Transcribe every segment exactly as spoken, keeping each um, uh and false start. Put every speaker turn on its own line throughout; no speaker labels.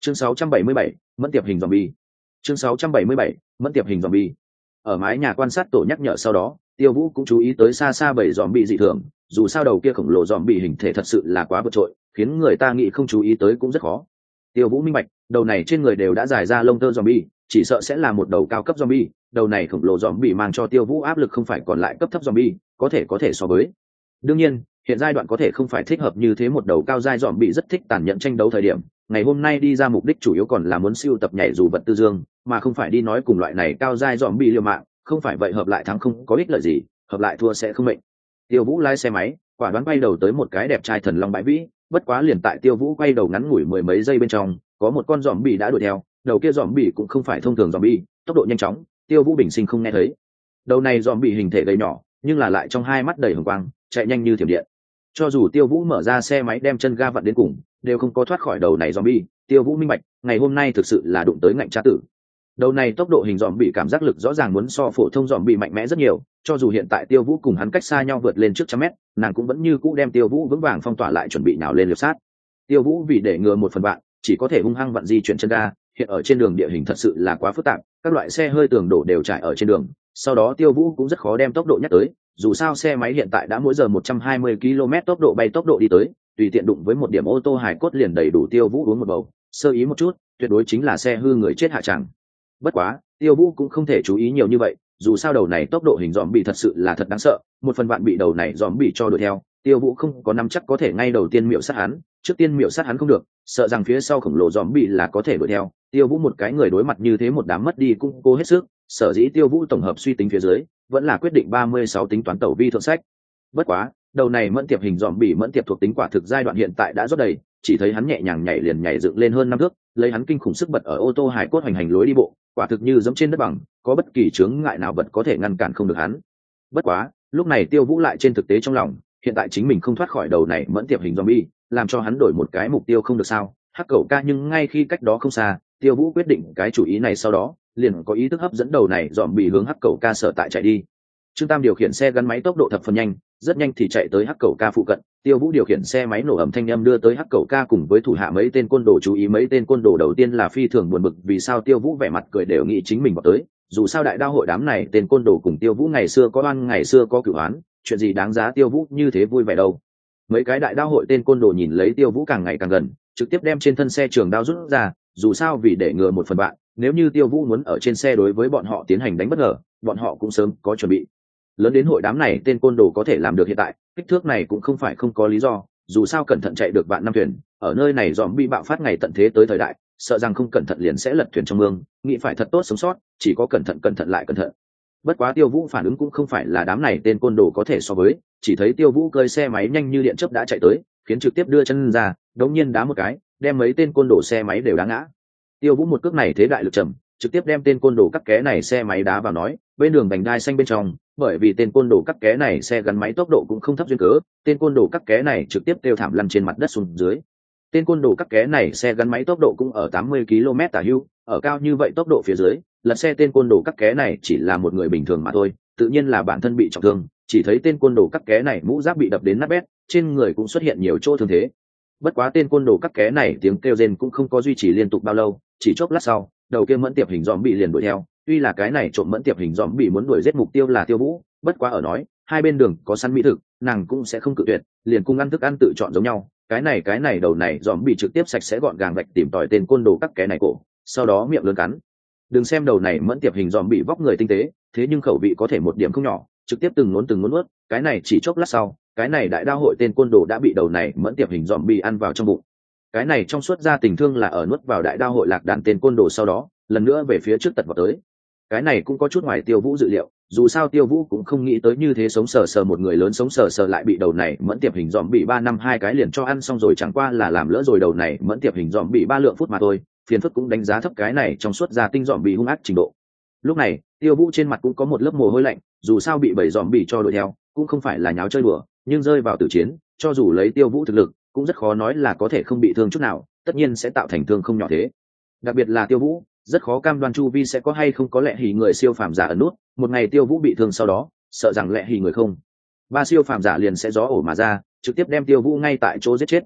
Chương sáu trăm bảy mươi bảy, mẫn tiệp hình zombie. Chương sáu trăm bảy mươi bảy, mẫn tiệp hình zombie. Ở mái nhà quan sát tổ nhắc nhở sau đó, Tiêu Vũ cũng chú ý tới xa xa bảy zombie dị thường, dù sao đầu kia khổng lồ zombie hình thể thật sự là quá vượt trội, khiến người ta nghĩ không chú ý tới cũng rất khó. Tiêu Vũ minh bạch, đầu này trên người đều đã dài ra lông tơ zombie, chỉ sợ sẽ là một đầu cao cấp zombie, đầu này khổng lồ zombie mang cho Tiêu Vũ áp lực không phải còn lại cấp thấp zombie, có thể có thể so với. Đương nhiên, hiện giai đoạn có thể không phải thích hợp như thế một đầu cao giai zombie rất thích tàn nhẫn tranh đấu thời điểm, ngày hôm nay đi ra mục đích chủ yếu còn là muốn siêu tập nhảy dù vật tư dương, mà không phải đi nói cùng loại này cao giai zombie liều mạng, không phải vậy hợp lại thắng không có ích lợi gì, hợp lại thua sẽ không mệnh. Tiêu Vũ lái xe máy, quả đoán quay đầu tới một cái đẹp trai thần long bãi vĩ, bất quá liền tại Tiêu Vũ quay đầu ngắn ngủi mười mấy giây bên trong, có một con zombie đã đuổi theo, đầu kia zombie cũng không phải thông thường zombie, tốc độ nhanh chóng, Tiêu Vũ bình sinh không nghe thấy. Đầu này zombie hình thể gầy nhỏ, nhưng là lại trong hai mắt đầy hừng quang, chạy nhanh như thiểm điện. Cho dù Tiêu Vũ mở ra xe máy đem chân ga vặn đến cùng, đều không có thoát khỏi đầu này zombie. Tiêu Vũ minh bạch, ngày hôm nay thực sự là đụng tới ngạnh tra tử. Đầu này tốc độ hình zombie cảm giác lực rõ ràng muốn so phổ thông zombie mạnh mẽ rất nhiều, cho dù hiện tại Tiêu Vũ cùng hắn cách xa nhau vượt lên trước trăm mét, nàng cũng vẫn như cũ đem Tiêu Vũ vững vàng phong tỏa lại chuẩn bị nào lên liều sát. Tiêu Vũ vì để ngừa một phần bạn, chỉ có thể hung hăng vặn di chuyển chân ga, hiện ở trên đường địa hình thật sự là quá phức tạp, các loại xe hơi tường đổ đều trải ở trên đường, sau đó Tiêu Vũ cũng rất khó đem tốc độ nhắc tới, dù sao xe máy hiện tại đã mỗi giờ một trăm hai mươi ki lô mét tốc độ bay tốc độ đi tới, tùy tiện đụng với một điểm ô tô hải cốt liền đầy đủ Tiêu Vũ uống một bầu, sơ ý một chút, tuyệt đối chính là xe hư người chết hạ tràng. Bất quá, Tiêu Vũ cũng không thể chú ý nhiều như vậy, dù sao đầu này tốc độ hình zombie thật sự là thật đáng sợ, một phần bạn bị đầu này zombie cho đuổi theo, Tiêu Vũ không có nắm chắc có thể ngay đầu tiên miểu sát hắn, trước tiên miểu sát hắn không được, sợ rằng phía sau khổng lồ zombie là có thể đuổi theo, Tiêu Vũ một cái người đối mặt như thế một đám mất đi cũng cố hết sức, sở dĩ Tiêu Vũ tổng hợp suy tính phía dưới, vẫn là quyết định ba mươi sáu tính toán tẩu vi thượng sách. Bất quá, đầu này mẫn tiệp hình zombie mẫn tiệp thuộc tính quả thực giai đoạn hiện tại đã rót đầy, chỉ thấy hắn nhẹ nhàng nhảy liền nhảy dựng lên hơn năm thước, lấy hắn kinh khủng sức bật ở ô tô hải cốt hoành hành lối đi bộ, quả thực như giống trên đất bằng, có bất kỳ chướng ngại nào vật có thể ngăn cản không được hắn. Bất quá, lúc này Tiêu Vũ lại trên thực tế trong lòng, hiện tại chính mình không thoát khỏi đầu này mẫn tiệp hình zombie, làm cho hắn đổi một cái mục tiêu không được sao? Hắc Cẩu Ca nhưng ngay khi cách đó không xa, Tiêu Vũ quyết định cái chủ ý này sau đó, liền có ý thức hấp dẫn đầu này zombie hướng Hắc Cẩu Ca sở tại chạy đi. Trương Tam điều khiển xe gắn máy tốc độ thập phần nhanh, rất nhanh thì chạy tới Hắc Cẩu Ca phụ cận. Tiêu Vũ điều khiển xe máy nổ ầm thanh âm đưa tới Hắc Cẩu Ca cùng với thủ hạ mấy tên côn đồ chú ý, mấy tên côn đồ đầu tiên là phi thường buồn bực vì sao Tiêu Vũ vẻ mặt cười đều nghĩ chính mình vào tới, dù sao đại đao hội đám này tên côn đồ cùng Tiêu Vũ ngày xưa có oan ngày xưa có cửu oán, chuyện gì đáng giá Tiêu Vũ như thế vui vẻ đâu. Mấy cái đại đao hội tên côn đồ nhìn lấy Tiêu Vũ càng ngày càng gần, trực tiếp đem trên thân xe trường đao rút ra, dù sao vì để ngừa một phần bạn, nếu như Tiêu Vũ muốn ở trên xe đối với bọn họ tiến hành đánh bất ngờ, bọn họ cũng sớm có chuẩn bị. Lớn đến hội đám này tên côn đồ có thể làm được hiện tại, kích thước này cũng không phải không có lý do, dù sao cẩn thận chạy được vạn năm thuyền, ở nơi này dòm bị bạo phát ngày tận thế tới thời đại, sợ rằng không cẩn thận liền sẽ lật thuyền trong mương, nghĩ phải thật tốt sống sót, chỉ có cẩn thận cẩn thận lại cẩn thận. Bất quá Tiêu Vũ phản ứng cũng không phải là đám này tên côn đồ có thể so với, chỉ thấy Tiêu Vũ cơi xe máy nhanh như điện chớp đã chạy tới, khiến trực tiếp đưa chân ra, đống nhiên đá một cái, đem mấy tên côn đồ xe máy đều đá ngã. Tiêu Vũ một cước này thế đại lực trầm, trực tiếp đem tên côn đồ cắt ké này xe máy đá vào nói, bên đường vành đai xanh bên trong, bởi vì tên côn đồ cắt ké này xe gắn máy tốc độ cũng không thấp duyên cớ, tên côn đồ cắt ké này trực tiếp kêu thảm lăn trên mặt đất xuống dưới. Tên côn đồ cắt ké này xe gắn máy tốc độ cũng ở tám mươi ki lô mét tả hữu, ở cao như vậy tốc độ phía dưới, lật xe tên côn đồ cắt ké này chỉ là một người bình thường mà thôi, tự nhiên là bản thân bị trọng thương, chỉ thấy tên côn đồ cắt ké này mũ giáp bị đập đến nát bét, trên người cũng xuất hiện nhiều chỗ thương thế. Bất quá tên côn đồ cắt ké này tiếng kêu rên cũng không có duy trì liên tục bao lâu, chỉ chốc lát sau, đầu kia mẫn tiệp hình dòm bị liền đuổi theo. Tuy là cái này trộm mẫn tiệp hình dòm bị muốn đuổi giết mục tiêu là Tiêu Vũ, bất quá ở nói hai bên đường có săn mỹ thực, nàng cũng sẽ không cự tuyệt, liền cùng ăn thức ăn tự chọn giống nhau. Cái này cái này đầu này dòm bị trực tiếp sạch sẽ gọn gàng vạch tìm tòi tên côn đồ cắt ké này cổ, sau đó miệng lớn cắn. Đừng xem đầu này mẫn tiệp hình dòm bị vóc người tinh tế, thế nhưng khẩu vị có thể một điểm không nhỏ, trực tiếp từng nuốt từng nuốt nuốt. Cái này chỉ chốc lát sau, cái này đại đao hội tên côn đồ đã bị đầu này mẫn tiệp hình dòm bị ăn vào trong bụng. Cái này trong suốt ra tình thương là ở nuốt vào đại đao hội lạc đàn tên côn đồ sau đó, lần nữa về phía trước tật vào tới. Cái này cũng có chút ngoài Tiêu Vũ dự liệu, dù sao Tiêu Vũ cũng không nghĩ tới như thế sống sờ sờ một người lớn sống sờ sờ lại bị đầu này mẫn tiệp hình dòm bị ba năm hai cái liền cho ăn xong rồi, chẳng qua là làm lỡ rồi đầu này mẫn tiệp hình dòm bị ba lượng phút mà thôi, phiền phức cũng đánh giá thấp cái này trong suốt ra tinh dòm bị hung ác trình độ. Lúc này Tiêu Vũ trên mặt cũng có một lớp mồ hôi lạnh, dù sao bị bảy dòm bị cho đuổi theo cũng không phải là nháo chơi đùa, nhưng rơi vào tử chiến, cho dù lấy Tiêu Vũ thực lực cũng rất khó nói là có thể không bị thương chút nào, tất nhiên sẽ tạo thành thương không nhỏ thế. Đặc biệt là Tiêu Vũ rất khó cam đoan chu vi sẽ có hay không có lẽ hỉ người siêu phàm giả ẩn nút, một ngày Tiêu Vũ bị thương sau đó, sợ rằng lẽ hỉ người không ba siêu phàm giả liền sẽ gió ổ mà ra, trực tiếp đem Tiêu Vũ ngay tại chỗ giết chết.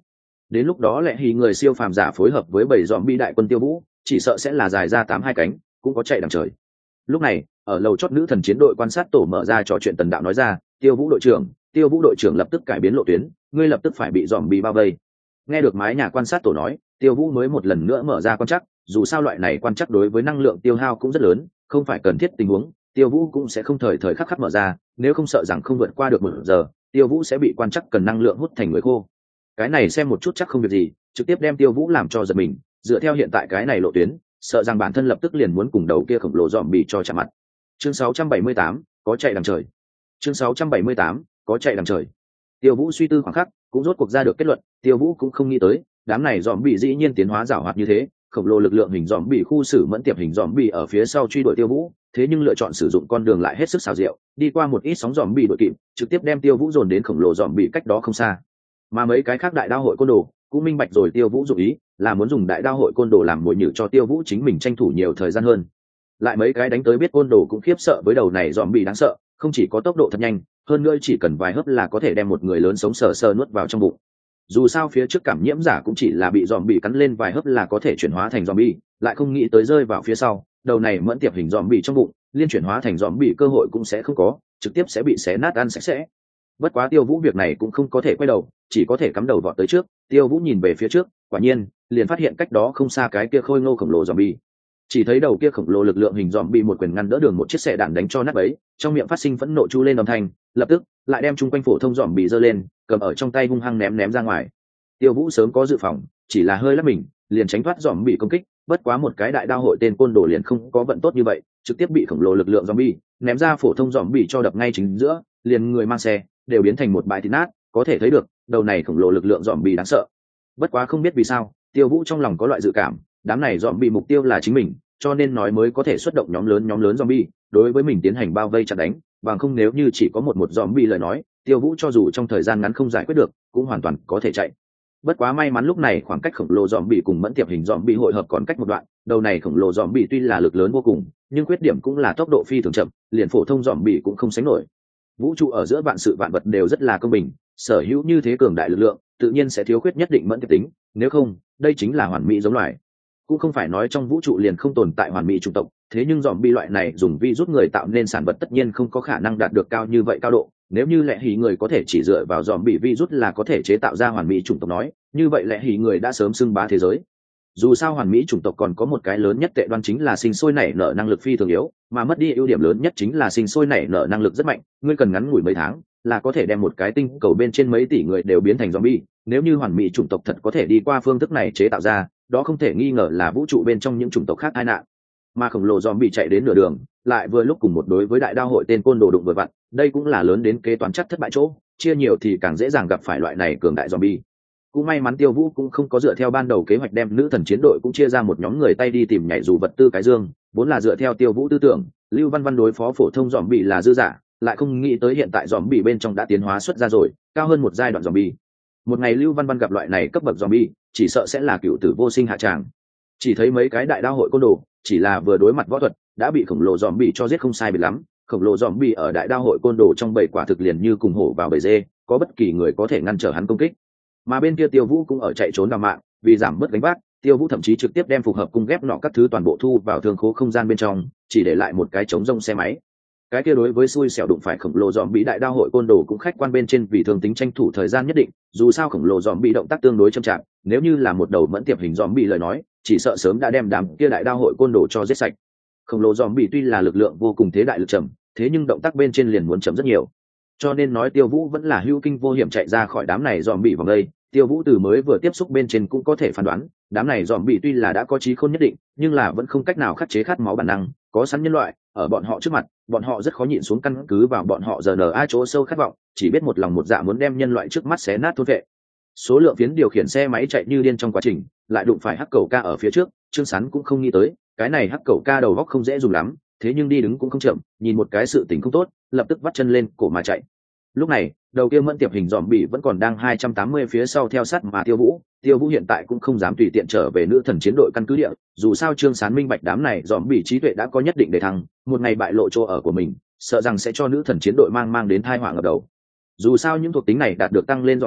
đến lúc đó lẽ hì người siêu phàm giả phối hợp với bảy dòm bi đại quân tiêu vũ chỉ sợ sẽ là dài ra tám hai cánh cũng có chạy đằng trời. Lúc này ở lầu chót nữ thần chiến đội quan sát tổ mở ra trò chuyện, tần đạo nói ra, tiêu vũ đội trưởng, tiêu vũ đội trưởng lập tức cải biến lộ tuyến, ngươi lập tức phải bị dòm bi bao vây. Nghe được mái nhà quan sát tổ nói, tiêu vũ mới một lần nữa mở ra quan chắc, dù sao loại này quan chắc đối với năng lượng tiêu hao cũng rất lớn, không phải cần thiết tình huống tiêu vũ cũng sẽ không thời thời khắc khắc mở ra, nếu không sợ rằng không vượt qua được một giờ tiêu vũ sẽ bị quan chắc cần năng lượng hút thành người khô. Cái này xem một chút chắc không việc gì, trực tiếp đem tiêu vũ làm cho giật mình, dựa theo hiện tại cái này lộ tuyến sợ rằng bản thân lập tức liền muốn cùng đầu kia khổng lồ dòm bị cho chạm mặt. Chương sáu trăm bảy mươi tám, có chạy đằng trời. Chương sáu trăm bảy mươi tám, có chạy đằng trời. Tiêu vũ suy tư khoảng khắc cũng rốt cuộc ra được kết luận, tiêu vũ cũng không nghĩ tới đám này dòm bị dĩ nhiên tiến hóa giảo hoạt như thế, khổng lồ lực lượng hình dòm bị khu xử mẫn tiệp hình dòm bị ở phía sau truy đuổi tiêu vũ, thế nhưng lựa chọn sử dụng con đường lại hết sức xảo diệu, đi qua một ít sóng dòm bị đội kịp, trực tiếp đem tiêu vũ dồn đến khổng lồ dòm bị cách đó không xa. Mà mấy cái khác đại đao hội côn đồ cũng minh bạch rồi tiêu vũ dụng ý là muốn dùng đại đao hội côn đồ làm mồi nhử cho tiêu vũ chính mình tranh thủ nhiều thời gian hơn. Lại mấy cái đánh tới biết côn đồ cũng khiếp sợ với đầu này dòm bị đáng sợ, không chỉ có tốc độ thật nhanh, hơn nữa chỉ cần vài hớp là có thể đem một người lớn sống sờ sờ nuốt vào trong bụng. Dù sao phía trước cảm nhiễm giả cũng chỉ là bị dòm bị cắn lên vài hớp là có thể chuyển hóa thành dòm bị, lại không nghĩ tới rơi vào phía sau đầu này mẫn tiệp hình dòm bị trong bụng, liên chuyển hóa thành dòm bị cơ hội cũng sẽ không có, trực tiếp sẽ bị xé nát ăn sạch sẽ. Bất quá tiêu vũ việc này cũng không có thể quay đầu, chỉ có thể cắm đầu vọt tới trước. Tiêu vũ nhìn về phía trước, quả nhiên liền phát hiện cách đó không xa cái kia khôi ngô khổng lồ dòm bị. Chỉ thấy đầu kia khổng lồ lực lượng hình dòm bị một quyền ngăn đỡ đường một chiếc xe đạn đánh cho nát bấy, trong miệng phát sinh phẫn nộ chu lên âm thanh, lập tức lại đem chung quanh phổ thông dòm bị giơ lên, cầm ở trong tay hung hăng ném ném ra ngoài. Tiêu vũ sớm có dự phòng, chỉ là hơi lắc mình liền tránh thoát dòm bị công kích, bất quá một cái đại đao hội tên côn đồ liền không có vận tốt như vậy, trực tiếp bị khổng lồ lực lượng dòm bị ném ra phổ thông dòm bị cho đập ngay chính giữa, liền người mang xe đều biến thành một bãi thịt nát, có thể thấy được đầu này khổng lồ lực lượng dòm bị đáng sợ. Bất quá không biết vì sao tiêu vũ trong lòng có loại dự cảm, đám này dòm bị mục tiêu là chính mình, cho nên nói mới có thể xuất động nhóm lớn nhóm lớn zombie đối với mình tiến hành bao vây chặn đánh, bằng không nếu như chỉ có một một zombie lời nói, tiêu vũ cho dù trong thời gian ngắn không giải quyết được cũng hoàn toàn có thể chạy. Bất quá may mắn lúc này khoảng cách khổng lồ zombie cùng mẫn tiệp hình zombie hội hợp còn cách một đoạn, đầu này khổng lồ zombie tuy là lực lớn vô cùng nhưng khuyết điểm cũng là tốc độ phi thường chậm, liền phổ thông zombie cũng không sánh nổi. Vũ trụ ở giữa vạn sự vạn vật đều rất là công bình, sở hữu như thế cường đại lực lượng tự nhiên sẽ thiếu khuyết nhất định mẫn tiệp tính, nếu không đây chính là hoàn mỹ giống loài. Cũng không phải nói trong vũ trụ liền không tồn tại hoàn mỹ chủng tộc, thế nhưng dòm bi loại này dùng vi rút người tạo nên sản vật tất nhiên không có khả năng đạt được cao như vậy cao độ. Nếu như lẽ hí người có thể chỉ dựa vào dòm bị vi rút là có thể chế tạo ra hoàn mỹ chủng tộc nói, như vậy lẽ hí người đã sớm xưng bá thế giới. Dù sao hoàn mỹ chủng tộc còn có một cái lớn nhất tệ đoan chính là sinh sôi nảy nở năng lực phi thường yếu, mà mất đi ưu điểm lớn nhất chính là sinh sôi nảy nở năng lực rất mạnh, ngươi cần ngắn ngủi mấy tháng là có thể đem một cái tinh cầu bên trên mấy tỷ người đều biến thành zombie. Nếu như hoàn mỹ chủng tộc thật có thể đi qua phương thức này chế tạo ra, đó không thể nghi ngờ là vũ trụ bên trong những chủng tộc khác tai nạn. Mà khổng lồ zombie chạy đến nửa đường, lại vừa lúc cùng một đối với đại đao hội tên côn đồ đụng vừa vặn, đây cũng là lớn đến kế toán chắc thất bại chỗ, chia nhiều thì càng dễ dàng gặp phải loại này cường đại zombie. Cũng may mắn Tiêu Vũ cũng không có dựa theo ban đầu kế hoạch đem nữ thần chiến đội cũng chia ra một nhóm người tay đi tìm nhảy dù vật tư cái dương, vốn là dựa theo Tiêu Vũ tư tưởng, Lưu Văn Văn đối phó phổ thông zombie là dư giả, lại không nghĩ tới hiện tại zombie bên trong đã tiến hóa xuất ra rồi, cao hơn một giai đoạn zombie. Một ngày Lưu Văn Văn gặp loại này cấp bậc zombie, chỉ sợ sẽ là cựu tử vô sinh hạ tràng. Chỉ thấy mấy cái đại đao hội côn đồ, chỉ là vừa đối mặt võ thuật, đã bị khổng lồ zombie cho giết không sai biệt lắm, khổng lồ zombie ở đại đao hội côn đồ trong bầy quả thực liền như cùng hổ vào bầy dê, có bất kỳ người có thể ngăn trở hắn công kích. Mà bên kia Tiêu Vũ cũng ở chạy trốn đào mạng, vì giảm bớt gánh vác, Tiêu Vũ thậm chí trực tiếp đem phục hợp cung ghép nọ các thứ toàn bộ thu vào thương khố không gian bên trong, chỉ để lại một cái trống rông xe máy. Cái kia đối với xui xẻo đụng phải khổng lồ zombie đại đao hội côn đồ cũng khách quan bên trên vì thường tính tranh thủ thời gian nhất định, dù sao khổng lồ zombie động tác tương đối chậm chạp, nếu như là một đầu mẫn tiệp hình zombie lời nói, chỉ sợ sớm đã đem đám kia đại đao hội côn đồ cho giết sạch. Khổng lồ zombie tuy là lực lượng vô cùng thế đại lực trầm, thế nhưng động tác bên trên liền muốn chậm rất nhiều. Cho nên nói Tiêu Vũ vẫn là hữu kinh vô hiểm chạy ra khỏi đám này zombie vòng đây. Tiêu Vũ từ mới vừa tiếp xúc bên trên cũng có thể phán đoán, đám này zombie tuy là đã có trí khôn nhất định, nhưng là vẫn không cách nào khắc chế khát máu bản năng, có sẵn nhân loại ở bọn họ trước mặt, bọn họ rất khó nhịn xuống căn cứ vào bọn họ giờ nở ai chỗ sâu khát vọng, chỉ biết một lòng một dạ muốn đem nhân loại trước mắt xé nát thôn vệ. Số lượng phiến điều khiển xe máy chạy như điên trong quá trình, lại đụng phải hắc cầu ca ở phía trước, Trương Sán cũng không nghĩ tới, cái này hắc cầu ca đầu óc không dễ dùng lắm, thế nhưng đi đứng cũng không chậm, nhìn một cái sự tình không tốt, lập tức vắt chân lên cổ mà chạy. Lúc này, đầu kia mẫn tiệp hình zombie vẫn còn đang hai trăm tám mươi phía sau theo sát mà Tiêu Vũ, Tiêu Vũ hiện tại cũng không dám tùy tiện trở về nữ thần chiến đội căn cứ địa, dù sao Trương Sán minh bạch đám này zombie trí tuệ đã có nhất định để thăng, một ngày bại lộ chỗ ở của mình, sợ rằng sẽ cho nữ thần chiến đội mang mang đến tai họa ngập đầu. Dù sao những thuộc tính này đạt được tăng lên zombie,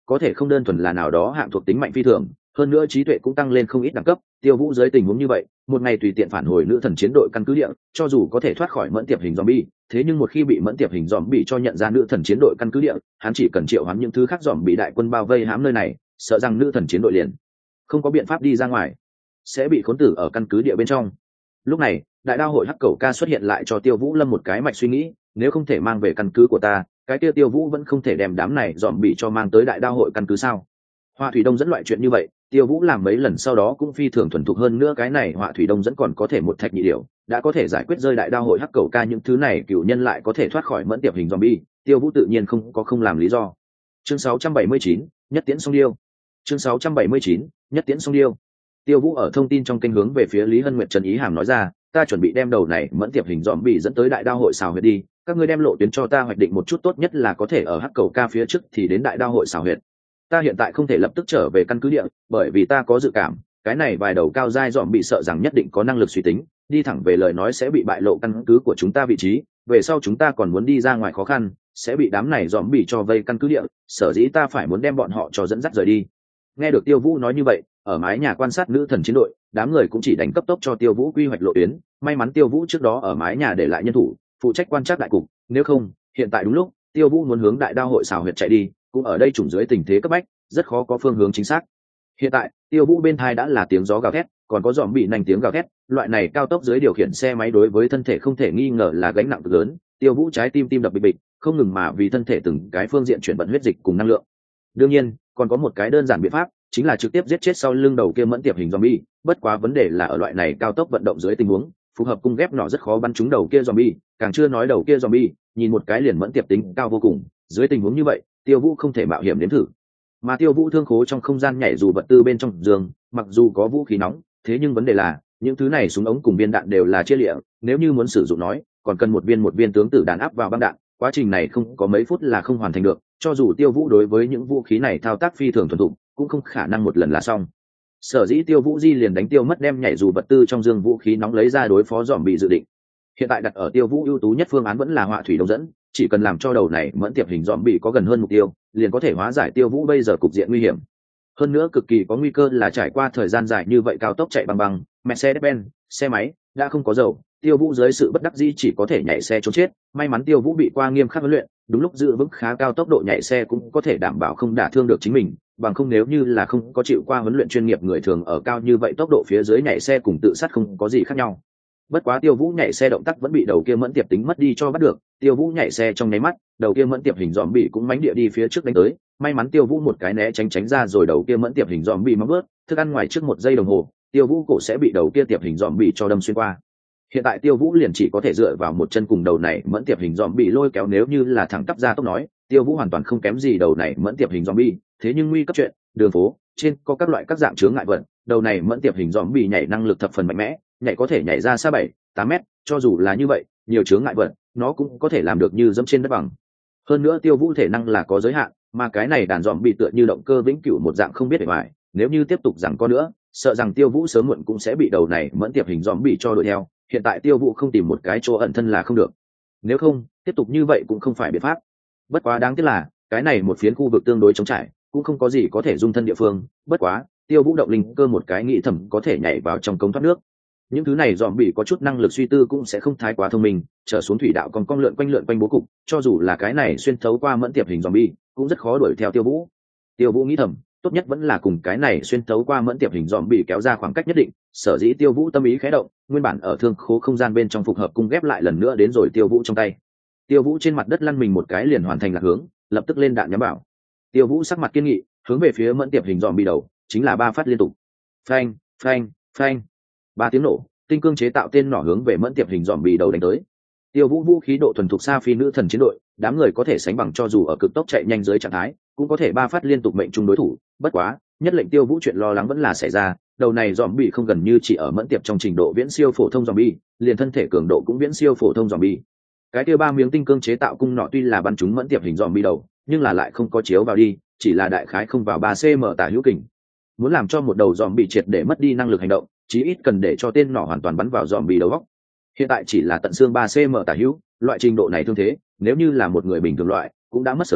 có thể không đơn thuần là nào đó hạng thuộc tính mạnh phi thường, hơn nữa trí tuệ cũng tăng lên không ít đẳng cấp. Tiêu Vũ dưới tình huống như vậy, một ngày tùy tiện phản hồi nữ thần chiến đội căn cứ địa, cho dù có thể thoát khỏi mẫn tiệp hình zombie, thế nhưng một khi bị mẫn tiệp hình zombie cho nhận ra nữ thần chiến đội căn cứ địa, hắn chỉ cần triệu hoán những thứ khác zombie đại quân bao vây hãm nơi này, sợ rằng nữ thần chiến đội liền không có biện pháp đi ra ngoài, sẽ bị khốn tử ở căn cứ địa bên trong. Lúc này, đại đao hội hắc cẩu ca xuất hiện lại cho Tiêu Vũ lâm một cái mạch suy nghĩ, nếu không thể mang về căn cứ của ta, cái kia Tiêu Vũ vẫn không thể đem đám này dòm bị cho mang tới đại đao hội căn cứ sao? Họa thủy đông dẫn loại chuyện như vậy, Tiêu Vũ làm mấy lần sau đó cũng phi thường thuần thục hơn nữa, cái này họa thủy đông dẫn còn có thể một thạch nhị điểu, đã có thể giải quyết rơi đại đao hội hắc cẩu ca những thứ này, cựu nhân lại có thể thoát khỏi mẫn tiệp hình zombie, Tiêu Vũ tự nhiên không có không làm lý do. Chương sáu trăm bảy mươi chín, nhất tiễn song điêu. Chương sáu trăm bảy mươi chín, nhất tiễn song điêu. Tiêu Vũ ở thông tin trong kênh hướng về phía Lý Hân Nguyệt Trần Ý Hàm nói ra, ta chuẩn bị đem đầu này mẫn tiệp hình dòm bị dẫn tới đại đao hội xào huyệt đi, các ngươi đem lộ tuyến cho ta hoạch định một chút, tốt nhất là có thể ở hắc cầu ca phía trước thì đến đại đao hội xào huyệt. Ta hiện tại không thể lập tức trở về căn cứ địa, bởi vì ta có dự cảm cái này vài đầu cao giai dòm bị sợ rằng nhất định có năng lực suy tính, đi thẳng về lời nói sẽ bị bại lộ căn cứ của chúng ta vị trí, về sau chúng ta còn muốn đi ra ngoài khó khăn, sẽ bị đám này dòm bị cho vây căn cứ địa, sở dĩ ta phải muốn đem bọn họ cho dẫn dắt rời đi. Nghe được Tiêu Vũ nói như vậy, ở mái nhà quan sát nữ thần chiến đội, đám người cũng chỉ đánh cấp tốc cho Tiêu Vũ quy hoạch lộ tuyến, may mắn Tiêu Vũ trước đó ở mái nhà để lại nhân thủ phụ trách quan trắc đại cục, nếu không hiện tại đúng lúc Tiêu Vũ muốn hướng đại đao hội xào huyệt chạy đi, cũng ở đây trùng dưới tình thế cấp bách, rất khó có phương hướng chính xác. Hiện tại Tiêu Vũ bên tai đã là tiếng gió gào thét, còn có dòm bị nành tiếng gào thét, loại này cao tốc dưới điều khiển xe máy đối với thân thể không thể nghi ngờ là gánh nặng cực lớn. Tiêu Vũ trái tim tim đập bịch bịch, không ngừng mà vì thân thể từng cái phương diện chuyển vận huyết dịch cùng năng lượng. Đương nhiên còn có một cái đơn giản biện pháp, chính là trực tiếp giết chết sau lưng đầu kia mẫn tiệp hình zombie, bất quá vấn đề là ở loại này cao tốc vận động dưới tình huống, phù hợp cung ghép nỏ rất khó bắn trúng đầu kia zombie, càng chưa nói đầu kia zombie nhìn một cái liền mẫn tiệp tính cao vô cùng, dưới tình huống như vậy Tiêu Vũ không thể mạo hiểm đến thử. Mà Tiêu Vũ thương khố trong không gian nhảy dù vật tư bên trong giường, mặc dù có vũ khí nóng, thế nhưng vấn đề là những thứ này súng ống cùng viên đạn đều là chia lịa, nếu như muốn sử dụng nói còn cần một viên một viên tướng tử đạn áp vào băng đạn, quá trình này không có mấy phút là không hoàn thành được, cho dù Tiêu Vũ đối với những vũ khí này thao tác phi thường thuần thục cũng không khả năng một lần là xong. Sở dĩ Tiêu Vũ di liền đánh tiêu mất đem nhảy dù vật tư trong dương vũ khí nóng lấy ra đối phó dòm bị dự định. Hiện tại đặt ở Tiêu Vũ ưu tú nhất phương án vẫn là họa thủy đông dẫn, chỉ cần làm cho đầu này mẫn tiệp hình dòm bị có gần hơn mục tiêu, liền có thể hóa giải Tiêu Vũ bây giờ cục diện nguy hiểm. Hơn nữa cực kỳ có nguy cơ là trải qua thời gian dài như vậy cao tốc chạy bằng bằng Mercedes-Benz xe máy đã không có dầu, Tiêu Vũ dưới sự bất đắc dĩ chỉ có thể nhảy xe trốn chết. May mắn Tiêu Vũ bị qua nghiêm khắc huấn luyện, đúng lúc giữ vững khá cao tốc độ nhảy xe cũng có thể đảm bảo không đả thương được chính mình, bằng không nếu như là không có chịu qua huấn luyện chuyên nghiệp người thường ở cao như vậy tốc độ phía dưới nhảy xe cùng tự sát không có gì khác nhau. Bất quá Tiêu Vũ nhảy xe động tác vẫn bị đầu kia mẫn tiệp tính mất đi cho bắt được, Tiêu Vũ nhảy xe trong nháy mắt, đầu kia mẫn tiệp hình dòm bị cũng mánh địa đi phía trước đánh tới, may mắn Tiêu Vũ một cái né tránh tránh ra rồi đầu kia mẫn tiệp hình dòm bị móc bớt, thức ăn ngoài trước một giây đồng hồ, Tiêu Vũ cổ sẽ bị đầu kia tiệp hình dòm bị cho đâm xuyên qua. Hiện tại Tiêu Vũ liền chỉ có thể dựa vào một chân cùng đầu này mẫn tiệp hình dòm bị lôi kéo, nếu như là thẳng tắp ra tốc nói, Tiêu Vũ hoàn toàn không kém gì đầu này mẫn tiệp hình dòm bị, thế nhưng nguy cấp chuyện, đường phố trên có các loại các dạng chướng ngại vật, đầu này mẫn tiệp hình dòm bị nhảy năng lực thập phần mạnh mẽ, nhảy có thể nhảy ra xa bảy tám mét, cho dù là như vậy nhiều chướng ngại vật nó cũng có thể làm được như dẫm trên đất bằng. Hơn nữa Tiêu Vũ thể năng là có giới hạn, mà cái này đàn dòm bị tựa như động cơ vĩnh cửu một dạng không biết để ngoài, nếu như tiếp tục rằng có nữa, sợ rằng Tiêu Vũ sớm muộn cũng sẽ bị đầu này mẫn tiệp hình dòm bị cho đuổi theo. Hiện tại Tiêu Vũ không tìm một cái chỗ ẩn thân là không được, nếu không tiếp tục như vậy cũng không phải biện pháp. Bất quá đáng tiếc là cái này một phiến khu vực tương đối trống trải, cũng không có gì có thể dung thân địa phương. Bất quá Tiêu Vũ động linh cơ một cái nghĩ thầm có thể nhảy vào trong cống thoát nước. Những thứ này dòm bị có chút năng lực suy tư cũng sẽ không thái quá thông minh, trở xuống thủy đạo còn cong lượn quanh lượn quanh bố cục, cho dù là cái này xuyên thấu qua mẫn tiệp hình dòm bi cũng rất khó đuổi theo Tiêu Vũ. Tiêu Vũ nghĩ thầm tốt nhất vẫn là cùng cái này xuyên thấu qua mẫn tiệp hình dòm bị kéo ra khoảng cách nhất định. Sở dĩ Tiêu Vũ tâm ý khẽ động, nguyên bản ở thương khố không gian bên trong phục hợp cung ghép lại lần nữa đến rồi Tiêu Vũ trong tay. Tiêu Vũ trên mặt đất lăn mình một cái liền hoàn thành lạc hướng, lập tức lên đạn nhắm bảo. Tiêu Vũ sắc mặt kiên nghị, hướng về phía mẫn tiệp hình dòm bị đầu chính là ba phát liên tục, phanh phanh phanh, ba tiếng nổ, tinh cương chế tạo tên nỏ hướng về mẫn tiệp hình dòm bị đầu đánh tới. Tiêu Vũ vũ khí độ thuần thục xa phi nữ thần chiến đội, đám người có thể sánh bằng, cho dù ở cực tốc chạy nhanh dưới trạng thái cũng có thể ba phát liên tục mệnh trung đối thủ. Bất quá nhất lệnh Tiêu Vũ chuyện lo lắng vẫn là xảy ra, đầu này dòm bị không gần như chỉ ở mẫn tiệp trong trình độ viễn siêu phổ thông dòm bi, liền thân thể cường độ cũng viễn siêu phổ thông dòm bi. Cái kia ba miếng tinh cương chế tạo cung nỏ tuy là bắn trúng mẫn tiệp hình dòm bi đầu, nhưng là lại không có chiếu vào đi, chỉ là đại khái không vào ba cm tả hữu kình. Muốn làm cho một đầu dòm bị triệt để mất đi năng lực hành động, chí ít cần để cho tên nỏ hoàn toàn bắn vào dòm bị đầu góc. Hiện tại chỉ là tận xương ba cm tả hữu, loại trình độ này thương thế nếu như là một người bình thường loại cũng đã mất sớm.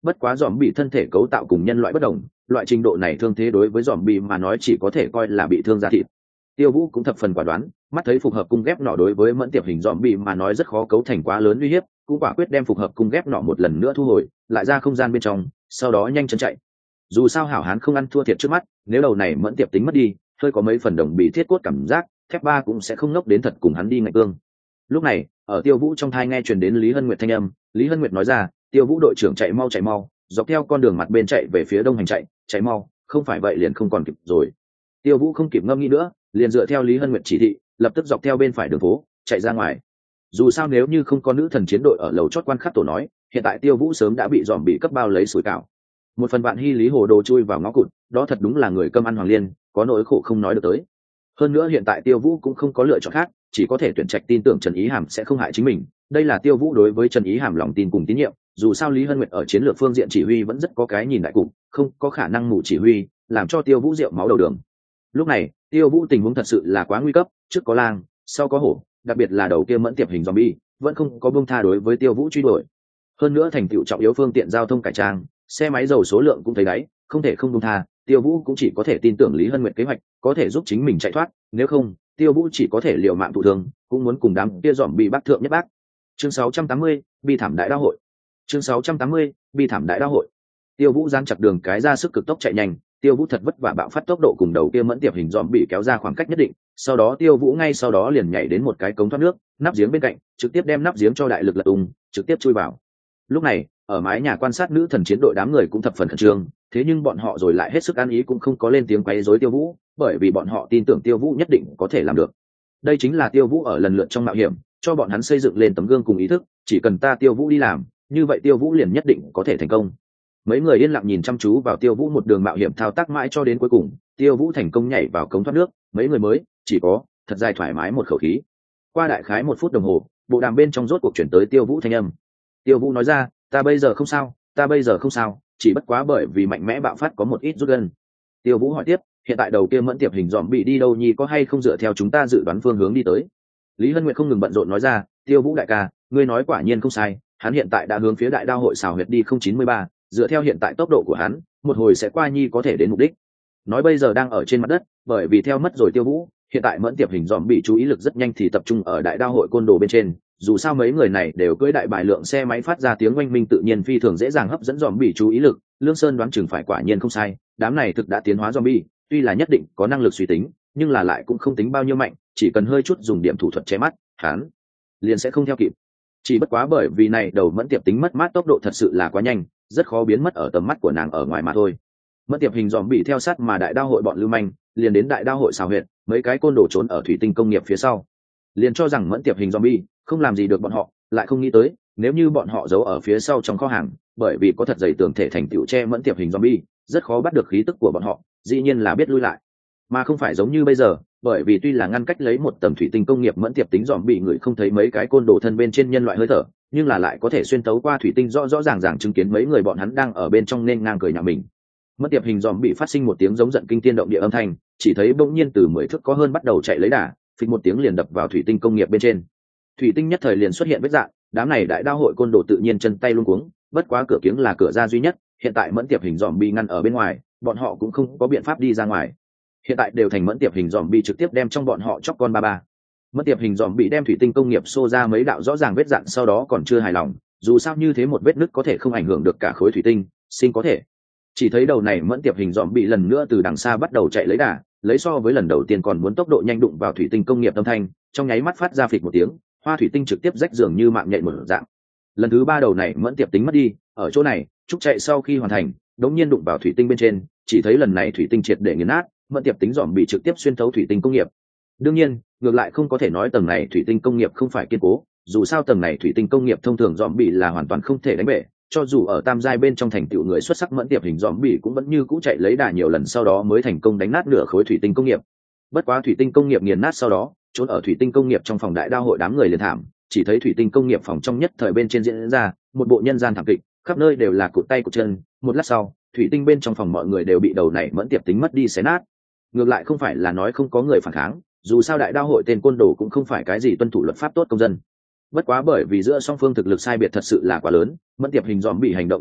bất quá dòm bị thân thể cấu tạo cùng nhân loại bất đồng, loại trình độ này thương thế đối với dòm bị mà nói chỉ có thể coi là bị thương da thịt. Tiêu Vũ cũng thập phần quả đoán, mắt thấy phục hợp cung ghép nỏ đối với mẫn tiệp hình dòm bị mà nói rất khó cấu thành quá lớn uy hiếp, cũng quả quyết đem phục hợp cung ghép nỏ một lần nữa thu hồi, lại ra không gian bên trong, sau đó nhanh chân chạy. Dù sao hảo hán không ăn thua thiệt trước mắt, nếu đầu này mẫn tiệp tính mất đi, hơi có mấy phần đồng bị thiết cốt cảm giác, thép ba cũng sẽ không ngốc đến thật cùng hắn đi ngạch cương. Lúc này, ở Tiêu Vũ trong thai nghe truyền đến Lý Hân Nguyệt thanh âm, Lý Hân Nguyệt nói ra, Tiêu Vũ đội trưởng chạy mau chạy mau, dọc theo con đường mặt bên chạy về phía đông hành chạy, chạy mau, không phải vậy liền không còn kịp rồi. Tiêu Vũ không kịp ngâm nghĩ nữa, liền dựa theo Lý Hân Nguyệt chỉ thị, lập tức dọc theo bên phải đường phố chạy ra ngoài. Dù sao nếu như không có nữ thần chiến đội ở lầu chót quan khắc tổ nói, hiện tại Tiêu Vũ sớm đã bị dòm bị cấp bao lấy sủi cảo. Một phần bạn hy lý hồ đồ chui vào ngõ cụt, đó thật đúng là người cơm ăn hoàng liên, có nỗi khổ không nói được tới. Hơn nữa hiện tại Tiêu Vũ cũng không có lựa chọn khác, chỉ có thể tuyển trạch tin tưởng Trần Ý Hàm sẽ không hại chính mình. Đây là Tiêu Vũ đối với Trần Ý Hàm lòng tin cùng tín nhiệm, dù sao Lý Hân Nguyệt ở chiến lược phương diện chỉ huy vẫn rất có cái nhìn đại cục, không có khả năng mù chỉ huy, làm cho Tiêu Vũ rượu máu đầu đường. Lúc này, Tiêu Vũ tình huống thật sự là quá nguy cấp, trước có lang, sau có hổ, đặc biệt là đầu kia mẫn tiệp hình zombie, vẫn không có buông tha đối với Tiêu Vũ truy đuổi. Hơn nữa thành tựu trọng yếu phương tiện giao thông cải trang, xe máy dầu số lượng cũng thấy đấy, không thể không buông tha, Tiêu Vũ cũng chỉ có thể tin tưởng Lý Hân Nguyệt kế hoạch, có thể giúp chính mình chạy thoát, nếu không, Tiêu Vũ chỉ có thể liều mạng thụ thương, cũng muốn cùng đám kia zombie bác thượng nhất bác. Chương sáu trăm tám mươi, bi thảm đại đao hội. Chương sáu trăm tám mươi, bi thảm đại đao hội. Tiêu Vũ giáng chặt đường cái ra sức cực tốc chạy nhanh, Tiêu Vũ thật vất vả bạo phát tốc độ cùng đầu kia mẫn tiệp hình dòm bị kéo ra khoảng cách nhất định, sau đó Tiêu Vũ ngay sau đó liền nhảy đến một cái cống thoát nước, nắp giếng bên cạnh, trực tiếp đem nắp giếng cho đại lực lật tung, trực tiếp chui vào. Lúc này, ở mái nhà quan sát nữ thần chiến đội đám người cũng thập phần khẩn trương, thế nhưng bọn họ rồi lại hết sức ăn ý cũng không có lên tiếng quấy rối Tiêu Vũ, bởi vì bọn họ tin tưởng Tiêu Vũ nhất định có thể làm được. Đây chính là Tiêu Vũ ở lần lượt trong mạo hiểm, cho bọn hắn xây dựng lên tấm gương cùng ý thức, chỉ cần ta Tiêu Vũ đi làm, như vậy Tiêu Vũ liền nhất định có thể thành công. Mấy người yên lặng nhìn chăm chú vào Tiêu Vũ một đường mạo hiểm thao tác mãi cho đến cuối cùng, Tiêu Vũ thành công nhảy vào cống thoát nước, mấy người mới chỉ có thật dài thoải mái một khẩu khí. Qua đại khái một phút đồng hồ, bộ đàm bên trong rốt cuộc chuyển tới Tiêu Vũ thanh âm. Tiêu Vũ nói ra, ta bây giờ không sao, ta bây giờ không sao, chỉ bất quá bởi vì mạnh mẽ bạo phát có một ít rút gân. Tiêu Vũ hỏi tiếp, hiện tại đầu kia mẫn tiệp hình dòm bị đi đâu nhi, có hay không dựa theo chúng ta dự đoán phương hướng đi tới? Lý Hân Nguyệt không ngừng bận rộn nói ra, Tiêu Vũ đại ca, ngươi nói quả nhiên không sai, hắn hiện tại đã hướng phía đại đao hội xào huyệt đi không chín mươi ba, dựa theo hiện tại tốc độ của hắn, một hồi sẽ qua nhi có thể đến mục đích. Nói bây giờ đang ở trên mặt đất, bởi vì theo mất rồi Tiêu Vũ, hiện tại mẫn tiệp hình dòm bị chú ý lực rất nhanh thì tập trung ở đại đao hội côn đồ bên trên, dù sao mấy người này đều cưỡi đại bài lượng xe máy phát ra tiếng oanh minh tự nhiên phi thường dễ dàng hấp dẫn dòm bị chú ý lực. Lương Sơn đoán chừng phải quả nhiên không sai, đám này thực đã tiến hóa zombie, tuy là nhất định có năng lực suy tính, nhưng là lại cũng không tính bao nhiêu mạnh, chỉ cần hơi chút dùng điểm thủ thuật che mắt, hắn liền sẽ không theo kịp. Chỉ bất quá bởi vì này đầu mẫn tiệp tính mất mát tốc độ thật sự là quá nhanh, rất khó biến mất ở tầm mắt của nàng ở ngoài mà thôi. Mẫn tiệp hình dòm bị theo sát mà đại đao hội bọn lưu manh, liền đến đại đao hội xào huyệt, mấy cái côn đồ trốn ở thủy tinh công nghiệp phía sau, liền cho rằng mẫn tiệp hình zombie không làm gì được bọn họ, lại không nghĩ tới nếu như bọn họ giấu ở phía sau trong kho hàng, bởi vì có thật dày tường thể thành tựu che mẫn tiệp hình zombie, rất khó bắt được khí tức của bọn họ, dĩ nhiên là biết lui lại, mà không phải giống như bây giờ, bởi vì tuy là ngăn cách lấy một tầng thủy tinh công nghiệp mẫn tiệp tính zombie người không thấy mấy cái côn đồ thân bên trên nhân loại hơi thở, nhưng là lại có thể xuyên tấu qua thủy tinh rõ rõ ràng ràng chứng kiến mấy người bọn hắn đang ở bên trong nên ngang cười nhạo mình. Mẫn tiệp hình zombie phát sinh một tiếng giống giận kinh thiên động địa âm thanh, chỉ thấy bỗng nhiên từ mười thước có hơn bắt đầu chạy lấy đà, phịch một tiếng liền đập vào thủy tinh công nghiệp bên trên. Thủy tinh nhất thời liền xuất hiện vết rạn, đám này đại đao hội côn đồ tự nhiên chân tay luống cuống, bất quá cửa kiếng là cửa ra duy nhất, hiện tại mẫn tiệp hình dòm bị ngăn ở bên ngoài, bọn họ cũng không có biện pháp đi ra ngoài. Hiện tại đều thành mẫn tiệp hình dòm bị trực tiếp đem trong bọn họ chóc con ba ba. Mẫn tiệp hình dòm bị đem thủy tinh công nghiệp xô ra mấy đạo rõ ràng vết rạn, sau đó còn chưa hài lòng, dù sao như thế một vết nứt có thể không ảnh hưởng được cả khối thủy tinh, xin có thể. Chỉ thấy đầu này mẫn tiệp hình dòm bị lần nữa từ đằng xa bắt đầu chạy lấy đà, lấy so với lần đầu tiên còn muốn tốc độ nhanh đụng vào thủy tinh công nghiệp âm thanh, trong nháy mắt phát ra phịch một tiếng, hoa thủy tinh trực tiếp rách dường như mạng nhện một dạng. Lần thứ ba đầu này mẫn tiệp tính mất đi, ở chỗ này trúc chạy sau khi hoàn thành đống nhiên đụng vào thủy tinh bên trên, chỉ thấy lần này thủy tinh triệt để nghiền nát, mẫn tiệp tính dòm bị trực tiếp xuyên thấu thủy tinh công nghiệp. Đương nhiên ngược lại không có thể nói tầng này thủy tinh công nghiệp không phải kiên cố, dù sao tầng này thủy tinh công nghiệp thông thường dòm bị là hoàn toàn không thể đánh bể, cho dù ở tam giai bên trong thành tựu người xuất sắc mẫn tiệp hình dòm bị cũng vẫn như cũ chạy lấy đà nhiều lần sau đó mới thành công đánh nát nửa khối thủy tinh công nghiệp. Bất quá thủy tinh công nghiệp nghiền nát sau đó, trốn ở thủy tinh công nghiệp trong phòng đại đao hội đám người liền thảm, chỉ thấy thủy tinh công nghiệp phòng trong nhất thời bên trên diễn ra một bộ nhân gian thảm kịch, khắp nơi đều là cụt tay cụt chân, một lát sau thủy tinh bên trong phòng mọi người đều bị đầu này mẫn tiệp tính mất đi xé nát. Ngược lại không phải là nói không có người phản kháng, dù sao đại đao hội tên côn đồ cũng không phải cái gì tuân thủ luật pháp tốt công dân. Bất quá bởi vì giữa song phương thực lực sai biệt thật sự là quá lớn, mẫn tiệp hình dòm bị hành động tốc độ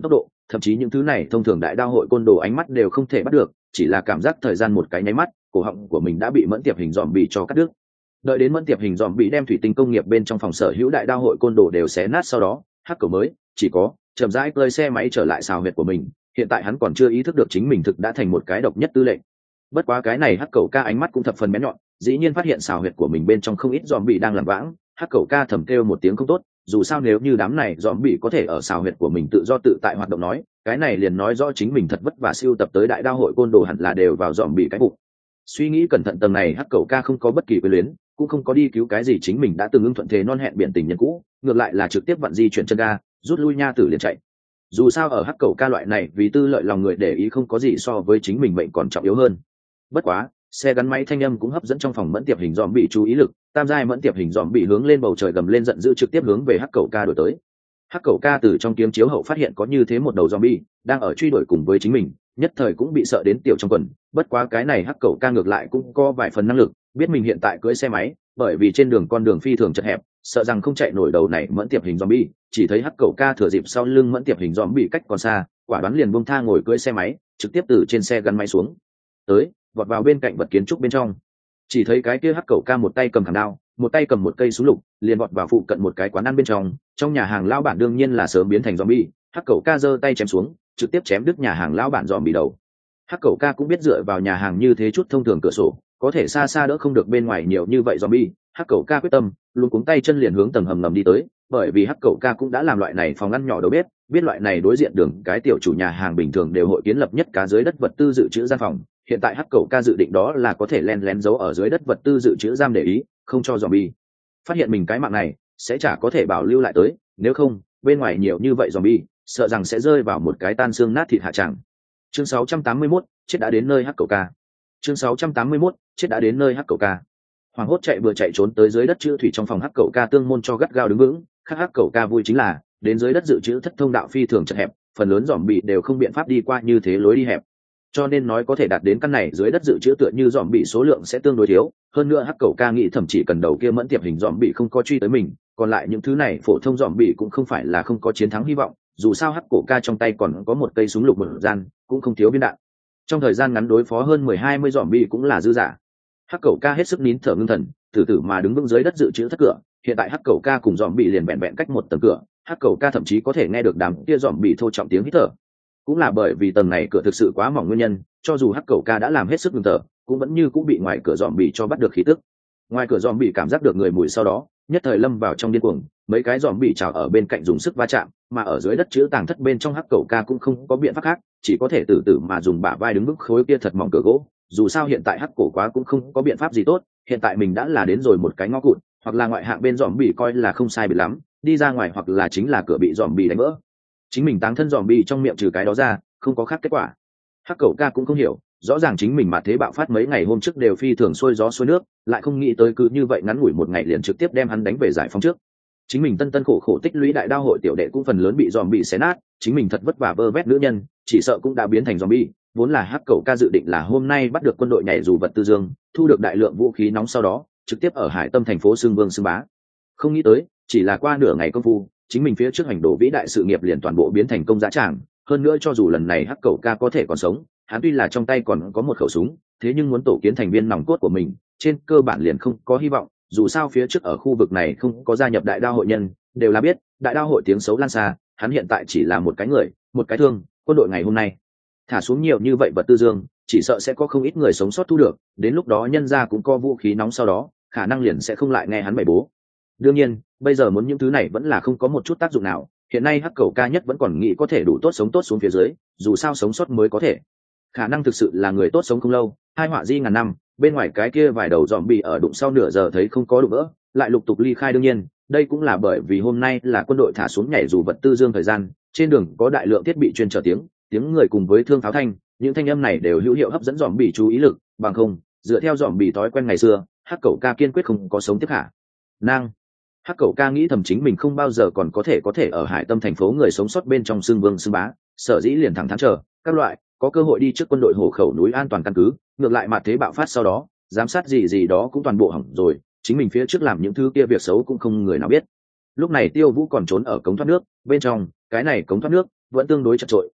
thậm chí những thứ này thông thường đại đao hội côn đồ ánh mắt đều không thể bắt được, chỉ là cảm giác thời gian một cái nháy mắt, cổ họng của mình đã bị mẫn tiệp hình dòm bị cho cắt đứt. Đợi đến mẫn tiệp hình dòm bị đem thủy tinh công nghiệp bên trong phòng sở hữu đại đao hội côn đồ đều xé nát sau đó, hắc cầu mới chỉ có chậm rãi cơi xe máy trở lại xào huyệt của mình. Hiện tại hắn còn chưa ý thức được chính mình thực đã thành một cái độc nhất tư lệnh. Bất quá cái này hắc cầu ca ánh mắt cũng thập phần bén nhọn, dĩ nhiên phát hiện xào huyệt của mình bên trong không ít dòm bị đang làm vãng. Hắc cầu ca thầm kêu một tiếng không tốt, dù sao nếu như đám này dòm bị có thể ở xào huyệt của mình tự do tự tại hoạt động nói, cái này liền nói rõ chính mình thật vất vả siêu tập tới đại đao hội côn đồ hẳn là đều vào dòm bị cái bụng. Suy nghĩ cẩn thận, tầng này hắc cầu ca không có bất kỳ quyền luyến, cũng không có đi cứu cái gì chính mình đã từng ưng thuận thế non hẹn biển tình nhân cũ, ngược lại là trực tiếp vặn di chuyển chân ga, rút lui nha tử liền chạy. Dù sao ở hắc cầu ca loại này vì tư lợi lòng người để ý không có gì so với chính mình mệnh còn trọng yếu hơn. Bất quá xe gắn máy thanh âm cũng hấp dẫn trong phòng mẫn tiệp hình dòm bị chú ý lực, tam giai mẫn tiệp hình dòm bị hướng lên bầu trời gầm lên giận dữ trực tiếp hướng về hắc cầu ca đuổi tới. Hắc cầu ca từ trong kiếm chiếu hậu phát hiện có như thế một đầu zombie đang ở truy đuổi cùng với chính mình, nhất thời cũng bị sợ đến tiểu trong quần. Bất quá cái này hắc cầu ca ngược lại cũng có vài phần năng lực, biết mình hiện tại cưỡi xe máy, bởi vì trên đường con đường phi thường chật hẹp, sợ rằng không chạy nổi đầu này mẫn tiệp hình zombie. Chỉ thấy hắc cầu ca thừa dịp sau lưng mẫn tiệp hình zombie cách còn xa, quả đoán liền buông tha ngồi cưỡi xe máy, trực tiếp từ trên xe gắn máy xuống tới, vọt vào bên cạnh vật kiến trúc bên trong. Chỉ thấy cái kia hắc cầu ca một tay cầm thẳng đao, một tay cầm một cây súng lục, liền vọt vào phụ cận một cái quán ăn bên trong. Trong nhà hàng lão bản đương nhiên là sớm biến thành zombie, hắc cầu ca giơ tay chém xuống, trực tiếp chém đứt nhà hàng lão bản zombie đầu. Hắc cầu ca cũng biết dựa vào nhà hàng như thế chút thông thường cửa sổ, có thể xa xa đỡ không được bên ngoài nhiều như vậy zombie. Hắc cầu ca quyết tâm, luôn cuống tay chân liền hướng tầng hầm ngầm đi tới, bởi vì hắc cầu ca cũng đã làm loại này phòng ăn nhỏ đầu bếp, biết loại này đối diện đường cái tiểu chủ nhà hàng bình thường đều hội kiến lập nhất cá dưới đất vật tư dự trữ gian phòng. Hiện tại hắc cầu ca dự định đó là có thể len lén giấu ở dưới đất vật tư dự trữ giam để ý, không cho zombie phát hiện mình cái mạng này, sẽ chả có thể bảo lưu lại tới, nếu không bên ngoài nhiều như vậy zombie, sợ rằng sẽ rơi vào một cái tan xương nát thịt hạ tràng. Chương sáu trăm tám mươi mốt, chết đã đến nơi hắc cầu ca. Chương sáu trăm tám mươi mốt, chết đã đến nơi hắc cầu ca. Hoàng hốt chạy vừa chạy trốn tới dưới đất chữ thủy trong phòng hắc cầu ca tương môn cho gắt gao đứng vững. Khác hắc cầu ca vui chính là đến dưới đất dự trữ thất thông đạo phi thường chật hẹp, phần lớn zombie đều không biện pháp đi qua như thế lối đi hẹp, cho nên nói có thể đạt đến căn này dưới đất dự trữ tựa như dòm bị số lượng sẽ tương đối thiếu. Hơn nữa hắc cầu ca nghĩ thậm chỉ cần đầu kia mẫn tiệp hình dòm bị không có truy tới mình, còn lại những thứ này phổ thông dòm bị cũng không phải là không có chiến thắng hy vọng, dù sao hắc cổ ca trong tay còn có một cây súng lục một gian, cũng không thiếu viên đạn, trong thời gian ngắn đối phó hơn mười hai mươi dòm bị cũng là dư giả. Hắc cầu ca hết sức nín thở ngưng thần, từ từ mà đứng vững dưới đất dự trữ thất cửa. Hiện tại hắc cầu ca cùng dòm bị liền vẹn vẹn cách một tầng cửa, hắc cầu ca thậm chí có thể nghe được đám kia dòm bị thô trọng tiếng hít thở. Cũng là bởi vì tầng này cửa thực sự quá mỏng nguyên nhân, cho dù hắc cầu ca đã làm hết sức ngừng thở, cũng vẫn như cũng bị ngoài cửa dòm bị cho bắt được khí tức. Ngoài cửa dòm bị cảm giác được người mùi sau đó, nhất thời lâm vào trong điên cuồng, mấy cái dòm bị trào ở bên cạnh dùng sức va chạm, mà ở dưới đất chứa tàng thất bên trong hắc cầu ca cũng không có biện pháp khác, chỉ có thể từ từ mà dùng bả vai đứng vững khối kia thật mỏng cửa gỗ. Dù sao hiện tại hắc cổ quá cũng không có biện pháp gì tốt, hiện tại mình đã là đến rồi một cái ngõ cụt, hoặc là ngoại hạng bên dòm bị coi là không sai biệt lắm, đi ra ngoài hoặc là chính là cửa bị dòm bị đánh vỡ. Chính mình táng thân dòm bị trong miệng trừ cái đó ra, không có khác kết quả. Hắc cầu ca cũng không hiểu, rõ ràng chính mình mà thế bạo phát mấy ngày hôm trước đều phi thường xuôi gió xuôi nước, lại không nghĩ tới cứ như vậy ngắn ngủi một ngày liền trực tiếp đem hắn đánh về giải phóng trước. Chính mình tân tân khổ khổ tích lũy đại đao hội tiểu đệ cũng phần lớn bị dòm bị xé nát, chính mình thật vất vả vơ vét nữ nhân, chỉ sợ cũng đã biến thành zombie. Vốn là hắc cầu ca dự định là hôm nay bắt được quân đội nhảy dù vật tư dương, thu được đại lượng vũ khí nóng sau đó trực tiếp ở hải tâm thành phố xương vương xương bá. Không nghĩ tới, chỉ là qua nửa ngày công phu, chính mình phía trước hành đồ vĩ đại sự nghiệp liền toàn bộ biến thành công dã tràng. Hơn nữa cho dù lần này hắc cầu ca có thể còn sống, hắn tuy là trong tay còn có một khẩu súng, thế nhưng muốn tổ kiến thành viên nòng cốt của mình, trên cơ bản liền không có hy vọng. Dù sao phía trước ở khu vực này không có gia nhập đại đao hội nhân, đều là biết đại đao hội tiếng xấu lan xa, hắn hiện tại chỉ là một cái người, một cái thương. Quân đội ngày hôm nay thả xuống nhiều như vậy vật tư dương, chỉ sợ sẽ có không ít người sống sót thu được, đến lúc đó nhân ra cũng có vũ khí nóng, sau đó khả năng liền sẽ không lại nghe hắn bày bố. Đương nhiên bây giờ muốn những thứ này vẫn là không có một chút tác dụng nào. Hiện nay hắc cầu ca nhất vẫn còn nghĩ có thể đủ tốt sống tốt xuống phía dưới, dù sao sống sót mới có thể. Khả năng thực sự là người tốt sống không lâu, hai họa di ngàn năm. Bên ngoài cái kia vài đầu dòm bị ở đụng sau nửa giờ thấy không có đụng vỡ, lại lục tục ly khai. Đương nhiên đây cũng là bởi vì hôm nay là quân đội thả xuống nhảy dù vật tư dương thời gian, trên đường có đại lượng thiết bị chuyên trở tiếng tiếng người cùng với thương pháo thanh, những thanh âm này đều hữu hiệu hấp dẫn dòm bị chú ý lực, bằng không dựa theo dòm bị thói quen ngày xưa, hắc cầu ca kiên quyết không có sống tiếp khả năng. Hắc cầu ca nghĩ thầm chính mình không bao giờ còn có thể có thể ở hải tâm thành phố người sống sót bên trong xương vương xương bá, sở dĩ liền thẳng thắn chờ các loại có cơ hội đi trước quân đội hổ khẩu núi an toàn căn cứ. Ngược lại mà thế bạo phát sau đó, giám sát gì gì đó cũng toàn bộ hỏng rồi, chính mình phía trước làm những thứ kia việc xấu cũng không người nào biết. Lúc này Tiêu Vũ còn trốn ở cống thoát nước bên trong, cái này cống thoát nước vẫn tương đối chật trội,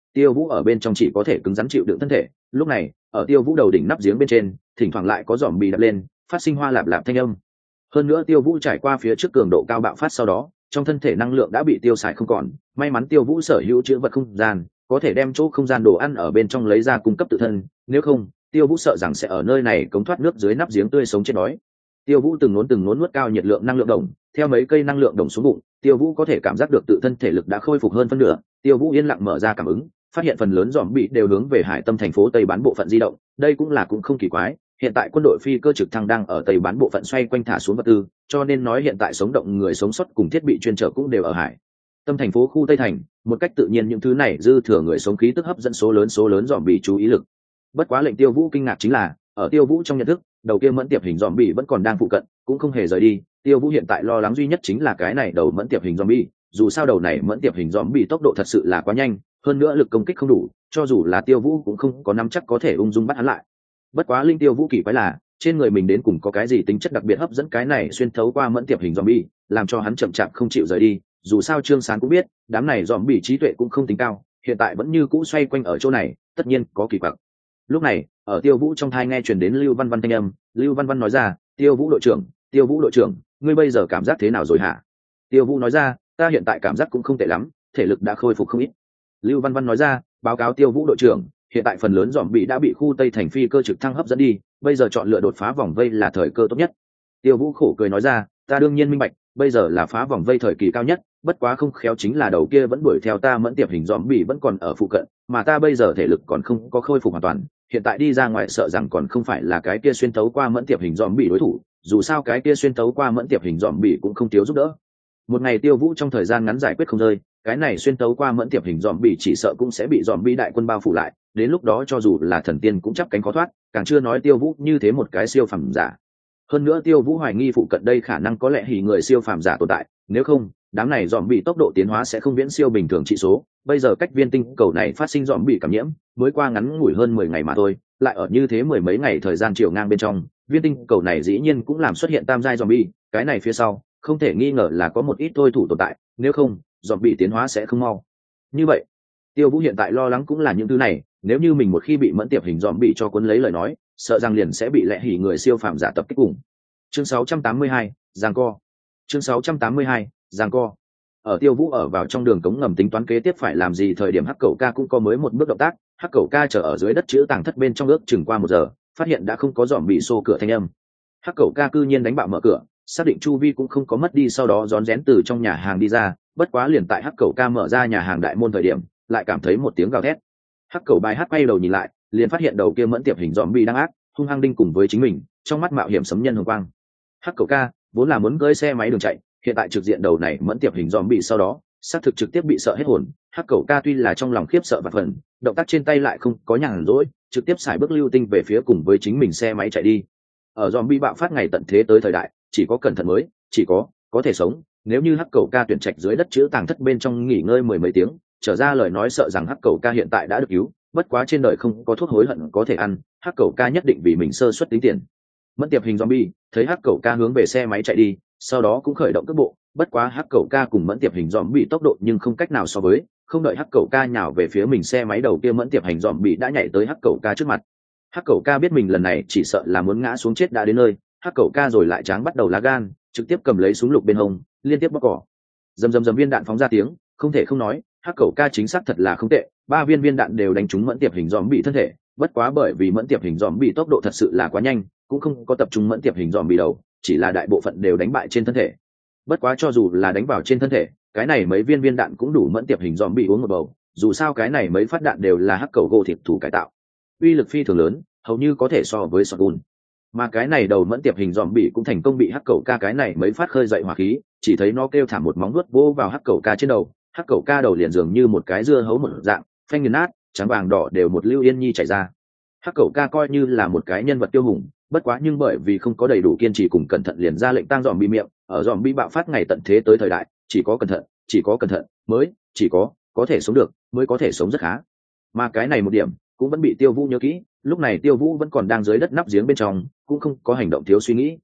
Tiêu Vũ ở bên trong chỉ có thể cứng rắn chịu đựng thân thể. Lúc này ở Tiêu Vũ đầu đỉnh nắp giếng bên trên thỉnh thoảng lại có dòm bị đập lên, phát sinh hoa lạp lạp thanh âm. Hơn nữa Tiêu Vũ trải qua phía trước cường độ cao bạo phát sau đó, trong thân thể năng lượng đã bị tiêu xài không còn. May mắn Tiêu Vũ sở hữu chữ vật không gian, có thể đem chỗ không gian đồ ăn ở bên trong lấy ra cung cấp tự thân, nếu không Tiêu Vũ sợ rằng sẽ ở nơi này cống thoát nước dưới nắp giếng tươi sống chết đói. Tiêu Vũ từng nốn từng nốn nuốt cao nhiệt lượng năng lượng đồng, theo mấy cây năng lượng đồng xuống bụng, Tiêu Vũ có thể cảm giác được tự thân thể lực đã khôi phục hơn phân nửa. Tiêu Vũ yên lặng mở ra cảm ứng, phát hiện phần lớn dòm bị đều hướng về hải tâm thành phố tây bán bộ phận di động. Đây cũng là cũng không kỳ quái, hiện tại quân đội phi cơ trực thăng đang ở tây bán bộ phận xoay quanh thả xuống vật tư, cho nên nói hiện tại sống động người sống sót cùng thiết bị chuyên trở cũng đều ở hải tâm thành phố khu tây thành. Một cách tự nhiên những thứ này dư thừa người sống khí tức hấp dẫn số lớn số lớn dòm bị chú ý lực. Bất quá lệnh Tiêu Vũ kinh ngạc chính là, ở Tiêu Vũ trong nhận thức, đầu kia mẫn tiệp hình dòm bị vẫn còn đang phụ cận, cũng không hề rời đi. Tiêu Vũ hiện tại lo lắng duy nhất chính là cái này đầu mẫn tiệp hình dòm bị, dù sao đầu này mẫn tiệp hình dòm bị tốc độ thật sự là quá nhanh, hơn nữa lực công kích không đủ, cho dù là Tiêu Vũ cũng không có nắm chắc có thể ung dung bắt hắn lại. Bất quá linh Tiêu Vũ kỳ quái là, trên người mình đến cùng có cái gì tính chất đặc biệt hấp dẫn cái này xuyên thấu qua mẫn tiệp hình dòm bị, làm cho hắn chậm chạp không chịu rời đi. Dù sao Trương Sán cũng biết, đám này dòm bị trí tuệ cũng không tính cao, hiện tại vẫn như cũ xoay quanh ở chỗ này, tất nhiên có kỳ quặc. Lúc này ở Tiêu Vũ trong thai nghe truyền đến Lưu Văn Văn thanh âm. Lưu Văn Văn nói ra, Tiêu Vũ đội trưởng, Tiêu Vũ đội trưởng, ngươi bây giờ cảm giác thế nào rồi hả? Tiêu Vũ nói ra, ta hiện tại cảm giác cũng không tệ lắm, thể lực đã khôi phục không ít. Lưu Văn Văn nói ra, báo cáo Tiêu Vũ đội trưởng, hiện tại phần lớn dòm bị đã bị khu tây thành phi cơ trực thăng hấp dẫn đi, bây giờ chọn lựa đột phá vòng vây là thời cơ tốt nhất. Tiêu Vũ khổ cười nói ra, ta đương nhiên minh bạch, bây giờ là phá vòng vây thời kỳ cao nhất, bất quá không khéo chính là đầu kia vẫn đuổi theo ta mẫn tiệp hình dòm bị vẫn còn ở phụ cận, mà ta bây giờ thể lực còn không có khôi phục hoàn toàn, hiện tại đi ra ngoài sợ rằng còn không phải là cái kia xuyên tấu qua mẫn tiệp hình dòm bị đối thủ, dù sao cái kia xuyên tấu qua mẫn tiệp hình dòm bị cũng không thiếu giúp đỡ. Một ngày Tiêu Vũ trong thời gian ngắn giải quyết không rơi, cái này xuyên tấu qua mẫn tiệp hình dòm bị chỉ sợ cũng sẽ bị dòm bị đại quân bao phủ lại, đến lúc đó cho dù là thần tiên cũng chắp cánh khó thoát, càng chưa nói Tiêu Vũ như thế một cái siêu phàm giả. Hơn nữa Tiêu Vũ hoài nghi phụ cận đây khả năng có lẽ hỉ người siêu phàm giả tồn tại, nếu không đám này dòm bị tốc độ tiến hóa sẽ không viễn siêu bình thường trị số. Bây giờ cách viên tinh cầu này phát sinh dòm bị cảm nhiễm mới qua ngắn ngủi hơn mười ngày mà thôi, lại ở như thế mười mấy ngày thời gian chiều ngang bên trong, viên tinh cầu này dĩ nhiên cũng làm xuất hiện tam giai dòm bị, cái này phía sau không thể nghi ngờ là có một ít thôi thủ tồn tại, nếu không dòm bị tiến hóa sẽ không mau như vậy. Tiêu Vũ hiện tại lo lắng cũng là những thứ này, nếu như mình một khi bị mẫn tiệp hình dòm bị cho cuốn lấy lời nói, sợ rằng liền sẽ bị lẽ hỉ người siêu phàm giả tập kích cùng. Chương sáu trăm tám mươi hai, giằng co. Chương sáu trăm tám mươi hai, giằng co. Ở Tiêu Vũ ở vào trong đường cống ngầm tính toán kế tiếp phải làm gì thời điểm Hắc Cẩu Ca cũng có mới một bước động tác. Hắc Cẩu Ca chờ ở dưới đất chữ tàng thất bên trong ước chừng qua một giờ, phát hiện đã không có dòm bị xô cửa thanh âm. Hắc Cẩu Ca cư nhiên đánh bạo mở cửa, xác định chu vi cũng không có mất đi, sau đó rón rén từ trong nhà hàng đi ra. Bất quá liền tại Hắc Cẩu Ca mở ra nhà hàng đại môn thời điểm, lại cảm thấy một tiếng gào thét. Hắc Cẩu Bài Hát quay đầu nhìn lại, liền phát hiện đầu kia mẫn tiệp hình dòm bị đang ác hung hăng đinh cùng với chính mình, trong mắt mạo hiểm sấm nhân hồng quang. Hắc Cẩu Ca vốn là muốn cưỡi xe máy đường chạy, hiện tại trực diện đầu này mẫn tiệp hình dòm bị sau đó, xác thực trực tiếp bị sợ hết hồn. Hắc Cẩu Ca tuy là trong lòng khiếp sợ và phần, động tác trên tay lại không có nhàn rỗi, trực tiếp xài bước lưu tinh về phía cùng với chính mình xe máy chạy đi. Ở dòm bị bạo phát ngày tận thế tới thời đại, chỉ có cẩn thận mới, chỉ có có thể sống. Nếu như Hắc Cẩu Ca tuyển trạch dưới đất chữ tàng thất bên trong nghỉ ngơi mười mấy tiếng, trở ra lời nói sợ rằng Hắc Cẩu Ca hiện tại đã được cứu. Bất quá trên đời không có thuốc hối hận có thể ăn, Hắc Cẩu Ca nhất định vì mình sơ suất tính tiền. Mẫn tiệp hình zombie thấy Hắc Cẩu Ca hướng về xe máy chạy đi, sau đó cũng khởi động cước bộ. Bất quá Hắc Cẩu Ca cùng Mẫn tiệp hình zombie tốc độ nhưng không cách nào so với, không đợi Hắc Cẩu Ca nhào về phía mình xe máy đầu kia Mẫn tiệp hình zombie đã nhảy tới Hắc Cẩu Ca trước mặt. Hắc Cẩu Ca biết mình lần này chỉ sợ là muốn ngã xuống chết đã đến nơi, Hắc Cẩu Ca rồi lại tráng bắt đầu lá gan, trực tiếp cầm lấy súng lục bên hông, liên tiếp bóc cỏ. Rầm rầm rầm viên đạn phóng ra tiếng, không thể không nói, Hắc Cẩu Ca chính xác thật là không tệ, ba viên viên đạn đều đánh trúng Mẫn tiệp hình zombie thân thể. Bất quá bởi vì Mẫn tiệp hình zombie tốc độ thật sự là quá nhanh, cũng không có tập trung Mẫn tiệp hình zombie đầu, chỉ là đại bộ phận đều đánh bại trên thân thể. Bất quá cho dù là đánh vào trên thân thể, cái này mấy viên viên đạn cũng đủ Mẫn tiệp hình zombie uống một bầu, dù sao cái này mấy phát đạn đều là hắc cầu gỗ thịt thủ cải tạo, uy lực phi thường lớn, hầu như có thể so với shotgun. Mà cái này đầu Mẫn tiệp hình zombie cũng thành công bị hắc cầu ca cái này mấy phát khơi dậy hỏa khí, chỉ thấy nó kêu thảm một móng vuốt vô vào hắc cầu ca trên đầu, hắc cầu ca đầu liền dường như một cái dưa hấu một dạng, phanh nghiền nát, trắng vàng đỏ đều một lưu yên nhi chảy ra. Hắc cầu ca coi như là một cái nhân vật tiêu hùng, bất quá nhưng bởi vì không có đầy đủ kiên trì cùng cẩn thận liền ra lệnh tang dòm bị miệng, ở dòm bị bạo phát ngày tận thế tới thời đại, chỉ có cẩn thận, chỉ có cẩn thận mới, chỉ có có thể sống được, mới có thể sống rất khá. Mà cái này một điểm cũng vẫn bị Tiêu Vũ nhớ kỹ, lúc này Tiêu Vũ vẫn còn đang dưới đất nắp giếng bên trong, cũng không có hành động thiếu suy nghĩ.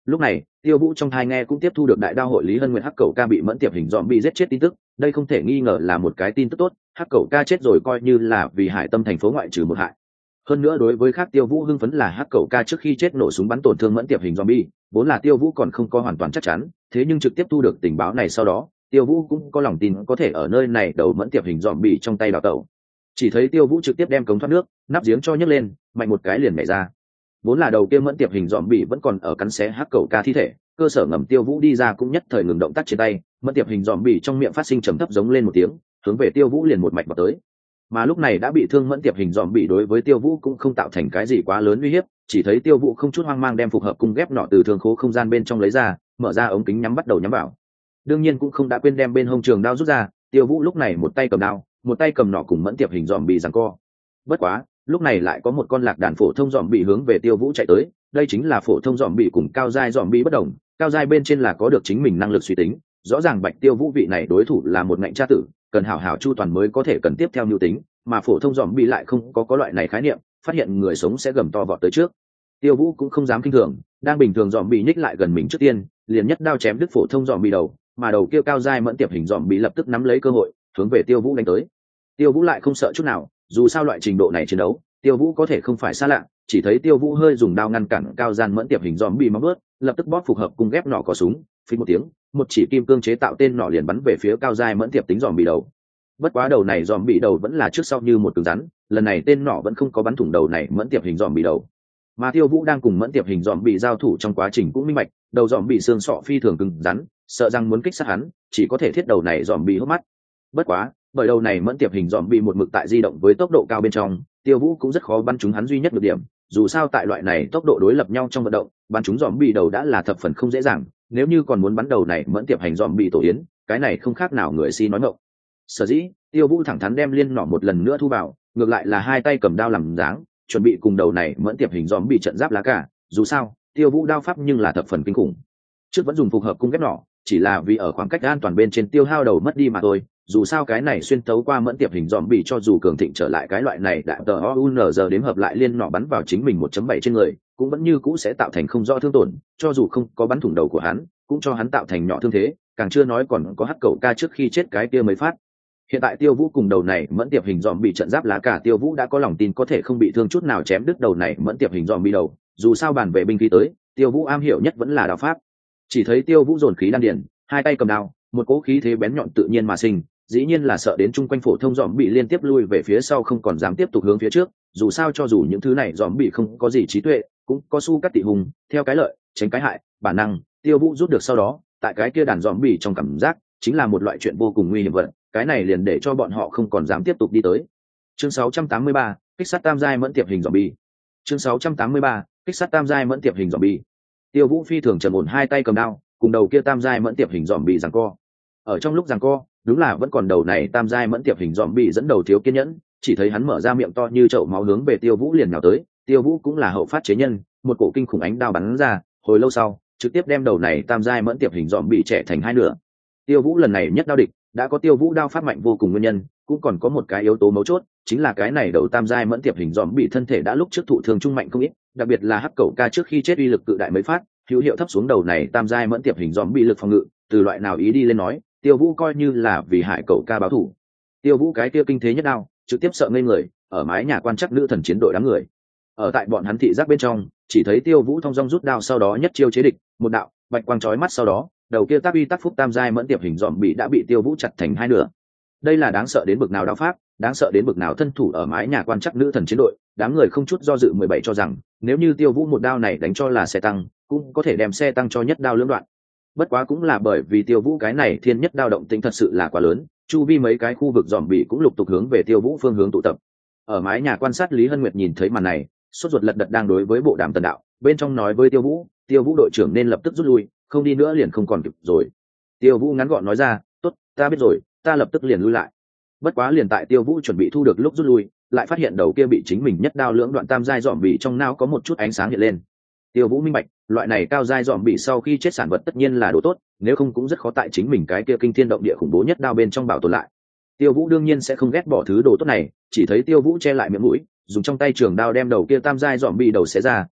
Lúc này Tiêu Vũ trong thai nghe cũng tiếp thu được đại đao hội Lý Hân Nguyệt hắc cẩu ca bị mẫn tiệp hình dòm bị giết chết tin tức. Đây không thể nghi ngờ là một cái tin tức tốt, hắc cẩu ca chết rồi coi như là vì Hải Tâm thành phố ngoại trừ một hại. Hơn nữa đối với khác Tiêu Vũ hưng phấn là hắc cẩu ca trước khi chết nổ súng bắn tổn thương mẫn tiệp hình zombie, vốn là Tiêu Vũ còn không có hoàn toàn chắc chắn, thế nhưng trực tiếp thu được tình báo này sau đó, Tiêu Vũ cũng có lòng tin có thể ở nơi này đầu mẫn tiệp hình zombie trong tay đào tẩu. Chỉ thấy Tiêu Vũ trực tiếp đem cống thoát nước, nắp giếng cho nhấc lên, mạnh một cái liền nhảy ra. Vốn là đầu kia mẫn tiệp hình zombie vẫn còn ở cắn xé hắc cẩu ca thi thể, cơ sở ngầm Tiêu Vũ đi ra cũng nhất thời ngừng động tác trên tay, mẫn tiệp hình zombie trong miệng phát sinh trầm thấp giống lên một tiếng, hướng về Tiêu Vũ liền một mạch vào tới. Mà lúc này đã bị thương mẫn tiệp hình dòm bị đối với Tiêu Vũ cũng không tạo thành cái gì quá lớn uy hiếp, chỉ thấy Tiêu Vũ không chút hoang mang đem phục hợp cung ghép nọ từ thương khố không gian bên trong lấy ra, mở ra ống kính nhắm bắt đầu nhắm vào. Đương nhiên cũng không đã quên đem bên hông trường đao rút ra, Tiêu Vũ lúc này một tay cầm đao, một tay cầm nọ cùng mẫn tiệp hình dòm bị giằng co. Bất quá, lúc này lại có một con lạc đàn phổ thông dòm bị hướng về Tiêu Vũ chạy tới, đây chính là phổ thông dòm bị cùng cao giai dòm bị bất đồng, cao giai bên trên là có được chính mình năng lực suy tính, rõ ràng Bạch Tiêu Vũ vị này đối thủ là một ngạnh tra tử, cần hảo hảo chu toàn mới có thể cần tiếp theo nhu tính, mà phổ thông dòm bị lại không có có loại này khái niệm, phát hiện người sống sẽ gầm to vọt tới trước. Tiêu Vũ cũng không dám kinh thường, đang bình thường dòm bị nhích lại gần mình trước tiên, liền nhất đao chém đứt phổ thông dòm bị đầu, mà đầu kia cao giai mẫn tiệp hình dòm bị lập tức nắm lấy cơ hội, hướng về Tiêu Vũ đánh tới. Tiêu Vũ lại không sợ chút nào, dù sao loại trình độ này chiến đấu, Tiêu Vũ có thể không phải xa lạ, chỉ thấy Tiêu Vũ hơi dùng đao ngăn cản cao gian mẫn tiệp hình dòm bị móng vuốt, lập tức bóp phục hợp cùng ghép nỏ có súng, phình một tiếng, một chỉ kim cương chế tạo tên nỏ liền bắn về phía cao giai mẫn tiệp tính dòm bị đầu. Bất quá đầu này dòm bị đầu vẫn là trước sau như một cứng rắn, lần này tên nỏ vẫn không có bắn thủng đầu này mẫn tiệp hình dòm bị đầu. Mà Tiêu Vũ đang cùng mẫn tiệp hình dòm bị giao thủ trong quá trình cũng minh bạch, đầu dòm bị xương sọ phi thường cứng rắn, sợ rằng muốn kích sát hắn, chỉ có thể thiết đầu này dòm bị hốc mắt. Bất quá, bởi đầu này mẫn tiệp hình dòm bị một mực tại di động với tốc độ cao bên trong, Tiêu Vũ cũng rất khó bắn trúng hắn duy nhất được điểm, dù sao tại loại này tốc độ đối lập nhau trong vận động, bắn trúng dòm bị đầu đã là thập phần không dễ dàng, nếu như còn muốn bắn đầu này mẫn tiệp hành dòm bị tổ yến, cái này không khác nào người si nói ngọng. Sở dĩ, Tiêu Vũ thẳng thắn đem liên nỏ một lần nữa thu vào, ngược lại là hai tay cầm đao làm dáng, chuẩn bị cùng đầu này mẫn tiệp hình dòm bị trận giáp lá cả, dù sao, Tiêu Vũ đao pháp nhưng là thập phần kinh khủng. Trước vẫn dùng phục hợp cung ghép nỏ, chỉ là vì ở khoảng cách an toàn bên trên tiêu hao đầu mất đi mà thôi, dù sao cái này xuyên tấu qua mẫn tiệp hình dòm bị cho dù cường thịnh trở lại cái loại này đại tờ o u n giờ đếm hợp lại liên nỏ bắn vào chính mình một chấm bảy trên người, cũng vẫn như cũ sẽ tạo thành không rõ thương tổn, cho dù không có bắn thủng đầu của hắn, cũng cho hắn tạo thành nhỏ thương thế, càng chưa nói còn có hắc cẩu ca trước khi chết cái kia mới phát. Hiện tại Tiêu Vũ cùng đầu này mẫn tiệp hình dòm bị trận giáp lá cả, Tiêu Vũ đã có lòng tin có thể không bị thương chút nào chém đứt đầu này mẫn tiệp hình dòm bị đầu, dù sao bàn về binh khí tới, Tiêu Vũ am hiểu nhất vẫn là đao pháp. Chỉ thấy Tiêu Vũ dồn khí đan điền, hai tay cầm đao, một cỗ khí thế bén nhọn tự nhiên mà sinh, dĩ nhiên là sợ đến chung quanh phổ thông dòm bị liên tiếp lui về phía sau không còn dám tiếp tục hướng phía trước, dù sao cho dù những thứ này dòm bị không có gì trí tuệ, cũng có su cắt tị hùng, theo cái lợi, tránh cái hại, bản năng, Tiêu Vũ rút được sau đó, tại cái kia đàn dòm bị trong cảm giác, chính là một loại chuyện vô cùng nguy hiểm vật, cái này liền để cho bọn họ không còn dám tiếp tục đi tới. Chương sáu trăm tám mươi ba, kích sát tam giai mẫn tiệp hình dòm bị. Chương sáu trăm tám mươi ba, kích sát tam giai mẫn tiệp hình dòm bị. Tiêu Vũ phi thường trầm ổn hai tay cầm đao, cùng đầu kia tam giai mẫn tiệp hình dòm bị giằng co. Ở trong lúc giằng co, đúng là vẫn còn đầu này tam giai mẫn tiệp hình dòm bị dẫn đầu thiếu kiên nhẫn, chỉ thấy hắn mở ra miệng to như chậu máu hướng về Tiêu Vũ liền nhào tới, Tiêu Vũ cũng là hậu phát chế nhân, một cổ kinh khủng ánh đao bắn ra, hồi lâu sau, trực tiếp đem đầu này tam giai mẫn tiệp hình dòm bị chẻ thành hai nửa. Tiêu Vũ lần này nhất đao địch, đã có Tiêu Vũ đao pháp mạnh vô cùng nguyên nhân, cũng còn có một cái yếu tố mấu chốt, chính là cái này đầu tam giai mẫn tiệp hình dòm bị thân thể đã lúc trước thụ thương trung mạnh không ít, đặc biệt là hắc cẩu ca trước khi chết uy lực cự đại mới phát, hữu hiệu thấp xuống đầu này tam giai mẫn tiệp hình dòm bị lực phòng ngự, từ loại nào ý đi lên nói, Tiêu Vũ coi như là vì hại cẩu ca báo thủ. Tiêu Vũ cái kia kinh thế nhất đao, trực tiếp sợ ngây người, ở mái nhà quan chắc nữ thần chiến đội đám người. Ở tại bọn hắn thị giác bên trong, chỉ thấy Tiêu Vũ thong dong rút đao sau đó nhất chiêu chế địch, một đạo bạch quang chói mắt sau đó, đầu kia tác uy tác phúc tam giai mẫn tiệp hình dòm bị đã bị Tiêu Vũ chặt thành hai nửa. Đây là đáng sợ đến bực nào đao pháp, đáng sợ đến bực nào thân thủ ở mái nhà quan chắc nữ thần chiến đội, đám người không chút do dự mười bảy cho rằng, nếu như Tiêu Vũ một đao này đánh cho là xe tăng, cũng có thể đem xe tăng cho nhất đao lưỡng đoạn. Bất quá cũng là bởi vì Tiêu Vũ cái này thiên nhất đao động tính thật sự là quá lớn, chu vi mấy cái khu vực dòm bị cũng lục tục hướng về Tiêu Vũ phương hướng tụ tập. Ở mái nhà quan sát Lý Hân Nguyệt nhìn thấy màn này, sốt ruột lật đật đang đối với bộ đàm tần đạo, bên trong nói với Tiêu Vũ, Tiêu Vũ đội trưởng nên lập tức rút lui, không đi nữa liền không còn kịp rồi. Tiêu Vũ ngắn gọn nói ra, tốt, ta biết rồi, ta lập tức liền lui lại. Bất quá liền tại Tiêu Vũ chuẩn bị thu được lúc rút lui, lại phát hiện đầu kia bị chính mình nhất đao lưỡng đoạn tam giai dòm bị trong não có một chút ánh sáng hiện lên. Tiêu Vũ minh bạch, loại này cao giai dòm bị sau khi chết sản vật tất nhiên là đồ tốt, nếu không cũng rất khó tại chính mình cái kia kinh thiên động địa khủng bố nhất đao bên trong bảo tồn lại. Tiêu Vũ đương nhiên sẽ không ghét bỏ thứ đồ tốt này, chỉ thấy Tiêu Vũ che lại miệng mũi, dùng trong tay trường đao đem đầu kia tam giai dòm bị đầu xé ra,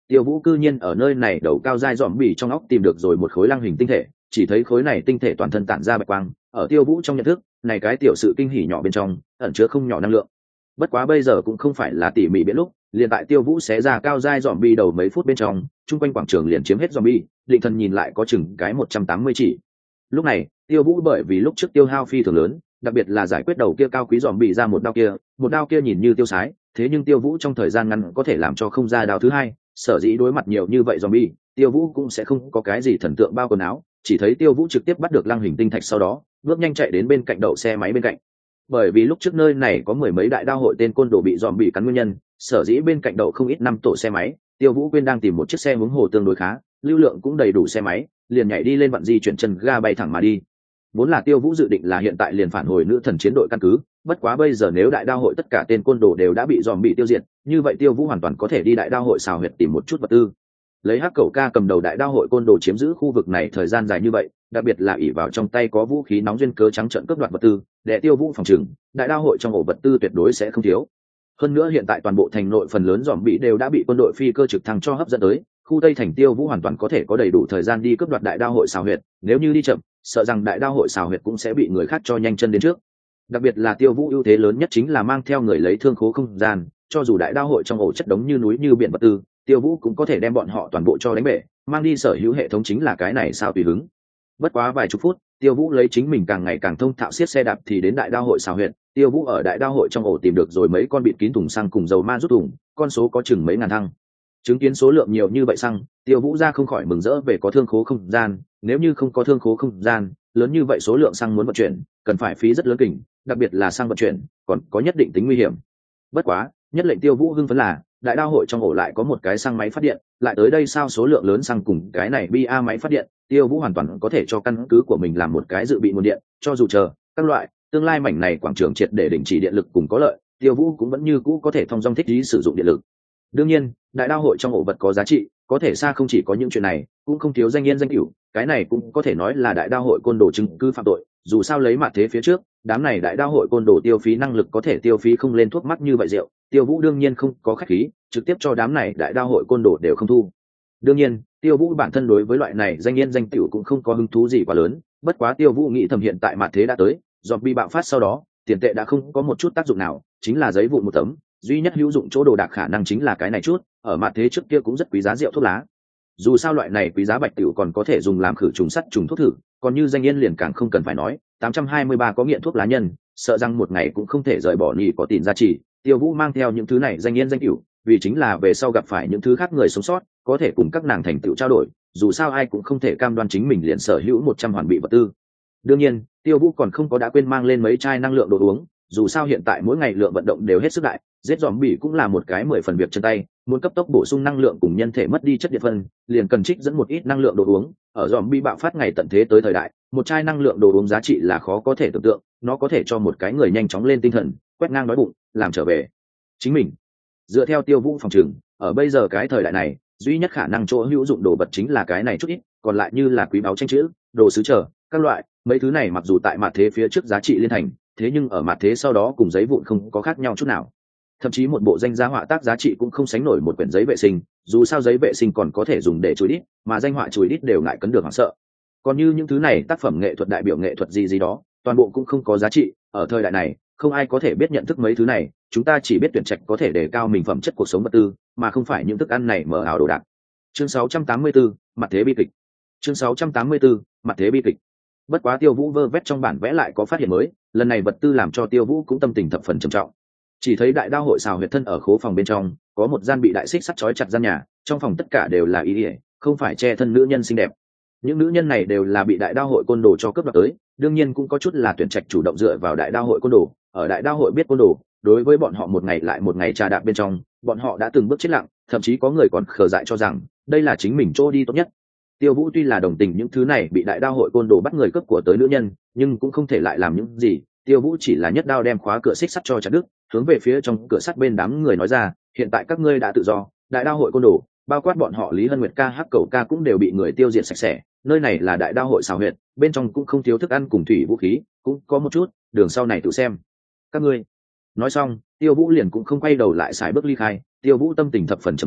Tiêu Vũ cư nhiên ở nơi này đầu cao dai dòm bì trong óc tìm được rồi một khối lăng hình tinh thể, chỉ thấy khối này tinh thể toàn thân tản ra bạch quang, ở Tiêu Vũ trong nhận thức, này cái tiểu sự kinh hỉ nhỏ bên trong, ẩn chứa không nhỏ năng lượng. Bất quá bây giờ cũng không phải là tỉ mỉ biết lúc, liền tại Tiêu Vũ xé ra cao dai dòm bì đầu mấy phút bên trong, chung quanh quảng trường liền chiếm hết dòm bì, định thần nhìn lại có chừng cái một trăm tám mươi chỉ. Lúc này, Tiêu Vũ bởi vì lúc trước tiêu hao phi thường lớn, đặc biệt là giải quyết đầu kia cao quý dòm bì ra một đao kia, một đao kia nhìn như tiêu sái, thế nhưng Tiêu Vũ trong thời gian ngắn có thể làm cho không ra đao thứ hai, sở dĩ đối mặt nhiều như vậy zombie, Tiêu Vũ cũng sẽ không có cái gì thần tượng bao quần áo, chỉ thấy Tiêu Vũ trực tiếp bắt được lăng hình tinh thạch sau đó, bước nhanh chạy đến bên cạnh đậu xe máy bên cạnh. Bởi vì lúc trước nơi này có mười mấy đại đao hội tên côn đồ bị zombie cắn nguyên nhân, sở dĩ bên cạnh đậu không ít năm tổ xe máy, Tiêu Vũ quên đang tìm một chiếc xe hướng hồ tương đối khá, lưu lượng cũng đầy đủ xe máy, liền nhảy đi lên vặn di chuyển chân ga bay thẳng mà đi. Vốn là Tiêu Vũ dự định là hiện tại liền phản hồi nữ thần chiến đội căn cứ, bất quá bây giờ nếu đại đao hội tất cả tên côn đồ đều đã bị dòm bị tiêu diệt, như vậy Tiêu Vũ hoàn toàn có thể đi đại đao hội xào huyệt tìm một chút vật tư. Lấy hắc cẩu ca cầm đầu đại đao hội côn đồ chiếm giữ khu vực này thời gian dài như vậy, đặc biệt là ỷ vào trong tay có vũ khí nóng duyên cớ trắng trợn cướp đoạt vật tư, để Tiêu Vũ phòng trừng, đại đao hội trong ổ vật tư tuyệt đối sẽ không thiếu. Hơn nữa hiện tại toàn bộ thành nội phần lớn dòm bị đều đã bị quân đội phi cơ trực thăng cho hấp dẫn tới, khu tây thành Tiêu Vũ hoàn toàn có thể có đầy đủ thời gian đi cướp đoạt đại đao hội xào huyệt, nếu như đi chậm, sợ rằng đại đao hội xào huyệt cũng sẽ bị người khác cho nhanh chân đến trước. Đặc biệt là Tiêu Vũ ưu thế lớn nhất chính là mang theo người lấy thương khố không gian, cho dù đại đao hội trong ổ chất đống như núi như biển vật tư, Tiêu Vũ cũng có thể đem bọn họ toàn bộ cho đánh bể, mang đi sở hữu hệ thống chính là cái này sao tùy hứng. Bất quá vài chục phút, Tiêu Vũ lấy chính mình càng ngày càng thông thạo xiết xe đạp thì đến đại đao hội xào huyệt, Tiêu Vũ ở đại đao hội trong ổ tìm được rồi mấy con bịt kín thùng xăng cùng dầu ma rút thùng, con số có chừng mấy ngàn thăng. Chứng kiến số lượng nhiều như vậy xăng, Tiêu Vũ ra không khỏi mừng rỡ về có thương khố không gian, nếu như không có thương khố không gian, lớn như vậy số lượng xăng muốn vận chuyển, cần phải phí rất lớn kình, đặc biệt là xăng vận chuyển, còn có nhất định tính nguy hiểm. Bất quá, nhất lệnh Tiêu Vũ hưng phấn là, đại đao hội trong ổ lại có một cái xăng máy phát điện, lại tới đây sao số lượng lớn xăng cùng cái này bia máy phát điện, Tiêu Vũ hoàn toàn có thể cho căn cứ của mình làm một cái dự bị nguồn điện, cho dù chờ các loại tương lai mảnh này quảng trường triệt để đình chỉ điện lực cùng có lợi, Tiêu Vũ cũng vẫn như cũ có thể thông dong thích lý sử dụng điện lực. Đương nhiên, đại đao hội trong ổ vật có giá trị, có thể xa không chỉ có những chuyện này, cũng không thiếu danh yên danh cửu, cái này cũng có thể nói là đại đao hội côn đồ chứng cứ phạm tội, dù sao lấy mặt thế phía trước, đám này đại đao hội côn đồ tiêu phí năng lực có thể tiêu phí không lên thuốc mắc như vậy rượu, Tiêu Vũ đương nhiên không có khách khí, trực tiếp cho đám này đại đao hội côn đồ đều không thu. Đương nhiên, Tiêu Vũ bản thân đối với loại này danh yên danh cửu cũng không có hứng thú gì quá lớn, bất quá Tiêu Vũ nghĩ thầm hiện tại mặt thế đã tới, zombie bạo phát sau đó, tiền tệ đã không có một chút tác dụng nào, chính là giấy vụn một tấm, duy nhất hữu dụng chỗ đồ đạc khả năng chính là cái này chút, ở mặt thế trước kia cũng rất quý giá rượu thuốc lá. Dù sao loại này quý giá bạch tiểu còn có thể dùng làm khử trùng sắt trùng thuốc thử, còn như danh yên liền càng không cần phải nói, tám trăm hai mươi ba có nghiện thuốc lá nhân, sợ rằng một ngày cũng không thể rời bỏ nhị có tiền giá trị. Tiêu Vũ mang theo những thứ này danh yên danh cửu, vì chính là về sau gặp phải những thứ khác người sống sót, có thể cùng các nàng thành tựu trao đổi, dù sao ai cũng không thể cam đoan chính mình liền sở hữu một trăm hoàn bị vật tư. Đương nhiên, Tiêu Vũ còn không có đã quên mang lên mấy chai năng lượng đồ uống, dù sao hiện tại mỗi ngày lượng vận động đều hết sức đại, giết zombie cũng là một cái mười phần việc chân tay, muốn cấp tốc bổ sung năng lượng cùng nhân thể mất đi chất điện phân, liền cần trích dẫn một ít năng lượng đồ uống, ở zombie bạo phát ngày tận thế tới thời đại, một chai năng lượng đồ uống giá trị là khó có thể tưởng tượng, nó có thể cho một cái người nhanh chóng lên tinh thần, quét ngang đói bụng, làm trở về chính mình. Dựa theo Tiêu Vũ phòng trường, ở bây giờ cái thời đại này, duy nhất khả năng chỗ hữu dụng đồ vật chính là cái này chút ít, còn lại như là quý báu tranh chữ, đồ sứ trở, các loại, mấy thứ này mặc dù tại mặt thế phía trước giá trị liên thành, thế nhưng ở mặt thế sau đó cùng giấy vụn không có khác nhau chút nào. Thậm chí một bộ danh giá họa tác giá trị cũng không sánh nổi một quyển giấy vệ sinh, dù sao giấy vệ sinh còn có thể dùng để chùi đít, mà danh họa chùi đít đều ngại cấn được hoảng sợ. Còn như những thứ này tác phẩm nghệ thuật đại biểu nghệ thuật gì gì đó, toàn bộ cũng không có giá trị, ở thời đại này, không ai có thể biết nhận thức mấy thứ này, chúng ta chỉ biết tuyển trạch có thể đề cao mình phẩm chất cuộc sống vật tư, mà không phải những thức ăn này mở ảo đồ đạc. Chương sáu trăm tám mươi tư, mặt thế bi kịch. Chương sáu trăm tám mươi tư, mặt thế bi kịch. Bất quá Tiêu Vũ vơ vét trong bản vẽ lại có phát hiện mới, lần này vật tư làm cho Tiêu Vũ cũng tâm tình thập phần trầm trọng. Chỉ thấy đại đao hội xào huyệt thân ở khố phòng bên trong, có một gian bị đại xích sắt trói chặt gian nhà, trong phòng tất cả đều là y ỉa, không phải che thân nữ nhân xinh đẹp. Những nữ nhân này đều là bị đại đao hội côn đồ cho cướp đoạt tới, đương nhiên cũng có chút là tuyển trạch chủ động dựa vào đại đao hội côn đồ, ở đại đao hội biết côn đồ, đối với bọn họ một ngày lại một ngày trà đạp bên trong, bọn họ đã từng bước chết lặng, thậm chí có người còn khờ dại cho rằng đây là chính mình chỗ đi tốt nhất. Tiêu Vũ tuy là đồng tình những thứ này bị đại đao hội côn đồ bắt người cướp của tới nữ nhân, nhưng cũng không thể lại làm những gì. Tiêu Vũ chỉ là nhất đao đem khóa cửa xích sắt cho chặt đứt, hướng về phía trong cửa sắt bên đám người nói ra, hiện tại các ngươi đã tự do, đại đao hội côn đồ, bao quát bọn họ Lý Hân Nguyệt ca, Hắc Cẩu ca cũng đều bị người tiêu diệt sạch sẽ. Nơi này là đại đao hội xào huyệt, bên trong cũng không thiếu thức ăn cùng thủy vũ khí, cũng có một chút, đường sau này tự xem. Các ngươi. Nói xong, Tiêu Vũ liền cũng không quay đầu lại xài bước ly khai. Tiêu Vũ tâm tình thập phần trầm trọng,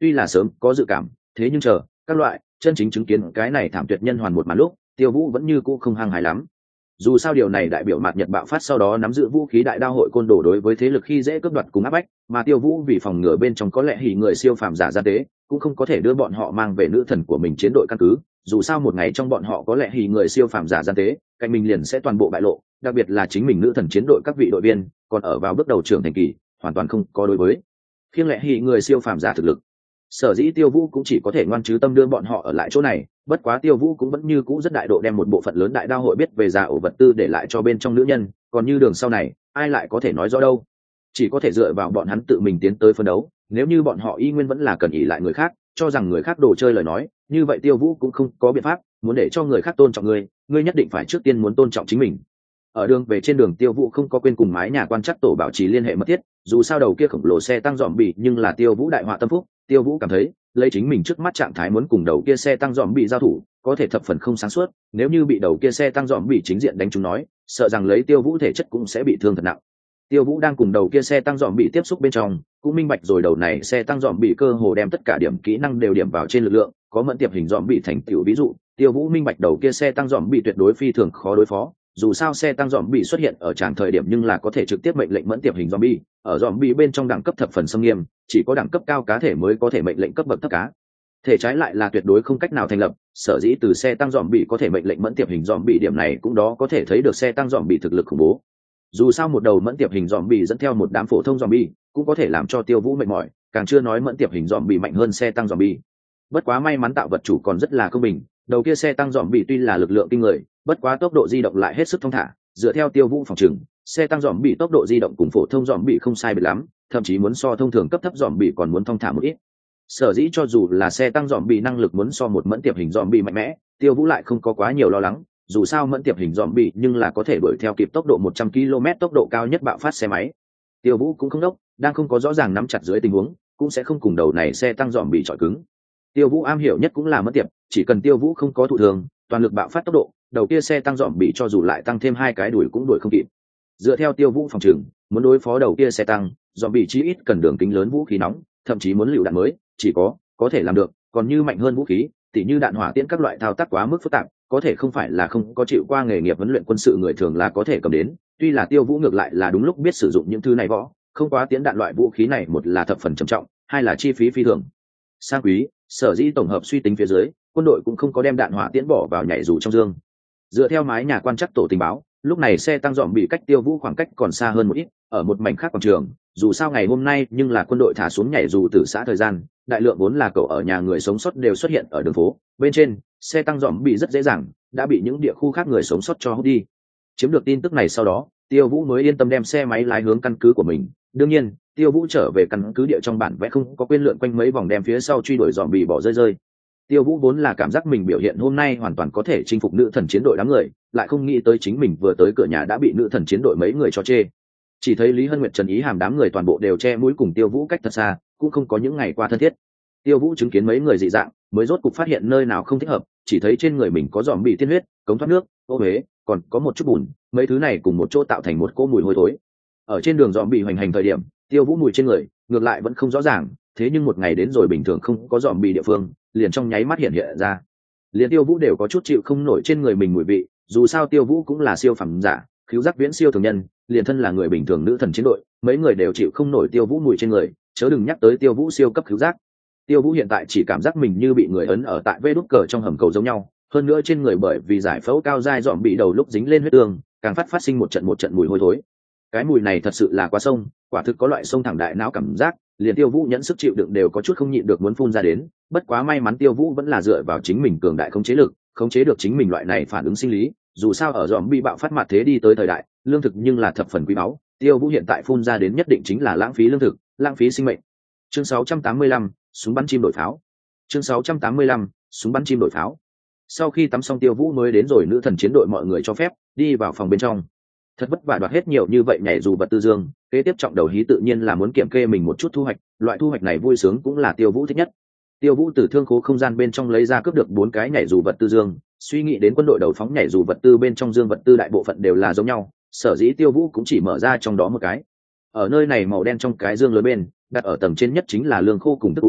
tuy là sớm có dự cảm, thế nhưng chờ các loại chân chính chứng kiến cái này thảm tuyệt nhân hoàn một màn lúc, Tiêu Vũ vẫn như cũ không hăng hái lắm. Dù sao điều này đại biểu mạt Nhật bạo phát sau đó nắm giữ vũ khí đại đao hội côn đồ đối với thế lực khi dễ cướp đoạt cùng áp bách, mà Tiêu Vũ vì phòng ngừa bên trong có lẽ hỉ người siêu phàm giả gian tế, cũng không có thể đưa bọn họ mang về nữ thần của mình chiến đội căn cứ. Dù sao một ngày trong bọn họ có lẽ hỉ người siêu phàm giả gian tế, cạnh mình liền sẽ toàn bộ bại lộ, đặc biệt là chính mình nữ thần chiến đội các vị đội viên, còn ở vào bước đầu trưởng thành kỳ, hoàn toàn không có đối với khiêng lẽ hỉ người siêu phàm giả thực lực. Sở dĩ Tiêu Vũ cũng chỉ có thể ngoan chứ tâm đưa bọn họ ở lại chỗ này, bất quá Tiêu Vũ cũng vẫn như cũ rất đại độ đem một bộ phận lớn đại đao hội biết về giả ổ vật tư để lại cho bên trong nữ nhân, còn như đường sau này, ai lại có thể nói rõ đâu. Chỉ có thể dựa vào bọn hắn tự mình tiến tới phân đấu, nếu như bọn họ y nguyên vẫn là cần ỷ lại người khác, cho rằng người khác đồ chơi lời nói, như vậy Tiêu Vũ cũng không có biện pháp, muốn để cho người khác tôn trọng ngươi, ngươi nhất định phải trước tiên muốn tôn trọng chính mình. Ở đường về trên đường Tiêu Vũ không có quên cùng mái nhà quan chắc tổ bảo trì liên hệ mật thiết, dù sao đầu kia khổng lồ xe tăng dòm bị nhưng là Tiêu Vũ đại họa tâm phúc. Tiêu Vũ cảm thấy lấy chính mình trước mắt trạng thái muốn cùng đầu kia xe tăng dòm bị giao thủ có thể thập phần không sáng suốt, nếu như bị đầu kia xe tăng dòm bị chính diện đánh trúng nói, sợ rằng lấy Tiêu Vũ thể chất cũng sẽ bị thương thật nặng. Tiêu Vũ đang cùng đầu kia xe tăng dòm bị tiếp xúc bên trong, cũng minh bạch rồi đầu này xe tăng dòm bị cơ hồ đem tất cả điểm kỹ năng đều điểm vào trên lực lượng, có mẫn tiệp hình dòm bị thành tựu ví dụ, Tiêu Vũ minh bạch đầu kia xe tăng dòm bị tuyệt đối phi thường khó đối phó. Dù sao xe tăng dòm bị xuất hiện ở tràng thời điểm nhưng là có thể trực tiếp mệnh lệnh mẫn tiệp hình zombie, ở zombie bên trong đẳng cấp thập phần xâm nghiêm, chỉ có đẳng cấp cao cá thể mới có thể mệnh lệnh cấp bậc thấp cá thể trái lại là tuyệt đối không cách nào thành lập. Sở dĩ từ xe tăng dòm bị có thể mệnh lệnh mẫn tiệp hình dòm bị điểm này cũng đó có thể thấy được xe tăng dòm bị thực lực khủng bố. Dù sao một đầu mẫn tiệp hình dòm bị dẫn theo một đám phổ thông dòm bị cũng có thể làm cho Tiêu Vũ mệt mỏi, càng chưa nói mẫn tiệp hình dòm bị mạnh hơn xe tăng dòm bị. Bất quá may mắn tạo vật chủ còn rất là công bình, đầu kia xe tăng dòm bị tuy là lực lượng kinh người, bất quá tốc độ di động lại hết sức thông thả. Dựa theo Tiêu Vũ phòng trừng, xe tăng dòm bị tốc độ di động cùng phổ thông dòm bị không sai biệt lắm, thậm chí muốn so thông thường cấp thấp dòm bị còn muốn thông thả một ít. Sở dĩ cho dù là xe tăng dòm bị năng lực muốn so một mẫn tiệp hình dòm bị mạnh mẽ, Tiêu Vũ lại không có quá nhiều lo lắng. Dù sao mẫn tiệp hình dòm bị nhưng là có thể đuổi theo kịp tốc độ một trăm ki lô mét tốc độ cao nhất bạo phát xe máy. Tiêu Vũ cũng không đốc, đang không có rõ ràng nắm chặt dưới tình huống, cũng sẽ không cùng đầu này xe tăng dòm bị chọi cứng. Tiêu Vũ am hiểu nhất cũng là mẫn tiệp, chỉ cần Tiêu Vũ không có thụ thường, toàn lực bạo phát tốc độ, đầu kia xe tăng dòm bị cho dù lại tăng thêm hai cái đuổi cũng đuổi không kịp. Dựa theo Tiêu Vũ phòng trường, muốn đối phó đầu kia xe tăng dòm bị chí ít cần đường kính lớn vũ khí nóng, thậm chí muốn lựu đạn mới, chỉ có có thể làm được, còn như mạnh hơn vũ khí, tỉ như đạn hỏa tiễn các loại thao tác quá mức phức tạp, có thể không phải là không có chịu qua nghề nghiệp huấn luyện quân sự người thường là có thể cầm đến. Tuy là Tiêu Vũ ngược lại là đúng lúc biết sử dụng những thứ này võ, không quá tiễn đạn loại vũ khí này, một là thập phần trầm trọng, hai là chi phí phi thường sang quý, sở dĩ tổng hợp suy tính phía dưới, quân đội cũng không có đem đạn hỏa tiễn bỏ vào nhảy dù trong dương. Dựa theo mái nhà quan chắc tổ tình báo, lúc này xe tăng dòm bị cách Tiêu Vũ khoảng cách còn xa hơn một ít, ở một mảnh khác quảng trường. Dù sao ngày hôm nay nhưng là quân đội thả xuống nhảy dù từ xã thời gian, đại lượng vốn là cậu ở nhà người sống sót đều xuất hiện ở đường phố bên trên, xe tăng dòm bị rất dễ dàng đã bị những địa khu khác người sống sót cho hút đi. Chiếm được tin tức này sau đó, Tiêu Vũ mới yên tâm đem xe máy lái hướng căn cứ của mình. Đương nhiên, Tiêu Vũ trở về căn cứ địa trong bản vẽ không có quên lượn quanh mấy vòng đem phía sau truy đuổi dòm bị bỏ rơi rơi. Tiêu Vũ vốn là cảm giác mình biểu hiện hôm nay hoàn toàn có thể chinh phục nữ thần chiến đội đám người, lại không nghĩ tới chính mình vừa tới cửa nhà đã bị nữ thần chiến đội mấy người cho chê. Chỉ thấy Lý Hân Nguyệt, Trần Ý Hàm đám người toàn bộ đều che mũi cùng Tiêu Vũ cách thật xa, cũng không có những ngày qua thân thiết. Tiêu Vũ chứng kiến mấy người dị dạng, mới rốt cục phát hiện nơi nào không thích hợp, chỉ thấy trên người mình có dòm bị tiên huyết, cống thoát nước, ô huế, còn có một chút bùn, mấy thứ này cùng một chỗ tạo thành một cỗ mùi hôi thối. Ở trên đường dòm bị hoành hành thời điểm, Tiêu Vũ mùi trên người ngược lại vẫn không rõ ràng, thế nhưng một ngày đến rồi bình thường không có dòm bị địa phương, liền trong nháy mắt hiện hiện ra. Liền Tiêu Vũ đều có chút chịu không nổi trên người mình mùi vị, dù sao Tiêu Vũ cũng là siêu phẩm giả, khiếu giác viễn siêu thường nhân, liền thân là người bình thường nữ thần chiến đội, mấy người đều chịu không nổi Tiêu Vũ mùi trên người, chớ đừng nhắc tới Tiêu Vũ siêu cấp khiếu giác. Tiêu Vũ hiện tại chỉ cảm giác mình như bị người ấn ở tại vê đút cờ trong hầm cầu giống nhau, hơn nữa trên người bởi vì giải phẫu cao dai dòm bị đầu lúc dính lên huyết tương, càng phát phát sinh một trận một trận mùi hôi thối. Cái mùi này thật sự là quá sông, quả thực có loại sông thẳng đại não cảm giác, liền Tiêu Vũ nhẫn sức chịu đựng đều có chút không nhịn được muốn phun ra đến. Bất quá may mắn Tiêu Vũ vẫn là dựa vào chính mình cường đại khống chế lực, khống chế được chính mình loại này phản ứng sinh lý. Dù sao ở dòm bị bạo phát mặt thế đi tới thời đại, lương thực nhưng là thập phần quý báu. Tiêu Vũ hiện tại phun ra đến nhất định chính là lãng phí lương thực, lãng phí sinh mệnh. Chương sáu trăm tám mươi lăm, súng bắn chim đổi pháo. Chương sáu trăm tám mươi lăm, súng bắn chim đổi pháo. Sau khi tắm xong Tiêu Vũ mới đến rồi nữ thần chiến đội mọi người cho phép đi vào phòng bên trong. Thật vất vả đoạt hết nhiều như vậy nhảy dù vật tư dương, kế tiếp trọng đầu hí tự nhiên là muốn kiểm kê mình một chút thu hoạch, loại thu hoạch này vui sướng cũng là Tiêu Vũ thích nhất. Tiêu Vũ từ thương khố không gian bên trong lấy ra cướp được bốn cái nhảy dù vật tư dương, suy nghĩ đến quân đội đầu phóng nhảy dù vật tư bên trong dương vật tư đại bộ phận đều là giống nhau, sở dĩ Tiêu Vũ cũng chỉ mở ra trong đó một cái. Ở nơi này màu đen trong cái dương lớn bên, đặt ở tầng trên nhất chính là lương khô cùng thức uống,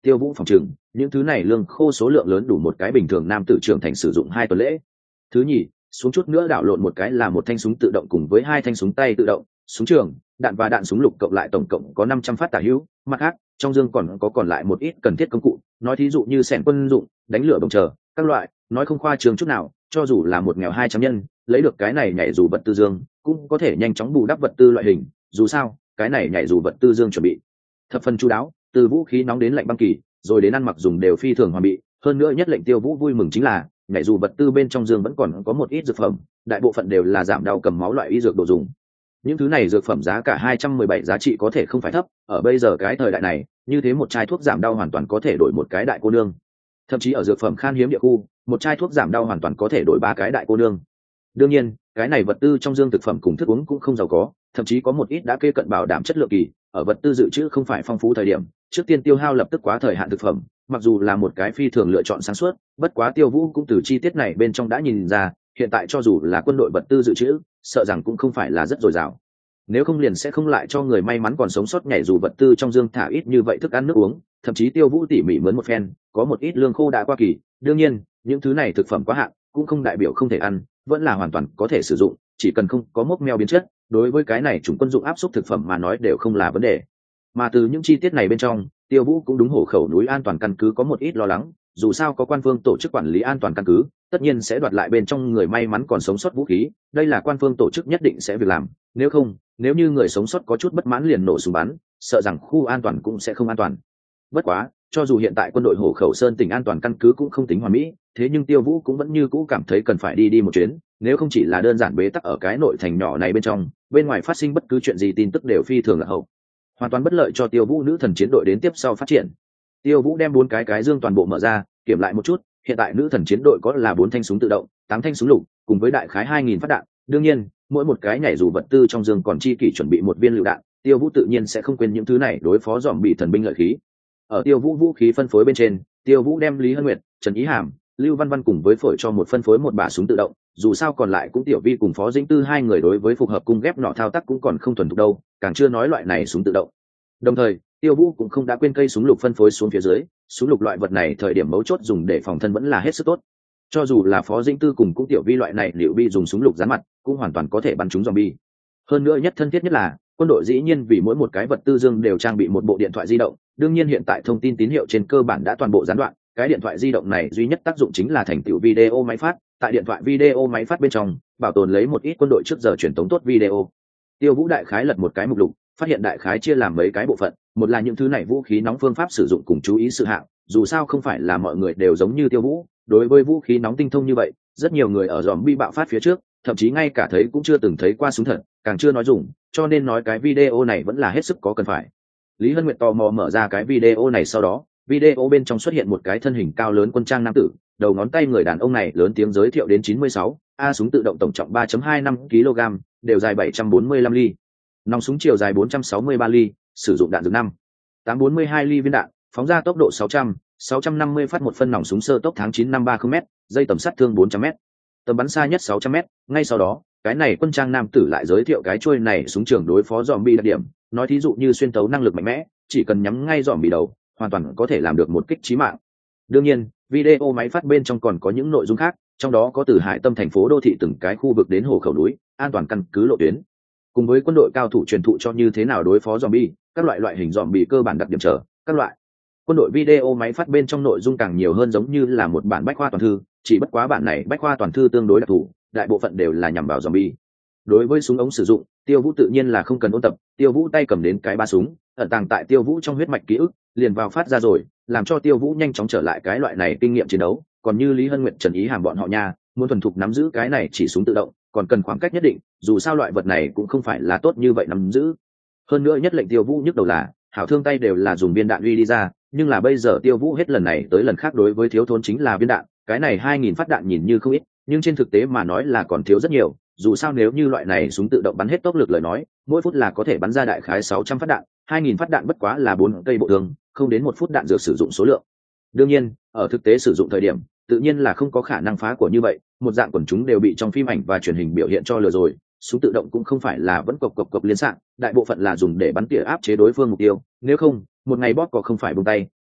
Tiêu Vũ phòng trừng những thứ này lương khô số lượng lớn đủ một cái bình thường nam tử trưởng thành sử dụng hai tuần lễ. Thứ nhì, xuống chút nữa đảo lộn một cái là một thanh súng tự động cùng với hai thanh súng tay tự động, súng trường, đạn và đạn súng lục cộng lại tổng cộng có năm trăm phát tả hữu. Mặt khác, trong dương còn có còn lại một ít cần thiết công cụ, nói thí dụ như xẻng quân dụng, đánh lửa bồng chờ các loại, nói không khoa trương chút nào, cho dù là một nghèo hai trăm nhân lấy được cái này nhảy dù vật tư dương cũng có thể nhanh chóng bù đắp vật tư loại hình. Dù sao cái này nhảy dù vật tư dương chuẩn bị thập phần chu đáo, từ vũ khí nóng đến lạnh băng kỳ rồi đến ăn mặc dùng đều phi thường hoàn bị. Hơn nữa nhất lệnh Tiêu Vũ vui mừng chính là nhảy dù vật tư bên trong dương vẫn còn có một ít dược phẩm, đại bộ phận đều là giảm đau cầm máu loại y dược đồ dùng. Những thứ này dược phẩm giá cả hai trăm mười bảy giá trị có thể không phải thấp, ở bây giờ cái thời đại này như thế một chai thuốc giảm đau hoàn toàn có thể đổi một cái đại cô nương, thậm chí ở dược phẩm khan hiếm địa khu một chai thuốc giảm đau hoàn toàn có thể đổi ba cái đại cô nương. Đương nhiên cái này vật tư trong dương thực phẩm cùng thức uống cũng không giàu có, thậm chí có một ít đã kê cận bảo đảm chất lượng kỳ, ở vật tư dự trữ không phải phong phú thời điểm trước tiên tiêu hao lập tức quá thời hạn thực phẩm, mặc dù là một cái phi thường lựa chọn sáng suốt. Bất quá Tiêu Vũ cũng từ chi tiết này bên trong đã nhìn ra hiện tại cho dù là quân đội vật tư dự trữ sợ rằng cũng không phải là rất dồi dào, nếu không liền sẽ không lại cho người may mắn còn sống sót nhảy dù vật tư trong dương thả ít như vậy thức ăn nước uống. Thậm chí Tiêu Vũ tỉ mỉ mướn một phen có một ít lương khô đã qua kỳ. Đương nhiên những thứ này thực phẩm quá hạn cũng không đại biểu không thể ăn, vẫn là hoàn toàn có thể sử dụng, chỉ cần không có mốc meo biến chất, đối với cái này chủng quân dụng áp suất thực phẩm mà nói đều không là vấn đề. Mà từ những chi tiết này bên trong Tiêu Vũ cũng đúng hổ khẩu núi an toàn căn cứ có một ít lo lắng, dù sao có quan phương tổ chức quản lý an toàn căn cứ tất nhiên sẽ đoạt lại bên trong người may mắn còn sống sót vũ khí, đây là quan phương tổ chức nhất định sẽ việc làm. Nếu không, nếu như người sống sót có chút bất mãn liền nổ súng bắn, sợ rằng khu an toàn cũng sẽ không an toàn. Bất quá cho dù hiện tại quân đội hổ khẩu sơn tỉnh an toàn căn cứ cũng không tính hoàn mỹ, thế nhưng Tiêu Vũ cũng vẫn như cũ cảm thấy cần phải đi đi một chuyến, nếu không chỉ là đơn giản bế tắc ở cái nội thành nhỏ này bên trong, bên ngoài phát sinh bất cứ chuyện gì tin tức đều phi thường là hậu, hoàn toàn bất lợi cho Tiêu Vũ nữ thần chiến đội đến tiếp sau phát triển. Tiêu Vũ đem bốn cái cái dương toàn bộ mở ra kiểm lại một chút, hiện tại nữ thần chiến đội có là bốn thanh súng tự động, tám thanh súng lục cùng với đại khái hai nghìn phát đạn. Đương nhiên mỗi một cái nhảy dù vật tư trong dương còn chi kỷ chuẩn bị một viên lựu đạn, Tiêu Vũ tự nhiên sẽ không quên những thứ này đối phó dòm bị thần binh lợi khí. Ở Tiêu Vũ vũ khí phân phối bên trên, Tiêu Vũ đem Lý Hân Nguyệt, Trần Ý Hàm, Lưu Văn Văn cùng với phổi cho một phân phối một bả súng tự động, dù sao còn lại cũng Tiểu Vi cùng Phó Dĩnh Tư hai người đối với phục hợp cung ghép nọ thao tác cũng còn không thuần thục đâu, càng chưa nói loại này súng tự động. Đồng thời Tiêu Vũ cũng không đã quên cây súng lục phân phối xuống phía dưới, súng lục loại vật này thời điểm mấu chốt dùng để phòng thân vẫn là hết sức tốt, cho dù là Phó Dĩnh Tư cùng cũng Tiểu Vi loại này liệu bi dùng súng lục dán mặt cũng hoàn toàn có thể bắn trúng zombie. Hơn nữa nhất thân thiết nhất là quân đội dĩ nhiên vì mỗi một cái vật tư dương đều trang bị một bộ điện thoại di động. Đương nhiên hiện tại thông tin tín hiệu trên cơ bản đã toàn bộ gián đoạn, cái điện thoại di động này duy nhất tác dụng chính là thành tựu video máy phát, tại điện thoại video máy phát bên trong bảo tồn lấy một ít quân đội trước giờ truyền tống tốt video. Tiêu Vũ đại khái lật một cái mục lục, phát hiện đại khái chia làm mấy cái bộ phận, một là những thứ này vũ khí nóng phương pháp sử dụng cùng chú ý sự hạng, dù sao không phải là mọi người đều giống như Tiêu Vũ, đối với vũ khí nóng tinh thông như vậy, rất nhiều người ở zombie bạo phát phía trước thậm chí ngay cả thấy cũng chưa từng thấy qua súng thật, càng chưa nói dùng, cho nên nói cái video này vẫn là hết sức có cần phải. Lý Hân Nguyệt tò mò mở ra cái video này, sau đó video bên trong xuất hiện một cái thân hình cao lớn quân trang nam tử, đầu ngón tay người đàn ông này lớn tiếng giới thiệu đến chín mươi sáu a súng tự động tổng trọng ba phẩy hai năm ki lô gam, đều dài bảy trăm bốn mươi lăm ly, nòng súng chiều dài bốn trăm sáu mươi ba ly, sử dụng đạn dược năm tám bốn mươi hai ly viên đạn, phóng ra tốc độ sáu trăm sáu trăm năm mươi phát một phân, nòng súng sơ tốc tháng chín năm ba mươi m, dây tầm sát thương bốn trăm m, tầm bắn xa nhất sáu trăm m. Ngay sau đó cái này quân trang nam tử lại giới thiệu cái chuôi này súng trường đối phó zombie đặc điểm, nói thí dụ như xuyên tấu năng lực mạnh mẽ, chỉ cần nhắm ngay zombie đầu hoàn toàn có thể làm được một kích chí mạng. Đương nhiên video máy phát bên trong còn có những nội dung khác, trong đó có từ hải tâm thành phố đô thị từng cái khu vực đến hồ khẩu núi an toàn căn cứ lộ tuyến, cùng với quân đội cao thủ truyền thụ cho như thế nào đối phó zombie, các loại loại hình zombie cơ bản đặc điểm trở các loại. Quân đội video máy phát bên trong nội dung càng nhiều hơn, giống như là một bản bách khoa toàn thư, chỉ bất quá bản này bách khoa toàn thư tương đối đặc thù, đại bộ phận đều là nhằm vào zombie. Đối với súng ống sử dụng, Tiêu Vũ tự nhiên là không cần ôn tập, Tiêu Vũ tay cầm đến cái ba súng ẩn tàng tại Tiêu Vũ trong huyết mạch ký ức, liền vào phát ra rồi, làm cho Tiêu Vũ nhanh chóng trở lại cái loại này kinh nghiệm chiến đấu. Còn như Lý Hân Nguyệt, Trần Ý Hàm bọn họ nha, muốn thuần thục nắm giữ cái này chỉ súng tự động còn cần khoảng cách nhất định, dù sao loại vật này cũng không phải là tốt như vậy nắm giữ. Hơn nữa nhất lệnh Tiêu Vũ nhức đầu là hảo thương tay đều là dùng viên đạn uy đi ra, nhưng là bây giờ Tiêu Vũ hết lần này tới lần khác đối với thiếu thốn chính là viên đạn, cái này hai nghìn phát đạn nhìn như không ít, nhưng trên thực tế mà nói là còn thiếu rất nhiều. Dù sao nếu như loại này súng tự động bắn hết tốc lực lời nói, mỗi phút là có thể bắn ra đại khái sáu trăm phát đạn, hai nghìn phát đạn bất quá là bốn cây bộ thương, không đến một phút đạn dược sử dụng số lượng. Đương nhiên ở thực tế sử dụng thời điểm tự nhiên là không có khả năng phá của như vậy, một dạng quần chúng đều bị trong phim ảnh và truyền hình biểu hiện cho lừa rồi. Súng tự động cũng không phải là vẫn cộc cộc cộc liên xạ, đại bộ phận là dùng để bắn tỉa áp chế đối phương mục tiêu, nếu không một ngày bóp có không phải buông tay,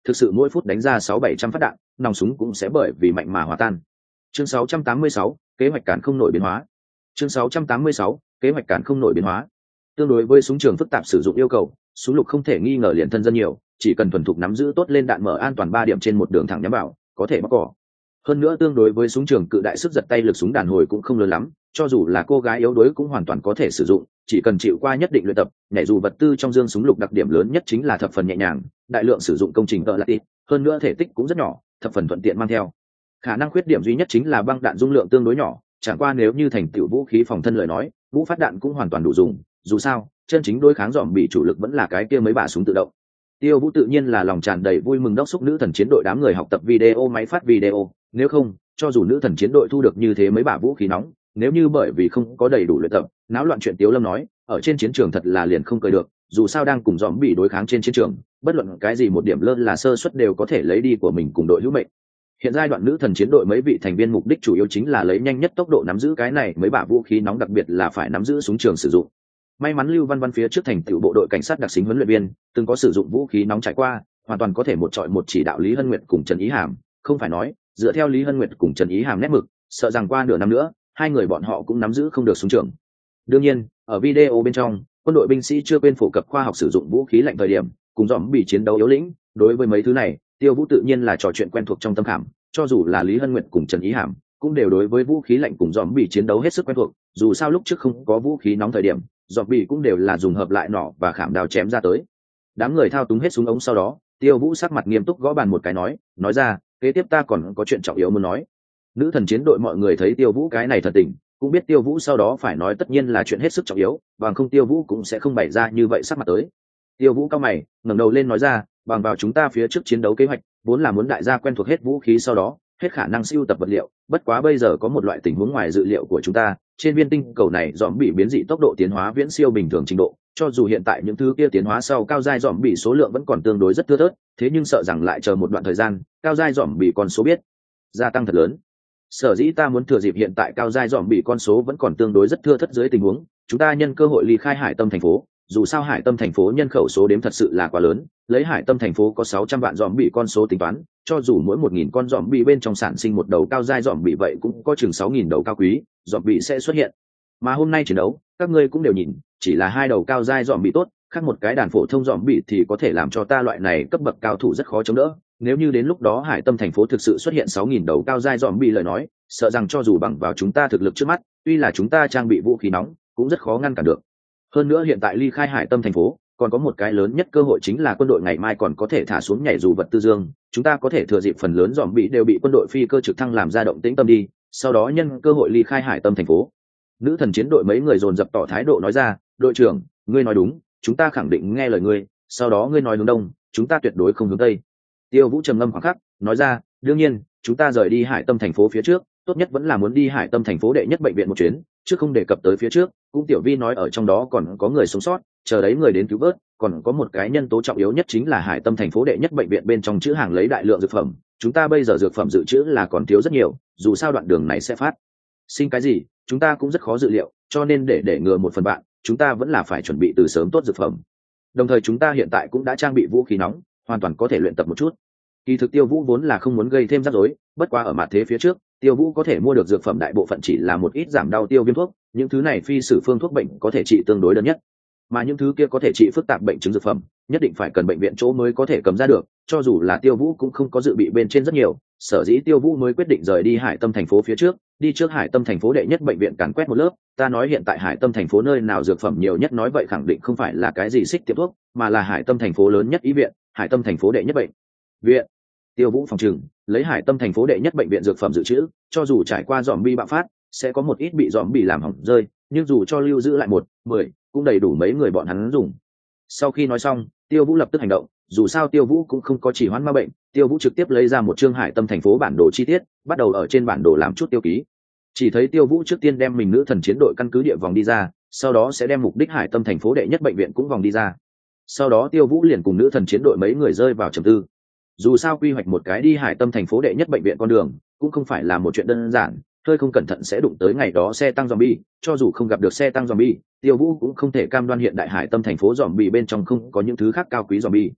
thực sự mỗi phút đánh ra sáu bảy trăm phát đạn, nòng súng cũng sẽ bởi vì mạnh mà hòa tan. Chương sáu trăm tám mươi sáu, kế hoạch cản không nổi biến hóa. Chương sáu trăm tám mươi sáu, kế hoạch cản không nổi biến hóa. Tương đối với súng trường phức tạp sử dụng yêu cầu, súng lục không thể nghi ngờ liền thân dân nhiều, chỉ cần thuần thục nắm giữ tốt lên đạn mở an toàn ba điểm trên một đường thẳng nhắm vào, có thể bóc cỏ. Hơn nữa tương đối với súng trường cự đại sức giật tay lực súng đàn hồi cũng không lớn lắm, cho dù là cô gái yếu đuối cũng hoàn toàn có thể sử dụng, chỉ cần chịu qua nhất định luyện tập. Nhảy dù vật tư trong dương súng lục đặc điểm lớn nhất chính là thập phần nhẹ nhàng, đại lượng sử dụng công trình tợ lạt ít, hơn nữa thể tích cũng rất nhỏ, thập phần thuận tiện mang theo. Khả năng khuyết điểm duy nhất chính là băng đạn dung lượng tương đối nhỏ, chẳng qua nếu như thành tựu vũ khí phòng thân lời nói, vũ phát đạn cũng hoàn toàn đủ dùng. Dù sao, chân chính đối kháng dòm bị chủ lực vẫn là cái kia mấy bả súng tự động. Tiêu Vũ tự nhiên là lòng tràn đầy vui mừng đốc xúc nữ thần chiến đội đám người học tập video máy phát video, nếu không, cho dù nữ thần chiến đội thu được như thế mấy bả vũ khí nóng, nếu như bởi vì không có đầy đủ luyện tập, náo loạn chuyện Tiếu Lâm nói, ở trên chiến trường thật là liền không cười được, dù sao đang cùng dòm bị đối kháng trên chiến trường, bất luận cái gì một điểm lơ là sơ suất đều có thể lấy đi của mình cùng đội hữu mệnh. Hiện giai đoạn nữ thần chiến đội mấy vị thành viên mục đích chủ yếu chính là lấy nhanh nhất tốc độ nắm giữ cái này mấy bả vũ khí nóng, đặc biệt là phải nắm giữ súng trường sử dụng. May mắn Lưu Văn Văn phía trước thành tựu bộ đội cảnh sát đặc xính huấn luyện viên, từng có sử dụng vũ khí nóng trải qua, hoàn toàn có thể một chọi một chỉ đạo Lý Hân Nguyệt cùng Trần Ý Hàm, không phải nói, dựa theo Lý Hân Nguyệt cùng Trần Ý Hàm nét mực, sợ rằng qua nửa năm nữa, hai người bọn họ cũng nắm giữ không được súng trường. Đương nhiên, ở video bên trong, quân đội binh sĩ chưa quên phổ cập khoa học sử dụng vũ khí lạnh thời điểm, cùng dòm bị chiến đấu yếu lĩnh, đối với mấy thứ này, Tiêu Vũ tự nhiên là trò chuyện quen thuộc trong tâm khảm, cho dù là Lý Hân Nguyệt cùng Trần Ý Hàm, cũng đều đối với vũ khí lạnh cùng dòm bị chiến đấu hết sức quen thuộc, dù sao lúc trước không có vũ khí nóng thời điểm, dòm bị cũng đều là dùng hợp lại nỏ và khảm đao chém ra tới. Đám người thao túng hết súng ống sau đó, Tiêu Vũ sắc mặt nghiêm túc gõ bàn một cái nói, nói ra, kế tiếp ta còn có chuyện trọng yếu muốn nói. Nữ thần chiến đội mọi người thấy Tiêu Vũ cái này thật tình, cũng biết Tiêu Vũ sau đó phải nói tất nhiên là chuyện hết sức trọng yếu, bằng không Tiêu Vũ cũng sẽ không bày ra như vậy sắc mặt tới. Tiêu Vũ cao mày, ngẩng đầu lên nói ra, bằng vào chúng ta phía trước chiến đấu kế hoạch, vốn là muốn đại gia quen thuộc hết vũ khí sau đó, hết khả năng siêu tập vật liệu, bất quá bây giờ có một loại tình huống ngoài dự liệu của chúng ta, trên viên tinh cầu này dòm bị biến dị tốc độ tiến hóa viễn siêu bình thường trình độ, cho dù hiện tại những thứ kia tiến hóa sau cao giai dòm bị số lượng vẫn còn tương đối rất thưa thớt, thế nhưng sợ rằng lại chờ một đoạn thời gian, cao giai dòm bị con số biết gia tăng thật lớn. Sở dĩ ta muốn thừa dịp hiện tại cao giai dòm bị con số vẫn còn tương đối rất thưa thớt dưới tình huống, chúng ta nhân cơ hội ly khai Hải Tâm thành phố. Dù sao Hải Tâm thành phố nhân khẩu số đếm thật sự là quá lớn, lấy Hải Tâm thành phố có sáu trăm vạn dòm bị con số tính toán, cho dù mỗi một nghìn con dòm bị bên trong sản sinh một đầu cao giai dòm bị vậy cũng có chừng sáu nghìn đầu cao quý dòm bị sẽ xuất hiện. Mà hôm nay chiến đấu, các ngươi cũng đều nhìn, chỉ là hai đầu cao giai dòm bị tốt, khác một cái đàn phổ thông dòm bị thì có thể làm cho ta loại này cấp bậc cao thủ rất khó chống đỡ. Nếu như đến lúc đó Hải Tâm thành phố thực sự xuất hiện sáu nghìn đầu cao giai dòm bị lời nói, sợ rằng cho dù bằng vào chúng ta thực lực trước mắt, tuy là chúng ta trang bị vũ khí nóng, cũng rất khó ngăn cản được. Hơn nữa hiện tại ly khai Hải Tâm thành phố, còn có một cái lớn nhất cơ hội chính là quân đội ngày mai còn có thể thả xuống nhảy dù vật tư dương, chúng ta có thể thừa dịp phần lớn dòm bị đều bị quân đội phi cơ trực thăng làm ra động tĩnh tâm đi, sau đó nhân cơ hội ly khai Hải Tâm thành phố. Nữ thần chiến đội mấy người dồn dập tỏ thái độ nói ra, đội trưởng, ngươi nói đúng, chúng ta khẳng định nghe lời ngươi, sau đó ngươi nói hướng đông, chúng ta tuyệt đối không hướng tây. Tiêu Vũ trầm ngâm khoảng khắc, nói ra, đương nhiên, chúng ta rời đi Hải Tâm thành phố phía trước, tốt nhất vẫn là muốn đi Hải Tâm thành phố đệ nhất bệnh viện một chuyến, chứ không đề cập tới phía trước, cũng Tiểu Vi nói ở trong đó còn có người sống sót, chờ đấy người đến cứu vớt, còn có một cái nhân tố trọng yếu nhất chính là Hải Tâm thành phố đệ nhất bệnh viện bên trong trữ hàng lấy đại lượng dược phẩm, chúng ta bây giờ dược phẩm dự trữ là còn thiếu rất nhiều, dù sao đoạn đường này sẽ phát sinh cái gì, chúng ta cũng rất khó dự liệu, cho nên để để ngừa một phần bạn, chúng ta vẫn là phải chuẩn bị từ sớm tốt dược phẩm. Đồng thời chúng ta hiện tại cũng đã trang bị vũ khí nóng, hoàn toàn có thể luyện tập một chút. Kỳ thực Tiêu Vũ vốn là không muốn gây thêm rắc rối, bất quá ở mặt thế phía trước, Tiêu Vũ có thể mua được dược phẩm đại bộ phận chỉ là một ít giảm đau tiêu viêm thuốc, những thứ này phi sử phương thuốc bệnh có thể trị tương đối đơn nhất, mà những thứ kia có thể trị phức tạp bệnh chứng dược phẩm, nhất định phải cần bệnh viện chỗ mới có thể cầm ra được, cho dù là Tiêu Vũ cũng không có dự bị bên trên rất nhiều, sở dĩ Tiêu Vũ mới quyết định rời đi Hải Tâm thành phố phía trước, đi trước Hải Tâm thành phố đệ nhất bệnh viện càn quét một lớp. Ta nói hiện tại Hải Tâm thành phố nơi nào dược phẩm nhiều nhất nói vậy khẳng định không phải là cái gì xích tiệm thuốc, mà là Hải Tâm thành phố lớn nhất y viện, Hải Tâm thành phố đệ nhất bệnh viện. Tiêu Vũ phòng trừng, lấy Hải Tâm thành phố đệ nhất bệnh viện dược phẩm dự trữ, cho dù trải qua dòm bi bạo phát, sẽ có một ít bị dòm bi làm hỏng rơi, nhưng dù cho lưu giữ lại một, mười, cũng đầy đủ mấy người bọn hắn dùng. Sau khi nói xong, Tiêu Vũ lập tức hành động, dù sao Tiêu Vũ cũng không có chỉ hoãn ma bệnh, Tiêu Vũ trực tiếp lấy ra một chương Hải Tâm thành phố bản đồ chi tiết, bắt đầu ở trên bản đồ làm chút tiêu ký. Chỉ thấy Tiêu Vũ trước tiên đem mình nữ thần chiến đội căn cứ địa vòng đi ra, sau đó sẽ đem mục đích Hải Tâm thành phố đệ nhất bệnh viện cũng vòng đi ra. Sau đó Tiêu Vũ liền cùng nữ thần chiến đội mấy người rơi vào trầm tư. Dù sao quy hoạch một cái đi Hải Tâm thành phố đệ nhất bệnh viện con đường, cũng không phải là một chuyện đơn giản, hơi không cẩn thận sẽ đụng tới ngày đó xe tăng zombie, cho dù không gặp được xe tăng zombie, Tiêu Vũ cũng không thể cam đoan hiện đại Hải Tâm thành phố zombie bên trong không có những thứ khác cao quý zombie.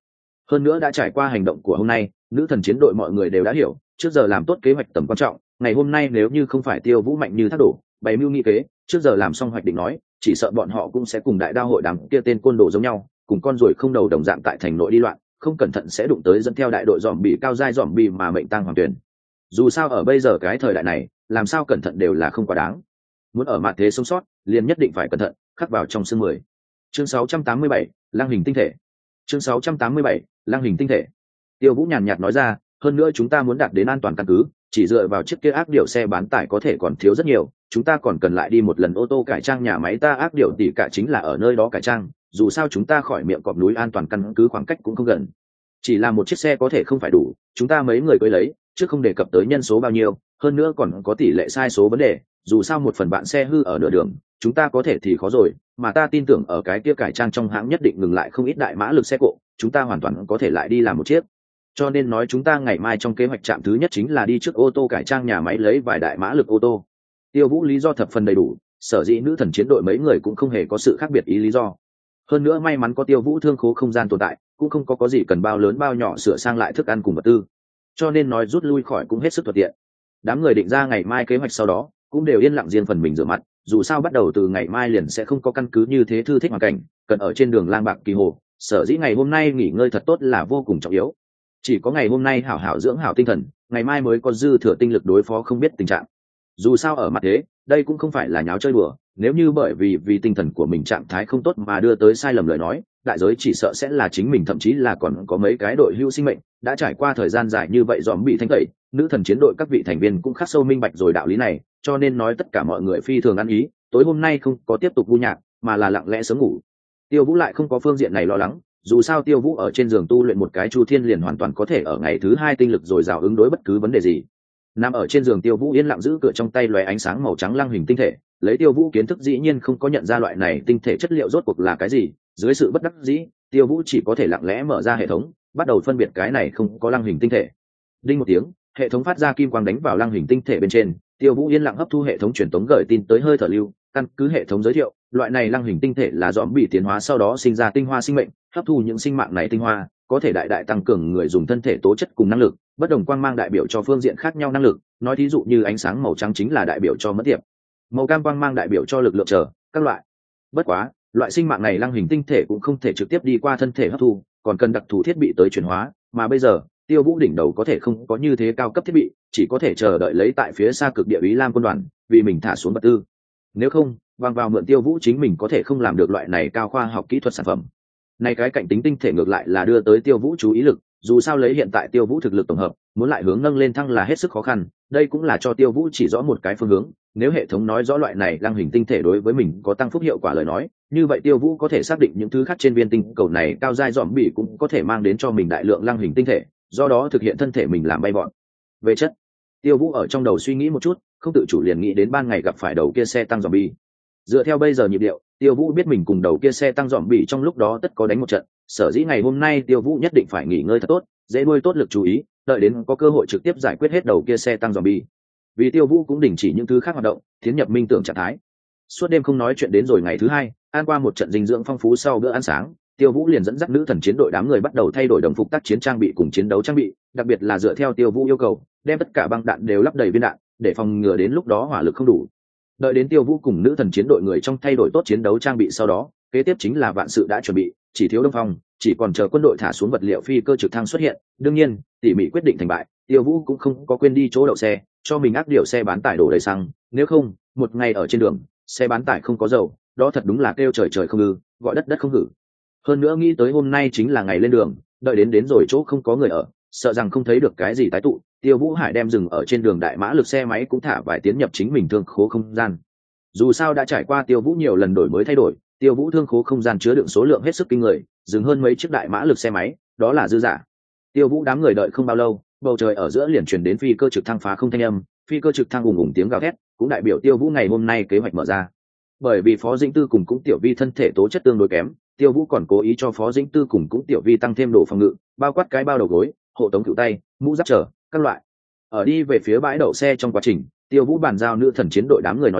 Hơn nữa đã trải qua hành động của hôm nay, nữ thần chiến đội mọi người đều đã hiểu trước giờ làm tốt kế hoạch tầm quan trọng. Ngày hôm nay nếu như không phải Tiêu Vũ mạnh như thác đổ bày mưu nghị kế, trước giờ làm xong hoạch định nói, chỉ sợ bọn họ cũng sẽ cùng đại đao hội đám kia tên côn đồ giống nhau, cùng con ruồi không đầu đồng dạng tại thành nội đi loạn, không cẩn thận sẽ đụng tới dẫn theo đại đội dòm bị cao giai dòm bị mà mệnh tăng hoàng tuyển. Dù sao ở bây giờ cái thời đại này, làm sao cẩn thận đều là không quá đáng. Muốn ở mặt thế sống sót, liền nhất định phải cẩn thận, khắc vào trong xương mười. Chương sáu trăm tám mươi bảy, lang hình tinh thể. Chương sáu trăm tám mươi bảy, lang hình tinh thể. Tiêu Vũ nhàn nhạt nói ra, hơn nữa chúng ta muốn đạt đến an toàn căn cứ, chỉ dựa vào chiếc kia ác điểu xe bán tải có thể còn thiếu rất nhiều, chúng ta còn cần lại đi một lần ô tô cải trang nhà máy ta ác điểu tỉ cả chính là ở nơi đó cải trang, dù sao chúng ta khỏi miệng cọp núi an toàn căn cứ khoảng cách cũng không gần. Chỉ là một chiếc xe có thể không phải đủ, chúng ta mấy người cưới lấy, chứ không đề cập tới nhân số bao nhiêu, hơn nữa còn có tỷ lệ sai số vấn đề, dù sao một phần bạn xe hư ở nửa đường, chúng ta có thể thì khó rồi, mà ta tin tưởng ở cái kia cải trang trong hãng nhất định ngừng lại không ít đại mã lực xe cộ, chúng ta hoàn toàn có thể lại đi làm một chiếc. Cho nên nói chúng ta ngày mai trong kế hoạch trạm thứ nhất chính là đi trước ô tô cải trang nhà máy lấy vài đại mã lực ô tô. Tiêu Vũ lý do thập phần đầy đủ, sở dĩ nữ thần chiến đội mấy người cũng không hề có sự khác biệt ý lý do. Hơn nữa may mắn có Tiêu Vũ thương khố không gian tồn tại, cũng không có có gì cần bao lớn bao nhỏ sửa sang lại thức ăn cùng vật tư, cho nên nói rút lui khỏi cũng hết sức thuận tiện. Đám người định ra ngày mai kế hoạch sau đó cũng đều yên lặng riêng phần mình rửa mặt, dù sao bắt đầu từ ngày mai liền sẽ không có căn cứ như thế thư thích hoàn cảnh, cần ở trên đường lang bạc kỳ hồ, sở dĩ ngày hôm nay nghỉ ngơi thật tốt là vô cùng trọng yếu. Chỉ có ngày hôm nay hảo hảo dưỡng hảo tinh thần, ngày mai mới có dư thừa tinh lực đối phó không biết tình trạng. Dù sao ở mặt thế, đây cũng không phải là nháo chơi đùa, nếu như bởi vì vì tinh thần của mình trạng thái không tốt mà đưa tới sai lầm lời nói, đại giới chỉ sợ sẽ là chính mình, thậm chí là còn có mấy cái đội hữu sinh mệnh. Đã trải qua thời gian dài như vậy dòm bị thanh tẩy, nữ thần chiến đội các vị thành viên cũng khắc sâu minh bạch rồi đạo lý này, cho nên nói tất cả mọi người phi thường ăn ý, tối hôm nay không có tiếp tục vui nhạc, mà là lặng lẽ sớm ngủ. Tiêu Vũ lại không có phương diện này lo lắng, dù sao Tiêu Vũ ở trên giường tu luyện một cái chu thiên liền hoàn toàn có thể ở ngày thứ hai tinh lực dồi dào ứng đối bất cứ vấn đề gì. Nằm ở trên giường Tiêu Vũ yên lặng giữ cửa trong tay lóe ánh sáng màu trắng lăng hình tinh thể, lấy Tiêu Vũ kiến thức dĩ nhiên không có nhận ra loại này tinh thể chất liệu rốt cuộc là cái gì, dưới sự bất đắc dĩ, Tiêu Vũ chỉ có thể lặng lẽ mở ra hệ thống, bắt đầu phân biệt cái này không có lăng hình tinh thể. Đinh một tiếng, hệ thống phát ra kim quang đánh vào lăng hình tinh thể bên trên, Tiêu Vũ yên lặng hấp thu hệ thống truyền tống gửi tin tới hơi thở lưu, căn cứ hệ thống giới thiệu, loại này lăng hình tinh thể là dòm bị tiến hóa sau đó sinh ra tinh hoa sinh mệnh, hấp thu những sinh mạng này tinh hoa có thể đại đại tăng cường người dùng thân thể tố chất cùng năng lực, bất đồng quang mang đại biểu cho phương diện khác nhau năng lực, nói thí dụ như ánh sáng màu trắng chính là đại biểu cho mất tiệp, màu cam quang mang đại biểu cho lực lượng trở các loại. Bất quá loại sinh mạng này lăng hình tinh thể cũng không thể trực tiếp đi qua thân thể hấp thu, còn cần đặc thù thiết bị tới chuyển hóa, mà bây giờ Tiêu Vũ đỉnh đầu có thể không có như thế cao cấp thiết bị, chỉ có thể chờ đợi lấy tại phía xa cực địa Ý Lam quân đoàn vì mình thả xuống vật tư, nếu không vang vào mượn Tiêu Vũ chính mình có thể không làm được loại này cao khoa học kỹ thuật sản phẩm. Này cái cạnh tính tinh thể ngược lại là đưa tới Tiêu Vũ chú ý lực, dù sao lấy hiện tại Tiêu Vũ thực lực tổng hợp, muốn lại hướng nâng lên thăng là hết sức khó khăn, đây cũng là cho Tiêu Vũ chỉ rõ một cái phương hướng, nếu hệ thống nói rõ loại này lăng hình tinh thể đối với mình có tăng phúc hiệu quả lời nói, như vậy Tiêu Vũ có thể xác định những thứ khác trên viên tinh cầu này cao giai dòm bỉ cũng có thể mang đến cho mình đại lượng lăng hình tinh thể, do đó thực hiện thân thể mình làm bay bọn. Về chất, Tiêu Vũ ở trong đầu suy nghĩ một chút, không tự chủ liền nghĩ đến ban ngày gặp phải đầu kia xe tăng zombie. Dựa theo bây giờ nhịp điệu, Tiêu Vũ biết mình cùng đầu kia xe tăng zombie trong lúc đó tất có đánh một trận, sở dĩ ngày hôm nay Tiêu Vũ nhất định phải nghỉ ngơi thật tốt, dễ nuôi tốt lực chú ý, đợi đến có cơ hội trực tiếp giải quyết hết đầu kia xe tăng zombie. Vì Tiêu Vũ cũng đình chỉ những thứ khác hoạt động, tiến nhập minh tưởng trạng thái. Suốt đêm không nói chuyện đến rồi ngày thứ hai, ăn qua một trận dinh dưỡng phong phú sau bữa ăn sáng, Tiêu Vũ liền dẫn dắt nữ thần chiến đội đám người bắt đầu thay đổi đồng phục tác chiến trang bị cùng chiến đấu trang bị, đặc biệt là dựa theo Tiêu Vũ yêu cầu, đem tất cả băng đạn đều lắp đầy viên đạn, để phòng ngừa đến lúc đó hỏa lực không đủ. Đợi đến Tiêu Vũ cùng nữ thần chiến đội người trong thay đổi tốt chiến đấu trang bị sau đó, kế tiếp chính là vạn sự đã chuẩn bị, chỉ thiếu Đông Phong, chỉ còn chờ quân đội thả xuống vật liệu phi cơ trực thăng xuất hiện. Đương nhiên, tỉ mỉ quyết định thành bại, Tiêu Vũ cũng không có quên đi chỗ đậu xe, cho mình ác điều xe bán tải đổ đầy xăng, nếu không, một ngày ở trên đường, xe bán tải không có dầu, đó thật đúng là kêu trời trời không ư, gọi đất đất không hử. Hơn nữa nghĩ tới hôm nay chính là ngày lên đường, đợi đến đến rồi chỗ không có người ở, sợ rằng không thấy được cái gì tái tụ, Tiêu Vũ Hải đem dừng ở trên đường đại mã lực xe máy cũng thả vài tiến nhập chính mình thương khố không gian. Dù sao đã trải qua Tiêu Vũ nhiều lần đổi mới thay đổi, Tiêu Vũ thương khố không gian chứa đựng số lượng hết sức kinh người, dừng hơn mấy chiếc đại mã lực xe máy, đó là dư giả. Tiêu Vũ đám người đợi không bao lâu, bầu trời ở giữa liền truyền đến phi cơ trực thăng phá không thanh âm, phi cơ trực thăng ùng ùng tiếng gào thét, cũng đại biểu Tiêu Vũ ngày hôm nay kế hoạch mở ra. Bởi vì Phó Dĩnh Tư cùng cũng Tiểu Vi thân thể tố chất tương đối kém, Tiêu Vũ còn cố ý cho Phó Dĩnh Tư cùng cũng Tiểu Vi tăng thêm đồ phòng ngự, bao quát cái bao đầu gối, hộ tống cựu tay, mũ giáp trở, các loại. Ở đi về phía bãi đậu xe trong quá trình, Tiêu Vũ bàn giao nữ thần chiến đội đám người nói ra,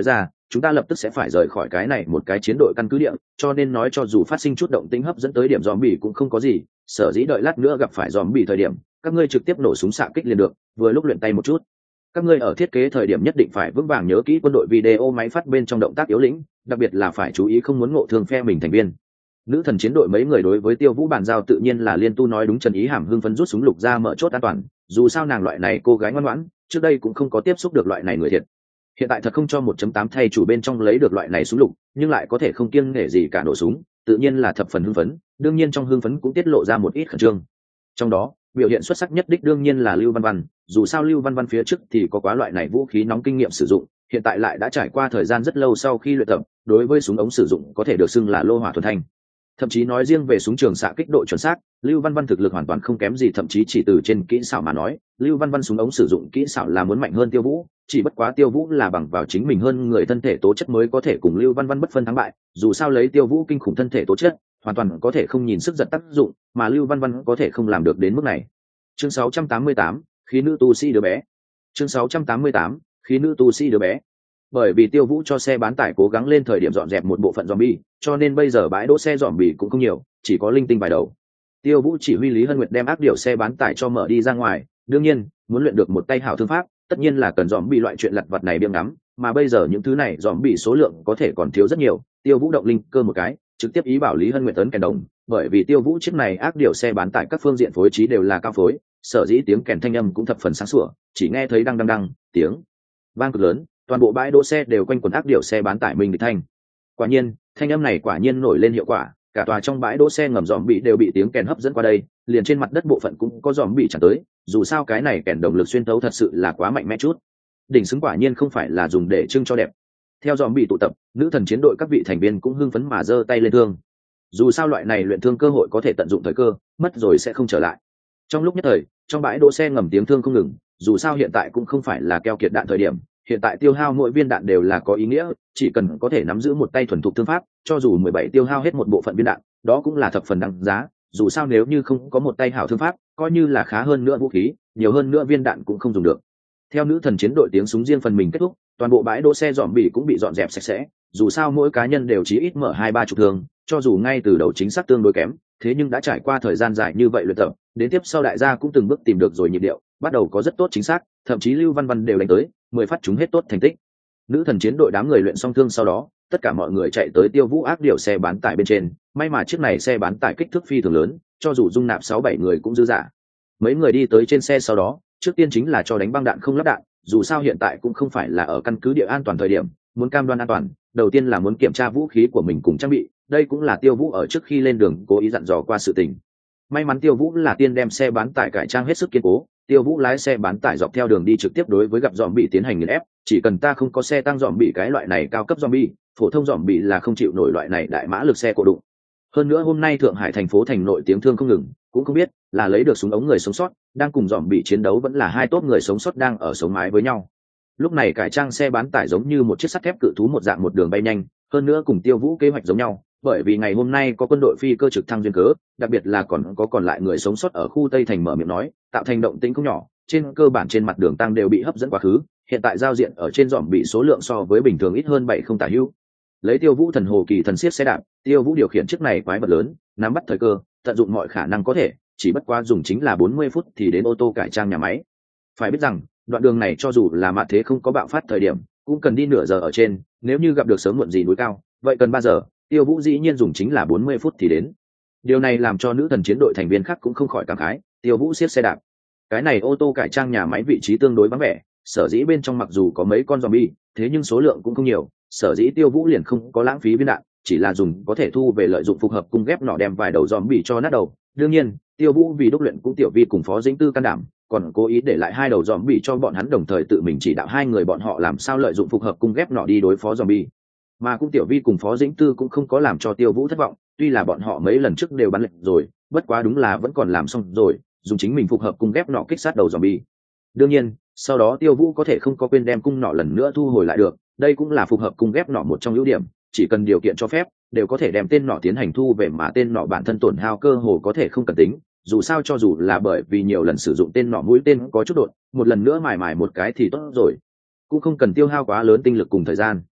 chúng ta lập tức sẽ phải rời khỏi cái này một cái chiến đội căn cứ địa, cho nên nói cho dù phát sinh chút động tĩnh hấp dẫn tới điểm zombie cũng không có gì, sở dĩ đợi lát nữa gặp phải zombie thời điểm, các ngươi trực tiếp nổ súng xạ kích liền được, vừa lúc luyện tay một chút. Các ngươi ở thiết kế thời điểm nhất định phải vững vàng nhớ kỹ quân đội video máy phát bên trong động tác yếu lĩnh, đặc biệt là phải chú ý không muốn ngộ thương phe mình thành viên. Nữ thần chiến đội mấy người đối với Tiêu Vũ bàn giao tự nhiên là liên tu nói đúng. Trần Ý Hàm hưng phấn rút súng lục ra mở chốt an toàn, dù sao nàng loại này cô gái ngoan ngoãn, trước đây cũng không có tiếp xúc được loại này người thiệt. Hiện tại thật không cho một chấm tám thay chủ bên trong lấy được loại này súng lục, nhưng lại có thể không kiêng nể gì cả nổ súng, tự nhiên là thập phần hưng phấn, đương nhiên trong hưng phấn cũng tiết lộ ra một ít khẩn trương. Trong đó, biểu hiện xuất sắc nhất đích đương nhiên là Lưu Văn Văn, dù sao Lưu Văn Văn phía trước thì có quá loại này vũ khí nóng kinh nghiệm sử dụng, hiện tại lại đã trải qua thời gian rất lâu sau khi luyện tập, đối với súng ống sử dụng có thể được xưng là lô hỏa thuần thanh. Thậm chí nói riêng về súng trường xạ kích độ chuẩn xác, Lưu Văn Văn thực lực hoàn toàn không kém gì, thậm chí chỉ từ trên kỹ xảo mà nói, Lưu Văn Văn súng ống sử dụng kỹ xảo là muốn mạnh hơn Tiêu Vũ, chỉ bất quá Tiêu Vũ là bằng vào chính mình hơn người thân thể tố chất mới có thể cùng Lưu Văn Văn bất phân thắng bại, dù sao lấy Tiêu Vũ kinh khủng thân thể tố chất, hoàn toàn có thể không nhìn sức giật tác dụng, mà Lưu Văn Văn có thể không làm được đến mức này. Chương sáu trăm tám mươi tám, khí nữ tu sĩ đứa bé. Chương sáu trăm tám mươi tám, khí nữ tu sĩ đứa bé. Bởi vì Tiêu Vũ cho xe bán tải cố gắng lên thời điểm dọn dẹp một bộ phận zombie, cho nên bây giờ bãi đỗ xe zombie cũng không nhiều, chỉ có linh tinh vài đầu. Tiêu Vũ chỉ huy Lý Hân Nguyệt đem ác điều xe bán tải cho mở đi ra ngoài, đương nhiên, muốn luyện được một tay hảo thương pháp, tất nhiên là cần zombie loại chuyện lặt vặt này biếng ngắm, mà bây giờ những thứ này zombie số lượng có thể còn thiếu rất nhiều. Tiêu Vũ động linh cơ một cái, trực tiếp ý bảo Lý Hân Nguyệt tấn kèn đồng, bởi vì Tiêu Vũ chiếc này ác điều xe bán tải các phương diện phối trí đều là cao phối, sở dĩ tiếng kèn thanh âm cũng thập phần sáng sủa, chỉ nghe thấy đăng đăng đăng tiếng vang cực lớn, toàn bộ bãi đỗ xe đều quanh quẩn ác điều xe bán tải mình địch thanh. Quả nhiên, thanh âm này quả nhiên nổi lên hiệu quả, cả tòa trong bãi đỗ xe ngầm dòm bị đều bị tiếng kèn hấp dẫn qua đây, liền trên mặt đất bộ phận cũng có dòm bị chẳng tới, dù sao cái này kèn động lực xuyên thấu thật sự là quá mạnh mẽ chút. Đỉnh xứng quả nhiên không phải là dùng để trưng cho đẹp. Theo dòm bị tụ tập, nữ thần chiến đội các vị thành viên cũng hưng phấn mà giơ tay lên thương. Dù sao loại này luyện thương cơ hội có thể tận dụng thời cơ, mất rồi sẽ không trở lại. Trong lúc nhất thời, trong bãi đỗ xe ngầm tiếng thương không ngừng, dù sao hiện tại cũng không phải là keo kiệt đạn thời điểm, hiện tại tiêu hao mỗi viên đạn đều là có ý nghĩa, chỉ cần có thể nắm giữ một tay thuần thục thương pháp, cho dù mười bảy tiêu hao hết một bộ phận viên đạn, đó cũng là thập phần đáng giá, dù sao nếu như không có một tay hảo thương pháp, coi như là khá hơn nữa vũ khí, nhiều hơn nữa viên đạn cũng không dùng được. Theo nữ thần chiến đội tiếng súng riêng phần mình kết thúc, toàn bộ bãi đỗ xe dọn bị cũng bị dọn dẹp sạch sẽ, dù sao mỗi cá nhân đều chí ít mở hai ba chục thương, cho dù ngay từ đầu chính xác tương đối kém, thế nhưng đã trải qua thời gian dài như vậy luyện tập, đến tiếp sau đại gia cũng từng bước tìm được rồi nhịp điệu, bắt đầu có rất tốt chính xác, thậm chí Lưu Văn Văn đều đánh tới, mười phát chúng hết tốt thành tích. Nữ thần chiến đội đám người luyện xong thương sau đó, tất cả mọi người chạy tới Tiêu Vũ ác điều xe bán tải bên trên, may mà chiếc này xe bán tải kích thước phi thường lớn, cho dù dung nạp sáu bảy người cũng dư dả. Mấy người đi tới trên xe sau đó, trước tiên chính là cho đánh băng đạn không lắp đạn, dù sao hiện tại cũng không phải là ở căn cứ địa an toàn thời điểm, muốn cam đoan an toàn, đầu tiên là muốn kiểm tra vũ khí của mình cùng trang bị, đây cũng là Tiêu Vũ ở trước khi lên đường cố ý dặn dò qua sự tình. May mắn Tiêu Vũ là tiên đem xe bán tải cải trang hết sức kiên cố, Tiêu Vũ lái xe bán tải dọc theo đường đi trực tiếp đối với gặp dòm bị tiến hành nghiền ép, chỉ cần ta không có xe tăng dòm bị cái loại này cao cấp dòm bị, phổ thông dòm bị là không chịu nổi loại này đại mã lực xe cộ đụng. Hơn nữa hôm nay Thượng Hải thành phố thành nội tiếng thương không ngừng, cũng không biết là lấy được súng ống người sống sót, đang cùng dòm bị chiến đấu vẫn là hai tốt người sống sót đang ở sống mái với nhau. Lúc này cải trang xe bán tải giống như một chiếc sắt thép cự thú một dạng một đường bay nhanh, hơn nữa cùng Tiêu Vũ kế hoạch giống nhau, bởi vì ngày hôm nay có quân đội phi cơ trực thăng duyên cớ, đặc biệt là còn có còn lại người sống sót ở khu Tây thành mở miệng nói, tạo thành động tĩnh không nhỏ, trên cơ bản trên mặt đường tăng đều bị hấp dẫn quá khứ, hiện tại giao diện ở trên dòm bị số lượng so với bình thường ít hơn bảy không tả hữu. Lấy Tiêu Vũ thần hồ kỳ thần siết xe đạp, Tiêu Vũ điều khiển chiếc này quái vật lớn, nắm bắt thời cơ, tận dụng mọi khả năng có thể, chỉ bất quá dùng chính là bốn mươi phút thì đến ô tô cải trang nhà máy. Phải biết rằng, đoạn đường này cho dù là mạn thế không có bạo phát thời điểm, cũng cần đi nửa giờ ở trên, nếu như gặp được sớm muộn gì núi cao, vậy cần ba giờ, Tiêu Vũ dĩ nhiên dùng chính là bốn mươi phút thì đến. Điều này làm cho nữ thần chiến đội thành viên khác cũng không khỏi cảm khái, Tiêu Vũ siết xe đạp. Cái này ô tô cải trang nhà máy vị trí tương đối vắng vẻ, sở dĩ bên trong mặc dù có mấy con zombie, thế nhưng số lượng cũng không nhiều, sở dĩ Tiêu Vũ liền không có lãng phí viên đạn, chỉ là dùng có thể thu về lợi dụng phục hợp cung ghép nỏ đem vài đầu zombie cho nát đầu. Đương nhiên, Tiêu Vũ vì đúc luyện cũng tiểu vi cùng Phó Dĩnh Tư can đảm, còn cố ý để lại hai đầu zombie cho bọn hắn đồng thời tự mình chỉ đạo hai người bọn họ làm sao lợi dụng phục hợp cung ghép nỏ đi đối phó zombie. Mà cũng tiểu vi cùng Phó Dĩnh Tư cũng không có làm cho Tiêu Vũ thất vọng, tuy là bọn họ mấy lần trước đều bắn lệnh rồi, bất quá đúng là vẫn còn làm xong rồi, dùng chính mình phục hợp cung ghép nỏ kích sát đầu zombie. Đương nhiên, sau đó Tiêu Vũ có thể không có quên đem cung nỏ lần nữa thu hồi lại được, đây cũng là phục hợp cung ghép nỏ một trong ưu điểm, chỉ cần điều kiện cho phép, đều có thể đem tên nỏ tiến hành thu về, mà tên nỏ bản thân tổn hao cơ hồ có thể không cần tính, dù sao cho dù là bởi vì nhiều lần sử dụng tên nỏ mũi tên có chút đột, một lần nữa mài mài một cái thì tốt rồi, cũng không cần tiêu hao quá lớn tinh lực cùng thời gian.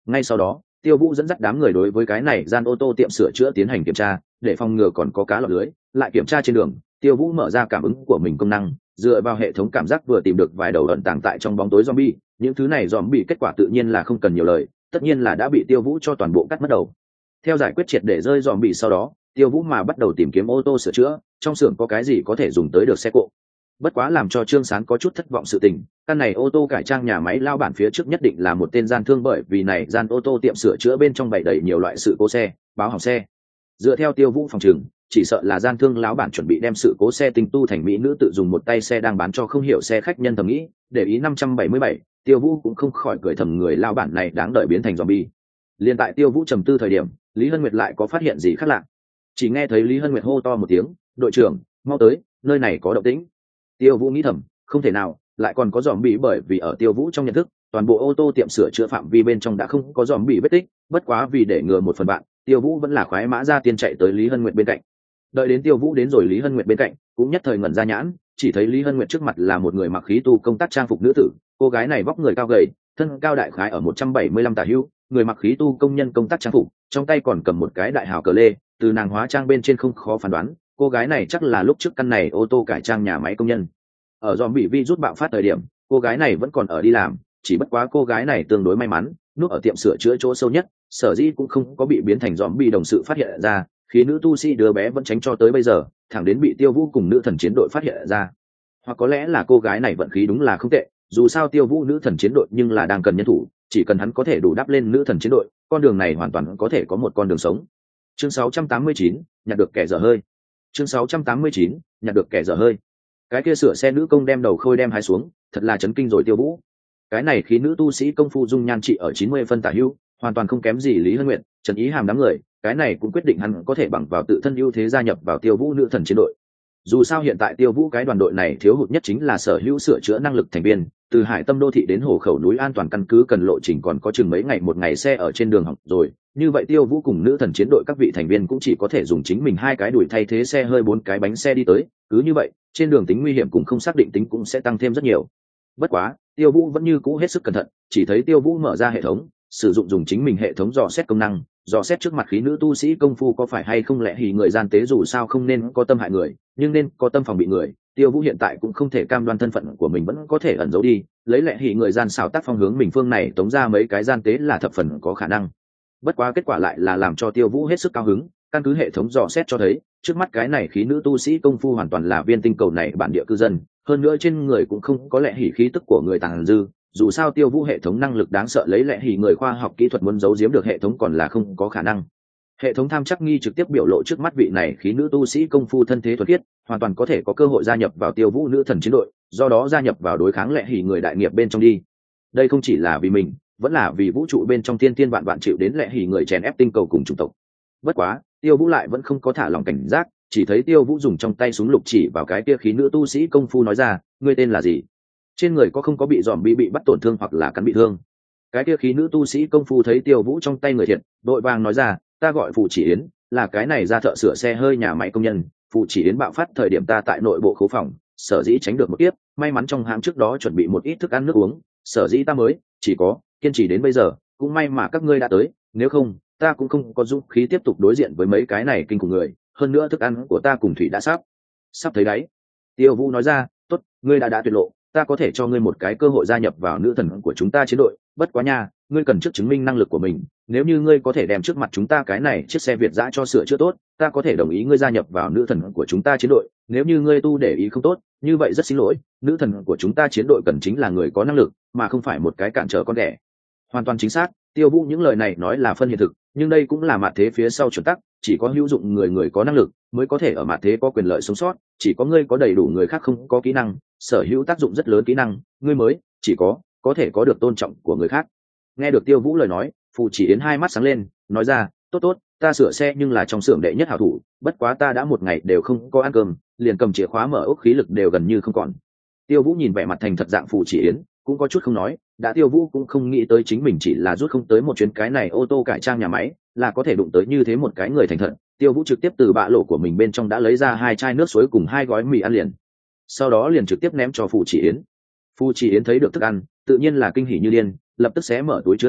Ngay sau đó Tiêu Vũ dẫn dắt đám người đối với cái này gian ô tô tiệm sửa chữa tiến hành kiểm tra, để phòng ngừa còn có cá lọt lưới. Lại kiểm tra trên đường, Tiêu Vũ mở ra cảm ứng của mình công năng, dựa vào hệ thống cảm giác vừa tìm được vài đầu ẩn tàng tại trong bóng tối zombie. Những thứ này zombie kết quả tự nhiên là không cần nhiều lời, tất nhiên là đã bị Tiêu Vũ cho toàn bộ cắt mất đầu. Theo giải quyết triệt để rơi zombie sau đó, Tiêu Vũ mà bắt đầu tìm kiếm ô tô sửa chữa, trong xưởng có cái gì có thể dùng tới được xe cộ. Bất quá làm cho Trương Sán có chút thất vọng sự tình, căn này ô tô cải trang nhà máy lao bản phía trước nhất định là một tên gian thương, bởi vì này gian ô tô tiệm sửa chữa bên trong bày đầy nhiều loại sự cố xe, báo hỏng xe. Dựa theo Tiêu Vũ phòng trừng, chỉ sợ là gian thương lão bản chuẩn bị đem sự cố xe tinh tu thành mỹ nữ tự dùng một tay xe đang bán cho không hiểu xe khách nhân thầm nghĩ. Để ý năm trăm bảy mươi bảy, Tiêu Vũ cũng không khỏi cười thầm người lao bản này đáng đợi biến thành zombie. Liên tại Tiêu Vũ trầm tư thời điểm, Lý Hân Nguyệt lại có phát hiện gì khác lạ. Chỉ nghe thấy Lý Hân Nguyệt hô to một tiếng, "Đội trưởng, mau tới, nơi này có động tĩnh." Tiêu Vũ nghĩ thầm, không thể nào, lại còn có zombie, bởi vì ở Tiêu Vũ trong nhận thức, toàn bộ ô tô tiệm sửa chữa phạm vi bên trong đã không có zombie vết tích. Bất quá vì để ngừa một phần bạn, Tiêu Vũ vẫn là khoái mã ra tiên chạy tới Lý Hân Nguyệt bên cạnh. Đợi đến Tiêu Vũ đến rồi Lý Hân Nguyệt bên cạnh, cũng nhất thời ngẩn ra nhãn, chỉ thấy Lý Hân Nguyệt trước mặt là một người mặc khí tu công tác trang phục nữ tử. Cô gái này vóc người cao gầy, thân cao đại khái ở một trăm bảy mươi lăm tả hữu, người mặc khí tu công nhân công tác trang phục, trong tay còn cầm một cái đại hào cờ lê. Từ nàng hóa trang bên trên không khó phán đoán, cô gái này chắc là lúc trước căn này ô tô cải trang nhà máy công nhân. Ở dòm bị vi rút bạo phát thời điểm, cô gái này vẫn còn ở đi làm, chỉ bất quá cô gái này tương đối may mắn, núp ở tiệm sửa chữa chỗ sâu nhất, sở dĩ cũng không có bị biến thành dòm bị đồng sự phát hiện ra. Khi nữ tu sĩ đứa bé vẫn tránh cho tới bây giờ, thẳng đến bị Tiêu Vũ cùng nữ thần chiến đội phát hiện ra. Hoặc có lẽ là cô gái này vận khí đúng là không tệ, dù sao Tiêu Vũ nữ thần chiến đội nhưng là đang cần nhân thủ, chỉ cần hắn có thể đủ đắp lên nữ thần chiến đội, con đường này hoàn toàn có thể có một con đường sống. Chương sáu trăm tám mươi chín, nhặt được kẻ dở hơi. Chương sáu trăm tám mươi chín, nhặt được kẻ dở hơi. Cái kia sửa xe nữ công đem đầu khôi đem hái xuống, thật là chấn kinh rồi Tiêu Vũ. Cái này khí nữ tu sĩ công phu dung nhan trị ở chín mươi phân tả hữu, hoàn toàn không kém gì Lý Hân Nguyệt, Trần Ý Hàm đám người, cái này cũng quyết định hắn có thể bằng vào tự thân ưu thế gia nhập vào Tiêu Vũ nữ thần chiến đội. Dù sao hiện tại Tiêu Vũ cái đoàn đội này thiếu hụt nhất chính là sở hữu sửa chữa năng lực thành viên, từ Hải Tâm đô thị đến Hồ Khẩu núi an toàn căn cứ cần lộ trình còn có chừng mấy ngày một ngày xe ở trên đường học rồi, như vậy Tiêu Vũ cùng nữ thần chiến đội các vị thành viên cũng chỉ có thể dùng chính mình hai cái đuổi thay thế xe hơi bốn cái bánh xe đi tới, cứ như vậy, trên đường tính nguy hiểm cùng không xác định tính cũng sẽ tăng thêm rất nhiều. Bất quá, Tiêu Vũ vẫn như cũ hết sức cẩn thận, chỉ thấy Tiêu Vũ mở ra hệ thống, sử dụng dùng chính mình hệ thống dò xét công năng, dò xét trước mặt khí nữ tu sĩ công phu có phải hay không lẽ hỉ người gian tế, dù sao không nên có tâm hại người, nhưng nên có tâm phòng bị người. Tiêu Vũ hiện tại cũng không thể cam đoan thân phận của mình vẫn có thể ẩn giấu đi, lấy lẽ hỉ người gian xào tác phong hướng mình phương này tống ra mấy cái gian tế là thập phần có khả năng. Bất quá kết quả lại là làm cho Tiêu Vũ hết sức cao hứng, căn cứ hệ thống dò xét cho thấy, trước mắt cái này khí nữ tu sĩ công phu hoàn toàn là viên tinh cầu này bản địa cư dân, hơn nữa trên người cũng không có lẽ hỉ khí tức của người tàng dư. Dù sao Tiêu Vũ hệ thống năng lực đáng sợ, lấy lẽ hỉ người khoa học kỹ thuật muốn giấu giếm được hệ thống còn là không có khả năng. Hệ thống tham chắc nghi trực tiếp biểu lộ trước mắt vị này khí nữ tu sĩ công phu thân thế thuần khiết, hoàn toàn có thể có cơ hội gia nhập vào Tiêu Vũ nữ thần chiến đội, do đó gia nhập vào đối kháng lẽ hỉ người đại nghiệp bên trong đi. Đây không chỉ là vì mình, vẫn là vì vũ trụ bên trong thiên thiên vạn vạn chịu đến lẽ hỉ người chèn ép tinh cầu cùng chủng tộc. Bất quá, Tiêu Vũ lại vẫn không có thả lòng cảnh giác, chỉ thấy Tiêu Vũ dùng trong tay súng lục chỉ vào cái kia khí nữ tu sĩ công phu nói ra, ngươi tên là gì? Trên người có không có bị dòm bị bị bắt tổn thương hoặc là cắn bị thương? Cái kia khí nữ tu sĩ công phu thấy Tiêu Vũ trong tay người thiện, đội vàng nói ra, ta gọi Phù Chỉ Yến, là cái này ra thợ sửa xe hơi nhà máy công nhân. Phù Chỉ Yến bạo phát thời điểm ta tại nội bộ khố phòng, sở dĩ tránh được một kiếp, may mắn trong hãng trước đó chuẩn bị một ít thức ăn nước uống, sở dĩ ta mới chỉ có kiên trì đến bây giờ, cũng may mà các ngươi đã tới, nếu không ta cũng không có dũng khí tiếp tục đối diện với mấy cái này kinh khủng người, hơn nữa thức ăn của ta cùng thủy đã sắp sắp thấy đáy. Tiêu Vũ nói ra, tốt, ngươi đã đã tuyệt lộ, ta có thể cho ngươi một cái cơ hội gia nhập vào nữ thần của chúng ta chiến đội, bất quá nha, ngươi cần trước chứng minh năng lực của mình, nếu như ngươi có thể đem trước mặt chúng ta cái này chiếc xe Việt dã cho sửa chữa tốt, ta có thể đồng ý ngươi gia nhập vào nữ thần của chúng ta chiến đội, nếu như ngươi tu để ý không tốt, như vậy rất xin lỗi, nữ thần của chúng ta chiến đội cần chính là người có năng lực, mà không phải một cái cản trở con đẻ. Hoàn toàn chính xác, Tiêu Vũ những lời này nói là phân hiện thực, nhưng đây cũng là mạt thế phía sau chuẩn tắc, chỉ có hữu dụng người người có năng lực mới có thể ở mạt thế có quyền lợi sống sót, chỉ có ngươi có đầy đủ người khác không có kỹ năng, sở hữu tác dụng rất lớn kỹ năng, ngươi mới chỉ có có thể có được tôn trọng của người khác. Nghe được Tiêu Vũ lời nói, Phù Chỉ Yến hai mắt sáng lên, nói ra, tốt tốt, ta sửa xe nhưng là trong xưởng đệ nhất hảo thủ, bất quá ta đã một ngày đều không có ăn cơm, liền cầm chìa khóa mở ốc khí lực đều gần như không còn. Tiêu Vũ nhìn vẻ mặt thành thật dạng Phù Chỉ Yến, cũng có chút không nói, đã Tiêu Vũ cũng không nghĩ tới chính mình chỉ là rút không tới một chuyến cái này ô tô cải trang nhà máy, là có thể đụng tới như thế một cái người thành thật. Tiêu Vũ trực tiếp từ bạ lộ của mình bên trong đã lấy ra hai chai nước suối cùng hai gói mì ăn liền, sau đó liền trực tiếp ném cho Phù Chỉ Yến. Phù Chỉ Yến thấy được thức ăn, tự nhiên là kinh hỉ như điên, lập tức xé mở túi chứa hàng,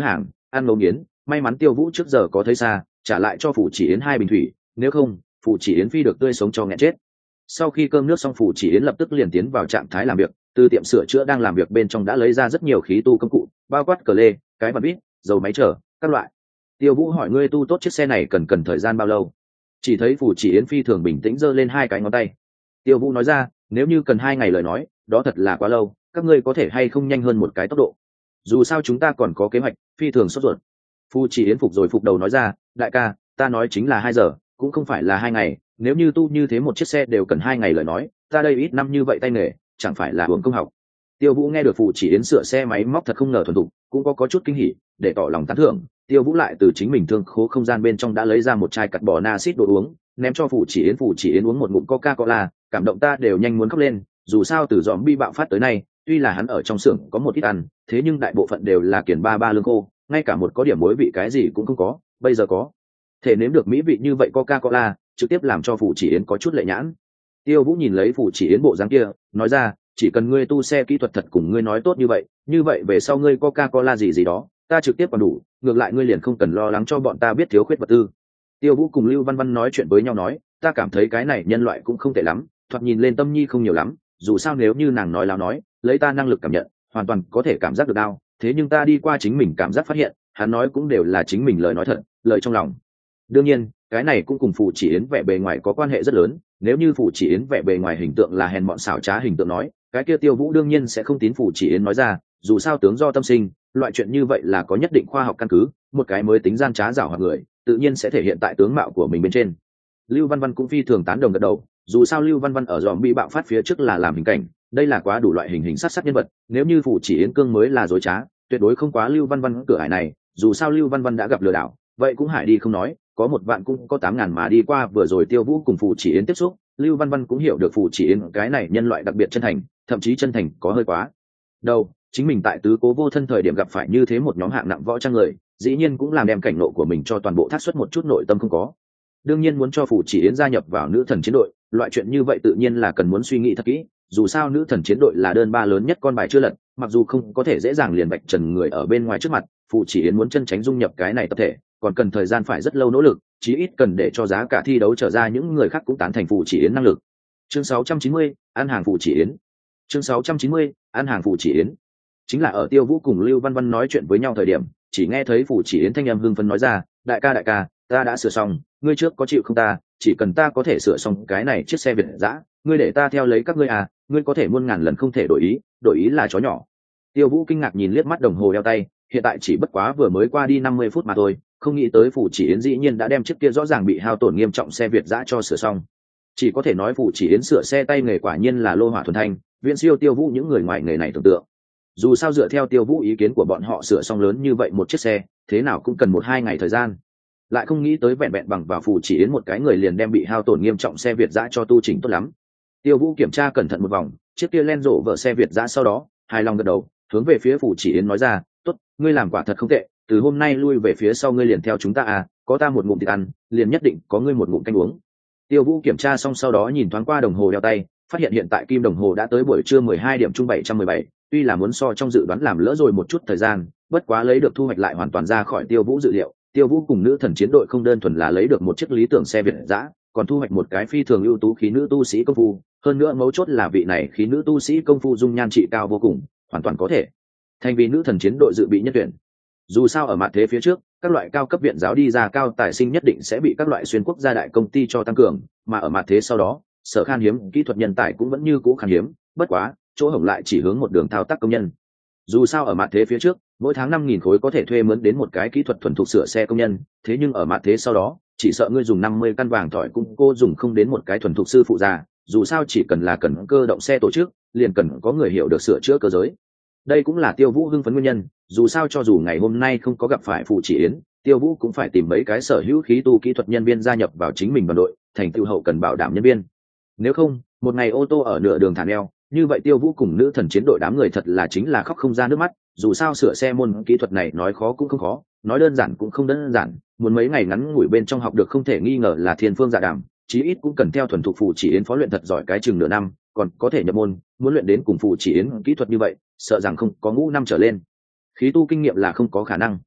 ăn ngấu nghiến. May mắn Tiêu Vũ trước giờ có thấy xa, trả lại cho Phủ Chỉ Yến hai bình thủy, nếu không Phủ Chỉ Yến phi được tươi sống cho nghẹn chết. Sau khi cơm nước xong, Phủ Chỉ Yến lập tức liền tiến vào trạng thái làm việc, từ tiệm sửa chữa đang làm việc bên trong đã lấy ra rất nhiều khí tu công cụ, bao quát cờ lê, cái bật vít, dầu máy chở các loại. Tiêu Vũ hỏi: ngươi tu tốt chiếc xe này cần cần thời gian bao lâu? Chỉ thấy Phủ Chỉ Yến phi thường bình tĩnh giơ lên hai cái ngón tay. Tiêu Vũ nói ra: nếu như cần hai ngày lời nói, đó thật là quá lâu, các ngươi có thể hay không nhanh hơn một cái tốc độ, dù sao chúng ta còn có kế hoạch. Phi thường sốt ruột. Phủ Chỉ Yến phục rồi phục đầu nói ra: đại ca, ta nói chính là hai giờ, cũng không phải là hai ngày. Nếu như tu như thế một chiếc xe đều cần hai ngày lời nói, ta đây ít năm như vậy tay nghề chẳng phải là uổng công học. Tiêu Vũ nghe được Phủ Chỉ Yến sửa xe máy móc thật không ngờ thuần thục, cũng có có chút kinh hỉ. Để tỏ lòng tán thưởng, Tiêu Vũ lại từ chính mình thương khố không gian bên trong đã lấy ra một chai cắt bò na xít đồ uống, ném cho Phủ Chỉ Yến. Phủ Chỉ Yến uống một ngụm coca cola, cảm động ta đều nhanh muốn khóc lên. Dù sao từ dòm bi bạo phát tới nay, tuy là hắn ở trong xưởng có một ít ăn, thế nhưng đại bộ phận đều là kiền ba ba lương khô, ngay cả một có điểm muối vị cái gì cũng không có. Bây giờ có thể nếm được mỹ vị như vậy coca cola, trực tiếp làm cho Phủ Chỉ Yến có chút lệ nhãn. Tiêu Vũ nhìn lấy Phủ Chỉ Yến bộ dáng kia, nói ra: chỉ cần ngươi tu xe kỹ thuật thật cùng ngươi nói tốt như vậy, như vậy về sau ngươi coca cola gì gì đó ta trực tiếp còn đủ, ngược lại ngươi liền không cần lo lắng cho bọn ta biết thiếu khuyết vật tư. Tiêu Vũ cùng Lưu Văn Văn nói chuyện với nhau nói: ta cảm thấy cái này nhân loại cũng không tệ lắm, thoạt nhìn lên tâm nhi không nhiều lắm, dù sao nếu như nàng nói láo nói, lấy ta năng lực cảm nhận hoàn toàn có thể cảm giác được đau, thế nhưng ta đi qua chính mình cảm giác phát hiện, hắn nói cũng đều là chính mình lời nói thật, lời trong lòng. Đương nhiên cái này cũng cùng Phủ Chỉ Yến vẻ bề ngoài có quan hệ rất lớn, nếu như Phủ Chỉ Yến vẻ bề ngoài hình tượng là hèn mọn xảo trá hình tượng nói, cái kia Tiêu Vũ đương nhiên sẽ không tín Phủ Chỉ Yến nói ra, dù sao tướng do tâm sinh, loại chuyện như vậy là có nhất định khoa học căn cứ, một cái mới tính gian trá giảo hoạt người tự nhiên sẽ thể hiện tại tướng mạo của mình bên trên. Lưu Văn Văn cũng phi thường tán đồng gật đầu, dù sao Lưu Văn Văn ở dòm bị bạo phát phía trước là làm hình cảnh, đây là quá đủ loại hình hình sát sát nhân vật, nếu như Phủ Chỉ Yến cương mới là dối trá, tuyệt đối không quá Lưu Văn Văn cửa hải này. Dù sao Lưu Văn Văn đã gặp lừa đảo, vậy cũng hải đi không nói, có một vạn cũng có tám ngàn mà đi qua. Vừa rồi Tiêu Vũ cùng Phủ Chỉ Yến tiếp xúc, Lưu Văn Văn cũng hiểu được Phủ Chỉ Yến cái này nhân loại đặc biệt chân thành, thậm chí chân thành có hơi quá đâu. Chính mình tại tứ cố vô thân thời điểm gặp phải như thế một nhóm hạng nặng võ trang người, dĩ nhiên cũng làm đem cảnh nộ của mình cho toàn bộ thác xuất một chút nội tâm không có. Đương nhiên muốn cho Phủ Chỉ Yến gia nhập vào nữ thần chiến đội, loại chuyện như vậy tự nhiên là cần muốn suy nghĩ thật kỹ, dù sao nữ thần chiến đội là đơn ba lớn nhất con bài chưa lật, mặc dù không có thể dễ dàng liền bạch trần người ở bên ngoài trước mặt, Phủ Chỉ Yến muốn chân tránh dung nhập cái này tập thể còn cần thời gian phải rất lâu nỗ lực, chí ít cần để cho giá cả thi đấu trở ra những người khác cũng tán thành Phủ Chỉ Yến năng lực. Chương sáu trăm chín mươi, ăn hàng Phủ Chỉ Yến. Chương sáu trăm chín mươi, ăn hàng Phủ Chỉ Yến. Chính là ở Tiêu Vũ cùng Lưu Văn Văn nói chuyện với nhau thời điểm, chỉ nghe thấy Phủ Chỉ Yến thanh âm hưng phấn nói ra: đại ca đại ca, ta đã sửa xong, ngươi trước có chịu không ta, chỉ cần ta có thể sửa xong cái này chiếc xe Việt dã, ngươi để ta theo lấy các ngươi à, ngươi có thể muôn ngàn lần không thể đổi ý, đổi ý là chó nhỏ. Tiêu Vũ kinh ngạc nhìn liếc mắt đồng hồ đeo tay, hiện tại chỉ bất quá vừa mới qua đi năm mươi phút mà thôi, không nghĩ tới Phủ Chỉ Yến dĩ nhiên đã đem chiếc kia rõ ràng bị hao tổn nghiêm trọng xe Việt dã cho sửa xong. Chỉ có thể nói Phủ Chỉ Yến sửa xe tay nghề quả nhiên là lô hỏa thuần thanh, viễn siêu Tiêu Vũ những người ngoài nghề này tưởng tượng. Dù sao dựa theo Tiêu Vũ ý kiến của bọn họ, sửa xong lớn như vậy một chiếc xe, thế nào cũng cần một hai ngày thời gian. Lại không nghĩ tới vẹn vẹn bằng vào Phủ Chỉ Yến một cái người liền đem bị hao tổn nghiêm trọng xe Việt dã cho tu chỉnh tốt lắm. Tiêu Vũ kiểm tra cẩn thận một vòng chiếc kia Land Rover xe Việt dã, sau đó hài lòng gật đầu, hướng về phía Phủ Chỉ Yến nói ra: tốt, ngươi làm quả thật không tệ, từ hôm nay lui về phía sau ngươi liền theo chúng ta à, có ta một ngụm thịt ăn, liền nhất định có ngươi một ngụm canh uống. Tiêu Vũ kiểm tra xong sau đó nhìn thoáng qua đồng hồ đeo tay, phát hiện hiện tại kim đồng hồ đã tới buổi trưa mười hai điểm chung bảy trăm mười bảy, tuy là muốn so trong dự đoán làm lỡ rồi một chút thời gian, bất quá lấy được thu hoạch lại hoàn toàn ra khỏi Tiêu Vũ dự liệu. Tiêu Vũ cùng nữ thần chiến đội không đơn thuần là lấy được một chiếc lý tưởng xe Việt dã, còn thu hoạch một cái phi thường ưu tú khí nữ tu sĩ công phu, hơn nữa mấu chốt là vị này khí nữ tu sĩ công phu dung nhan trị cao vô cùng, hoàn toàn có thể thành vì nữ thần chiến đội dự bị nhân tuyển. Dù sao ở mặt thế phía trước, các loại cao cấp viện giáo đi ra cao tài sinh nhất định sẽ bị các loại xuyên quốc gia đại công ty cho tăng cường, mà ở mặt thế sau đó, sở khan hiếm kỹ thuật nhân tài cũng vẫn như cũ khan hiếm, bất quá chỗ hổng lại chỉ hướng một đường thao tác công nhân. Dù sao ở mặt thế phía trước, mỗi tháng năm nghìn khối có thể thuê mướn đến một cái kỹ thuật thuần thục sửa xe công nhân, thế nhưng ở mặt thế sau đó, chỉ sợ ngươi dùng năm mươi căn vàng thỏi cũng cô dùng không đến một cái thuần thục sư phụ già, dù sao chỉ cần là cần cơ động xe tổ chức, liền cần có người hiểu được sửa chữa cơ giới. Đây cũng là Tiêu Vũ hưng phấn nguyên nhân, dù sao cho dù ngày hôm nay không có gặp phải Phủ Chỉ Yến, Tiêu Vũ cũng phải tìm mấy cái sở hữu khí tu kỹ thuật nhân viên gia nhập vào chính mình đoàn đội, thành tựu hậu cần bảo đảm nhân viên. Nếu không, một ngày ô tô ở nửa đường thả neo, như vậy Tiêu Vũ cùng nữ thần chiến đội đám người thật là chính là khóc không ra nước mắt. Dù sao sửa xe môn kỹ thuật này nói khó cũng không khó, nói đơn giản cũng không đơn giản, muốn mấy ngày ngắn ngủi bên trong học được không thể nghi ngờ là thiên phương dạ đàm, chí ít cũng cần theo thuần thục Phủ Chỉ Yến phó luyện thật giỏi cái chừng nửa năm, còn có thể nhập môn, muốn luyện đến cùng Phủ Chỉ Yến kỹ thuật như vậy, sợ rằng không có ngũ năm trở lên. Khí tu kinh nghiệm là không có khả năng.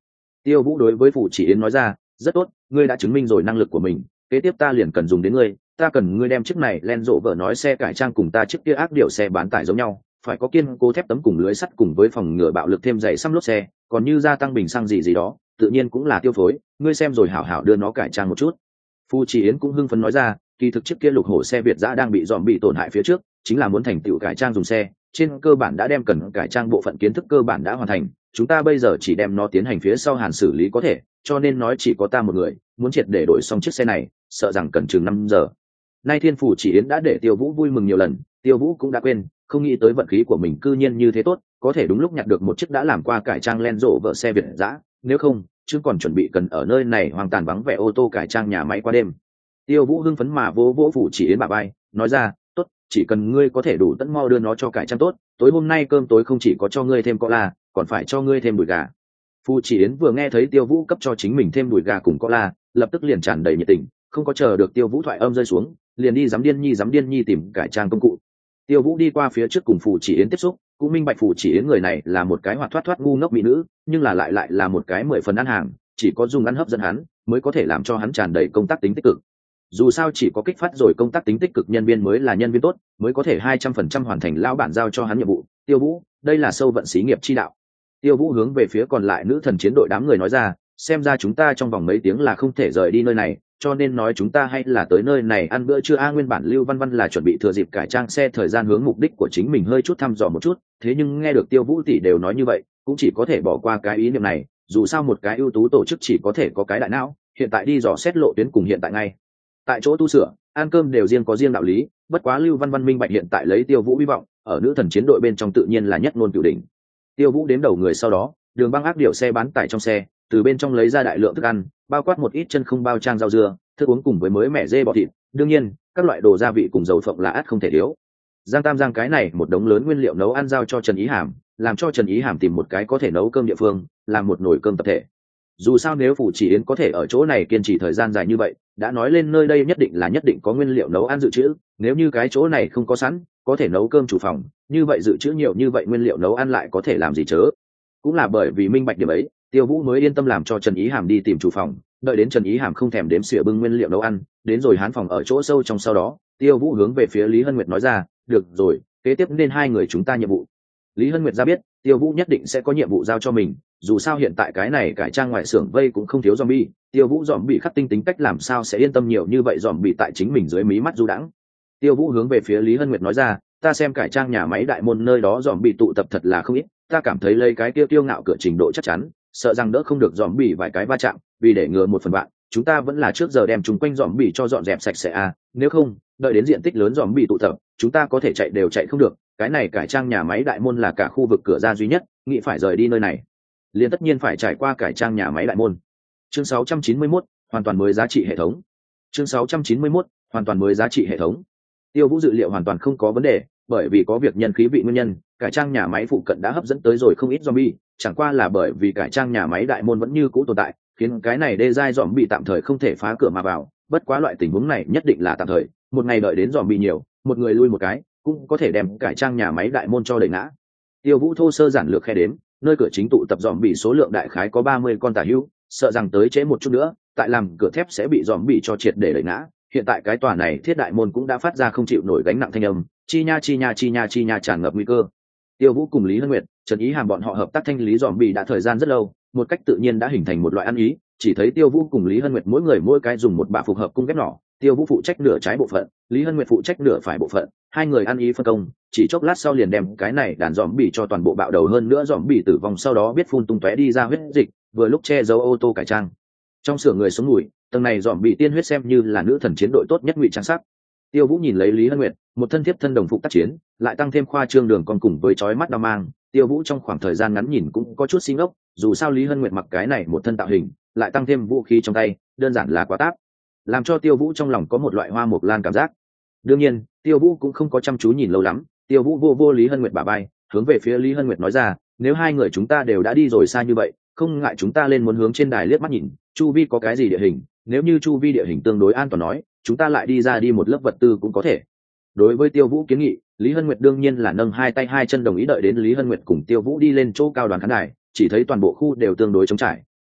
Tiêu Vũ đối với Phủ Chỉ Yến nói ra, rất tốt, ngươi đã chứng minh rồi năng lực của mình, kế tiếp ta liền cần dùng đến ngươi, ta cần ngươi đem chiếc này Land Rover nói xe cải trang cùng ta chiếc kia ác điệu xe bán tải giống nhau, phải có kiên cố thép tấm cùng lưới sắt cùng với phòng ngừa bạo lực thêm dày xăm lốp xe, còn như gia tăng bình xăng gì gì đó, tự nhiên cũng là tiêu phối, ngươi xem rồi hảo hảo đưa nó cải trang một chút. Phu Chỉ Yến cũng hưng phấn nói ra, kỳ thực chiếc kia lục hổ xe Việt giã đang bị dòm bị tổn hại phía trước, chính là muốn thành tựu cải trang dùng xe, trên cơ bản đã đem cần cải trang bộ phận kiến thức cơ bản đã hoàn thành, chúng ta bây giờ chỉ đem nó tiến hành phía sau hàn xử lý có thể, cho nên nói chỉ có ta một người, muốn triệt để đổi xong chiếc xe này, sợ rằng cần chừng năm giờ. Nay Thiên Phủ Chỉ Yến đã để Tiêu Vũ vui mừng nhiều lần, Tiêu Vũ cũng đã quên, không nghĩ tới vận khí của mình cư nhiên như thế tốt, có thể đúng lúc nhặt được một chiếc đã làm qua cải trang Land Rover xe Việt giã, nếu không, chứ còn chuẩn bị cần ở nơi này hoang tàn vắng vẻ ô tô cải trang nhà máy qua đêm. Tiêu Vũ hưng phấn mà vỗ vỗ Phủ Chỉ Yến bả vai, nói ra, tốt, chỉ cần ngươi có thể đủ tận mau đưa nó cho cải trang tốt, tối hôm nay cơm tối không chỉ có cho ngươi thêm cola, còn phải cho ngươi thêm đùi gà. Phủ Chỉ Yến vừa nghe thấy Tiêu Vũ cấp cho chính mình thêm đùi gà cùng cola, lập tức liền tràn đầy nhiệt tình, không có chờ được Tiêu Vũ thoại âm rơi xuống, liền đi dám điên nhi dám điên nhi tìm cải trang công cụ. Tiêu Vũ đi qua phía trước cùng Phủ Chỉ Yến tiếp xúc, cũng minh bạch Phủ Chỉ Yến người này là một cái hoạt thoát thoát ngu ngốc mỹ nữ, nhưng là lại lại là một cái mười phần ăn hàng, chỉ có dùng ăn hấp dẫn hắn, mới có thể làm cho hắn tràn đầy công tác tính tích cực. Dù sao chỉ có kích phát rồi công tác tính tích cực nhân viên mới là nhân viên tốt, mới có thể hai trăm phần trăm hoàn thành lão bản giao cho hắn nhiệm vụ. Tiêu Vũ, đây là sâu vận xí nghiệp chi đạo. Tiêu Vũ hướng về phía còn lại nữ thần chiến đội đám người nói ra, xem ra chúng ta trong vòng mấy tiếng là không thể rời đi nơi này, cho nên nói chúng ta hay là tới nơi này ăn bữa trưa. A nguyên bản Lưu Văn Văn là chuẩn bị thừa dịp cải trang xe thời gian hướng mục đích của chính mình hơi chút thăm dò một chút, thế nhưng nghe được Tiêu Vũ tỷ đều nói như vậy, cũng chỉ có thể bỏ qua cái ý niệm này, dù sao một cái ưu tú tổ chức chỉ có thể có cái đại não, hiện tại đi dò xét lộ tuyến cùng hiện tại ngay tại chỗ tu sửa, ăn cơm đều riêng có riêng đạo lý, bất quá Lưu Văn Văn minh bạch hiện tại lấy Tiêu Vũ hy vọng, ở nữ thần chiến đội bên trong tự nhiên là nhất ngôn cửu đỉnh. Tiêu Vũ đếm đầu người sau đó, Đường Băng áp điều xe bán tải trong xe, từ bên trong lấy ra đại lượng thức ăn, bao quát một ít chân không bao trang rau dưa, thức uống cùng với mới mẻ dê bò thịt, đương nhiên, các loại đồ gia vị cùng dầu phộng là ắt không thể thiếu. Giang Tam Giang cái này một đống lớn nguyên liệu nấu ăn giao cho Trần Ý Hàm, làm cho Trần Ý Hàm tìm một cái có thể nấu cơm địa phương, làm một nồi cơm tập thể. Dù sao nếu Phủ Chỉ Yến có thể ở chỗ này kiên trì thời gian dài như vậy, đã nói lên nơi đây nhất định là nhất định có nguyên liệu nấu ăn dự trữ, nếu như cái chỗ này không có sẵn, có thể nấu cơm chủ phòng, như vậy dự trữ nhiều như vậy nguyên liệu nấu ăn lại có thể làm gì chớ. Cũng là bởi vì minh bạch điểm ấy, Tiêu Vũ mới yên tâm làm cho Trần Ý Hàm đi tìm chủ phòng, đợi đến Trần Ý Hàm không thèm đếm xỉa bưng nguyên liệu nấu ăn, đến rồi hán phòng ở chỗ sâu trong sau đó, Tiêu Vũ hướng về phía Lý Hân Nguyệt nói ra, được rồi, kế tiếp nên hai người chúng ta nhiệm vụ. Lý Hân Nguyệt ra biết, Tiêu Vũ nhất định sẽ có nhiệm vụ giao cho mình, dù sao hiện tại cái này cải trang ngoài xưởng vây cũng không thiếu zombie, Tiêu Vũ zombie khắc tinh tính cách làm sao sẽ yên tâm nhiều như vậy zombie tại chính mình dưới mí mắt du đãng. Tiêu Vũ hướng về phía Lý Hân Nguyệt nói ra, ta xem cải trang nhà máy đại môn nơi đó zombie tụ tập thật là không ít, ta cảm thấy lấy cái tiêu tiêu ngạo cửa trình độ chắc chắn, sợ rằng đỡ không được zombie vài cái va chạm, vì để ngừa một phần bạn, chúng ta vẫn là trước giờ đem chúng quanh zombie cho dọn dẹp sạch sẽ à, nếu không, đợi đến diện tích lớn zombie tụ tập, chúng ta có thể chạy đều chạy không được, cái này cải trang nhà máy đại môn là cả khu vực cửa ra duy nhất, nghĩ phải rời đi nơi này liền tất nhiên phải trải qua cải trang nhà máy đại môn. Chương sáu trăm chín mươi mốt, hoàn toàn mới giá trị hệ thống. Chương sáu trăm chín mươi mốt, hoàn toàn mới giá trị hệ thống. Tiêu Vũ dự liệu hoàn toàn không có vấn đề, bởi vì có việc nhân khí vị nguyên nhân, cải trang nhà máy phụ cận đã hấp dẫn tới rồi không ít zombie, chẳng qua là bởi vì cải trang nhà máy đại môn vẫn như cũ tồn tại, khiến cái này đê giai zombie tạm thời không thể phá cửa mà vào, bất quá loại tình huống này nhất định là tạm thời, một ngày đợi đến zombie nhiều, một người lui một cái, cũng có thể đem cải trang nhà máy đại môn cho đẩy ngã. Tiêu Vũ thô sơ giản lược khe đếm, nơi cửa chính tụ tập zombie số lượng đại khái có ba mươi con tà hữu, sợ rằng tới trễ một chút nữa, tại làm cửa thép sẽ bị zombie cho triệt để đẩy ngã. Hiện tại cái tòa này thiết đại môn cũng đã phát ra không chịu nổi gánh nặng thanh âm, chi nha chi nha chi nha chi nha tràn ngập nguy cơ. Tiêu Vũ cùng Lý Hân Nguyệt, Trần Ý Hàm bọn họ hợp tác thanh lý zombie đã thời gian rất lâu, một cách tự nhiên đã hình thành một loại ăn ý, chỉ thấy Tiêu Vũ cùng Lý Hân Nguyệt mỗi người mỗi cái dùng một bạ phục hợp cung ghép nỏ, Tiêu Vũ phụ trách nửa trái bộ phận, Lý Hân Nguyệt phụ trách nửa phải bộ phận, hai người ăn ý phân công, chỉ chốc lát sau liền đem cái này đàn zombie cho toàn bộ bạo đầu, hơn nữa zombie tử vong sau đó biết phun tung tóe đi ra huyết dịch, vừa lúc che giấu ô tô cải trang. Trong xưởng người sống mùi, tầng này zombie tiên huyết xem như là nữ thần chiến đội tốt nhất ngụy trang sắc. Tiêu Vũ nhìn lấy Lý Hân Nguyệt, một thân thiếp thân đồng phục tác chiến, lại tăng thêm khoa trương đường còn cùng với chói mắt đao mang, Tiêu Vũ trong khoảng thời gian ngắn nhìn cũng có chút xinh ốc, dù sao Lý Hân Nguyệt mặc cái này một thân tạo hình, lại tăng thêm vũ khí trong tay, đơn giản là quá táp, làm cho Tiêu Vũ trong lòng có một loại hoa mộc lan cảm giác. Đương nhiên, Tiêu Vũ cũng không có chăm chú nhìn lâu lắm, Tiêu Vũ vô vô Lý Hân Nguyệt bả vai, hướng về phía Lý Hân Nguyệt nói ra, nếu hai người chúng ta đều đã đi rồi xa như vậy, không ngại chúng ta lên muốn hướng trên đài liếc mắt nhìn, chu vi có cái gì địa hình, nếu như chu vi địa hình tương đối an toàn nói, chúng ta lại đi ra đi một lớp vật tư cũng có thể. Đối với Tiêu Vũ kiến nghị, Lý Hân Nguyệt đương nhiên là nâng hai tay hai chân đồng ý. Đợi đến Lý Hân Nguyệt cùng Tiêu Vũ đi lên chỗ cao đoàn khán đài, chỉ thấy toàn bộ khu đều tương đối trống trải,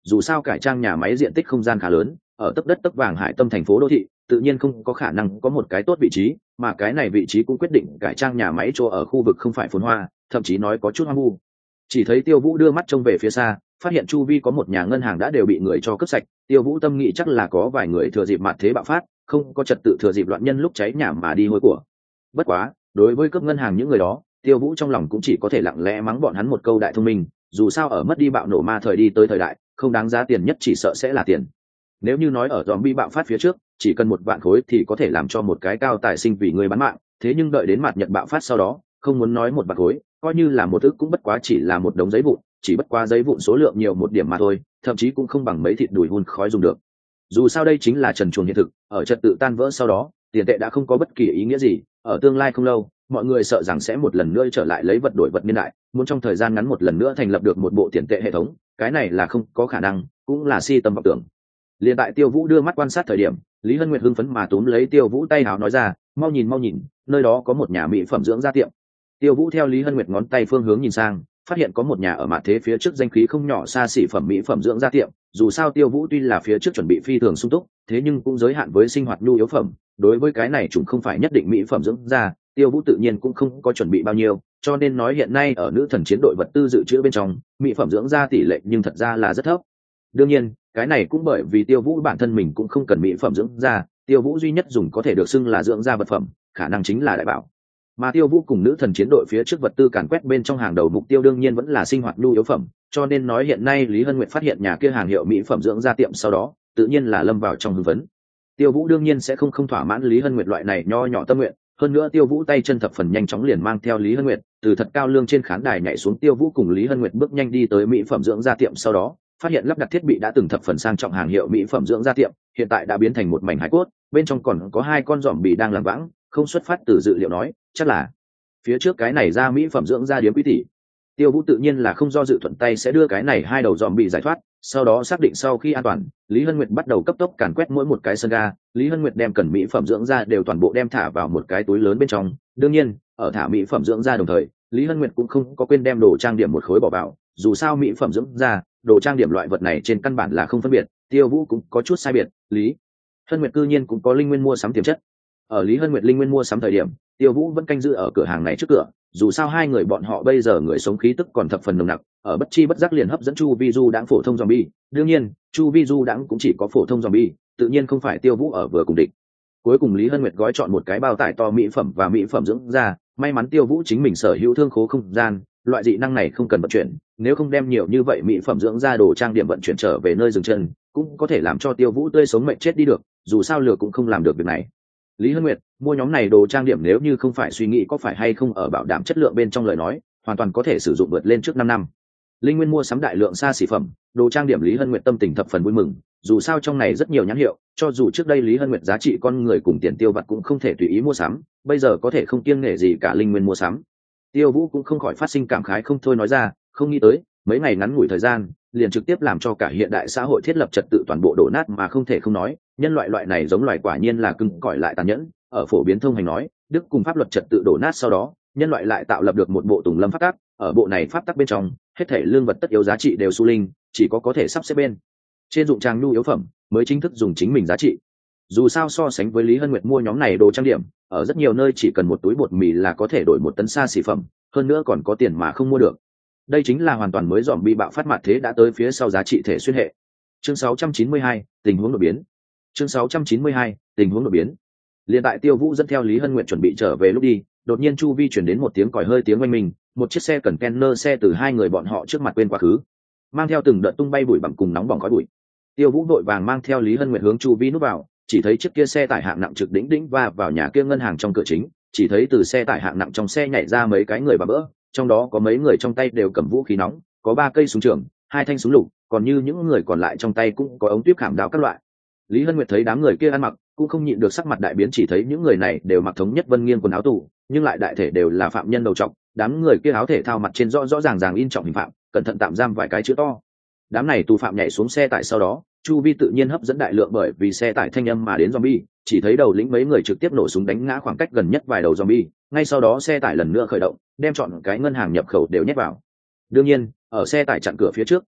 dù sao cải trang nhà máy diện tích không gian khá lớn, ở tấp đất tấp vàng hải tâm thành phố đô thị tự nhiên không có khả năng có một cái tốt vị trí, mà cái này vị trí cũng quyết định cải trang nhà máy chỗ ở khu vực không phải phồn hoa, thậm chí nói có chút hoang vu. Chỉ thấy Tiêu Vũ đưa mắt trông về phía xa, phát hiện chu vi có một nhà ngân hàng đã đều bị người cho cướp sạch. Tiêu Vũ tâm nghĩ chắc là có vài người thừa dịp mặt thế bạo phát, không có trật tự thừa dịp loạn nhân lúc cháy nhà mà đi hôi của. Bất quá, đối với cướp ngân hàng những người đó, Tiêu Vũ trong lòng cũng chỉ có thể lặng lẽ mắng bọn hắn một câu đại thông minh, dù sao ở mất đi bạo nổ ma thời đi tới thời đại, không đáng giá tiền nhất chỉ sợ sẽ là tiền. Nếu như nói ở zombie bạo phát phía trước, chỉ cần một vạn khối thì có thể làm cho một cái cao tài sinh vì người bán mạng, thế nhưng đợi đến mặt Nhật bạo phát sau đó, không muốn nói một vạn khối, coi như là một ức cũng bất quá chỉ là một đống giấy vụn, chỉ bất quá giấy vụn số lượng nhiều một điểm mà thôi, thậm chí cũng không bằng mấy thịt đùi hun khói dùng được. Dù sao đây chính là trần truồng hiện thực, ở trật tự tan vỡ sau đó, tiền tệ đã không có bất kỳ ý nghĩa gì, ở tương lai không lâu, mọi người sợ rằng sẽ một lần nữa trở lại lấy vật đổi vật niên đại, muốn trong thời gian ngắn một lần nữa thành lập được một bộ tiền tệ hệ thống, cái này là không có khả năng, cũng là si tâm vọng tưởng. Liên tại Tiêu Vũ đưa mắt quan sát thời điểm, Lý Hân Nguyệt hưng phấn mà túm lấy Tiêu Vũ tay hào nói ra, mau nhìn mau nhìn, nơi đó có một nhà mỹ phẩm dưỡng da tiệm. Tiêu Vũ theo Lý Hân Nguyệt ngón tay phương hướng nhìn sang, phát hiện có một nhà ở mặt thế phía trước danh khí không nhỏ xa xỉ phẩm mỹ phẩm dưỡng da tiệm. Dù sao Tiêu Vũ tuy là phía trước chuẩn bị phi thường sung túc, thế nhưng cũng giới hạn với sinh hoạt nhu yếu phẩm, đối với cái này chúng không phải nhất định mỹ phẩm dưỡng da, Tiêu Vũ tự nhiên cũng không có chuẩn bị bao nhiêu, cho nên nói hiện nay ở nữ thần chiến đội vật tư dự trữ bên trong, mỹ phẩm dưỡng da tỷ lệ nhưng thật ra là rất thấp. Đương nhiên, cái này cũng bởi vì Tiêu Vũ bản thân mình cũng không cần mỹ phẩm dưỡng da, Tiêu Vũ duy nhất dùng có thể được xưng là dưỡng da vật phẩm, khả năng chính là đại bảo. Mà Tiêu Vũ cùng nữ thần chiến đội phía trước vật tư càn quét bên trong hàng đầu mục tiêu đương nhiên vẫn là sinh hoạt nhu yếu phẩm, cho nên nói hiện nay Lý Hân Nguyệt phát hiện nhà kia hàng hiệu mỹ phẩm dưỡng da tiệm sau đó, tự nhiên là lâm vào trong hưng phấn. Tiêu Vũ đương nhiên sẽ không không thỏa mãn Lý Hân Nguyệt loại này nho nhỏ tâm nguyện, hơn nữa Tiêu Vũ tay chân thập phần nhanh chóng liền mang theo Lý Hân Nguyệt từ thật cao lương trên khán đài nhảy xuống. Tiêu Vũ cùng Lý Hân Nguyệt bước nhanh đi tới mỹ phẩm dưỡng da tiệm sau đó, phát hiện lắp đặt thiết bị đã từng thập phần sang trọng hàng hiệu mỹ phẩm dưỡng da tiệm, hiện tại đã biến thành một mảnh hải cốt, bên trong còn có hai con giòm bì đang làm vãng, không xuất phát từ dự liệu nói, chắc là phía trước cái này ra mỹ phẩm dưỡng da điếm quý tỷ. Tiêu Vũ tự nhiên là không do dự thuận tay sẽ đưa cái này hai đầu giòm bì giải thoát, sau đó xác định sau khi an toàn, Lý Hân Nguyệt bắt đầu cấp tốc càn quét mỗi một cái sân ga. Lý Hân Nguyệt đem cần mỹ phẩm dưỡng da đều toàn bộ đem thả vào một cái túi lớn bên trong. Đương nhiên, ở thả mỹ phẩm dưỡng da đồng thời, Lý Hân Nguyệt cũng không có quên đem đồ trang điểm một khối bỏ vào, dù sao mỹ phẩm dưỡng da, đồ trang điểm loại vật này trên căn bản là không phân biệt, Tiêu Vũ cũng có chút sai biệt. Lý Hân Nguyệt cư nhiên cũng có linh nguyên mua sắm tiềm chất. Ở Lý Hân Nguyệt linh nguyên mua sắm thời điểm, Tiêu Vũ vẫn canh giữ ở cửa hàng này trước cửa, dù sao hai người bọn họ bây giờ người sống khí tức còn thập phần nồng nặc, ở bất chi bất giác liền hấp dẫn Chu Vi Du đãng phổ thông zombie. Đương nhiên, Chu Vi Du đãng cũng chỉ có phổ thông zombie, tự nhiên không phải Tiêu Vũ ở vừa cùng địch. Cuối cùng Lý Hân Nguyệt gói chọn một cái bao tải to mỹ phẩm và mỹ phẩm dưỡng da, may mắn Tiêu Vũ chính mình sở hữu thương khố không gian, loại dị năng này không cần vận chuyển, nếu không đem nhiều như vậy mỹ phẩm dưỡng da đồ trang điểm vận chuyển trở về nơi dừng chân, cũng có thể làm cho Tiêu Vũ tươi sống mệnh chết đi được, dù sao lừa cũng không làm được việc này. Lý Hân Nguyệt, mua nhóm này đồ trang điểm nếu như không phải suy nghĩ có phải hay không ở bảo đảm chất lượng bên trong lời nói, hoàn toàn có thể sử dụng vượt lên trước năm năm. Linh Nguyên mua sắm đại lượng xa xỉ phẩm, đồ trang điểm, Lý Hân Nguyệt tâm tình thập phần vui mừng, dù sao trong này rất nhiều nhãn hiệu, cho dù trước đây Lý Hân Nguyệt giá trị con người cùng tiền tiêu vặt cũng không thể tùy ý mua sắm, bây giờ có thể không kiêng nể gì cả Linh Nguyên mua sắm. Tiêu Vũ cũng không khỏi phát sinh cảm khái không thôi, nói ra, không nghĩ tới, mấy ngày ngắn ngủi thời gian, liền trực tiếp làm cho cả hiện đại xã hội thiết lập trật tự toàn bộ đổ nát mà không thể không nói, nhân loại loại này giống loài quả nhiên là cứng cỏi lại tàn nhẫn. Ở phổ biến thông hành nói, đức cùng pháp luật trật tự đổ nát sau đó, nhân loại lại tạo lập được một bộ tùng lâm pháp tắc, ở bộ này pháp tắc bên trong, hết thể lương vật tất yếu giá trị đều su linh, chỉ có có thể sắp xếp bên trên dụng trang nhu yếu phẩm mới chính thức dùng chính mình giá trị. Dù sao so sánh với Lý Hân Nguyệt mua nhóm này đồ trang điểm, ở rất nhiều nơi chỉ cần một túi bột mì là có thể đổi một tấn xa xỉ phẩm, hơn nữa còn có tiền mà không mua được. Đây chính là hoàn toàn mới dòm bị bạo phát mặt thế đã tới phía sau giá trị thể xuyên hệ. Chương sáu trăm chín mươi hai, tình huống đột biến. Chương sáu trăm chín mươi hai, tình huống đột biến. Liên tại Tiêu Vũ dẫn theo Lý Hân Nguyệt chuẩn bị trở về lúc đi, đột nhiên chu vi chuyển đến một tiếng còi hơi tiếng oanh minh, một chiếc xe container xe từ hai người bọn họ trước mặt quên quá khứ, mang theo từng đợt tung bay bụi bặm cùng nóng bỏng khói bụi. Tiêu Vũ vội vàng mang theo Lý Hân Nguyệt hướng chu vi núp vào, chỉ thấy chiếc kia xe tải hạng nặng trực đỉnh đỉnh va vào nhà kia ngân hàng trong cửa chính, chỉ thấy từ xe tải hạng nặng trong xe nhảy ra mấy cái người bà bỡ, trong đó có mấy người trong tay đều cầm vũ khí nóng, có ba cây súng trường, hai thanh súng lục, còn như những người còn lại trong tay cũng có ống tuyếp khảm đao các loại. Lý Hân Nguyệt thấy đám người kia ăn mặc, cũng không nhịn được sắc mặt đại biến, chỉ thấy những người này đều mặc thống nhất vân nghiêng quần áo tù, nhưng lại đại thể đều là phạm nhân đầu trọc, đám người kia áo thể thao mặt trên rõ rõ ràng ràng in trọng hình phạm, cẩn thận tạm giam vài cái chữ to. Đám này tù phạm nhảy xuống xe tải sau đó, chu vi tự nhiên hấp dẫn đại lượng bởi vì xe tải thanh âm mà đến zombie, chỉ thấy đầu lĩnh mấy người trực tiếp nổ súng đánh ngã khoảng cách gần nhất vài đầu zombie, ngay sau đó xe tải lần nữa khởi động, đem chọn cái ngân hàng nhập khẩu đều nhét vào. Đương nhiên, ở xe tải chặn cửa phía trước,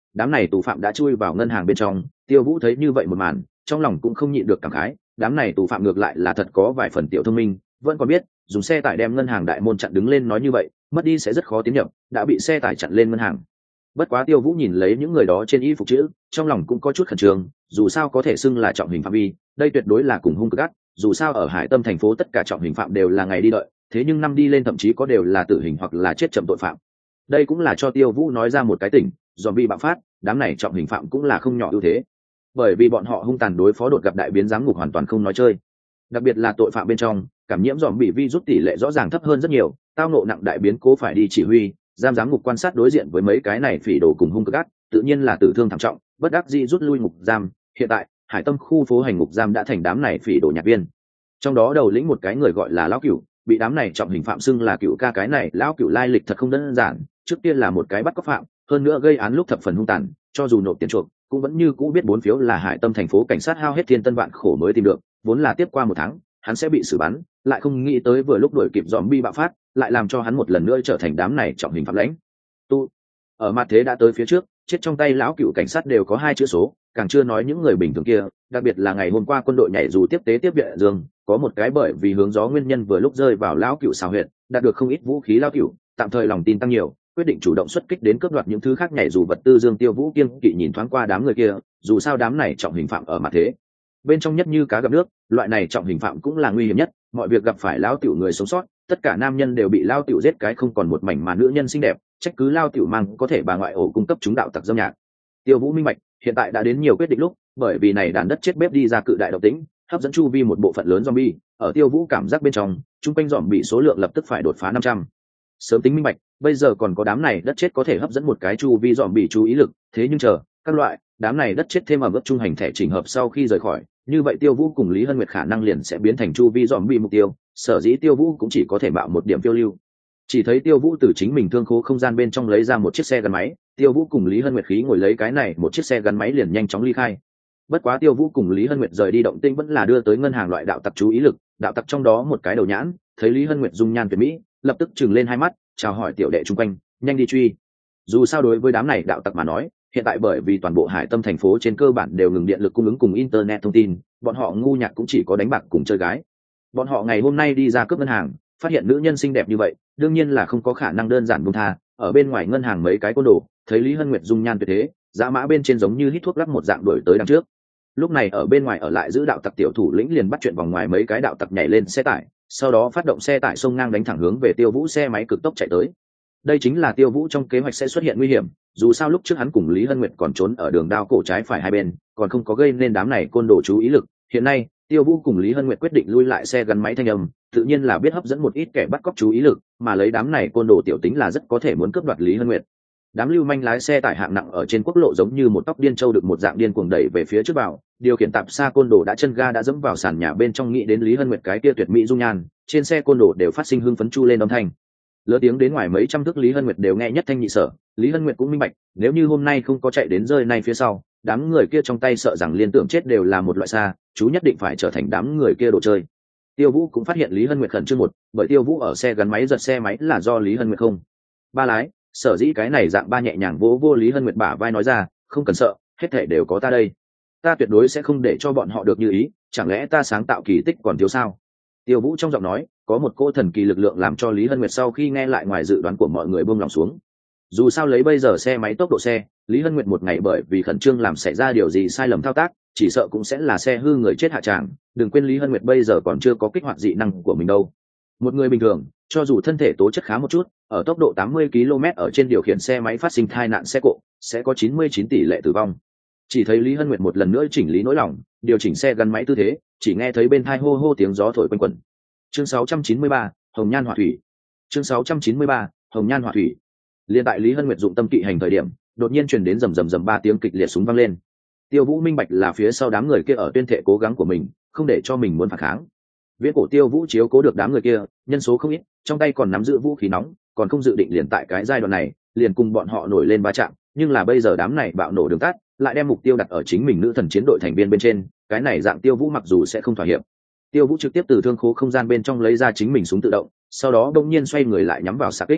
đám này tù phạm đã chui vào ngân hàng bên trong. Tiêu Vũ thấy như vậy một màn, trong lòng cũng không nhịn được cảm khái, đám này tù phạm ngược lại là thật có vài phần tiểu thông minh, vẫn còn biết dùng xe tải đem ngân hàng đại môn chặn đứng lên, nói như vậy mất đi sẽ rất khó tiến nhập, đã bị xe tải chặn lên ngân hàng. Bất quá Tiêu Vũ nhìn lấy những người đó trên y phục chữ, trong lòng cũng có chút khẩn trương, dù sao có thể xưng là trọng hình phạm vi, đây tuyệt đối là cùng hung cực ác, dù sao ở Hải Tâm thành phố tất cả trọng hình phạm đều là ngày đi đợi, thế nhưng năm đi lên thậm chí có đều là tử hình hoặc là chết chậm tội phạm. Đây cũng là cho Tiêu Vũ nói ra một cái tỉnh, zombie bạo phát, đám này trọng hình phạm cũng là không nhỏ ưu thế, bởi vì bọn họ hung tàn đối phó đột gặp đại biến giám ngục hoàn toàn không nói chơi. Đặc biệt là tội phạm bên trong, cảm nhiễm zombie virus tỷ lệ rõ ràng thấp hơn rất nhiều, tao nộ nặng đại biến cố phải đi chỉ huy, giam giám ngục quan sát đối diện với mấy cái này phỉ đồ cùng hung cực ác, tự nhiên là tử thương thảm trọng, bất đắc dĩ rút lui ngục giam. Hiện tại Hải Tâm khu phố hành ngục giam đã thành đám này phỉ đồ nhạc viên, trong đó đầu lĩnh một cái người gọi là lão cửu, bị đám này trọng hình phạm xưng là cửu ca. Cái này lão cửu lai lịch thật không đơn giản, trước tiên là một cái bắt cóc phạm, hơn nữa gây án lúc thập phần hung tàn, cho dù nộp tiền chuộc cũng vẫn như cũ biết bốn phiếu là Hải Tâm thành phố cảnh sát hao hết thiên tân vạn khổ mới tìm được, vốn là tiếp qua một tháng hắn sẽ bị xử bắn, lại không nghĩ tới vừa lúc đuổi kịp zombie bạo phát, lại làm cho hắn một lần nữa trở thành đám này trọng hình phạm lãnh tu. Ở mặt thế đã tới phía trước, chết trong tay lão cựu cảnh sát đều có hai chữ số, càng chưa nói những người bình thường kia, đặc biệt là ngày hôm qua quân đội nhảy dù tiếp tế tiếp viện dương, có một cái bởi vì hướng gió nguyên nhân vừa lúc rơi vào lão cựu xào huyện, đạt được không ít vũ khí lão cựu, tạm thời lòng tin tăng nhiều, quyết định chủ động xuất kích đến cướp đoạt những thứ khác nhảy dù vật tư. Dương Tiêu Vũ kiêng kỵ nhìn thoáng qua đám người kia, dù sao đám này trọng hình phạm ở mặt thế bên trong nhất như cá gặp nước, loại này trọng hình phạm cũng là nguy hiểm nhất, mọi việc gặp phải lão tiểu người sống sót, tất cả nam nhân đều bị lao tiểu giết cái không còn một mảnh, mà nữ nhân xinh đẹp trách cứ lao tiểu mang có thể bà ngoại ổ cung cấp chúng đạo tặc dâm nhạc. Tiêu Vũ minh bạch, hiện tại đã đến nhiều quyết định lúc, bởi vì này đàn đất chết bếp đi ra cự đại động tĩnh, hấp dẫn chu vi một bộ phận lớn zombie, ở Tiêu Vũ cảm giác bên trong, trung quanh zombie số lượng lập tức phải đột phá năm trăm. Sớm tính minh bạch, bây giờ còn có đám này đất chết có thể hấp dẫn một cái chu vi zombie chú ý lực, thế nhưng chờ, các loại, đám này đất chết thêm ở gấp trung hành thẻ chỉnh hợp sau khi rời khỏi, như vậy Tiêu Vũ cùng Lý Hân Nguyệt khả năng liền sẽ biến thành chu vi zombie mục tiêu, sở dĩ Tiêu Vũ cũng chỉ có thể mạo một điểm phiêu lưu. Chỉ thấy Tiêu Vũ từ chính mình thương khố không gian bên trong lấy ra một chiếc xe gắn máy, Tiêu Vũ cùng Lý Hân Nguyệt khí ngồi lấy cái này một chiếc xe gắn máy liền nhanh chóng ly khai. Bất quá Tiêu Vũ cùng Lý Hân Nguyệt rời đi động tĩnh vẫn là đưa tới ngân hàng loại đạo tặc chú ý lực, đạo tặc trong đó một cái đầu nhãn, thấy Lý Hân Nguyệt dung nhan tuyệt mỹ, lập tức trừng lên hai mắt, chào hỏi tiểu đệ chung quanh, nhanh đi truy. Dù sao đối với đám này đạo tặc mà nói, hiện tại bởi vì toàn bộ Hải Tâm thành phố trên cơ bản đều ngừng điện lực cung ứng cùng internet thông tin, bọn họ ngu nhạc cũng chỉ có đánh bạc cùng chơi gái. Bọn họ ngày hôm nay đi ra cướp ngân hàng, phát hiện nữ nhân xinh đẹp như vậy, đương nhiên là không có khả năng đơn giản buông tha. Ở bên ngoài ngân hàng mấy cái côn đồ thấy Lý Hân Nguyệt dung nhan tuyệt thế, giá mã bên trên giống như hít thuốc lắc một dạng đuổi tới đằng trước. Lúc này ở bên ngoài ở lại giữ đạo tặc tiểu thủ lĩnh liền bắt chuyện vòng ngoài mấy cái đạo tặc nhảy lên xe tải, sau đó phát động xe tải xông ngang đánh thẳng hướng về Tiêu Vũ xe máy cực tốc chạy tới. Đây chính là Tiêu Vũ trong kế hoạch sẽ xuất hiện nguy hiểm, dù sao lúc trước hắn cùng Lý Hân Nguyệt còn trốn ở đường đao cổ trái phải hai bên, còn không có gây nên đám này côn đồ chú ý lực. Hiện nay Tiêu Vũ cùng Lý Hân Nguyệt quyết định lui lại xe gắn máy thanh âm, tự nhiên là biết hấp dẫn một ít kẻ bắt cóc chú ý lực, mà lấy đám này côn đồ tiểu tính là rất có thể muốn cướp đoạt Lý Hân Nguyệt. Đám lưu manh lái xe tải hạng nặng ở trên quốc lộ giống như một tóc điên trâu được một dạng điên cuồng đẩy về phía trước vào, điều khiển tạp xa côn đồ đã chân ga đã dẫm vào sàn nhà bên trong, nghĩ đến Lý Hân Nguyệt cái kia tuyệt mỹ dung nhan, trên xe côn đồ đều phát sinh hưng phấn chu lên âm thanh. Lỡ tiếng đến ngoài mấy trăm thước Lý Hân Nguyệt đều nghe nhất thanh nhị sở, Lý Hân Nguyệt cũng minh bạch, nếu như hôm nay không có chạy đến rơi này phía sau, đám người kia trong tay sợ rằng liên tưởng chết đều là một loại xa, chú nhất định phải trở thành đám người kia đồ chơi. Tiêu Vũ cũng phát hiện Lý Hân Nguyệt khẩn trương một, bởi Tiêu Vũ ở xe gắn máy giật xe máy là do Lý Hân Nguyệt không ba lái, sở dĩ cái này dạng ba nhẹ nhàng vỗ vô Lý Hân Nguyệt bả vai nói ra, không cần sợ, hết thảy đều có ta đây, ta tuyệt đối sẽ không để cho bọn họ được như ý, chẳng lẽ ta sáng tạo kỳ tích còn thiếu sao? Tiêu Vũ trong giọng nói có một cỗ thần kỳ lực lượng làm cho Lý Hân Nguyệt sau khi nghe lại ngoài dự đoán của mọi người buông lòng xuống. Dù sao lấy bây giờ xe máy tốc độ xe, Lý Hân Nguyệt một ngày bởi vì khẩn trương làm xảy ra điều gì sai lầm thao tác, chỉ sợ cũng sẽ là xe hư người chết hạ tràng. Đừng quên Lý Hân Nguyệt bây giờ còn chưa có kích hoạt dị năng của mình đâu. Một người bình thường, cho dù thân thể tố chất khá một chút, ở tốc độ tám mươi ki lô mét ở trên điều khiển xe máy phát sinh tai nạn xe cộ, sẽ có chín mươi chín tỷ lệ tử vong. Chỉ thấy Lý Hân Nguyệt một lần nữa chỉnh lý nỗi lòng, điều chỉnh xe gắn máy tư thế, chỉ nghe thấy bên tai hô hô tiếng gió thổi quanh quẩn. Chương sáu trăm chín mươi ba, Hồng Nhan Hỏa Thủy. Chương sáu trăm chín mươi ba, Hồng Nhan Hỏa Thủy. Liên tại Lý Hân Nguyệt dụng tâm kỵ hành thời điểm, đột nhiên truyền đến rầm rầm rầm ba tiếng kịch liệt súng vang lên. Tiêu Vũ minh bạch là phía sau đám người kia ở tuyên thệ cố gắng của mình, không để cho mình muốn phản kháng. Viễn Cổ Tiêu Vũ chiếu cố được đám người kia, nhân số không ít, trong tay còn nắm giữ vũ khí nóng, còn không dự định liền tại cái giai đoạn này, liền cùng bọn họ nổi lên va chạm, nhưng là bây giờ đám này bạo nổ đường tắt, lại đem mục tiêu đặt ở chính mình nữ thần chiến đội thành viên bên trên, cái này dạng Tiêu Vũ mặc dù sẽ không thỏa hiệp. Tiêu Vũ trực tiếp từ thương khố không gian bên trong lấy ra chính mình súng tự động, sau đó bỗng nhiên xoay người lại nhắm vào xạ kích.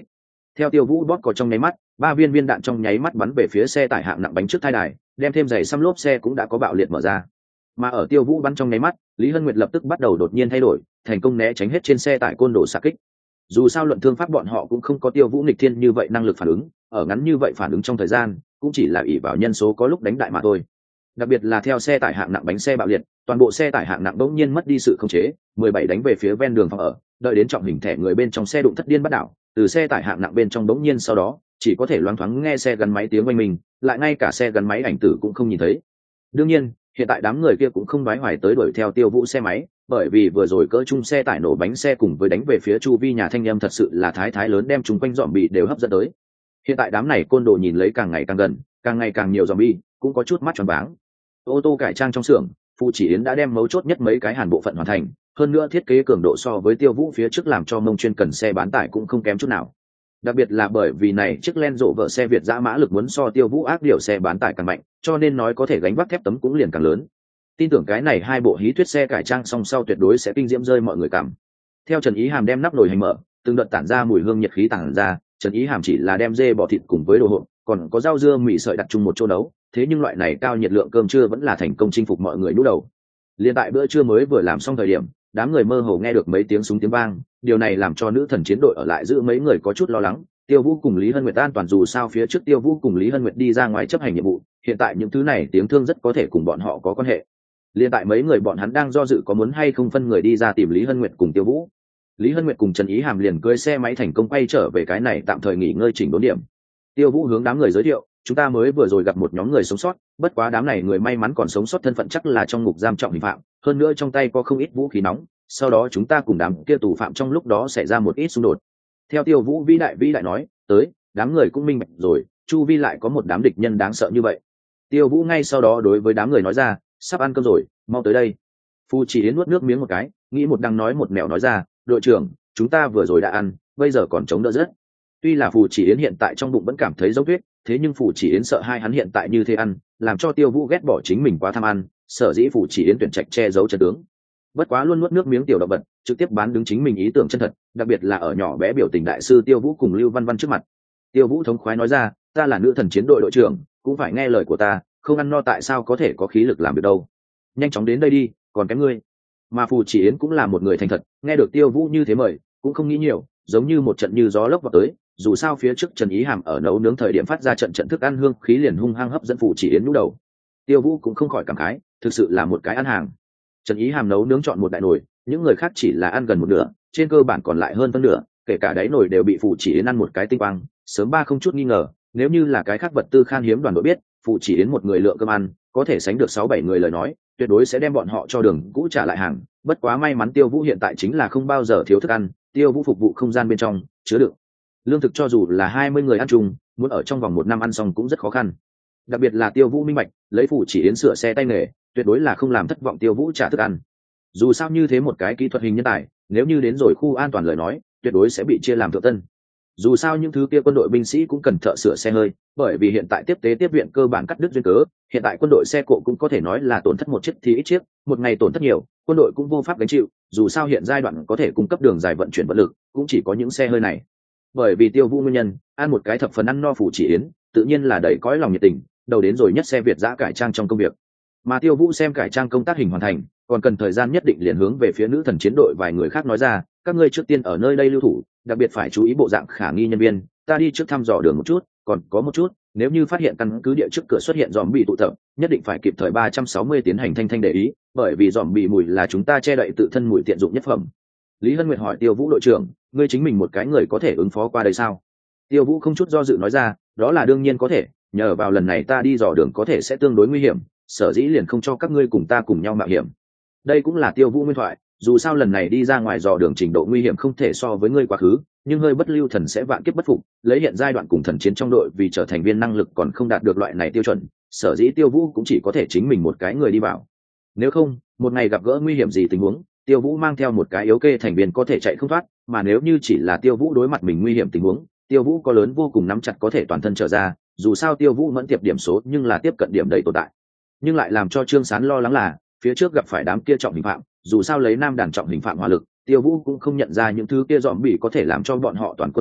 Theo Tiêu Vũ bóp cò trong nháy mắt, ba viên viên đạn trong nháy mắt bắn về phía xe tải hạng nặng bánh trước thai đài, đem thêm giày xăm lốp xe cũng đã có bạo liệt mở ra. Mà ở Tiêu Vũ bắn trong nháy mắt, Lý Hân Nguyệt lập tức bắt đầu đột nhiên thay đổi, thành công né tránh hết trên xe tải côn đồ xạ kích. Dù sao luận thương pháp bọn họ cũng không có Tiêu Vũ nghịch thiên như vậy năng lực phản ứng, ở ngắn như vậy phản ứng trong thời gian, cũng chỉ là ỷ vào nhân số có lúc đánh đại mà thôi. Đặc biệt là theo xe tải hạng nặng bánh xe bạo liệt, toàn bộ xe tải hạng nặng bỗng nhiên mất đi sự khống chế, mười bảy đánh về phía ven đường phòng ở, đợi đến trọng hình thẻ người bên trong xe đụng thất điên bắt đảo, từ xe tải hạng nặng bên trong bỗng nhiên sau đó, chỉ có thể loáng thoáng nghe xe gắn máy tiếng oanh minh, lại ngay cả xe gắn máy ảnh tử cũng không nhìn thấy. Đương nhiên, hiện tại đám người kia cũng không đoái hoài tới đuổi theo Tiêu Vũ xe máy, bởi vì vừa rồi cỡ chung xe tải nổ bánh xe cùng với đánh về phía chu vi nhà thanh em thật sự là thái thái lớn đem chúng quanh dòm bị đều hấp dẫn tới. Hiện tại đám này côn đồ nhìn lấy càng ngày càng gần, càng ngày càng nhiều dòm bi, cũng có chút mắt tròn váng. Ô tô cải trang trong xưởng, Phụ Chỉ Yến đã đem mấu chốt nhất mấy cái hàn bộ phận hoàn thành, hơn nữa thiết kế cường độ so với Tiêu Vũ phía trước làm cho mông chuyên cần xe bán tải cũng không kém chút nào. Đặc biệt là bởi vì này chiếc Land Rover xe Việt dã mã lực muốn so Tiêu Vũ ác điều xe bán tải càng mạnh, cho nên nói có thể gánh vác thép tấm cũng liền càng lớn. Tin tưởng cái này hai bộ hí thuyết xe cải trang song sau tuyệt đối sẽ kinh diễm rơi mọi người cảm. Theo Trần Ý Hàm đem nắp nồi hành mở, từng đợt tản ra mùi hương nhiệt khí tản ra, Trần Ý Hàm chỉ là đem dê bò thịt cùng với đồ hộp, còn có rau dưa mì sợi đặt chung một chỗ nấu, thế nhưng loại này cao nhiệt lượng cơm trưa vẫn là thành công chinh phục mọi người nhũ đầu. Liên tại bữa trưa mới vừa làm xong thời điểm, đám người mơ hồ nghe được mấy tiếng súng tiếng vang, điều này làm cho nữ thần chiến đội ở lại giữ mấy người có chút lo lắng. Tiêu Vũ cùng Lý Hân Nguyệt an toàn, dù sao phía trước Tiêu Vũ cùng Lý Hân Nguyệt đi ra ngoài chấp hành nhiệm vụ, hiện tại những thứ này tiếng thương rất có thể cùng bọn họ có quan hệ. Liên tại mấy người bọn hắn đang do dự có muốn hay không phân người đi ra tìm Lý Hân Nguyệt cùng Tiêu Vũ. Lý Hân Nguyệt cùng Trần Ý Hàm liền cưỡi xe máy thành công quay trở về cái này tạm thời nghỉ ngơi chỉnh đốn điểm. Tiêu Vũ hướng đám người giới thiệu, chúng ta mới vừa rồi gặp một nhóm người sống sót, bất quá đám này người may mắn còn sống sót thân phận chắc là trong ngục giam trọng hình phạm, hơn nữa trong tay có không ít vũ khí nóng, sau đó chúng ta cùng đám kia tù phạm trong lúc đó xảy ra một ít xung đột. Theo Tiêu Vũ vĩ đại vĩ đại nói, tới, đám người cũng minh bạch rồi, chu vi lại có một đám địch nhân đáng sợ như vậy. Tiêu Vũ ngay sau đó đối với đám người nói ra, sắp ăn cơm rồi, mau tới đây. Phu Chỉ Yến nuốt nước miếng một cái, nghĩ một đằng nói một mẹo nói ra, đội trưởng, chúng ta vừa rồi đã ăn, bây giờ còn chống đỡ rất. Tuy là Phù Chỉ Yến hiện tại trong bụng vẫn cảm thấy giống tuyết, thế nhưng Phù Chỉ Yến sợ hai hắn hiện tại như thế ăn, làm cho Tiêu Vũ ghét bỏ chính mình quá tham ăn, sở dĩ Phù Chỉ Yến tuyển trạch che giấu chân tướng. Bất quá luôn nuốt nước miếng tiểu động vật, trực tiếp bán đứng chính mình ý tưởng chân thật, đặc biệt là ở nhỏ bé biểu tình đại sư Tiêu Vũ cùng Lưu Văn Văn trước mặt. Tiêu Vũ thống khoái nói ra, ta là nữ thần chiến đội đội trưởng, cũng phải nghe lời của ta, không ăn no tại sao có thể có khí lực làm được đâu. Nhanh chóng đến đây đi, còn kém ngươi. Mà Phù Chỉ Yến cũng là một người thành thật, nghe được Tiêu Vũ như thế mời, cũng không nghĩ nhiều, giống như một trận như gió lốc vào tới. Dù sao phía trước Trần Ý Hàm ở nấu nướng thời điểm phát ra trận trận thức ăn hương khí liền hung hăng hấp dẫn Phù Chỉ Yến nhũ đầu. Tiêu Vũ cũng không khỏi cảm khái, thực sự là một cái ăn hàng. Trần Ý Hàm nấu nướng chọn một đại nồi, những người khác chỉ là ăn gần một nửa, trên cơ bản còn lại hơn phân nửa, kể cả đáy nồi đều bị Phù Chỉ Yến ăn một cái tinh quang, sớm ba không chút nghi ngờ, nếu như là cái khác vật tư khan hiếm đoàn đội biết, Phù Chỉ Yến một người lượng cơm ăn, có thể sánh được sáu bảy người lời nói, tuyệt đối sẽ đem bọn họ cho đường cũ trả lại hàng. Bất quá may mắn Tiêu Vũ hiện tại chính là không bao giờ thiếu thức ăn, Tiêu Vũ phục vụ không gian bên trong chứa đựng lương thực cho dù là hai mươi người ăn chung, muốn ở trong vòng một năm ăn xong cũng rất khó khăn. Đặc biệt là Tiêu Vũ minh bạch, lấy Phù Chỉ Yến sửa xe tay nghề, tuyệt đối là không làm thất vọng Tiêu Vũ trả thức ăn. Dù sao như thế một cái kỹ thuật hình nhân tài, nếu như đến rồi khu an toàn lời nói, tuyệt đối sẽ bị chia làm thượng tân. Dù sao những thứ kia quân đội binh sĩ cũng cần thợ sửa xe hơi, bởi vì hiện tại tiếp tế tiếp viện cơ bản cắt đứt duyên cớ, hiện tại quân đội xe cộ cũng có thể nói là tổn thất một chiếc thì ít chiếc, một ngày tổn thất nhiều, quân đội cũng vô pháp gánh chịu, dù sao hiện giai đoạn có thể cung cấp đường dài vận chuyển vật lực, cũng chỉ có những xe hơi này. Bởi vì Tiêu Vũ nguyên nhân, ăn một cái thập phần ăn no Phù Chỉ Yến, tự nhiên là đầy cõi lòng nhiệt tình, đầu đến rồi nhất xe Việt dã cải trang trong công việc. Mà Tiêu Vũ xem cải trang công tác hình hoàn thành, còn cần thời gian nhất định liền hướng về phía nữ thần chiến đội vài người khác nói ra, các ngươi trước tiên ở nơi đây lưu thủ, đặc biệt phải chú ý bộ dạng khả nghi nhân viên, ta đi trước thăm dò đường một chút, còn có một chút, nếu như phát hiện căn cứ địa trước cửa xuất hiện dòm bị tụ tập, nhất định phải kịp thời ba trăm sáu mươi tiến hành thanh thanh để ý, bởi vì dòm bị mùi là chúng ta che đậy tự thân mùi tiện dụng nhất phẩm. Lý Hân Nguyệt hỏi Tiêu Vũ đội trưởng, ngươi chính mình một cái người có thể ứng phó qua đây sao? Tiêu Vũ không chút do dự nói ra, đó là đương nhiên có thể, nhờ vào lần này ta đi dò đường có thể sẽ tương đối nguy hiểm, sở dĩ liền không cho các ngươi cùng ta cùng nhau mạo hiểm. Đây cũng là Tiêu Vũ nguyên thoại, dù sao lần này đi ra ngoài dò đường trình độ nguy hiểm không thể so với ngươi quá khứ, nhưng hơi bất lưu thần sẽ vạn kiếp bất phục, lấy hiện giai đoạn cùng thần chiến trong đội vì trở thành viên năng lực còn không đạt được loại này tiêu chuẩn, sở dĩ Tiêu Vũ cũng chỉ có thể chính mình một cái người đi vào. Nếu không, một ngày gặp gỡ nguy hiểm gì tình huống, Tiêu Vũ mang theo một cái yếu kê thành viên có thể chạy không thoát, mà nếu như chỉ là Tiêu Vũ đối mặt mình nguy hiểm tình huống, Tiêu Vũ có lớn vô cùng nắm chặt có thể toàn thân trở ra, dù sao Tiêu Vũ mẫn tiệp điểm số nhưng là tiếp cận điểm đầy tồn tại. Nhưng lại làm cho Trương Sán lo lắng là, phía trước gặp phải đám kia trọng hình phạm, dù sao lấy nam đàn trọng hình phạm hỏa lực, Tiêu Vũ cũng không nhận ra những thứ kia dòm bị có thể làm cho bọn họ toàn quân bị diệt,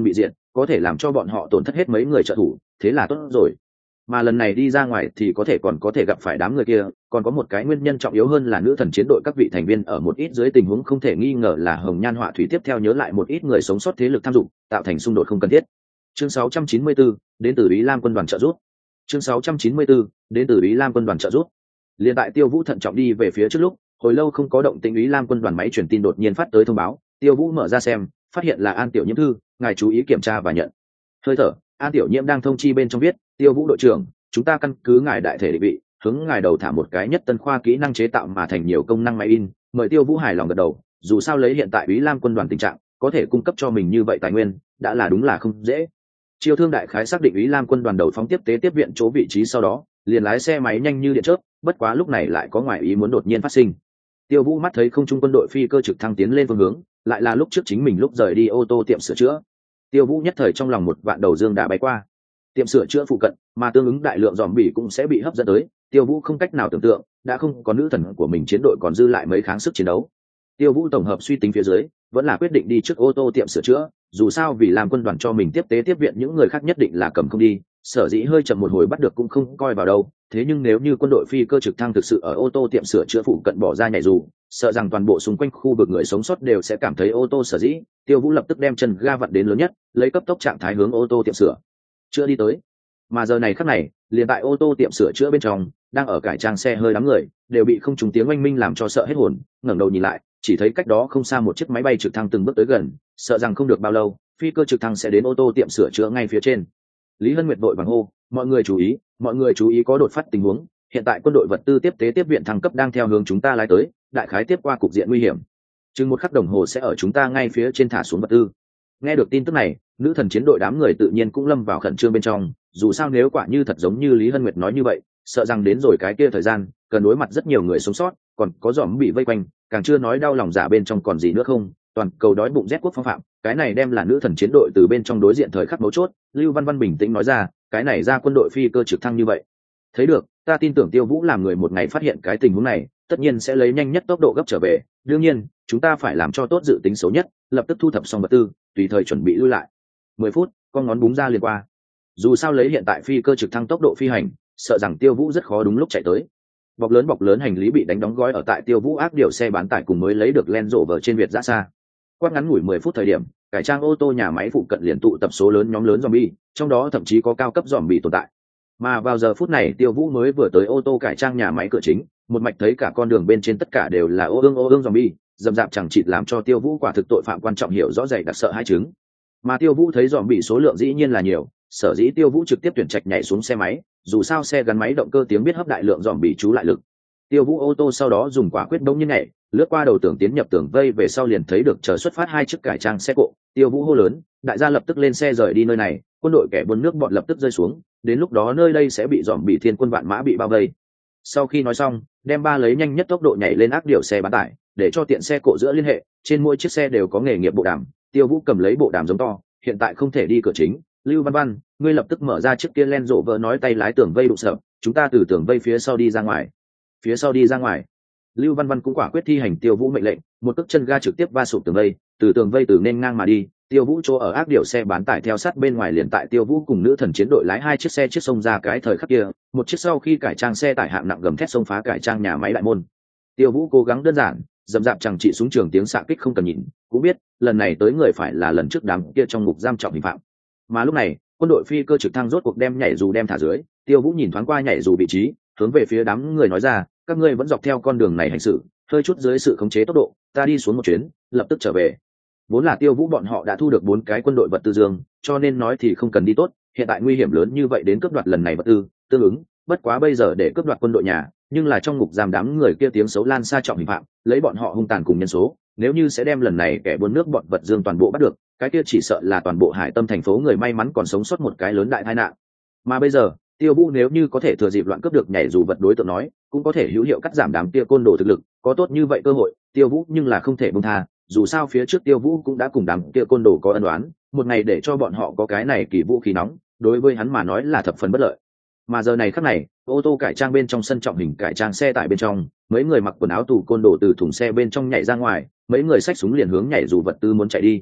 có thể làm cho bọn họ tổn thất hết mấy người trợ thủ, thế là tốt rồi. Mà lần này đi ra ngoài thì có thể còn có thể gặp phải đám người kia, còn có một cái nguyên nhân trọng yếu hơn là nữ thần chiến đội các vị thành viên ở một ít dưới tình huống không thể nghi ngờ là hồng nhan họa thủy tiếp theo nhớ lại một ít người sống sót thế lực tham dụng, tạo thành xung đột không cần thiết. Chương sáu trăm chín mươi tư, đến từ Ý Lam quân đoàn trợ giúp. Chương sáu trăm chín mươi tư, đến từ Ý Lam quân đoàn trợ giúp. Liên tại Tiêu Vũ thận trọng đi về phía trước lúc, hồi lâu không có động tĩnh Ý Lam quân đoàn máy truyền tin đột nhiên phát tới thông báo, Tiêu Vũ mở ra xem, phát hiện là An Tiểu Nhiễm thư, ngài chú ý kiểm tra và nhận. Hơi thở, An Tiểu Nhiễm đang thông chi bên trong viết, Tiêu Vũ đội trưởng, chúng ta căn cứ ngài đại thể định vị, hướng ngài đầu thả một cái nhất tân khoa kỹ năng chế tạo mà thành nhiều công năng máy in, mời Tiêu Vũ hài lòng gật đầu, dù sao lấy hiện tại Ý Lam quân đoàn tình trạng, có thể cung cấp cho mình như vậy tài nguyên, đã là đúng là không dễ. Chiêu Thương đại khái xác định Ý Lam quân đoàn đầu phóng tiếp tế tiếp viện chỗ vị trí sau đó, liền lái xe máy nhanh như điện chớp, bất quá lúc này lại có ngoại ý muốn đột nhiên phát sinh. Tiêu Vũ mắt thấy không trung quân đội phi cơ trực thăng tiến lên phương hướng, lại là lúc trước chính mình lúc rời đi ô tô tiệm sửa chữa. Tiêu Vũ nhất thời trong lòng một vạn đầu dương đã bay qua. Tiệm sửa chữa phụ cận, mà tương ứng đại lượng giòm bỉ cũng sẽ bị hấp dẫn tới. Tiêu Vũ không cách nào tưởng tượng, đã không có nữ thần của mình chiến đội còn dư lại mấy kháng sức chiến đấu. Tiêu Vũ tổng hợp suy tính phía dưới, vẫn là quyết định đi trước ô tô tiệm sửa chữa, dù sao vì làm quân đoàn cho mình tiếp tế tiếp viện những người khác nhất định là cầm không đi, sở dĩ hơi chậm một hồi bắt được cũng không coi vào đâu. Thế nhưng nếu như quân đội phi cơ trực thăng thực sự ở ô tô tiệm sửa chữa phụ cận bỏ ra nhảy dù, sợ rằng toàn bộ xung quanh khu vực người sống sót đều sẽ cảm thấy ô tô sở dĩ. Tiêu Vũ lập tức đem chân ga vặn đến lớn nhất, lấy cấp tốc trạng thái hướng ô tô tiệm sửa chữa đi tới. Mà giờ này khắc này, liền tại ô tô tiệm sửa chữa bên trong, đang ở cải trang xe hơi đám người đều bị không trùng tiếng oanh minh làm cho sợ hết hồn, ngẩng đầu nhìn lại, chỉ thấy cách đó không xa một chiếc máy bay trực thăng từng bước tới gần, sợ rằng không được bao lâu, phi cơ trực thăng sẽ đến ô tô tiệm sửa chữa ngay phía trên. Lý Hân Nguyệt vội vàng hô, mọi người chú ý, mọi người chú ý có đột phát tình huống, hiện tại quân đội vật tư tiếp tế tiếp viện thăng cấp đang theo hướng chúng ta lái tới, đại khái tiếp qua cục diện nguy hiểm. Chừng một khắc đồng hồ sẽ ở chúng ta ngay phía trên thả xuống vật tư. Nghe được tin tức này, nữ thần chiến đội đám người tự nhiên cũng lâm vào khẩn trương bên trong, dù sao nếu quả như thật giống như Lý Hân Nguyệt nói như vậy, sợ rằng đến rồi cái kia thời gian, cần đối mặt rất nhiều người sống sót, còn có giòm bị vây quanh, càng chưa nói đau lòng giả bên trong còn gì nữa không, toàn cầu đói bụng rét quốc phong phạm, cái này đem là nữ thần chiến đội từ bên trong đối diện thời khắc mấu chốt. Lưu Văn Văn bình tĩnh nói ra, cái này ra quân đội phi cơ trực thăng như vậy. Thấy được, ta tin tưởng Tiêu Vũ làm người một ngày phát hiện cái tình huống này, tất nhiên sẽ lấy nhanh nhất tốc độ gấp trở về, đương nhiên, chúng ta phải làm cho tốt dự tính xấu nhất, lập tức thu thập xong vật tư, tùy thời chuẩn bị lui lại. Mười phút, con ngón búng ra liền qua. Dù sao lấy hiện tại phi cơ trực thăng tốc độ phi hành, sợ rằng Tiêu Vũ rất khó đúng lúc chạy tới. Bọc lớn bọc lớn hành lý bị đánh đóng gói ở tại Tiêu Vũ áp điều xe bán tải cùng mới lấy được Land Rover trên Việt ra xa. Quát ngắn ngủi mười phút thời điểm, cải trang ô tô nhà máy phụ cận liền tụ tập số lớn nhóm lớn zombie, trong đó thậm chí có cao cấp zombie tồn tại. Mà vào giờ phút này Tiêu Vũ mới vừa tới ô tô cải trang nhà máy cửa chính, một mạch thấy cả con đường bên trên tất cả đều là ô ương ô ương zombie, dầm dạp chẳng chịt làm cho Tiêu Vũ quả thực tội phạm quan trọng hiểu rõ dày đặc sợ hai chứng. Mà Tiêu Vũ thấy zombie số lượng dĩ nhiên là nhiều, sở dĩ Tiêu Vũ trực tiếp tuyển trạch nhảy xuống xe máy, dù sao xe gắn máy động cơ tiếng biết hấp đại lượng zombie trú lại lực. Tiêu Vũ ô tô sau đó dùng quả quyết bỗng nhiên nhảy, lướt qua đầu tường tiến nhập tường vây về sau liền thấy được chờ xuất phát hai chiếc cải trang xe cộ. Tiêu Vũ hô lớn, đại gia lập tức lên xe rời đi nơi này, quân đội kẻ buôn nước bọn lập tức rơi xuống, đến lúc đó nơi đây sẽ bị dòm bị thiên quân vạn mã bị bao vây. Sau khi nói xong, đem ba lấy nhanh nhất tốc độ nhảy lên áp điều xe bán tải, để cho tiện xe cộ giữa liên hệ, trên mỗi chiếc xe đều có nghề nghiệp bộ đàm. Tiêu Vũ cầm lấy bộ đàm giống to, hiện tại không thể đi cửa chính, Lưu Văn Văn, ngươi lập tức mở ra chiếc kia Land Rover nói tay lái tường vây đụng sập, chúng ta từ tường vây phía sau đi ra ngoài. Phía sau đi ra ngoài. Lưu Văn Văn cũng quả quyết thi hành Tiêu Vũ mệnh lệnh, một cước chân ga trực tiếp va sụp tường vây, từ tường vây từ nên ngang mà đi. Tiêu Vũ chỗ ở ác điều xe bán tải theo sát bên ngoài liền tại Tiêu Vũ cùng nữ thần chiến đội lái hai chiếc xe chiếc sông ra cái thời khắc kia, một chiếc sau khi cải trang xe tải hạng nặng gầm thét xông phá cải trang nhà máy đại môn. Tiêu Vũ cố gắng đơn giản, dầm dạp chẳng trị súng trường tiếng xạ kích không cần nhìn, cũng biết lần này tới người phải là lần trước đám kia trong ngục giam trọng hình phạm. Mà lúc này, quân đội phi cơ trực thăng rốt cuộc đem nhảy dù đem thả dưới, Tiêu Vũ nhìn thoáng qua nhảy dù vị trí, hướng về phía đám người nói ra, các ngươi vẫn dọc theo con đường này hành xử, hơi chút dưới sự khống chế tốc độ, ta đi xuống một chuyến, lập tức trở về. Vốn là Tiêu Vũ bọn họ đã thu được bốn cái quân đội vật tư dương, cho nên nói thì không cần đi tốt, hiện tại nguy hiểm lớn như vậy đến cướp đoạt lần này vật tư, tương ứng, bất quá bây giờ để cướp đoạt quân đội nhà, nhưng là trong ngục giam đám người kia tiếng xấu lan xa trọng hình phạm, lấy bọn họ hung tàn cùng nhân số, nếu như sẽ đem lần này kẻ buôn nước bọn vật dương toàn bộ bắt được, cái kia chỉ sợ là toàn bộ Hải Tâm thành phố người may mắn còn sống sót một cái lớn đại tai nạn. Mà bây giờ, Tiêu Vũ nếu như có thể thừa dịp loạn cướp được nhảy dù vật đối tượng nói, cũng có thể hữu hiệu cắt giảm đám kia côn đồ thực lực, có tốt như vậy cơ hội, Tiêu Vũ nhưng là không thể buông tha, dù sao phía trước Tiêu Vũ cũng đã cùng đám kia côn đồ có ân oán, một ngày để cho bọn họ có cái này kỳ vũ khí nóng, đối với hắn mà nói là thập phần bất lợi. Mà giờ này khắc này, ô tô cải trang bên trong sân trọng hình cải trang xe tải bên trong, mấy người mặc quần áo tù côn đồ từ thùng xe bên trong nhảy ra ngoài, mấy người xách súng liền hướng nhảy dù vật tư muốn chạy đi.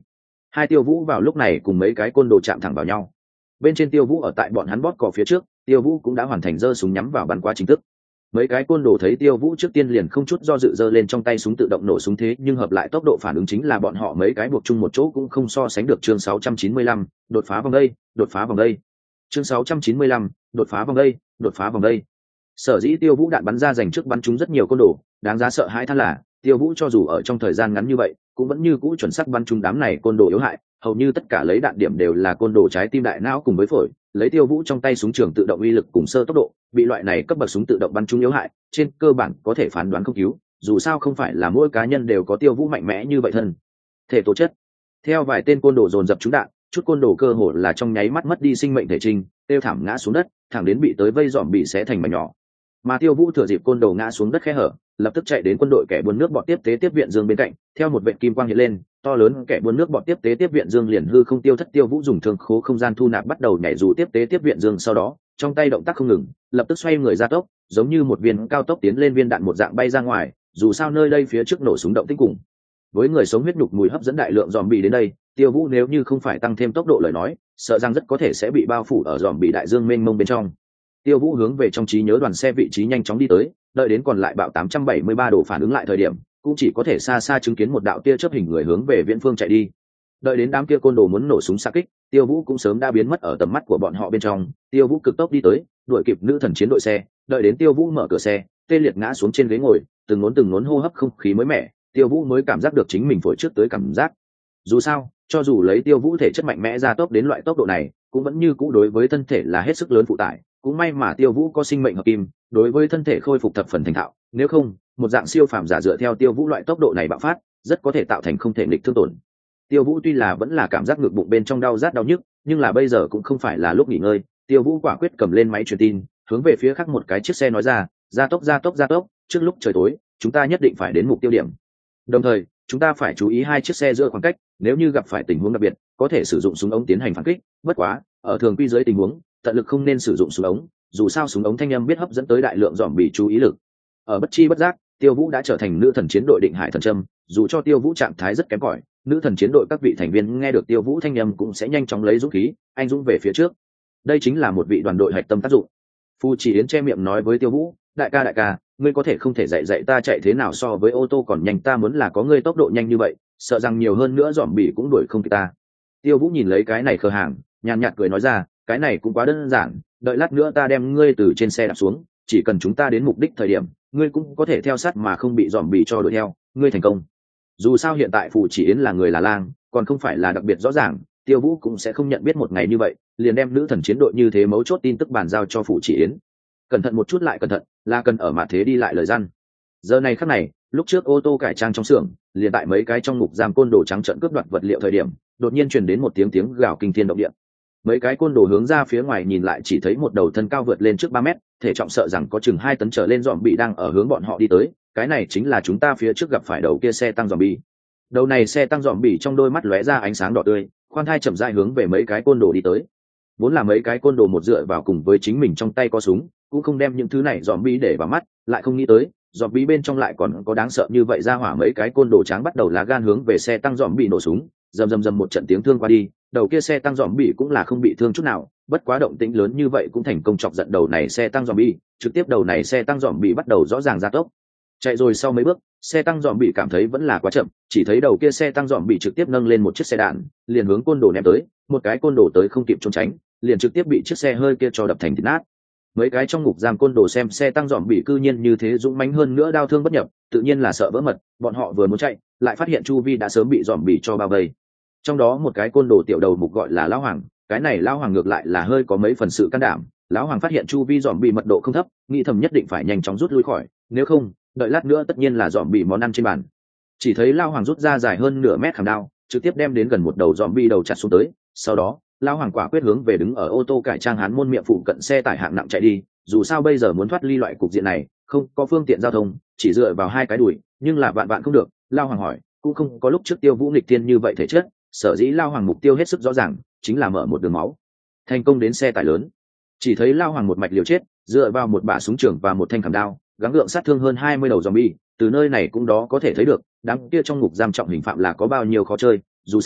Hai Tiêu Vũ vào lúc này cùng mấy cái côn đồ chạm thẳng vào nhau. Bên trên Tiêu Vũ ở tại bọn hắn bót cò phía trước, Tiêu Vũ cũng đã hoàn thành giơ súng nhắm vào bắn quá chính thức. Mấy cái côn đồ thấy Tiêu Vũ trước tiên liền không chút do dự giơ lên trong tay súng tự động nổ súng, thế nhưng hợp lại tốc độ phản ứng chính là bọn họ mấy cái buộc chung một chỗ cũng không so sánh được. Chương sáu trăm chín mươi lăm, đột phá vòng đây, đột phá vòng đây. Chương sáu trăm chín mươi lăm, đột phá vòng đây, đột phá vòng đây. Sở dĩ Tiêu Vũ đạn bắn ra dành trước bắn trúng rất nhiều côn đồ, đáng giá sợ hãi than là Tiêu Vũ cho dù ở trong thời gian ngắn như vậy cũng vẫn như cũ chuẩn xác bắn trúng đám này côn đồ yếu hại, hầu như tất cả lấy đạn điểm đều là côn đồ trái tim đại não cùng với phổi. Lấy Tiêu Vũ trong tay súng trường tự động uy lực cùng sơ tốc độ, bị loại này cấp bậc súng tự động bắn trúng yếu hại, trên cơ bản có thể phán đoán không cứu, dù sao không phải là mỗi cá nhân đều có Tiêu Vũ mạnh mẽ như vậy thân thể tố chất. Theo vài tên côn đồ dồn dập trúng đạn, chút côn đồ cơ hồ là trong nháy mắt mất đi sinh mệnh thể trình, tiêu thảm ngã xuống đất, thẳng đến bị tới vây dòm bị xé thành mảnh nhỏ. Mà Tiêu Vũ thừa dịp côn đồ ngã xuống đất khe hở, lập tức chạy đến quân đội kẻ buôn nước bọt tiếp tế tiếp viện dương bên cạnh, theo một vệt kim quang hiện lên, to lớn kẻ buôn nước bọt tiếp tế tiếp viện dương liền hư không tiêu thất. Tiêu Vũ dùng thương khố không gian thu nạp bắt đầu nhảy dù tiếp tế tiếp viện dương, sau đó trong tay động tác không ngừng, lập tức xoay người ra tốc, giống như một viên cao tốc tiến lên viên đạn một dạng bay ra ngoài. Dù sao nơi đây phía trước nổ súng động tĩnh cùng với người sống huyết nhục mùi hấp dẫn đại lượng dòm bị đến đây, Tiêu Vũ nếu như không phải tăng thêm tốc độ lời nói, sợ rằng rất có thể sẽ bị bao phủ ở dòm bị đại dương mênh mông bên trong. Tiêu Vũ hướng về trong trí nhớ đoàn xe vị trí nhanh chóng đi tới, đợi đến còn lại bạo tám trăm bảy mươi ba độ phản ứng lại thời điểm, cũng chỉ có thể xa xa chứng kiến một đạo tia chớp hình người hướng về viễn phương chạy đi. Đợi đến đám kia côn đồ muốn nổ súng xạ kích, Tiêu Vũ cũng sớm đã biến mất ở tầm mắt của bọn họ bên trong. Tiêu Vũ cực tốc đi tới, đuổi kịp nữ thần chiến đội xe, đợi đến Tiêu Vũ mở cửa xe, tê liệt ngã xuống trên ghế ngồi, từng ngốn từng ngốn hô hấp không khí mới mẻ, Tiêu Vũ mới cảm giác được chính mình phổi trước tới cảm giác. Dù sao, cho dù lấy Tiêu Vũ thể chất mạnh mẽ ra tốc đến loại tốc độ này, cũng vẫn như cũ đối với thân thể là hết sức lớn phụ tải. Cũng may mà Tiêu Vũ có sinh mệnh hợp kim, đối với thân thể khôi phục thập phần thành thạo, nếu không, một dạng siêu phàm giả dựa theo Tiêu Vũ loại tốc độ này bạo phát, rất có thể tạo thành không thể nghịch thương tổn. Tiêu Vũ tuy là vẫn là cảm giác ngực bụng bên trong đau rát đau nhức, nhưng là bây giờ cũng không phải là lúc nghỉ ngơi. Tiêu Vũ quả quyết cầm lên máy truyền tin, hướng về phía khác một cái chiếc xe nói ra, gia tốc gia tốc gia tốc, trước lúc trời tối, chúng ta nhất định phải đến mục tiêu điểm. Đồng thời, chúng ta phải chú ý hai chiếc xe giữa khoảng cách, nếu như gặp phải tình huống đặc biệt, có thể sử dụng súng ống tiến hành phản kích, bất quá, ở thường quy dưới tình huống, tận lực không nên sử dụng súng ống, dù sao súng ống thanh âm biết hấp dẫn tới đại lượng dòm bị chú ý lực. Ở bất chi bất giác, Tiêu Vũ đã trở thành nữ thần chiến đội định hải thần châm, dù cho Tiêu Vũ trạng thái rất kém cỏi, nữ thần chiến đội các vị thành viên nghe được Tiêu Vũ thanh âm cũng sẽ nhanh chóng lấy dũng khí, anh dũng về phía trước. Đây chính là một vị đoàn đội hạch tâm tác dụng. Phu Chỉ Yến che miệng nói với Tiêu Vũ, đại ca đại ca, ngươi có thể không thể dạy dạy ta chạy thế nào so với ô tô còn nhanh, ta muốn là có ngươi tốc độ nhanh như vậy, sợ rằng nhiều hơn nữa dòm bị cũng đuổi không kịp ta. Tiêu Vũ nhìn lấy cái này khờ hàng, nhàn nhạt cười nói ra, cái này cũng quá đơn giản, đợi lát nữa ta đem ngươi từ trên xe đạp xuống, chỉ cần chúng ta đến mục đích thời điểm, ngươi cũng có thể theo sát mà không bị dòm bị cho đuổi theo, ngươi thành công. Dù sao hiện tại Phù Chỉ Yến là người là lang, còn không phải là đặc biệt rõ ràng, Tiêu Vũ cũng sẽ không nhận biết một ngày như vậy liền đem nữ thần chiến đội như thế mấu chốt tin tức bàn giao cho Phù Chỉ Yến. Cẩn thận một chút lại cẩn thận, là cần ở mặt thế đi lại lời răn. Giờ này khắc này, lúc trước ô tô cải trang trong xưởng, liền tại mấy cái trong ngục giam côn đồ trắng trợn cướp đoạt vật liệu thời điểm, đột nhiên truyền đến một tiếng tiếng gào kinh thiên động địa. Mấy cái côn đồ hướng ra phía ngoài nhìn lại chỉ thấy một đầu thân cao vượt lên trước ba mét, thể trọng sợ rằng có chừng hai tấn trở lên dòm bị đang ở hướng bọn họ đi tới, cái này chính là chúng ta phía trước gặp phải đầu kia xe tăng dòm bị. Đầu này xe tăng dòm bị trong đôi mắt lóe ra ánh sáng đỏ tươi, khoan thai chậm rãi hướng về mấy cái côn đồ đi tới. Vốn là mấy cái côn đồ một dựa vào cùng với chính mình trong tay có súng, cũng không đem những thứ này dòm bi để vào mắt, lại không nghĩ tới dòm bi bên trong lại còn có đáng sợ như vậy. Ra hỏa mấy cái côn đồ trắng bắt đầu lá gan hướng về xe tăng dòm bị nổ súng, rầm rầm rầm một trận tiếng thương qua đi, đầu kia xe tăng dòm bị cũng là không bị thương chút nào, bất quá động tĩnh lớn như vậy cũng thành công chọc giận đầu này xe tăng dòm bi, trực tiếp đầu này xe tăng dòm bị bắt đầu rõ ràng gia tốc chạy. Rồi sau mấy bước, xe tăng dòm bị cảm thấy vẫn là quá chậm, chỉ thấy đầu kia xe tăng dòm bị trực tiếp nâng lên một chiếc xe đạn, liền hướng côn đồ ném tới, một cái côn đồ tới không kịp trốn tránh, liền trực tiếp bị chiếc xe hơi kia cho đập thành thịt nát. Mấy cái trong ngục giam côn đồ xem xe tăng dòm bị cư nhiên như thế dũng mãnh hơn nữa đau thương bất nhập, tự nhiên là sợ vỡ mật, bọn họ vừa muốn chạy, lại phát hiện chu vi đã sớm bị dòm bị cho bao vây. Trong đó một cái côn đồ tiểu đầu mục gọi là lão hoàng, cái này lão hoàng ngược lại là hơi có mấy phần sự can đảm. Lão hoàng phát hiện chu vi dòm bị mật độ không thấp, nghĩ thầm nhất định phải nhanh chóng rút lui khỏi, nếu không đợi lát nữa tất nhiên là dòm bị món ăn trên bàn. Chỉ thấy lão hoàng rút ra dài hơn nửa mét khảm đao, trực tiếp đem đến gần một đầu dòm bị đầu chặt xuống tới, sau đó lão hoàng quả quyết hướng về đứng ở ô tô cải trang hán môn miệng phụ cận xe tải hạng nặng chạy đi. Dù sao bây giờ muốn thoát ly loại cục diện này, không có phương tiện giao thông, chỉ dựa vào hai cái đùi, nhưng là vạn vạn không được. Lão hoàng hỏi, cũng không có lúc trước Tiêu Vũ nghịch thiên như vậy thể chất, sở dĩ lão hoàng mục tiêu hết sức rõ ràng, chính là mở một đường máu, thành công đến xe tải lớn. Chỉ thấy lão hoàng một mạch liều chết, dựa vào một bả súng trường và một thanh khảm đao, gắng gượng sát thương hơn hai mươi đầu zombie. Từ nơi này cũng đó có thể thấy được, đám kia trong ngục giam trọng hình phạm là có bao nhiêu khó chơi. Dù sao,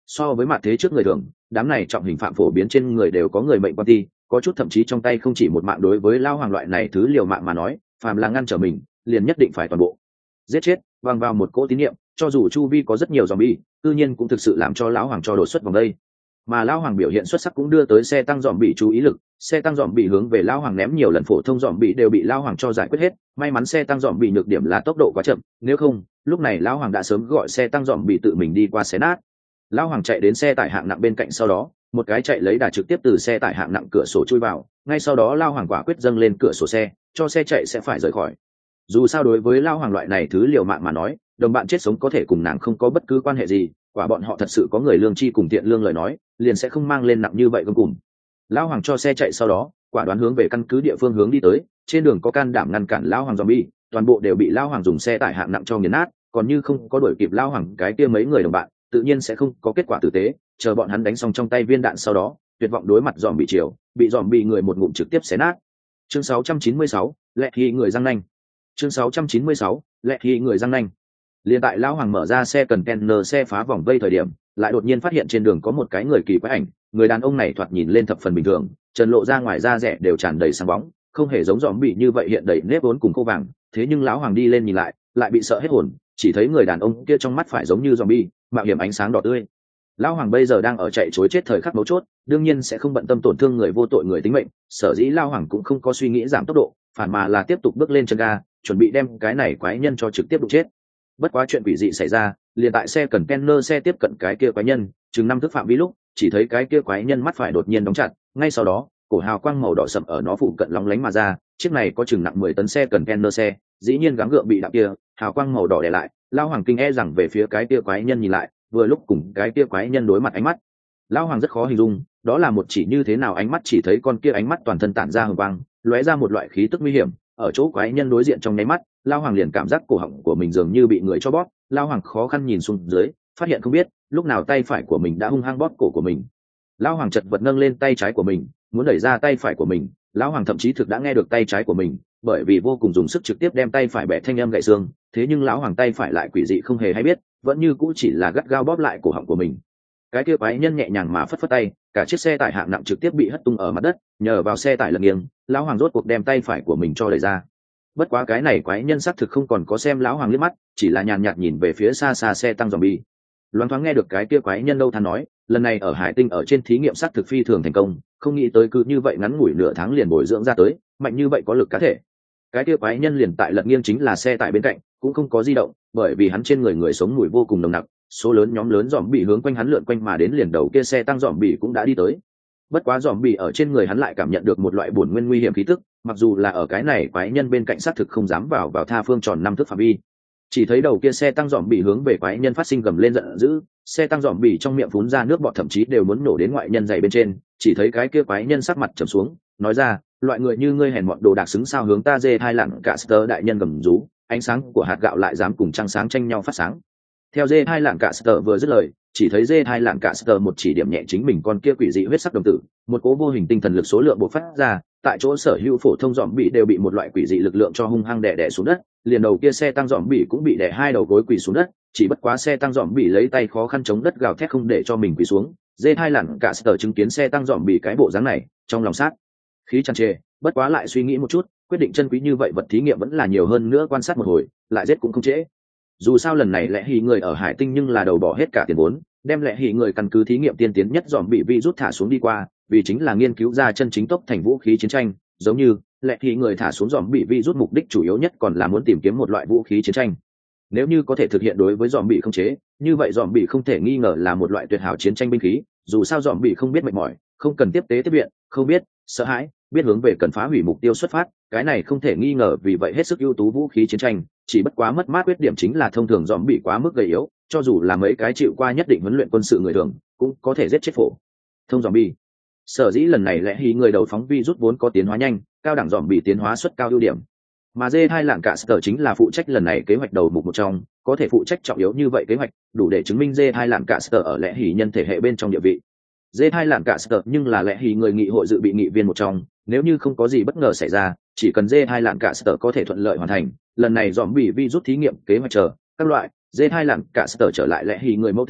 so với mặt thế trước người thường, đám này trọng hình phạm phổ biến trên người đều có người mệnh quan ti, có chút thậm chí trong tay không chỉ một mạng. Đối với lao hoàng loại này thứ liều mạng mà nói, phàm là ngăn trở mình liền nhất định phải toàn bộ giết chết, vang vào một cỗ tín niệm. Cho dù chu vi có rất nhiều zombie, tự nhiên cũng thực sự làm cho lão hoàng cho đột xuất vòng đây. Mà lão hoàng biểu hiện xuất sắc cũng đưa tới xe tăng dòm bị chú ý lực. Xe tăng dòm bị hướng về lão hoàng ném nhiều lần phổ thông dòm bị đều bị lão hoàng cho giải quyết hết. May mắn xe tăng dòm bị nhược điểm là tốc độ quá chậm, nếu không lúc này lão hoàng đã sớm gọi xe tăng dòm bị tự mình đi qua xé nát. Lão hoàng chạy đến xe tải hạng nặng bên cạnh, sau đó một cái chạy lấy đà trực tiếp từ xe tải hạng nặng cửa sổ chui vào. Ngay sau đó lão hoàng quả quyết dâng lên cửa sổ xe, cho xe chạy sẽ phải rời khỏi. Dù sao đối với lão hoàng loại này thứ liều mạng mà nói, đồng bạn chết sống có thể cùng nàng không có bất cứ quan hệ gì. Quả bọn họ thật sự có người lương tri cùng thiện lương lời nói, liền sẽ không mang lên nặng như vậy gông cùng. Lão hoàng cho xe chạy, sau đó quả đoán hướng về căn cứ địa phương hướng đi tới. Trên đường có can đảm ngăn cản lão hoàng zombie, toàn bộ đều bị lão hoàng dùng xe tải hạng nặng cho nghiền nát. Còn như không có đuổi kịp lão hoàng cái kia mấy người đồng bạn, tự nhiên sẽ không có kết quả tử tế. Chờ bọn hắn đánh xong trong tay viên đạn, sau đó tuyệt vọng đối mặt zombie chiều, bị zombie người một ngụm trực tiếp xé nát. Chương sáu trăm chín mươi sáu, lẹ khi người răng nanh. Chương sáu trăm chín mươi sáu, lẹ khi người răng nanh. Liên tại lão hoàng mở ra xe container xe phá vòng vây thời điểm, lại đột nhiên phát hiện trên đường có một cái người kỳ quái ảnh. Người đàn ông này thoạt nhìn lên thập phần bình thường, trần lộ ra ngoài da rẻ đều tràn đầy sáng bóng, không hề giống dòm bị như vậy hiện đầy nếp vốn cùng khô vàng. Thế nhưng lão hoàng đi lên nhìn lại, lại bị sợ hết hồn, chỉ thấy người đàn ông kia trong mắt phải giống như zombie, mạo hiểm ánh sáng đỏ tươi. Lão hoàng bây giờ đang ở chạy trối chết thời khắc mấu chốt, đương nhiên sẽ không bận tâm tổn thương người vô tội người tính mệnh. Sở dĩ lão hoàng cũng không có suy nghĩ giảm tốc độ, phản mà là tiếp tục bước lên chân ga, chuẩn bị đem cái này quái nhân cho trực tiếp đụng chết. Bất quá chuyện quỷ dị xảy ra, liền tại xe container xe tiếp cận cái kia quái nhân chừng năm thước phạm vi lúc, chỉ thấy cái kia quái nhân mắt phải đột nhiên đóng chặt. Ngay sau đó cổ hào quang màu đỏ sậm ở nó phụ cận lóng lánh mà ra. Chiếc này có chừng nặng mười tấn xe container xe, dĩ nhiên gắng gượng bị đạp kia, hào quang màu đỏ đè lại. Lao hoàng kinh e rằng về phía cái kia quái nhân nhìn lại, vừa lúc cùng cái kia quái nhân đối mặt ánh mắt. Lao hoàng rất khó hình dung đó là một chỉ như thế nào ánh mắt, chỉ thấy con kia ánh mắt toàn thân tản ra hừng quang, lóe ra một loại khí tức nguy hiểm. Ở chỗ quái nhân đối diện trong nháy mắt, Lao hoàng liền cảm giác cổ họng của mình dường như bị người cho bóp. Lao hoàng khó khăn nhìn xuống dưới, phát hiện không biết lúc nào tay phải của mình đã hung hăng bóp cổ của mình. Lao hoàng chật vật nâng lên tay trái của mình, muốn đẩy ra tay phải của mình. Lão hoàng thậm chí thực đã nghe được tay trái của mình, bởi vì vô cùng dùng sức trực tiếp đem tay phải bẻ thanh âm gãy xương. Thế nhưng lão hoàng tay phải lại quỷ dị không hề hay biết, vẫn như cũ chỉ là gắt gao bóp lại cổ họng của mình. Cái kia quái nhân nhẹ nhàng mà phất phất tay, cả chiếc xe tải hạng nặng trực tiếp bị hất tung ở mặt đất. Nhờ vào xe tải lật nghiêng, lão hoàng rốt cuộc đem tay phải của mình cho đẩy ra. Bất quá cái này quái nhân xác thực không còn có xem lão hoàng liếc mắt, chỉ là nhàn nhạt nhìn về phía xa xa xe tăng zombie. Loáng thoáng nghe được cái kia quái nhân đâu than nói, lần này ở hải tinh ở trên thí nghiệm xác thực phi thường thành công, không nghĩ tới cứ như vậy ngắn ngủi nửa tháng liền bồi dưỡng ra tới mạnh như vậy có lực cá thể. Cái kia quái nhân liền tại lật nghiêng chính là xe tại bên cạnh, cũng không có di động, bởi vì hắn trên người người sống mùi vô cùng nồng nặc. Số lớn nhóm lớn dòm bị hướng quanh hắn lượn quanh mà đến, liền đầu kia xe tăng dòm bị cũng đã đi tới. Bất quá dòm bị ở trên người hắn lại cảm nhận được một loại bổn nguyên nguy hiểm khí tức, mặc dù là ở cái này quái nhân bên cạnh xác thực không dám vào vào tha phương tròn năm thước phạm vi. Chỉ thấy đầu kia xe tăng dòm bị hướng về quái nhân phát sinh gầm lên giận dữ, xe tăng dòm bị trong miệng phún ra nước bọt, thậm chí đều muốn nổ đến ngoại nhân giày bên trên. Chỉ thấy cái kia quái nhân sắc mặt trầm xuống, nói ra, loại người như ngươi hèn mọn đồ đạc xứng sao hướng ta dê hai lặng cả sơ đại nhân gầm rú, ánh sáng của hạt gạo lại dám cùng trăng sáng tranh nhau phát sáng. Theo dê hai lạng cả sờ vừa dứt lời, chỉ thấy dê hai lạng cả sờ một chỉ điểm nhẹ chính mình con kia quỷ dị huyết sắc đồng tử, một cố vô hình tinh thần lực số lượng bộc phát ra, tại chỗ sở hữu phổ thông dòm bị đều bị một loại quỷ dị lực lượng cho hung hăng đè đè xuống đất, liền đầu kia xe tăng dòm bị cũng bị đè hai đầu gối quỳ xuống đất. Chỉ bất quá xe tăng dòm bị lấy tay khó khăn chống đất gào thét không để cho mình quỳ xuống. Dê hai lạng cả sờ chứng kiến xe tăng dòm bị cái bộ dáng này, trong lòng sát khí tràn trề, bất quá lại suy nghĩ một chút, quyết định chân quý như vậy vật thí nghiệm vẫn là nhiều hơn nữa quan sát một hồi, lại giết cũng không trễ. Dù sao lần này lẽ hỉ người ở hải tinh nhưng là đầu bỏ hết cả tiền vốn, đem lẽ hỉ người căn cứ thí nghiệm tiên tiến nhất dòm bị vi rút thả xuống đi qua, vì chính là nghiên cứu ra chân chính tốc thành vũ khí chiến tranh. Giống như lẽ hỉ người thả xuống dòm bị vi rút mục đích chủ yếu nhất còn là muốn tìm kiếm một loại vũ khí chiến tranh. Nếu như có thể thực hiện đối với dòm bị không chế, như vậy dòm bị không thể nghi ngờ là một loại tuyệt hảo chiến tranh binh khí. Dù sao dòm bị không biết mệt mỏi, không cần tiếp tế tiếp viện, không biết sợ hãi, biết hướng về cần phá hủy mục tiêu xuất phát, cái này không thể nghi ngờ vì vậy hết sức ưu tú vũ khí chiến tranh. Chỉ bất quá mất mát khuyết điểm chính là thông thường dòm bị quá mức gầy yếu, cho dù là mấy cái chịu qua nhất định huấn luyện quân sự người thường cũng có thể giết chết phổ thông dòm bị. Sở dĩ lần này lẽ hí người đầu phóng vi rút vốn có tiến hóa nhanh, cao đẳng dòm bị tiến hóa suất cao ưu điểm, mà dê hai lạng cả sở chính là phụ trách lần này kế hoạch đầu mục một trong, có thể phụ trách trọng yếu như vậy kế hoạch, đủ để chứng minh dê hai lạng cả sở ở lẽ hí nhân thể hệ bên trong địa vị. dê hai lạng cả sở nhưng là lẽ hí người nghị hội dự bị nghị viên một trong, nếu như không có gì bất ngờ xảy ra, chỉ cần dê hai lạng cả sở có thể thuận lợi hoàn thành lần này dòm bị vi rút thí nghiệm kế hoạch chờ các loại, dê hai lạng cả sở trở lại lẽ hí người mẫu tinh,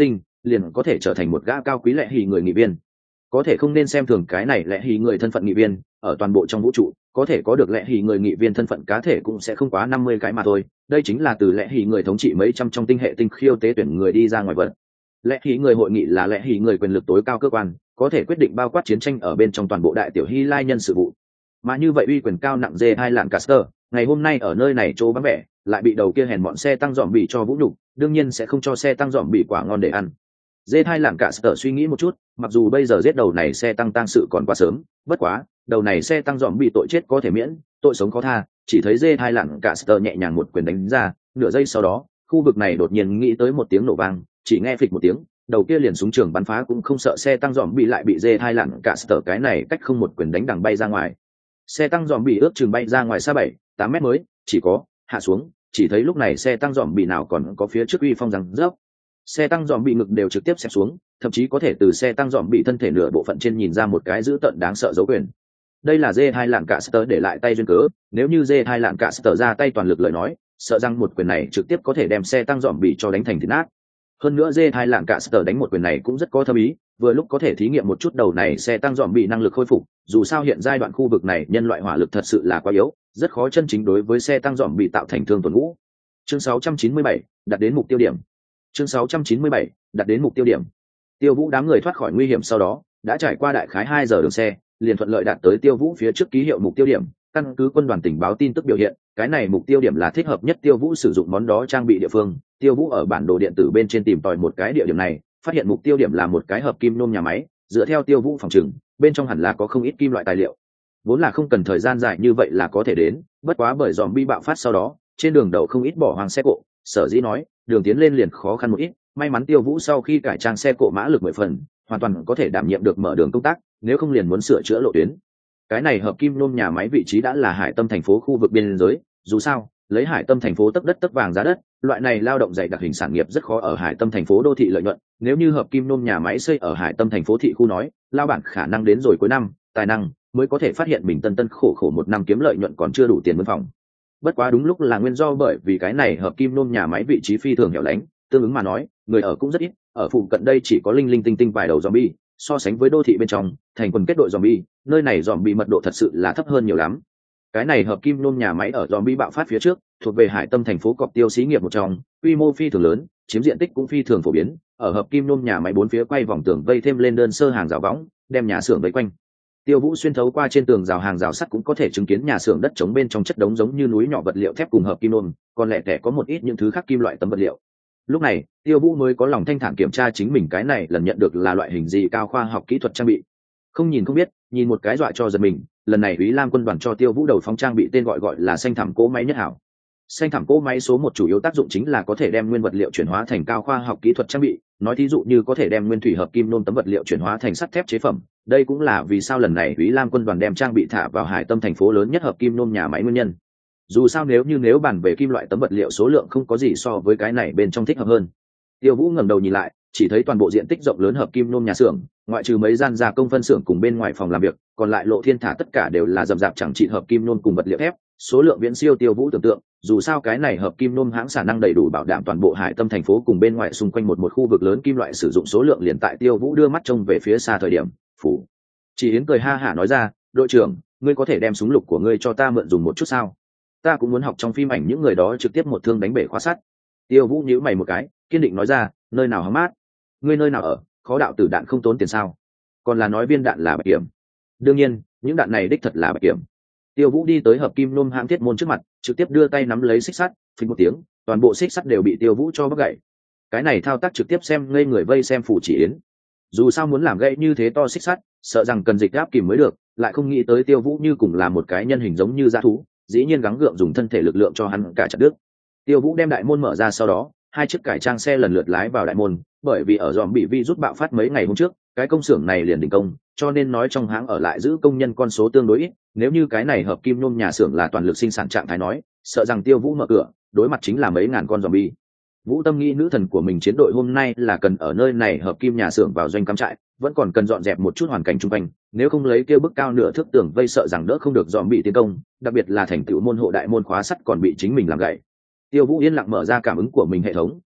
liền có thể trở thành một gã cao quý lệ hì người nghị viên. Có thể không nên xem thường cái này lệ hì người thân phận nghị viên, ở toàn bộ trong vũ trụ có thể có được lệ hì người nghị viên thân phận cá thể cũng sẽ không quá năm mươi cái mà thôi. Đây chính là từ lệ hì người thống trị mấy trăm trong tinh hệ tinh khiêu tế tuyển người đi ra ngoài vật. Lệ hì người hội nghị là lệ hì người quyền lực tối cao cơ quan, có thể quyết định bao quát chiến tranh ở bên trong toàn bộ đại tiểu Hy Lai nhân sự vụ. Mà như vậy uy quyền cao nặng dê hai lạn Caster, ngày hôm nay ở nơi này chỗ vắng vẻ, lại bị đầu kia hèn bọn xe tăng dòm bị cho vũ nhục, đương nhiên sẽ không cho xe tăng dòm bị quả ngon để ăn. Dê hai lạn Caster suy nghĩ một chút, mặc dù bây giờ giết đầu này xe tăng tăng sự còn quá sớm, bất quá, đầu này xe tăng dòm bị tội chết có thể miễn, tội sống khó tha, chỉ thấy dê hai lạn Caster nhẹ nhàng một quyền đánh ra, nửa giây sau đó, khu vực này đột nhiên nghĩ tới một tiếng nổ vang, chỉ nghe phịch một tiếng, đầu kia liền súng trường bắn phá cũng không sợ xe tăng dòm bị lại bị dê hai lạn Caster cái này cách không một quyền đánh đằng bay ra ngoài. Xe tăng dòm bị ước chừng bay ra ngoài xa bảy tám mét mới chỉ có hạ xuống, chỉ thấy lúc này xe tăng dòm bị nào còn có phía trước uy phong rằng dốc, xe tăng dòm bị ngực đều trực tiếp xẹp xuống, thậm chí có thể từ xe tăng dòm bị thân thể nửa bộ phận trên nhìn ra một cái dữ tợn đáng sợ dấu quyền. Đây là dê hai lạn Caster để lại tay duyên cớ, nếu như dê hai lạn Caster ra tay toàn lực lời nói, sợ rằng một quyền này trực tiếp có thể đem xe tăng dòm bị cho đánh thành thịt nát. Hơn nữa dê hai lạn Caster đánh một quyền này cũng rất có thâm ý, vừa lúc có thể thí nghiệm một chút đầu này xe tăng dòm bị năng lực khôi phục, dù sao hiện giai đoạn khu vực này nhân loại hỏa lực thật sự là quá yếu, rất khó chân chính đối với xe tăng dòm bị tạo thành thương tổn ngũ. Chương sáu trăm chín mươi bảy, đặt đến mục tiêu điểm. Chương sáu trăm chín mươi bảy, đặt đến mục tiêu điểm. Tiêu Vũ đám người thoát khỏi nguy hiểm sau đó, đã trải qua đại khái hai giờ đường xe, liền thuận lợi đạt tới Tiêu Vũ phía trước ký hiệu mục tiêu điểm. Căn cứ quân đoàn tình báo tin tức biểu hiện, cái này mục tiêu điểm là thích hợp nhất Tiêu Vũ sử dụng món đó trang bị địa phương. Tiêu Vũ ở bản đồ điện tử bên trên tìm tòi một cái địa điểm này, phát hiện mục tiêu điểm là một cái hợp kim nôm nhà máy, dựa theo Tiêu Vũ phòng trừng, bên trong hẳn là có không ít kim loại tài liệu. Vốn là không cần thời gian dài như vậy là có thể đến, bất quá bởi zombie bạo phát sau đó, trên đường đầu không ít bỏ hoang xe cộ, sở dĩ nói, đường tiến lên liền khó khăn một ít, may mắn Tiêu Vũ sau khi cải trang xe cộ mã lực mười phần, hoàn toàn có thể đảm nhiệm được mở đường công tác, nếu không liền muốn sửa chữa lộ tuyến. Cái này hợp kim nôm nhà máy vị trí đã là hải tâm thành phố khu vực biên giới, dù sao, lấy hải tâm thành phố tấc đất tấc vàng giá đất, loại này lao động dày đặc hình sản nghiệp rất khó ở hải tâm thành phố đô thị lợi nhuận, nếu như hợp kim nôm nhà máy xây ở hải tâm thành phố thị khu nói, lao bản khả năng đến rồi cuối năm, tài năng mới có thể phát hiện mình tân tân khổ khổ một năm kiếm lợi nhuận còn chưa đủ tiền mướn phòng. Bất quá đúng lúc là nguyên do bởi vì cái này hợp kim nôm nhà máy vị trí phi thường hẻo lánh, tương ứng mà nói, người ở cũng rất ít, ở phụ cận đây chỉ có linh linh tinh tinh vài đầu zombie, so sánh với đô thị bên trong, thành quần kết đội zombie, nơi này zombie mật độ thật sự là thấp hơn nhiều lắm. Cái này hợp kim nôm nhà máy ở zombie bạo phát phía trước, thuộc về hải tâm thành phố cọc tiêu xí nghiệp một trong, quy mô phi thường lớn, chiếm diện tích cũng phi thường phổ biến, ở hợp kim nôm nhà máy bốn phía quay vòng tường vây thêm lên đơn sơ hàng rào võng, đem nhà xưởng vây quanh. Tiêu Vũ xuyên thấu qua trên tường rào hàng rào sắt cũng có thể chứng kiến nhà xưởng đất trống bên trong chất đống giống như núi nhỏ vật liệu thép cùng hợp kim nôm, còn lẻ tẻ có một ít những thứ khác kim loại tấm vật liệu. Lúc này, Tiêu Vũ mới có lòng thanh thản kiểm tra chính mình cái này lần nhận được là loại hình gì cao khoa học kỹ thuật trang bị. Không nhìn không biết, nhìn một cái dọa cho giật mình, lần này Úy Lam quân đoàn cho Tiêu Vũ đầu phóng trang bị tên gọi gọi là xanh thảm cỗ máy nhất hảo. Xanh thảm cỗ máy số một chủ yếu tác dụng chính là có thể đem nguyên vật liệu chuyển hóa thành cao khoa học kỹ thuật trang bị, nói thí dụ như có thể đem nguyên thủy hợp kim nôm tấm vật liệu chuyển hóa thành sắt thép chế phẩm. Đây cũng là vì sao lần này Úy Lam quân đoàn đem trang bị thả vào hải tâm thành phố lớn nhất hợp kim nôm nhà máy nguyên nhân. Dù sao nếu như nếu bàn về kim loại tấm vật liệu số lượng không có gì so với cái này bên trong thích hợp hơn. Tiêu Vũ ngẩng đầu nhìn lại, chỉ thấy toàn bộ diện tích rộng lớn hợp kim nôm nhà xưởng, ngoại trừ mấy gian gia công phân xưởng cùng bên ngoài phòng làm việc, còn lại lộ thiên thả tất cả đều là rậm rạp chẳng trị hợp kim nôm cùng vật liệu thép, số lượng viễn siêu Tiêu Vũ tưởng tượng. Dù sao cái này hợp kim nôm hãng sản năng đầy đủ bảo đảm toàn bộ hải tâm thành phố cùng bên ngoài xung quanh một một khu vực lớn kim loại sử dụng số lượng liền tại Tiêu Vũ đưa mắt trông về phía xa thời điểm, phủ Chỉ Yến cười ha hả nói ra, đội trưởng, ngươi có thể đem súng lục của ngươi cho ta mượn dùng một chút sao? Ta cũng muốn học trong phim ảnh những người đó trực tiếp một thương đánh bể khóa sắt. Tiêu Vũ nhíu mày một cái, kiên định nói ra, nơi nào hóng mát? Ngươi nơi nào ở? Khó đạo tử đạn không tốn tiền sao? Còn là nói viên đạn là bạch kiểm? Đương nhiên, những đạn này đích thật là bạch kiểm. Tiêu Vũ đi tới hợp kim nôm hãng thiết môn trước mặt, trực tiếp đưa tay nắm lấy xích sắt, phình một tiếng, toàn bộ xích sắt đều bị Tiêu Vũ cho bóc gãy. Cái này thao tác trực tiếp xem ngây người vây xem Phủ Chỉ Yến. Dù sao muốn làm gãy như thế to xích sắt, sợ rằng cần dịch áp kìm mới được, lại không nghĩ tới Tiêu Vũ như cùng là một cái nhân hình giống như dã thú, dĩ nhiên gắng gượng dùng thân thể lực lượng cho hắn cả chặt đứt. Tiêu Vũ đem đại môn mở ra sau đó, hai chiếc cải trang xe lần lượt lái vào đại môn, bởi vì ở dòm bị virus bạo phát mấy ngày hôm trước, cái công xưởng này liền đình công, cho nên nói trong hãng ở lại giữ công nhân con số tương đối ít, nếu như cái này hợp kim nôm nhà xưởng là toàn lực sinh sản trạng thái nói, sợ rằng Tiêu Vũ mở cửa, đối mặt chính là mấy ngàn con zombie. Vũ Tâm nghĩ nữ thần của mình chiến đội hôm nay là cần ở nơi này hợp kim nhà xưởng vào doanh cắm trại, vẫn còn cần dọn dẹp một chút hoàn cảnh xung quanh, nếu không lấy kêu bức cao nửa thước tường vây sợ rằng đỡ không được dòm bị tiến công, đặc biệt là thành tựu môn hộ đại môn khóa sắt còn bị chính mình làm gãy. Tiêu Vũ yên lặng mở ra cảm ứng của mình hệ thống,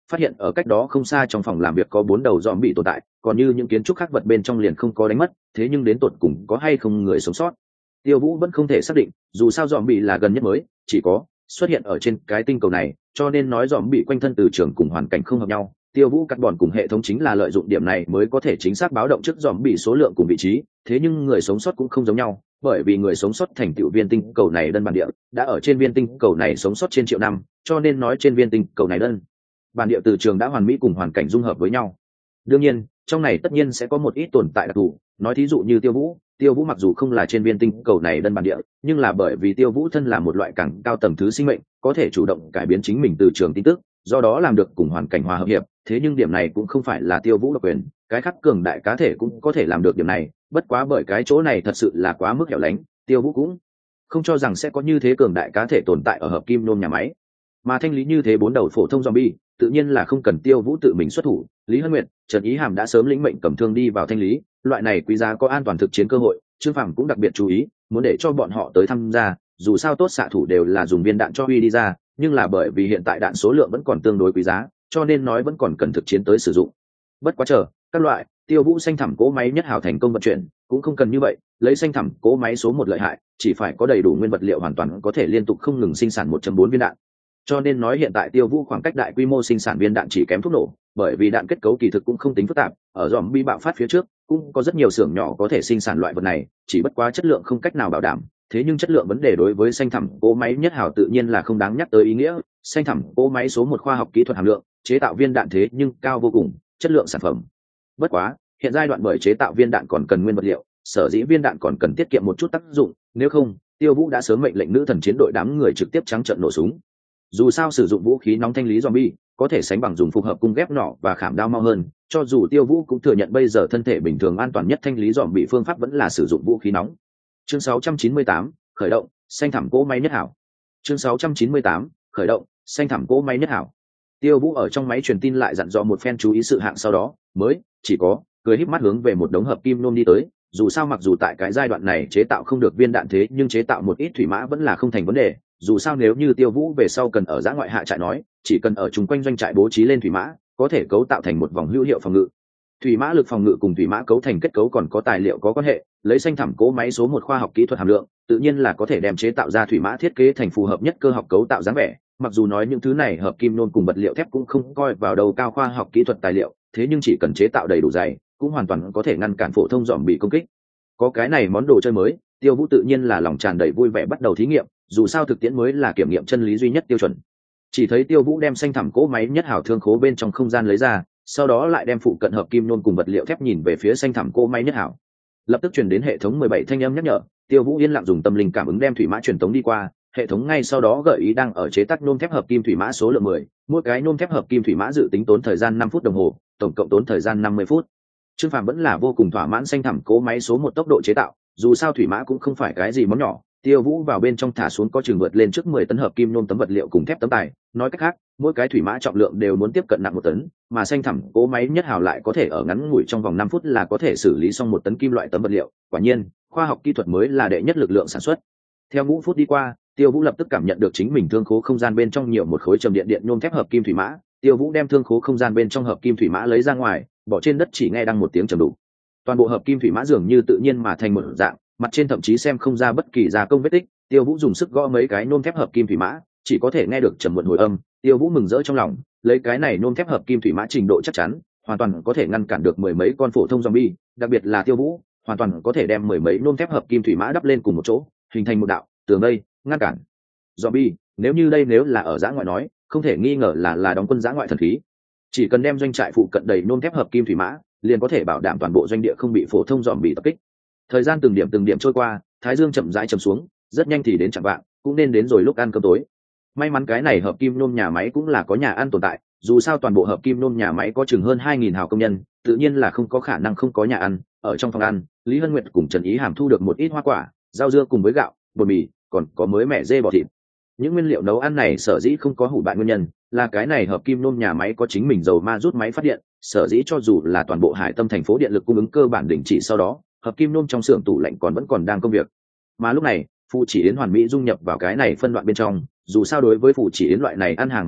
phát hiện ở cách đó không xa trong phòng làm việc có bốn đầu dòm bị tồn tại, còn như những kiến trúc khác vật bên trong liền không có đánh mất, thế nhưng đến tột cùng có hay không người sống sót Tiêu Vũ vẫn không thể xác định, dù sao dòm bị là gần nhất mới chỉ có xuất hiện ở trên cái tinh cầu này, cho nên nói dòm bị quanh thân từ trường cùng hoàn cảnh không hợp nhau. Tiêu Vũ cắt bọn cùng hệ thống chính là lợi dụng điểm này mới có thể chính xác báo động trước dòm bị số lượng cùng vị trí, thế nhưng người sống sót cũng không giống nhau, bởi vì người sống sót thành tựu viên tinh cầu này đơn bản địa đã ở trên viên tinh cầu này sống sót trên triệu năm, cho nên nói trên viên tinh cầu này đơn bản địa từ trường đã hoàn mỹ cùng hoàn cảnh dung hợp với nhau. Đương nhiên trong này tất nhiên sẽ có một ít tồn tại đặc thù, nói thí dụ như Tiêu Vũ Tiêu Vũ mặc dù không là trên viên tinh cầu này đơn bản địa, nhưng là bởi vì Tiêu Vũ thân là một loại càng cao tầng thứ sinh mệnh, có thể chủ động cải biến chính mình từ trường tin tức, do đó làm được cùng hoàn cảnh hòa hợp hiệp. Thế nhưng điểm này cũng không phải là Tiêu Vũ độc quyền, cái khác cường đại cá thể cũng có thể làm được điểm này, bất quá bởi cái chỗ này thật sự là quá mức hẻo lánh, Tiêu Vũ cũng không cho rằng sẽ có như thế cường đại cá thể tồn tại ở hợp kim nôm nhà máy. Mà thanh lý như thế bốn đầu phổ thông zombie, tự nhiên là không cần Tiêu Vũ tự mình xuất thủ, Lý Hân Nguyệt, Trần Ý Hàm đã sớm lĩnh mệnh cầm thương đi vào thanh lý, loại này quý giá có an toàn thực chiến cơ hội, Trương Phàm cũng đặc biệt chú ý, muốn để cho bọn họ tới tham gia, dù sao tốt xạ thủ đều là dùng viên đạn cho uy đi ra, nhưng là bởi vì hiện tại đạn số lượng vẫn còn tương đối quý giá, cho nên nói vẫn còn cần thực chiến tới sử dụng. Bất quá chờ, các loại, Tiêu Vũ xanh thẳm cỗ máy nhất hào thành công vận chuyển, cũng không cần như vậy, lấy xanh thẳm cỗ máy số một lợi hại, chỉ phải có đầy đủ nguyên vật liệu hoàn toàn có thể liên tục không ngừng sinh sản một chấm bốn viên đạn. Cho nên nói hiện tại Tiêu Vũ khoảng cách đại quy mô sinh sản viên đạn chỉ kém thuốc nổ, bởi vì đạn kết cấu kỳ thực cũng không tính phức tạp, ở zombie bạo phát phía trước, cũng có rất nhiều xưởng nhỏ có thể sinh sản loại vật này, chỉ bất quá chất lượng không cách nào bảo đảm. Thế nhưng chất lượng vấn đề đối với xanh thẳm cỗ máy nhất hào tự nhiên là không đáng nhắc tới ý nghĩa, xanh thẳm cỗ máy số một khoa học kỹ thuật hàm lượng, chế tạo viên đạn thế nhưng cao vô cùng, chất lượng sản phẩm. Bất quá, hiện giai đoạn bởi chế tạo viên đạn còn cần nguyên vật liệu, sở dĩ viên đạn còn cần tiết kiệm một chút tác dụng, nếu không, Tiêu Vũ đã sớm mệnh lệnh nữ thần chiến đội đám người trực tiếp trắng trợn nổ súng. Dù sao sử dụng vũ khí nóng thanh lý zombie, có thể sánh bằng dùng phù hợp cung ghép nỏ và khảm đao mau hơn, cho dù Tiêu Vũ cũng thừa nhận bây giờ thân thể bình thường an toàn nhất thanh lý zombie phương pháp vẫn là sử dụng vũ khí nóng. Chương sáu trăm chín mươi tám, khởi động, xanh thẳm cỗ máy nhất hảo. Chương sáu trăm chín mươi tám, khởi động, xanh thẳm cỗ máy nhất hảo. Tiêu Vũ ở trong máy truyền tin lại dặn dò một phen chú ý sự hạng sau đó, mới chỉ có cười híp mắt hướng về một đống hợp kim nôm đi tới. Dù sao mặc dù tại cái giai đoạn này chế tạo không được viên đạn thế nhưng chế tạo một ít thủy mã vẫn là không thành vấn đề. Dù sao nếu như Tiêu Vũ về sau cần ở giã ngoại hạ trại nói, chỉ cần ở chung quanh doanh trại bố trí lên thủy mã, có thể cấu tạo thành một vòng hữu hiệu phòng ngự. Thủy mã lực phòng ngự cùng thủy mã cấu thành kết cấu còn có tài liệu có quan hệ, lấy xanh thẳm cỗ máy số một khoa học kỹ thuật hàm lượng, tự nhiên là có thể đem chế tạo ra thủy mã thiết kế thành phù hợp nhất cơ học cấu tạo dáng vẻ. Mặc dù nói những thứ này hợp kim nôn cùng vật liệu thép cũng không coi vào đầu cao khoa học kỹ thuật tài liệu, thế nhưng chỉ cần chế tạo đầy đủ dày, cũng hoàn toàn có thể ngăn cản phổ thông dòm bị công kích. Có cái này món đồ chơi mới, Tiêu Vũ tự nhiên là lòng tràn đầy vui vẻ bắt đầu thí nghiệm, dù sao thực tiễn mới là kiểm nghiệm chân lý duy nhất tiêu chuẩn. Chỉ thấy Tiêu Vũ đem xanh thẳm cỗ máy nhất hảo thương khố bên trong không gian lấy ra, sau đó lại đem phụ cận hợp kim nôn cùng vật liệu thép nhìn về phía xanh thẳm cỗ máy nhất hảo. Lập tức truyền đến hệ thống mười bảy thanh âm nhắc nhở, Tiêu Vũ yên lặng dùng tâm linh cảm ứng đem thủy mã truyền tống đi qua, hệ thống ngay sau đó gợi ý đang ở chế tác nôm thép hợp kim thủy mã số lượng mười, mỗi cái nôm thép hợp kim thủy mã dự tính tốn thời gian năm phút đồng hồ, tổng cộng tốn thời gian năm mươi phút. Trương Phàm vẫn là vô cùng thỏa mãn xanh thẳm cỗ máy số một tốc độ chế tạo, dù sao thủy mã cũng không phải cái gì món nhỏ, Tiêu Vũ vào bên trong thả xuống có chừng vượt lên trước mười tấn hợp kim nôm tấm vật liệu cùng thép tấm tài, nói cách khác, mỗi cái thủy mã trọng lượng đều muốn tiếp cận nặng một tấn, mà xanh thẳm cỗ máy nhất hào lại có thể ở ngắn ngủi trong vòng năm phút là có thể xử lý xong một tấn kim loại tấm vật liệu, quả nhiên, khoa học kỹ thuật mới là đệ nhất lực lượng sản xuất. Theo ngũ phút đi qua, Tiêu Vũ lập tức cảm nhận được chính mình thương khố không gian bên trong nhiều một khối trầm điện điện nhôm thép hợp kim thủy mã, Tiêu Vũ đem thương khố không gian bên trong hợp kim thủy mã lấy ra ngoài, bỏ trên đất chỉ nghe đăng một tiếng trầm đục. Toàn bộ hợp kim thủy mã dường như tự nhiên mà thành một dạng, mặt trên thậm chí xem không ra bất kỳ gia công vết tích. Tiêu Vũ dùng sức gõ mấy cái nhôm thép hợp kim thủy mã, chỉ có thể nghe được trầm muộn hồi âm. Tiêu Vũ mừng rỡ trong lòng, lấy cái này nhôm thép hợp kim thủy mã trình độ chắc chắn, hoàn toàn có thể ngăn cản được mười mấy con phổ thông zombie, đặc biệt là Tiêu Vũ, hoàn toàn có thể đem mười mấy nhôm thép hợp kim thủy mã đắp lên cùng một chỗ, hình thành một đạo tường vây, ngăn cản zombie. Nếu như đây nếu là ở giã ngoại nói, không thể nghi ngờ là là đóng quân giã ngoại thần khí. Chỉ cần đem doanh trại phụ cận đầy nhôm thép hợp kim thủy mã, liền có thể bảo đảm toàn bộ doanh địa không bị phổ thông zombie tập kích. Thời gian từng điểm từng điểm trôi qua, thái dương chậm rãi chầm xuống, rất nhanh thì đến chạng vạng, cũng nên đến rồi lúc ăn cơm tối. May mắn cái này hợp kim nôm nhà máy cũng là có nhà ăn tồn tại, dù sao toàn bộ hợp kim nôm nhà máy có chừng hơn hai nghìn hào công nhân, tự nhiên là không có khả năng không có nhà ăn. Ở trong phòng ăn, Lý Hân Nguyệt cùng Trần Ý Hàm thu được một ít hoa quả, rau dưa cùng với gạo, bột mì, còn có mới mẻ dê bò thịt. Những nguyên liệu nấu ăn này sở dĩ không có hủ bại nguyên nhân, là cái này hợp kim nôm nhà máy có chính mình dầu ma rút máy phát điện, sở dĩ cho dù là toàn bộ Hải Tâm thành phố điện lực cung ứng cơ bản đình chỉ sau đó, hợp kim nôm trong xưởng tủ lạnh còn vẫn còn đang công việc. Mà lúc này, phụ chỉ yến hoàn mỹ dung nhập vào cái này phân đoạn bên trong, dù sao đối với phụ chỉ yến loại này ăn hàng mà nói,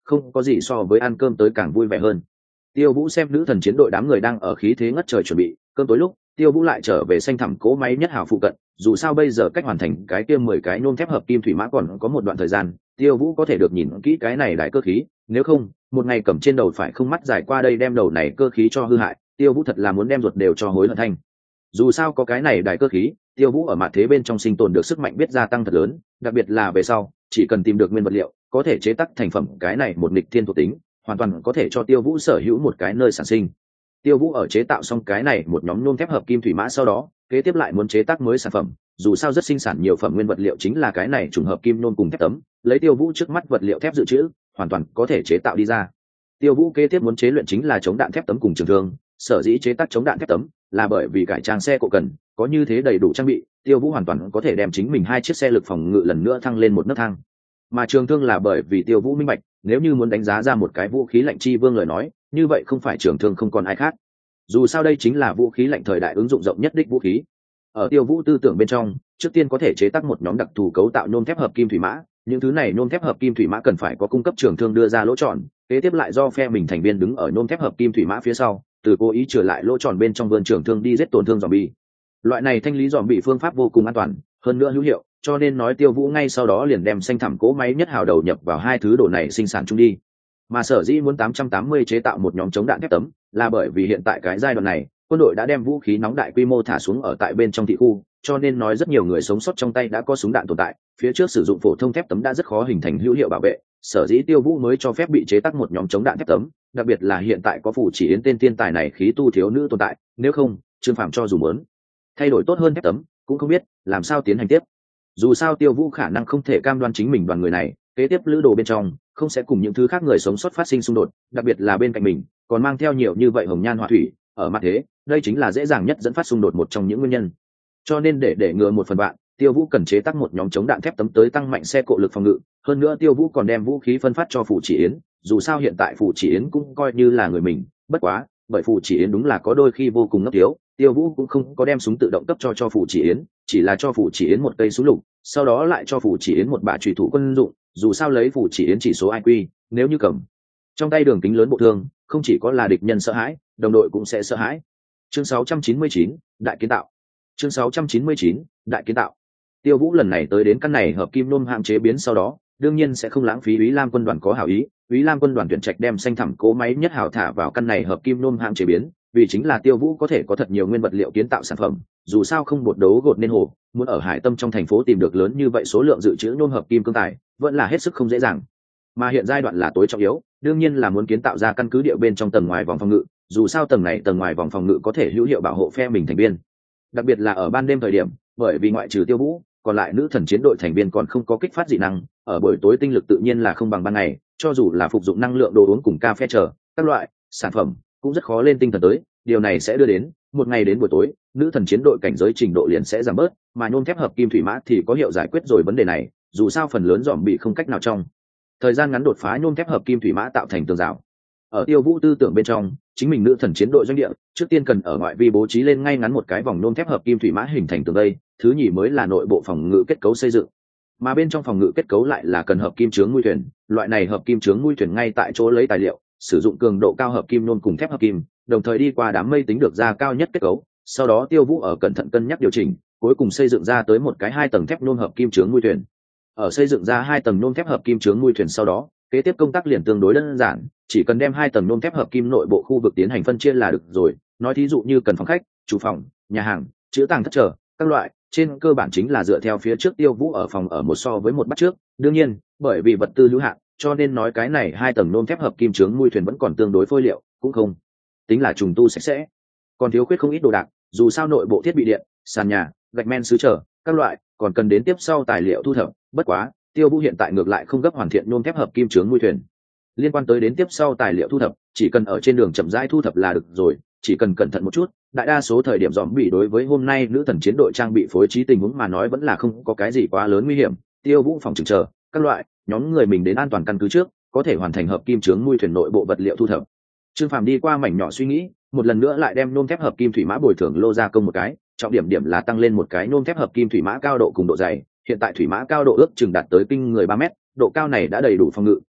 không có gì so với ăn cơm tới càng vui vẻ hơn. Tiêu Vũ xem nữ thần chiến đội đám người đang ở khí thế ngất trời chuẩn bị cơm tối lúc, Tiêu Vũ lại trở về xanh thẳm cỗ máy nhất hào phụ cận, dù sao bây giờ cách hoàn thành cái kia mười cái nôm thép hợp kim thủy mã còn có một đoạn thời gian, Tiêu Vũ có thể được nhìn kỹ cái này đại cơ khí, nếu không, một ngày cầm trên đầu phải không mắt dài qua đây đem đầu này cơ khí cho hư hại, Tiêu Vũ thật là muốn đem ruột đều cho hối hận thanh. Dù sao có cái này đại cơ khí, Tiêu Vũ ở mặt thế bên trong sinh tồn được sức mạnh biết gia tăng thật lớn, đặc biệt là về sau, chỉ cần tìm được nguyên vật liệu, có thể chế tác thành phẩm cái này một nghịch thiên thuộc tính, hoàn toàn có thể cho Tiêu Vũ sở hữu một cái nơi sản sinh. Tiêu Vũ ở chế tạo xong cái này một nhóm nhôm thép hợp kim thủy mã sau đó, kế tiếp lại muốn chế tác mới sản phẩm, dù sao rất sinh sản nhiều phẩm nguyên vật liệu chính là cái này trùng hợp kim nhôm cùng thép tấm, lấy Tiêu Vũ trước mắt vật liệu thép dự trữ, hoàn toàn có thể chế tạo đi ra. Tiêu Vũ kế tiếp muốn chế luyện chính là chống đạn thép tấm cùng trường thương, sở dĩ chế tác chống đạn thép tấm là bởi vì cải trang xe cộ cần, có như thế đầy đủ trang bị, Tiêu Vũ hoàn toàn có thể đem chính mình hai chiếc xe lực phòng ngự lần nữa thăng lên một nấc thang. Mà trường thương là bởi vì Tiêu Vũ minh bạch, nếu như muốn đánh giá ra một cái vũ khí lạnh chi vương lời nói, như vậy không phải trường thương không còn ai khác. Dù sao đây chính là vũ khí lạnh thời đại ứng dụng rộng nhất đích vũ khí. Ở Tiêu Vũ tư tưởng bên trong, trước tiên có thể chế tác một nhóm đặc thù cấu tạo nhôm thép hợp kim thủy mã, những thứ này nhôm thép hợp kim thủy mã cần phải có cung cấp trường thương đưa ra lỗ tròn, kế tiếp lại do phe mình thành viên đứng ở nhôm thép hợp kim thủy mã phía sau, từ cố ý trở lại lỗ tròn bên trong vươn trường thương đi giết tổn thương zombie. Loại này thanh lý zombie phương pháp vô cùng an toàn, hơn nữa hữu hiệu, cho nên nói Tiêu Vũ ngay sau đó liền đem xanh thẳm cỗ máy nhất hào đầu nhập vào hai thứ đồ này sinh sản chung đi. Mà sở dĩ muốn tám trăm tám mươi chế tạo một nhóm chống đạn thép tấm, là bởi vì hiện tại cái giai đoạn này, quân đội đã đem vũ khí nóng đại quy mô thả xuống ở tại bên trong thị khu, cho nên nói rất nhiều người sống sót trong tay đã có súng đạn tồn tại, phía trước sử dụng phổ thông thép tấm đã rất khó hình thành hữu hiệu bảo vệ, sở dĩ Tiêu Vũ mới cho phép bị chế tác một nhóm chống đạn thép tấm, đặc biệt là hiện tại có Phù Chỉ Yến tên thiên tài này khí tu thiếu nữ tồn tại, nếu không, Trương Phàm cho dù muốn thay đổi tốt hơn thép tấm, cũng không biết làm sao tiến hành tiếp. Dù sao Tiêu Vũ khả năng không thể cam đoan chính mình đoàn người này, kế tiếp lữ đồ bên trong không sẽ cùng những thứ khác người sống sót phát sinh xung đột, đặc biệt là bên cạnh mình còn mang theo nhiều như vậy hồng nhan họa thủy, ở mặt thế, đây chính là dễ dàng nhất dẫn phát xung đột một trong những nguyên nhân. Cho nên để để ngừa một phần bạn, Tiêu Vũ cần chế tác một nhóm chống đạn thép tấm tới tăng mạnh xe cộ lực phòng ngự, hơn nữa Tiêu Vũ còn đem vũ khí phân phát cho Phù Chỉ Yến, dù sao hiện tại Phù Chỉ Yến cũng coi như là người mình, bất quá, bởi Phù Chỉ Yến đúng là có đôi khi vô cùng ngốc thiếu, Tiêu Vũ cũng không có đem súng tự động cấp cho cho Phù Chỉ Yến, chỉ là cho Phù Chỉ Yến một cây súng lục, sau đó lại cho Phù Chỉ Yến một bả chùy thủ quân dụng, dù sao lấy Phù Chỉ Yến chỉ số i kiu, nếu như cầm trong tay đường kính lớn bộ thương, không chỉ có là địch nhân sợ hãi, đồng đội cũng sẽ sợ hãi. Chương sáu trăm chín mươi chín, đại kiến tạo. Chương sáu trăm chín mươi chín, đại kiến tạo. Tiêu Vũ lần này tới đến căn này hợp kim nôm hạm chế biến sau đó, đương nhiên sẽ không lãng phí Úy Lam quân đoàn có hảo ý, Úy Lam quân đoàn tuyển trạch đem xanh thẳm cố máy nhất hảo thả vào căn này hợp kim nôm hạm chế biến, vì chính là Tiêu Vũ có thể có thật nhiều nguyên vật liệu kiến tạo sản phẩm, dù sao không bột đấu gột nên hồ, muốn ở hải tâm trong thành phố tìm được lớn như vậy số lượng dự trữ nôm hợp kim cương tài, vẫn là hết sức không dễ dàng. Mà hiện giai đoạn là tối trọng yếu, đương nhiên là muốn kiến tạo ra căn cứ địa bên trong tầng ngoài vòng phòng ngự, dù sao tầng này tầng ngoài vòng phòng ngự có thể hữu hiệu bảo hộ phe mình thành viên, đặc biệt là ở ban đêm thời điểm, bởi vì ngoại trừ Tiêu Vũ, còn lại nữ thần chiến đội thành viên còn không có kích phát dị năng, ở buổi tối tinh lực tự nhiên là không bằng ban ngày, cho dù là phục dụng năng lượng đồ uống cùng cà phê chờ các loại sản phẩm cũng rất khó lên tinh thần tới, điều này sẽ đưa đến một ngày đến buổi tối, nữ thần chiến đội cảnh giới trình độ liền sẽ giảm bớt, mà nhôm thép hợp kim thủy mã thì có hiệu giải quyết rồi vấn đề này, dù sao phần lớn dòm bị không cách nào trong thời gian ngắn đột phá nhôm thép hợp kim thủy mã tạo thành tường rào. Ở Tiêu Vũ tư tưởng bên trong, chính mình nữ thần chiến đội doanh địa trước tiên cần ở ngoại vi bố trí lên ngay ngắn một cái vòng nhôm thép hợp kim thủy mã hình thành tường đây, thứ nhì mới là nội bộ phòng ngự kết cấu xây dựng, mà bên trong phòng ngự kết cấu lại là cần hợp kim chướng mũi thuyền, loại này hợp kim chướng mũi thuyền ngay tại chỗ lấy tài liệu, sử dụng cường độ cao hợp kim nôn cùng thép hợp kim, đồng thời đi qua đám mây tính được ra cao nhất kết cấu, sau đó Tiêu Vũ ở cẩn thận cân nhắc điều chỉnh, cuối cùng xây dựng ra tới một cái hai tầng thép nôn hợp kim chướng mũi thuyền. Ở xây dựng ra hai tầng nôn thép hợp kim chướng mũi thuyền sau đó, kế tiếp công tác liền tương đối đơn giản, chỉ cần đem hai tầng nôn thép hợp kim nội bộ khu vực tiến hành phân chia là được rồi, nói thí dụ như cần phòng khách, chủ phòng, nhà hàng, chứa tàng thất chờ các loại, trên cơ bản chính là dựa theo phía trước Tiêu Vũ ở phòng ở một so với một bắt trước, đương nhiên bởi vì vật tư hữu hạn, cho nên nói cái này hai tầng nôm thép hợp kim chướng mũi thuyền vẫn còn tương đối phôi liệu, cũng không tính là trùng tu sạch sẽ, còn thiếu khuyết không ít đồ đạc, dù sao nội bộ thiết bị điện, sàn nhà, gạch men sứ trở các loại còn cần đến tiếp sau tài liệu thu thập, bất quá Tiêu Vũ hiện tại ngược lại không gấp hoàn thiện nôm thép hợp kim chướng mũi thuyền. Liên quan tới đến tiếp sau tài liệu thu thập, chỉ cần ở trên đường chậm rãi thu thập là được rồi, chỉ cần cẩn thận một chút, đại đa số thời điểm dòm bị đối với hôm nay nữ thần chiến đội trang bị phối trí tình huống mà nói vẫn là không có cái gì quá lớn nguy hiểm. Tiêu Vũ phòng chừng chờ các loại nhóm người mình đến an toàn căn cứ trước, có thể hoàn thành hợp kim chướng mũi thuyền nội bộ vật liệu thu thập. Trương Phàm đi qua mảnh nhỏ suy nghĩ, một lần nữa lại đem nôm thép hợp kim thủy mã bồi thường lô ra công một cái, trọng điểm điểm là tăng lên một cái nôm thép hợp kim thủy mã cao độ cùng độ dày, hiện tại thủy mã cao độ ước chừng đạt tới kinh người ba mét, độ cao này đã đầy đủ phòng ngự,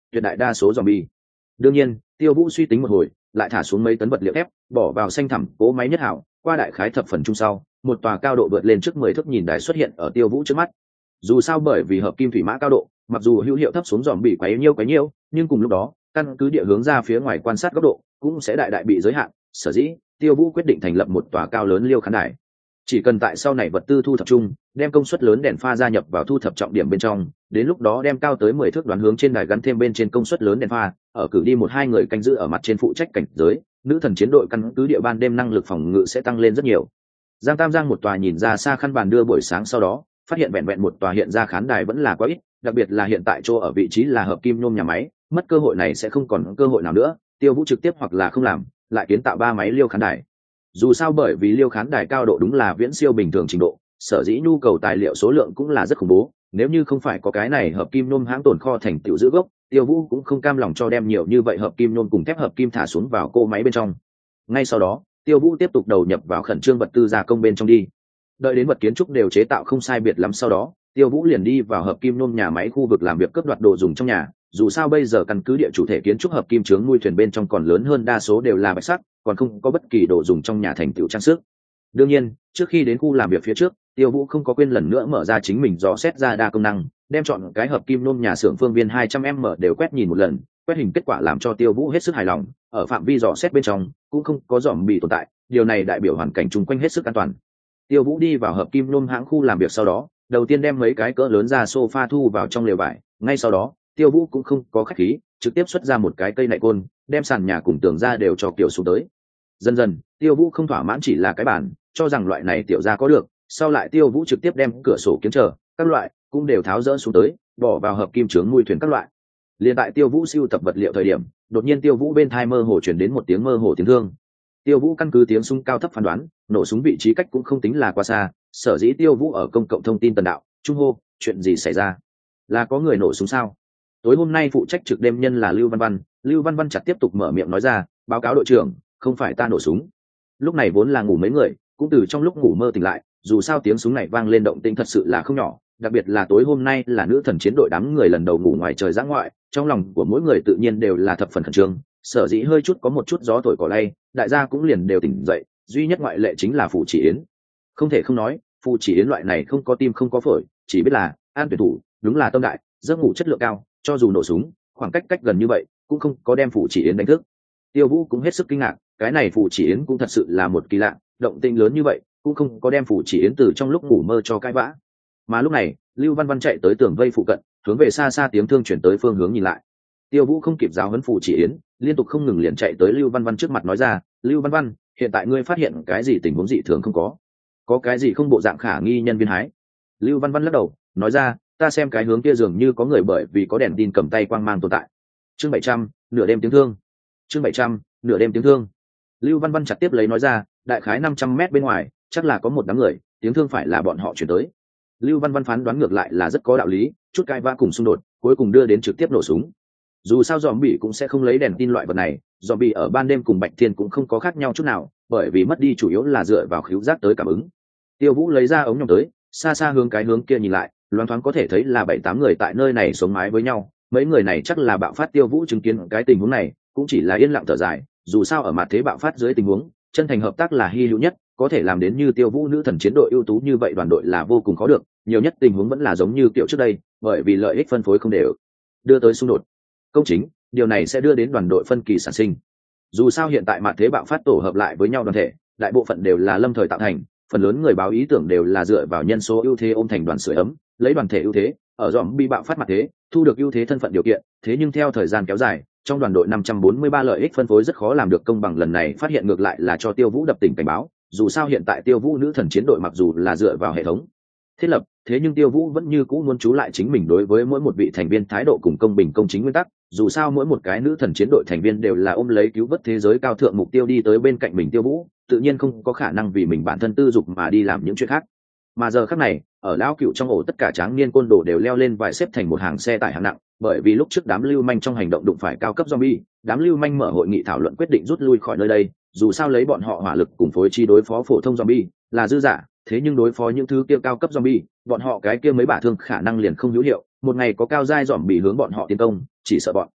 tuyệt đại đa số zombie. Đương nhiên, Tiêu Vũ suy tính một hồi, lại thả xuống mấy tấn vật liệu thép, bỏ vào xanh thẳm cố máy nhất hảo, qua đại khái thập phần chung sau, một tòa cao độ vượt lên trước mười thước nhìn đài xuất hiện ở Tiêu Vũ trước mắt. Dù sao bởi vì hợp kim thủy mã cao độ, mặc dù hữu hiệu thấp xuống dòm bị quấy nhiêu quấy nhiêu, nhưng cùng lúc đó, căn cứ địa hướng ra phía ngoài quan sát góc độ, cũng sẽ đại đại bị giới hạn. Sở dĩ, Tiêu Vũ quyết định thành lập một tòa cao lớn liêu khán đài. Chỉ cần tại sau này vật tư thu thập chung, đem công suất lớn đèn pha gia nhập vào thu thập trọng điểm bên trong, đến lúc đó đem cao tới mười thước đoán hướng trên đài gắn thêm bên trên công suất lớn đèn pha, ở cử đi một hai người canh giữ ở mặt trên phụ trách cảnh giới, nữ thần chiến đội căn cứ địa ban đêm năng lực phòng ngự sẽ tăng lên rất nhiều. Giang Tam Giang một tòa nhìn ra xa khăn bàn đưa buổi sáng sau đó, phát hiện vẹn vẹn một tòa hiện ra khán đài vẫn là quá ít, đặc biệt là hiện tại chỗ ở vị trí là hợp kim nhôm nhà máy, mất cơ hội này sẽ không còn cơ hội nào nữa. Tiêu Vũ trực tiếp hoặc là không làm, lại kiến tạo ba máy liêu khán đài. Dù sao bởi vì liêu khán đài cao độ đúng là viễn siêu bình thường trình độ, sở dĩ nhu cầu tài liệu số lượng cũng là rất khủng bố. Nếu như không phải có cái này hợp kim nhôm hãng tồn kho thành tựu giữ gốc, Tiêu Vũ cũng không cam lòng cho đem nhiều như vậy hợp kim nhôm cùng thép hợp kim thả xuống vào cô máy bên trong. Ngay sau đó, Tiêu Vũ tiếp tục đầu nhập vào khẩn trương vật tư gia công bên trong đi. Đợi đến vật kiến trúc đều chế tạo không sai biệt lắm sau đó, Tiêu Vũ liền đi vào hợp kim nhôm nhà máy khu vực làm việc cướp đoạt đồ dùng trong nhà. Dù sao bây giờ căn cứ địa chủ thể kiến trúc hợp kim chướng nuôi thuyền bên trong còn lớn hơn đa số đều là bạch sắt, còn không có bất kỳ đồ dùng trong nhà thành tựu trang sức. Đương nhiên, trước khi đến khu làm việc phía trước, Tiêu Vũ không có quên lần nữa mở ra chính mình dò xét ra đa công năng, đem chọn cái hợp kim nhôm nhà xưởng phương viên hai trăm mét đều quét nhìn một lần, quét hình kết quả làm cho Tiêu Vũ hết sức hài lòng, ở phạm vi dò xét bên trong cũng không có dòm bị tồn tại, điều này đại biểu hoàn cảnh chung quanh hết sức an toàn. Tiêu Vũ đi vào hợp kim nhôm hãng khu làm việc sau đó, đầu tiên đem mấy cái cỡ lớn ra sofa thu vào trong lều vải, ngay sau đó, Tiêu Vũ cũng không có khách khí, trực tiếp xuất ra một cái cây nạy côn, đem sàn nhà cùng tường ra đều cho kiểu xuống tới. Dần dần, Tiêu Vũ không thỏa mãn chỉ là cái bàn, cho rằng loại này tiểu ra có được, sau lại Tiêu Vũ trực tiếp đem cửa sổ kiếng chờ, các loại cũng đều tháo dỡ xuống tới, bỏ vào hợp kim chướng nuôi thuyền các loại. Liên tại Tiêu Vũ siêu tập vật liệu thời điểm, đột nhiên Tiêu Vũ bên thai mơ hồ truyền đến một tiếng mơ hồ tiếng thương. Tiêu Vũ căn cứ tiếng súng cao thấp phán đoán, nổ súng vị trí cách cũng không tính là quá xa, sở dĩ Tiêu Vũ ở công cộng thông tin tần đạo, trung hô, chuyện gì xảy ra? Là có người nổ súng sao? Tối hôm nay phụ trách trực đêm nhân là Lưu Văn Văn, Lưu Văn Văn chặt tiếp tục mở miệng nói ra, báo cáo đội trưởng, không phải ta nổ súng. Lúc này vốn là ngủ mấy người, cũng từ trong lúc ngủ mơ tỉnh lại, dù sao tiếng súng này vang lên động tĩnh thật sự là không nhỏ, đặc biệt là tối hôm nay là nữ thần chiến đội đám người lần đầu ngủ ngoài trời giã ngoại, trong lòng của mỗi người tự nhiên đều là thập phần khẩn trương, sở dĩ hơi chút có một chút gió thổi cỏ lay, đại gia cũng liền đều tỉnh dậy, duy nhất ngoại lệ chính là Phù Chỉ Yến. Không thể không nói, Phù Chỉ Yến loại này không có tim không có phổi, chỉ biết là an tuyển thủ, đúng là tâm đại, giấc ngủ chất lượng cao, cho dù nổ súng, khoảng cách cách gần như vậy, cũng không có đem Phù Chỉ Yến đánh thức. Tiêu Vũ cũng hết sức kinh ngạc, cái này Phù Chỉ Yến cũng thật sự là một kỳ lạ, động tĩnh lớn như vậy, cũng không có đem Phù Chỉ Yến từ trong lúc ngủ mơ cho cãi vã. Mà lúc này, Lưu Văn Văn chạy tới tường vây phụ cận, hướng về xa xa tiếng thương chuyển tới phương hướng nhìn lại. Tiêu Vũ không kịp giáo huấn Phù Chỉ Yến, liên tục không ngừng liền chạy tới Lưu Văn Văn trước mặt nói ra, Lưu Văn Văn, hiện tại ngươi phát hiện cái gì tình huống dị thường không có? Có cái gì không bộ dạng khả nghi nhân viên hái? Lưu Văn Văn lắc đầu, nói ra, ta xem cái hướng kia dường như có người bởi vì có đèn tin cầm tay quang mang tồn tại. Chương bảy trăm, nửa đêm tiếng thương. Chương bảy trăm, nửa đêm tiếng thương. Lưu Văn Văn chặt tiếp lấy nói ra, đại khái năm trăm mét bên ngoài, chắc là có một đám người, tiếng thương phải là bọn họ chuyển tới. Lưu Văn Văn phán đoán ngược lại là rất có đạo lý, chút cãi vã cùng xung đột, cuối cùng đưa đến trực tiếp nổ súng. Dù sao zombie cũng sẽ không lấy đèn tin loại vật này, zombie ở ban đêm cùng bạch thiên cũng không có khác nhau chút nào, bởi vì mất đi chủ yếu là dựa vào khứu giác tới cảm ứng. Tiêu Vũ lấy ra ống nhòm tới, xa xa hướng cái hướng kia nhìn lại, loáng thoáng có thể thấy là bảy tám người tại nơi này sống mái với nhau, mấy người này chắc là bạo phát. Tiêu Vũ chứng kiến cái tình huống này, cũng chỉ là yên lặng thở dài, dù sao ở mặt thế bạo phát dưới tình huống, chân thành hợp tác là hy hữu nhất, có thể làm đến như Tiêu Vũ nữ thần chiến đội ưu tú như vậy đoàn đội là vô cùng khó được, nhiều nhất tình huống vẫn là giống như kiểu trước đây, bởi vì lợi ích phân phối không đều, đưa tới xung đột công chính, điều này sẽ đưa đến đoàn đội phân kỳ sản sinh. Dù sao hiện tại mặt thế bạo phát tổ hợp lại với nhau đoàn thể, đại bộ phận đều là lâm thời tạo thành, phần lớn người báo ý tưởng đều là dựa vào nhân số ưu thế ôm thành đoàn sưởi ấm, lấy đoàn thể ưu thế ở dòm bi bạo phát mặt thế thu được ưu thế thân phận điều kiện. Thế nhưng theo thời gian kéo dài, trong đoàn đội năm trăm bốn mươi ba lợi ích phân phối rất khó làm được công bằng. Lần này phát hiện ngược lại là cho Tiêu Vũ đập tỉnh cảnh báo, dù sao hiện tại Tiêu Vũ nữ thần chiến đội mặc dù là dựa vào hệ thống thiết lập, thế nhưng Tiêu Vũ vẫn như cũ muốn chú lại chính mình đối với mỗi một vị thành viên thái độ cùng công bình công chính nguyên tắc. Dù sao mỗi một cái nữ thần chiến đội thành viên đều là ôm lấy cứu vớt thế giới cao thượng mục tiêu đi tới bên cạnh mình. Tiêu Vũ tự nhiên không có khả năng vì mình bản thân tư dục mà đi làm những chuyện khác. Mà giờ khắc này, ở lão cựu trong ổ tất cả tráng niên côn đồ đều leo lên vài xếp thành một hàng xe tải hạng nặng, bởi vì lúc trước đám lưu manh trong hành động đụng phải cao cấp zombie, đám lưu manh mở hội nghị thảo luận quyết định rút lui khỏi nơi đây. Dù sao lấy bọn họ hỏa lực cùng phối chi đối phó phổ thông zombie là dư giả, thế nhưng đối phó những thứ kia cao cấp zombie, bọn họ cái kia mấy bả thương khả năng liền không hữu hiệu. Một ngày có cao giai zombie hướng bọn họ tiến công, chỉ sợ bọn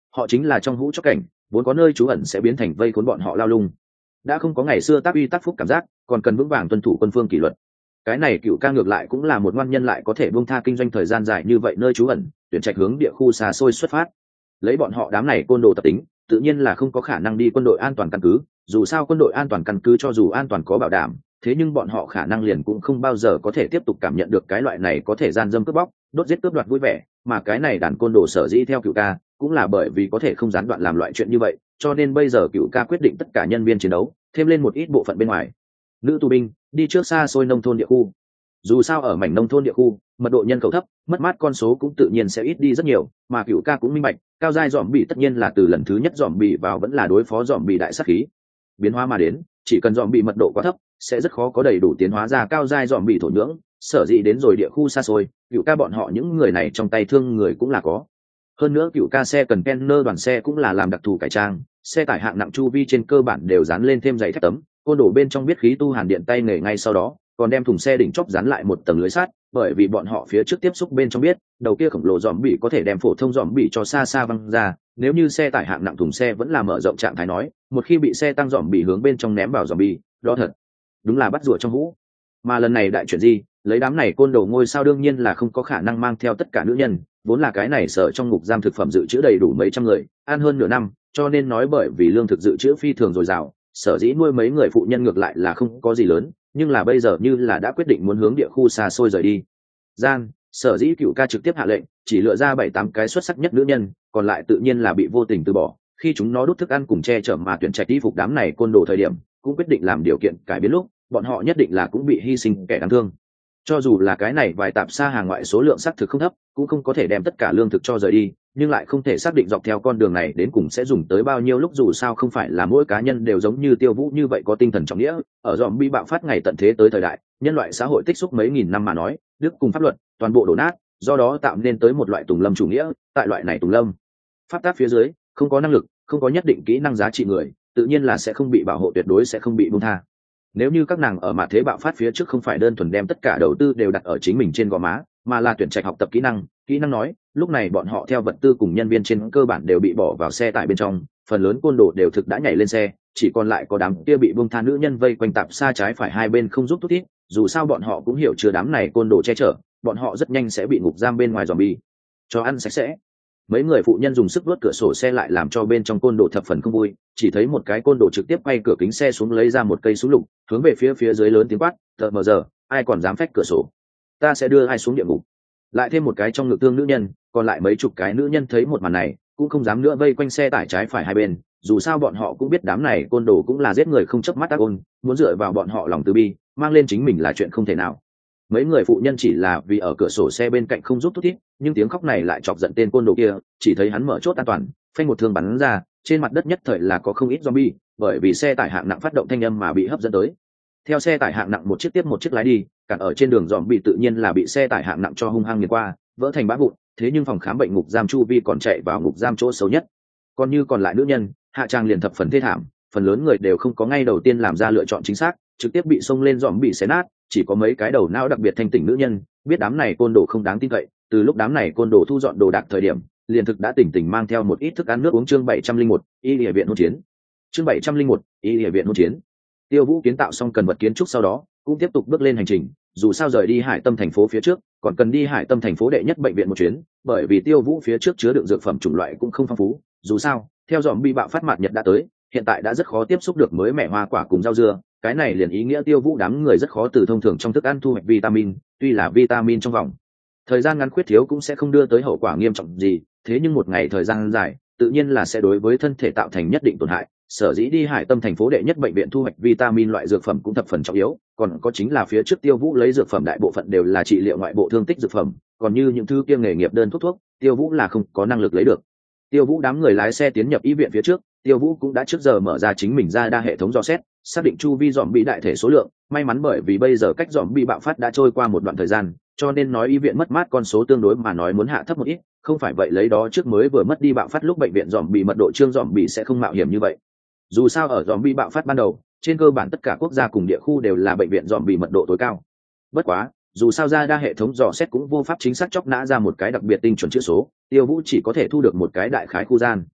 Họ chính là trong hũ chóc cảnh, vốn có nơi trú ẩn sẽ biến thành vây cuốn bọn họ lao lung. Đã không có ngày xưa tác uy tác phúc cảm giác, còn cần vững vàng tuân thủ quân phương kỷ luật. Cái này Cựu Ca ngược lại cũng là một ngoan nhân, lại có thể buông tha kinh doanh thời gian dài như vậy nơi trú ẩn, tuyển trạch hướng địa khu xa xôi xuất phát. Lấy bọn họ đám này côn đồ tập tính, tự nhiên là không có khả năng đi quân đội an toàn căn cứ, dù sao quân đội an toàn căn cứ cho dù an toàn có bảo đảm, thế nhưng bọn họ khả năng liền cũng không bao giờ có thể tiếp tục cảm nhận được cái loại này có thể gian dâm cướp bóc, đốt giết cướp đoạt vui vẻ, mà cái này đàn côn đồ sở dĩ theo Cựu Ca, cũng là bởi vì có thể không gián đoạn làm loại chuyện như vậy, cho nên bây giờ Cựu Ca quyết định tất cả nhân viên chiến đấu, thêm lên một ít bộ phận bên ngoài nữ tù binh, đi trước xa xôi nông thôn địa khu. Dù sao ở mảnh nông thôn địa khu, mật độ nhân khẩu thấp, mất mát con số cũng tự nhiên sẽ ít đi rất nhiều, mà Cựu Ca cũng minh bạch, cao giai dòm bị tất nhiên là từ lần thứ nhất dòm bị vào vẫn là đối phó dòm bị đại sát khí. Biến hóa mà đến, chỉ cần dòm bị mật độ quá thấp, sẽ rất khó có đầy đủ tiến hóa ra cao giai dòm bị thổ nhưỡng, sở dĩ đến rồi địa khu xa xôi, Cựu Ca bọn họ những người này trong tay thương người cũng là có. Hơn nữa Cựu Ca xe cần Kenner đoàn xe cũng là làm đặc thù cải trang, xe tải hạng nặng chu vi trên cơ bản đều dán lên thêm giày thép tấm, côn đổ bên trong biết khí tu hàn điện tay nghề ngay sau đó, còn đem thùng xe đỉnh chóp dán lại một tầng lưới sắt, bởi vì bọn họ phía trước tiếp xúc bên trong biết, đầu kia khổng lồ dòm bị có thể đem phổ thông dòm bị cho xa xa văng ra, nếu như xe tải hạng nặng thùng xe vẫn là mở rộng trạng thái nói, một khi bị xe tăng dòm bị hướng bên trong ném vào dòm bị, đó thật đúng là bắt rùa trong hũ. Mà lần này đại chuyện gì, lấy đám này côn đồ ngôi sao đương nhiên là không có khả năng mang theo tất cả nữ nhân, vốn là cái này sở trong ngục giam thực phẩm dự trữ đầy đủ mấy trăm người, ăn hơn nửa năm, cho nên nói bởi vì lương thực dự trữ phi thường dồi dào, sở dĩ nuôi mấy người phụ nhân ngược lại là không có gì lớn, nhưng là bây giờ như là đã quyết định muốn hướng địa khu xa xôi rời đi. Gian, sở dĩ Cựu Ca trực tiếp hạ lệnh, chỉ lựa ra bảy tám cái xuất sắc nhất nữ nhân, còn lại tự nhiên là bị vô tình từ bỏ. Khi chúng nó đút thức ăn cùng che chở mà tuyển trạch đi phục đám này côn đồ thời điểm, cũng quyết định làm điều kiện cải biến lúc, bọn họ nhất định là cũng bị hy sinh kẻ đáng thương. Cho dù là cái này vài tạp xa hàng ngoại số lượng xác thực không thấp, cũng không có thể đem tất cả lương thực cho rời đi, nhưng lại không thể xác định dọc theo con đường này đến cùng sẽ dùng tới bao nhiêu lúc, dù sao không phải là mỗi cá nhân đều giống như Tiêu Vũ như vậy có tinh thần trọng nghĩa. Ở dòm bi bạo phát ngày tận thế tới thời đại, nhân loại xã hội tích xúc mấy nghìn năm mà nói, đức cùng pháp luật toàn bộ đổ nát, do đó tạo nên tới một loại tùng lâm chủ nghĩa. Tại loại này tùng lâm pháp tác phía dưới, không có năng lực, không có nhất định kỹ năng giá trị người, tự nhiên là sẽ không bị bảo hộ, tuyệt đối sẽ không bị buông tha. Nếu như các nàng ở mạt thế bạo phát phía trước không phải đơn thuần đem tất cả đầu tư đều đặt ở chính mình trên gò má, mà là tuyển trạch học tập kỹ năng, kỹ năng nói, lúc này bọn họ theo vật tư cùng nhân viên trên cơ bản đều bị bỏ vào xe tải bên trong, phần lớn côn đồ đều thực đã nhảy lên xe, chỉ còn lại có đám kia bị buông tha nữ nhân vây quanh tạp xa trái phải hai bên không giúp thúc thiết, dù sao bọn họ cũng hiểu chưa đám này côn đồ che chở, bọn họ rất nhanh sẽ bị ngục giam bên ngoài zombie cho ăn sạch sẽ. Mấy người phụ nhân dùng sức vớt cửa sổ xe lại làm cho bên trong côn đồ thập phần không vui, chỉ thấy một cái côn đồ trực tiếp quay cửa kính xe xuống lấy ra một cây súng lục, hướng về phía phía dưới lớn tiếng quát, "Tờ mờ giờ, ai còn dám phách cửa sổ, ta sẽ đưa ai xuống địa ngục." Lại thêm một cái trong ngực thương nữ nhân, còn lại mấy chục cái nữ nhân thấy một màn này, cũng không dám nữa vây quanh xe tải trái phải hai bên, dù sao bọn họ cũng biết đám này côn đồ cũng là giết người không chớp mắt ác ôn, muốn dựa vào bọn họ lòng từ bi, mang lên chính mình là chuyện không thể nào. Mấy người phụ nhân chỉ là vì ở cửa sổ xe bên cạnh không giúp thúc thiết, nhưng tiếng khóc này lại chọc giận tên côn đồ kia, chỉ thấy hắn mở chốt an toàn, phanh một thương bắn ra, trên mặt đất nhất thời là có không ít zombie, bởi vì xe tải hạng nặng phát động thanh âm mà bị hấp dẫn tới. Theo xe tải hạng nặng một chiếc tiếp một chiếc lái đi, cản ở trên đường zombie tự nhiên là bị xe tải hạng nặng cho hung hăng nghiền qua, vỡ thành bã vụn, thế nhưng phòng khám bệnh ngục giam chu vi còn chạy vào ngục giam chỗ xấu nhất. Còn như còn lại nữ nhân, hạ trang liền thập phần thê thảm, phần lớn người đều không có ngay đầu tiên làm ra lựa chọn chính xác, trực tiếp bị xông lên dòm bị xé nát, chỉ có mấy cái đầu não đặc biệt thanh tỉnh nữ nhân biết đám này côn đồ không đáng tin cậy, từ lúc đám này côn đồ thu dọn đồ đạc thời điểm, liền thực đã tỉnh tỉnh mang theo một ít thức ăn nước uống. Chương bảy trăm linh một, y địa viện hôn chiến. Chương bảy trăm linh một, y địa viện hôn chiến. Tiêu Vũ kiến tạo xong cần vật kiến trúc sau đó, cũng tiếp tục bước lên hành trình, dù sao rời đi Hải Tâm thành phố phía trước, còn cần đi Hải Tâm thành phố đệ nhất bệnh viện một chuyến, bởi vì Tiêu Vũ phía trước chứa đựng dược phẩm chủng loại cũng không phong phú, dù sao, theo dòm bi bạo phát mạt nhật đã tới, hiện tại đã rất khó tiếp xúc được mới mẻ hoa quả cùng rau dưa, cái này liền ý nghĩa Tiêu Vũ đám người rất khó từ thông thường trong thức ăn thu hoạch vitamin, tuy là vitamin trong vòng thời gian ngắn khuyết thiếu cũng sẽ không đưa tới hậu quả nghiêm trọng gì, thế nhưng một ngày thời gian dài, tự nhiên là sẽ đối với thân thể tạo thành nhất định tổn hại. Sở dĩ đi Hải Tâm thành phố đệ nhất bệnh viện thu hoạch vitamin loại dược phẩm cũng thập phần trọng yếu, còn có chính là phía trước Tiêu Vũ lấy dược phẩm đại bộ phận đều là trị liệu ngoại bộ thương tích dược phẩm, còn như những thứ kia nghề nghiệp đơn thuốc thuốc, Tiêu Vũ là không có năng lực lấy được. Tiêu Vũ đám người lái xe tiến nhập y viện phía trước, Tiêu Vũ cũng đã trước giờ mở ra chính mình ra đa hệ thống dò xét, xác định chu vi dòm bị đại thể số lượng, may mắn bởi vì bây giờ cách dòm bị bạo phát đã trôi qua một đoạn thời gian, cho nên nói y viện mất mát con số tương đối mà nói muốn hạ thấp một ít, không phải vậy lấy đó trước mới vừa mất đi bạo phát lúc bệnh viện dòm bị mật độ trương dòm bị sẽ không mạo hiểm như vậy. Dù sao ở dòm bị bạo phát ban đầu, trên cơ bản tất cả quốc gia cùng địa khu đều là bệnh viện dòm bị mật độ tối cao. Bất quá, dù sao ra đa hệ thống dò xét cũng vô pháp chính xác chóc nã ra một cái đặc biệt tinh chuẩn chữ số, Tiêu Vũ chỉ có thể thu được một cái đại khái khu gian,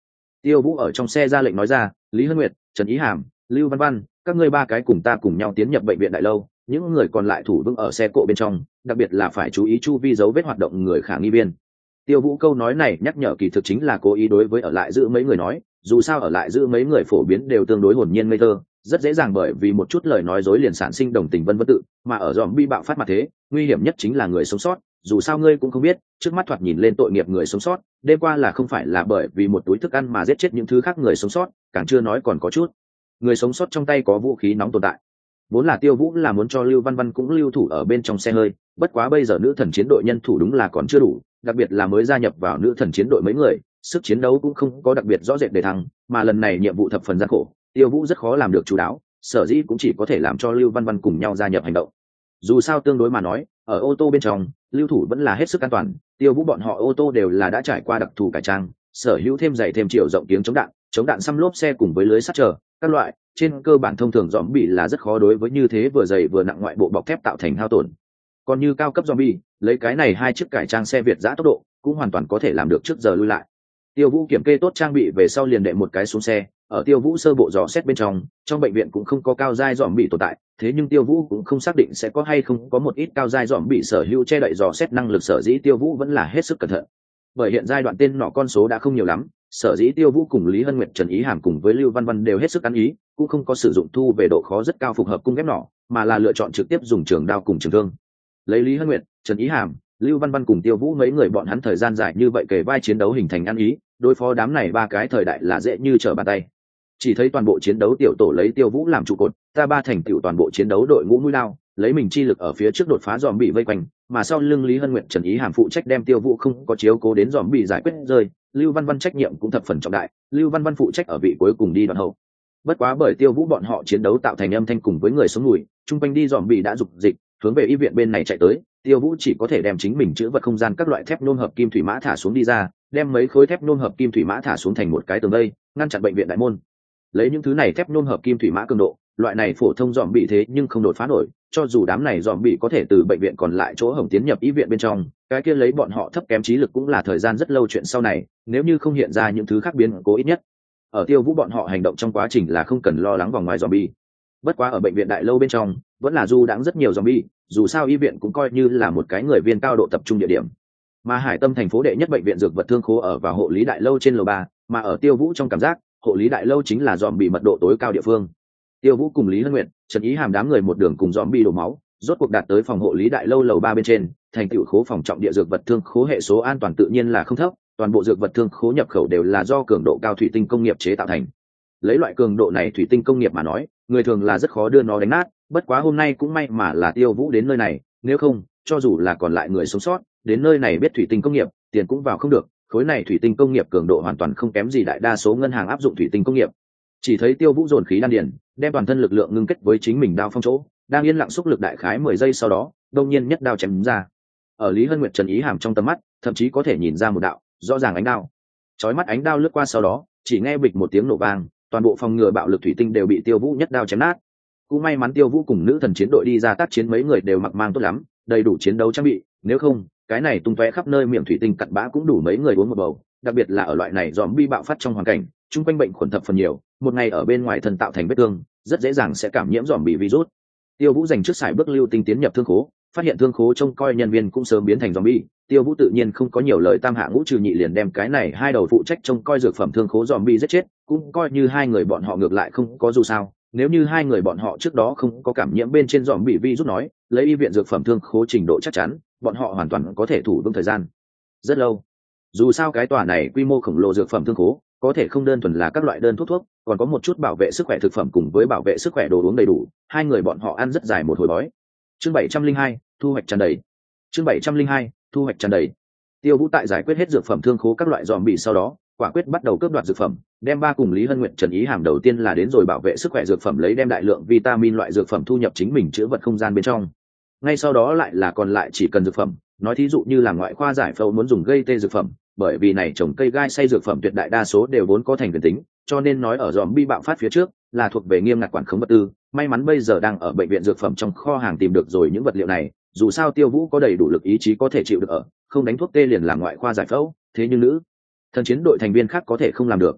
Tiêu Vũ ở trong xe ra lệnh nói ra, Lý Hân Nguyệt, Trần Ý Hàm, Lưu Văn Văn, các ngươi ba cái cùng ta cùng nhau tiến nhập bệnh viện đại lâu, những người còn lại thủ vững ở xe cộ bên trong, đặc biệt là phải chú ý chu vi dấu vết hoạt động người khả nghi viên. Tiêu Vũ câu nói này nhắc nhở kỳ thực chính là cố ý đối với ở lại giữ mấy người nói, dù sao ở lại giữ mấy người phổ biến đều tương đối hồn nhiên ngây thơ, rất dễ dàng bởi vì một chút lời nói dối liền sản sinh đồng tình vân vân tự, mà ở zombie bạo phát mặt thế, nguy hiểm nhất chính là người sống sót, dù sao ngươi cũng không biết, trước mắt thoạt nhìn lên tội nghiệp người sống sót, đêm qua là không phải là bởi vì một túi thức ăn mà giết chết những thứ khác người sống sót, càng chưa nói còn có chút người sống sót trong tay có vũ khí nóng tồn tại. Vốn là Tiêu Vũ là muốn cho Lưu Văn Văn cũng lưu thủ ở bên trong xe hơi, bất quá bây giờ nữ thần chiến đội nhân thủ đúng là còn chưa đủ, đặc biệt là mới gia nhập vào nữ thần chiến đội mấy người, sức chiến đấu cũng không có đặc biệt rõ rệt để thăng, mà lần này nhiệm vụ thập phần gian khổ, Tiêu Vũ rất khó làm được chú đáo, sở dĩ cũng chỉ có thể làm cho Lưu Văn Văn cùng nhau gia nhập hành động. Dù sao tương đối mà nói, ở ô tô bên trong, lưu thủ vẫn là hết sức an toàn, Tiêu Vũ bọn họ ô tô đều là đã trải qua đặc thù cải trang, sở hữu thêm dày thêm chiều rộng tiếng chống đạn, chống đạn xăm lốp xe cùng với lưới sắt chờ các loại, trên cơ bản thông thường zombie là rất khó đối với như thế vừa dày vừa nặng ngoại bộ bọc thép tạo thành hao tổn. Còn như cao cấp zombie, lấy cái này hai chiếc cải trang xe Việt giã tốc độ, cũng hoàn toàn có thể làm được trước giờ lui lại. Tiêu Vũ kiểm kê tốt trang bị về sau liền đệ một cái xuống xe, ở Tiêu Vũ sơ bộ dò xét bên trong, trong bệnh viện cũng không có cao giai zombie tồn tại, thế nhưng Tiêu Vũ cũng không xác định sẽ có hay không có một ít cao giai zombie sở hữu che đậy dò xét năng lực, sở dĩ Tiêu Vũ vẫn là hết sức cẩn thận. Bởi hiện giai đoạn tên nọ con số đã không nhiều lắm, sở dĩ Tiêu Vũ cùng Lý Hân Nguyệt, Trần Ý Hàm cùng với Lưu Văn Văn đều hết sức ăn ý, cũng không có sử dụng thu về độ khó rất cao phục hợp cung ghép nỏ, mà là lựa chọn trực tiếp dùng trường đao cùng trường thương. Lấy Lý Hân Nguyệt, Trần Ý Hàm, Lưu Văn Văn cùng Tiêu Vũ mấy người bọn hắn thời gian dài như vậy kề vai chiến đấu hình thành ăn ý, đối phó đám này ba cái thời đại là dễ như trở bàn tay. Chỉ thấy toàn bộ chiến đấu tiểu tổ lấy Tiêu Vũ làm trụ cột, ta ba thành tựu toàn bộ chiến đấu đội ngũ mũi lao, lấy mình chi lực ở phía trước đột phá dòm bị vây quanh, mà sau lưng Lý Hân Nguyệt, Trần Ý Hàm phụ trách đem Tiêu Vũ không có chiếu cố đến dòm bị giải quyết rơi, Lưu Văn Văn trách nhiệm cũng thập phần trọng đại, Lưu Văn Văn phụ trách ở vị cuối cùng đi đoạn hậu. Bất quá bởi Tiêu Vũ bọn họ chiến đấu tạo thành âm thanh cùng với người sống mùi, trung quanh đi dòm bị đã dục dịch hướng về y viện bên này chạy tới, Tiêu Vũ chỉ có thể đem chính mình chữ vật không gian các loại thép nôm hợp kim thủy mã thả xuống đi ra, đem mấy khối thép nôm hợp kim thủy mã thả xuống thành một cái tường vây, ngăn chặn bệnh viện đại môn. Lấy những thứ này thép nôm hợp kim thủy mã cường độ, loại này phổ thông dòm bị thế nhưng không đột phá nổi, cho dù đám này dòm bị có thể từ bệnh viện còn lại chỗ hổng tiến nhập y viện bên trong, cái kia lấy bọn họ thấp kém trí lực cũng là thời gian rất lâu chuyện sau này, nếu như không hiện ra những thứ khác biến cố ít nhất ở Tiêu Vũ bọn họ hành động trong quá trình là không cần lo lắng vòng ngoài zombie. Bất quá ở bệnh viện đại lâu bên trong vẫn là du đãng rất nhiều zombie, dù sao y viện cũng coi như là một cái người viên cao độ tập trung địa điểm. Mà Hải Tâm thành phố đệ nhất bệnh viện dược vật thương khố ở vào hộ lý đại lâu trên lầu ba, mà ở Tiêu Vũ trong cảm giác, hộ lý đại lâu chính là zombie mật độ tối cao địa phương. Tiêu Vũ cùng Lý Hân Nguyệt, Trần Ý Hàm đám người một đường cùng zombie đổ máu, rốt cuộc đạt tới phòng hộ lý đại lâu lầu ba bên trên, thành tựu khố phòng trọng địa dược vật thương khố hệ số an toàn tự nhiên là không thấp, toàn bộ dược vật thương khố nhập khẩu đều là do cường độ cao thủy tinh công nghiệp chế tạo thành. Lấy loại cường độ này thủy tinh công nghiệp mà nói, người thường là rất khó đưa nó đánh nát, bất quá hôm nay cũng may mà là Tiêu Vũ đến nơi này, nếu không, cho dù là còn lại người sống sót, đến nơi này biết thủy tinh công nghiệp, tiền cũng vào không được, khối này thủy tinh công nghiệp cường độ hoàn toàn không kém gì đại đa số ngân hàng áp dụng thủy tinh công nghiệp. Chỉ thấy Tiêu Vũ dồn khí đan điền, đem toàn thân lực lượng ngưng kết với chính mình đao phong chỗ, đang yên lặng xúc lực đại khái mười giây sau đó, đột nhiên nhất đao chém ra. Ở Lý Hân Nguyệt, Trần Ý Hàm trong tầm mắt, thậm chí có thể nhìn ra một đạo rõ ràng ánh đao. Chói mắt ánh đao lướt qua sau đó, chỉ nghe bịch một tiếng nổ vang, toàn bộ phòng ngừa bạo lực thủy tinh đều bị Tiêu Vũ nhất đao chém nát. Cũng may mắn Tiêu Vũ cùng nữ thần chiến đội đi ra tác chiến mấy người đều mặc mang tốt lắm, đầy đủ chiến đấu trang bị, nếu không, cái này tung tóe khắp nơi miệng thủy tinh cặn bã cũng đủ mấy người uống một bầu, đặc biệt là ở loại này zombie bạo phát trong hoàn cảnh, chung quanh bệnh khuẩn thập phần nhiều, một ngày ở bên ngoài thân tạo thành vết thương, rất dễ dàng sẽ cảm nhiễm zombie virus. Tiêu Vũ dành trước sải bước lưu tinh tiến nhập thương khố, phát hiện thương khố trông coi nhân viên cũng sớm biến thành zombie, Tiêu Vũ tự nhiên không có nhiều lời tam hạ ngũ trừ nhị liền đem cái này hai đầu phụ trách trông coi dược phẩm thương khố zombie giết chết, cũng coi như hai người bọn họ ngược lại không có dù sao, nếu như hai người bọn họ trước đó không có cảm nhiễm bên trên zombie virus nói, lấy y viện dược phẩm thương khố trình độ chắc chắn, bọn họ hoàn toàn có thể thủ vững thời gian rất lâu. Dù sao cái tòa này quy mô khổng lồ dược phẩm thương khố, có thể không đơn thuần là các loại đơn thuốc thuốc, còn có một chút bảo vệ sức khỏe thực phẩm cùng với bảo vệ sức khỏe đồ uống đầy đủ, hai người bọn họ ăn rất dài một hồi bói. Chương bảy trăm linh hai, thu hoạch tràn đầy. Chương bảy trăm linh hai, thu hoạch tràn đầy. Tiêu Vũ tại giải quyết hết dược phẩm thương khố các loại zombie sau đó, quả quyết bắt đầu cướp đoạt dược phẩm, đem ba cùng Lý Hân Nguyệt, Trần Ý Hàm đầu tiên là đến rồi bảo vệ sức khỏe dược phẩm lấy đem đại lượng vitamin loại dược phẩm thu nhập chính mình chứa vật không gian bên trong. Ngay sau đó lại là còn lại chỉ cần dược phẩm, nói thí dụ như là ngoại khoa giải phẫu muốn dùng gây tê dược phẩm, bởi vì này trồng cây gai xay dược phẩm tuyệt đại đa số đều vốn có thành quyền tính, cho nên nói ở zombie bạo phát phía trước là thuộc về nghiêm ngặt quản khống vật tư. May mắn bây giờ đang ở bệnh viện dược phẩm trong kho hàng tìm được rồi những vật liệu này, dù sao Tiêu Vũ có đầy đủ lực ý chí có thể chịu được ở, không đánh thuốc tê liền làm ngoại khoa giải phẫu, thế nhưng nữ thần chiến đội thành viên khác có thể không làm được.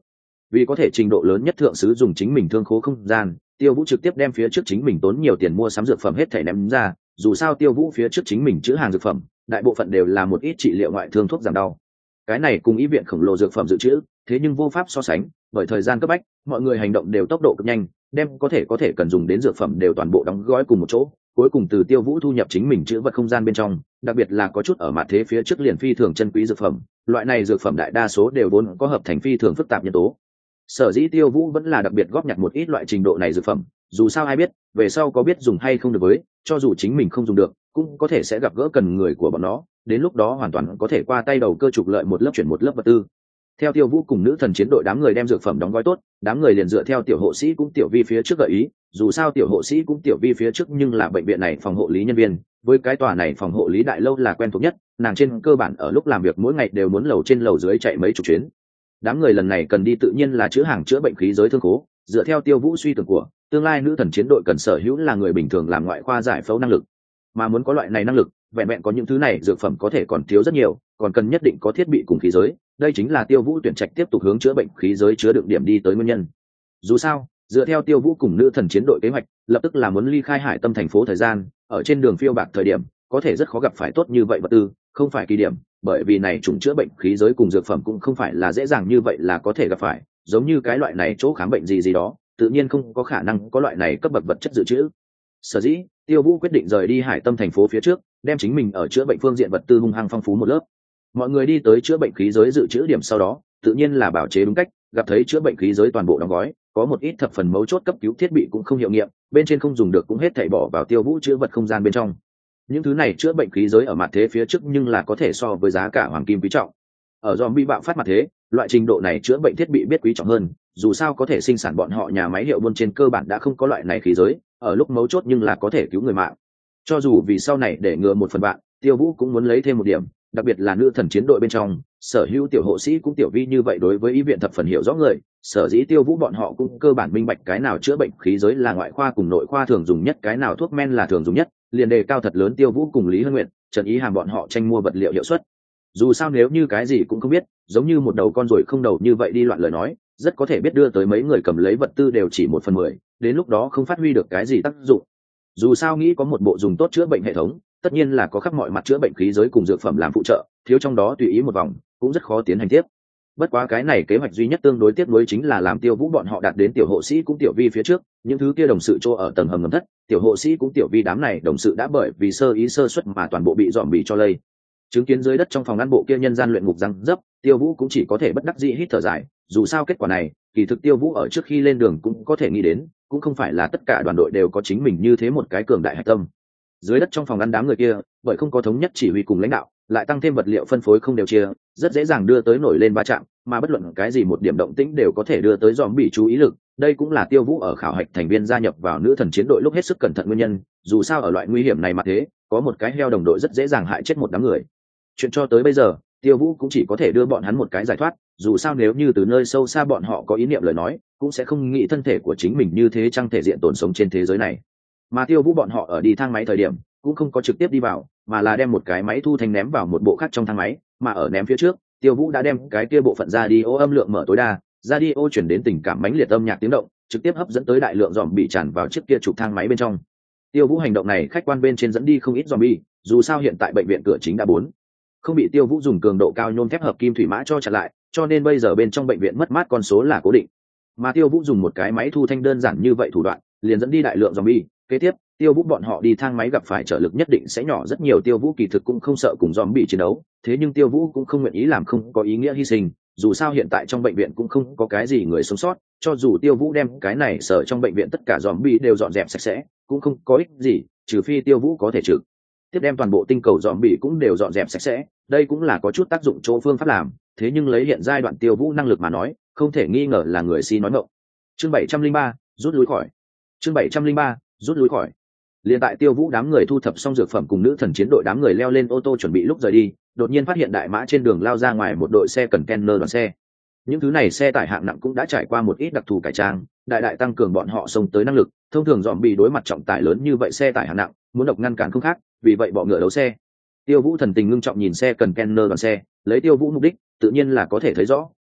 Vì có thể trình độ lớn nhất thượng sứ dùng chính mình thương khố không gian, Tiêu Vũ trực tiếp đem phía trước chính mình tốn nhiều tiền mua sắm dược phẩm hết thảy ném ra, dù sao Tiêu Vũ phía trước chính mình chữ hàng dược phẩm, đại bộ phận đều là một ít trị liệu ngoại thương thuốc giảm đau. Cái này cùng ý viện khổng lồ dược phẩm dự trữ, thế nhưng vô pháp so sánh, bởi thời gian cấp bách, mọi người hành động đều tốc độ cực nhanh, đem có thể có thể cần dùng đến dược phẩm đều toàn bộ đóng gói cùng một chỗ, cuối cùng từ Tiêu Vũ thu nhập chính mình chữ vật không gian bên trong, đặc biệt là có chút ở mặt thế phía trước liền phi thường chân quý dược phẩm, loại này dược phẩm đại đa số đều vốn có hợp thành phi thường phức tạp nhân tố. Sở dĩ Tiêu Vũ vẫn là đặc biệt góp nhặt một ít loại trình độ này dược phẩm, dù sao ai biết về sau có biết dùng hay không được, với cho dù chính mình không dùng được cũng có thể sẽ gặp gỡ cần người của bọn nó, đến lúc đó hoàn toàn có thể qua tay đầu cơ trục lợi một lớp chuyển một lớp vật tư. Theo Tiêu Vũ cùng nữ thần chiến đội đám người đem dược phẩm đóng gói tốt, đám người liền dựa theo tiểu hộ sĩ cũng tiểu vi phía trước gợi ý, dù sao tiểu hộ sĩ cũng tiểu vi phía trước nhưng là bệnh viện này phòng hộ lý nhân viên, với cái tòa này phòng hộ lý đại lâu là quen thuộc nhất, nàng trên cơ bản ở lúc làm việc mỗi ngày đều muốn lầu trên lầu dưới chạy mấy chục chuyến. Đám người lần này cần đi tự nhiên là chữa hàng chữa bệnh khí giới thương khố, dựa theo Tiêu Vũ suy tưởng của tương lai nữ thần chiến đội cần sở hữu là người bình thường làm ngoại khoa giải phẫu năng lực, mà muốn có loại này năng lực vẹn vẹn có những thứ này dược phẩm có thể còn thiếu rất nhiều, còn cần nhất định có thiết bị cùng khí giới, đây chính là Tiêu Vũ tuyển trạch tiếp tục hướng chữa bệnh khí giới chứa đựng điểm đi tới nguyên nhân. Dù sao dựa theo Tiêu Vũ cùng nữ thần chiến đội kế hoạch, lập tức là muốn ly khai Hải Tâm thành phố thời gian, ở trên đường phiêu bạc thời điểm có thể rất khó gặp phải tốt như vậy vật tư, không phải kỳ điểm, bởi vì này chủng chữa bệnh khí giới cùng dược phẩm cũng không phải là dễ dàng như vậy là có thể gặp phải, giống như cái loại này chỗ khám bệnh gì gì đó tự nhiên không có khả năng có loại này cấp bậc vật chất dự trữ. Sở dĩ Tiêu Vũ quyết định rời đi Hải Tâm thành phố phía trước, đem chính mình ở chữa bệnh phương diện vật tư hung hăng phong phú một lớp. Mọi người đi tới chữa bệnh khí giới dự trữ điểm sau đó tự nhiên là bảo chế đúng cách, gặp thấy chữa bệnh khí giới toàn bộ đóng gói, có một ít thập phần mấu chốt cấp cứu thiết bị cũng không hiệu nghiệm, bên trên không dùng được cũng hết thảy bỏ vào Tiêu Vũ chữa vật không gian bên trong. Những thứ này chữa bệnh khí giới ở mặt thế phía trước nhưng là có thể so với giá cả hoàng kim quý trọng. Ở zombie bạo phát mặt thế, loại trình độ này chữa bệnh thiết bị biết quý trọng hơn, dù sao có thể sinh sản bọn họ nhà máy hiệu buôn trên cơ bản đã không có loại này khí giới, ở lúc mấu chốt nhưng là có thể cứu người mạng. Cho dù vì sau này để ngừa một phần bạn, Tiêu Vũ cũng muốn lấy thêm một điểm, đặc biệt là nữ thần chiến đội bên trong, sở hữu tiểu hộ sĩ cũng tiểu vi như vậy đối với y viện thập phần hiểu rõ người, sở dĩ Tiêu Vũ bọn họ cũng cơ bản minh bạch cái nào chữa bệnh khí giới là ngoại khoa cùng nội khoa thường dùng nhất, cái nào thuốc men là thường dùng nhất, liền đề cao thật lớn Tiêu Vũ cùng Lý Hân Nguyện, Trần Ý Hàm bọn họ tranh mua vật liệu hiệu suất. Dù sao nếu như cái gì cũng không biết, giống như một đầu con ruồi không đầu như vậy đi loạn lời nói, rất có thể biết đưa tới mấy người cầm lấy vật tư đều chỉ một phần mười, đến lúc đó không phát huy được cái gì tác dụng. Dù sao nghĩ có một bộ dùng tốt chữa bệnh hệ thống, tất nhiên là có khắp mọi mặt chữa bệnh khí giới cùng dược phẩm làm phụ trợ, thiếu trong đó tùy ý một vòng cũng rất khó tiến hành tiếp. Bất quá cái này kế hoạch duy nhất tương đối tiếp nối chính là làm Tiêu Vũ bọn họ đạt đến tiểu hộ sĩ cũng tiểu vi phía trước, những thứ kia đồng sự chỗ ở tầng hầm ngầm thất, tiểu hộ sĩ cũng tiểu vi đám này đồng sự đã bởi vì sơ ý sơ suất mà toàn bộ bị dòm bị cho lây. Chứng kiến dưới đất trong phòng ăn bộ kia nhân gian luyện ngục răng dấp, Tiêu Vũ cũng chỉ có thể bất đắc dĩ hít thở dài, dù sao kết quả này kỳ thực Tiêu Vũ ở trước khi lên đường cũng có thể nghĩ đến, cũng không phải là tất cả đoàn đội đều có chính mình như thế một cái cường đại hạch tâm. Dưới đất trong phòng ăn đám người kia bởi không có thống nhất chỉ huy cùng lãnh đạo, lại tăng thêm vật liệu phân phối không đều chia, rất dễ dàng đưa tới nổi lên va chạm, mà bất luận cái gì một điểm động tĩnh đều có thể đưa tới dòm bị chú ý lực. Đây cũng là Tiêu Vũ ở khảo hạch thành viên gia nhập vào nữ thần chiến đội lúc hết sức cẩn thận nguyên nhân, dù sao ở loại nguy hiểm này mà thế, có một cái heo đồng đội rất dễ dàng hại chết một đám người. Chuyện cho tới bây giờ Tiêu Vũ cũng chỉ có thể đưa bọn hắn một cái giải thoát, dù sao nếu như từ nơi sâu xa bọn họ có ý niệm lời nói, cũng sẽ không nghĩ thân thể của chính mình như thế chẳng thể diện tồn sống trên thế giới này. Mà Tiêu Vũ bọn họ ở đi thang máy thời điểm cũng không có trực tiếp đi vào, mà là đem một cái máy thu thanh ném vào một bộ khác trong thang máy, mà ở ném phía trước Tiêu Vũ đã đem cái kia bộ phận radio âm lượng mở tối đa, radio chuyển đến tình cảm mãnh liệt âm nhạc tiếng động, trực tiếp hấp dẫn tới đại lượng dòm bị tràn vào chiếc kia trục thang máy bên trong. Tiêu Vũ hành động này khách quan bên trên dẫn đi không ít zombie, dù sao hiện tại bệnh viện cửa chính đã bốn không bị Tiêu Vũ dùng cường độ cao nhôm thép hợp kim thủy mã cho chặn lại, cho nên bây giờ bên trong bệnh viện mất mát con số là cố định. Mà Tiêu Vũ dùng một cái máy thu thanh đơn giản như vậy thủ đoạn, liền dẫn đi đại lượng zombie. Kế tiếp, Tiêu Vũ bọn họ đi thang máy gặp phải trở lực nhất định sẽ nhỏ rất nhiều. Tiêu Vũ kỳ thực cũng không sợ cùng zombie chiến đấu, thế nhưng Tiêu Vũ cũng không nguyện ý làm không có ý nghĩa hy sinh, dù sao hiện tại trong bệnh viện cũng không có cái gì người sống sót, cho dù Tiêu Vũ đem cái này sở trong bệnh viện tất cả zombie đều dọn dẹp sạch sẽ, cũng không có ích gì, trừ phi Tiêu Vũ có thể trực tiếp đem toàn bộ tinh cầu zombie cũng đều dọn dẹp sạch sẽ, đây cũng là có chút tác dụng chỗ phương pháp làm, thế nhưng lấy hiện giai đoạn Tiêu Vũ năng lực mà nói, không thể nghi ngờ là người si nói ngọng. Chương bảy trăm linh ba, rút lui khỏi. Chương bảy trăm linh ba, rút lui khỏi. Liên tại Tiêu Vũ đám người thu thập xong dược phẩm cùng nữ thần chiến đội đám người leo lên ô tô chuẩn bị lúc rời đi, đột nhiên phát hiện đại mã trên đường lao ra ngoài một đội xe container đoàn xe. Những thứ này xe tải hạng nặng cũng đã trải qua một ít đặc thù cải trang, đại đại tăng cường bọn họ xông tới năng lực, thông thường dòm bị đối mặt trọng tải lớn như vậy xe tải hạng nặng, muốn độc ngăn cản không khác, vì vậy bọ ngựa đấu xe. Tiêu Vũ thần tình ngưng trọng nhìn xe container đoàn xe, lấy Tiêu Vũ mục đích, tự nhiên là có thể thấy rõ,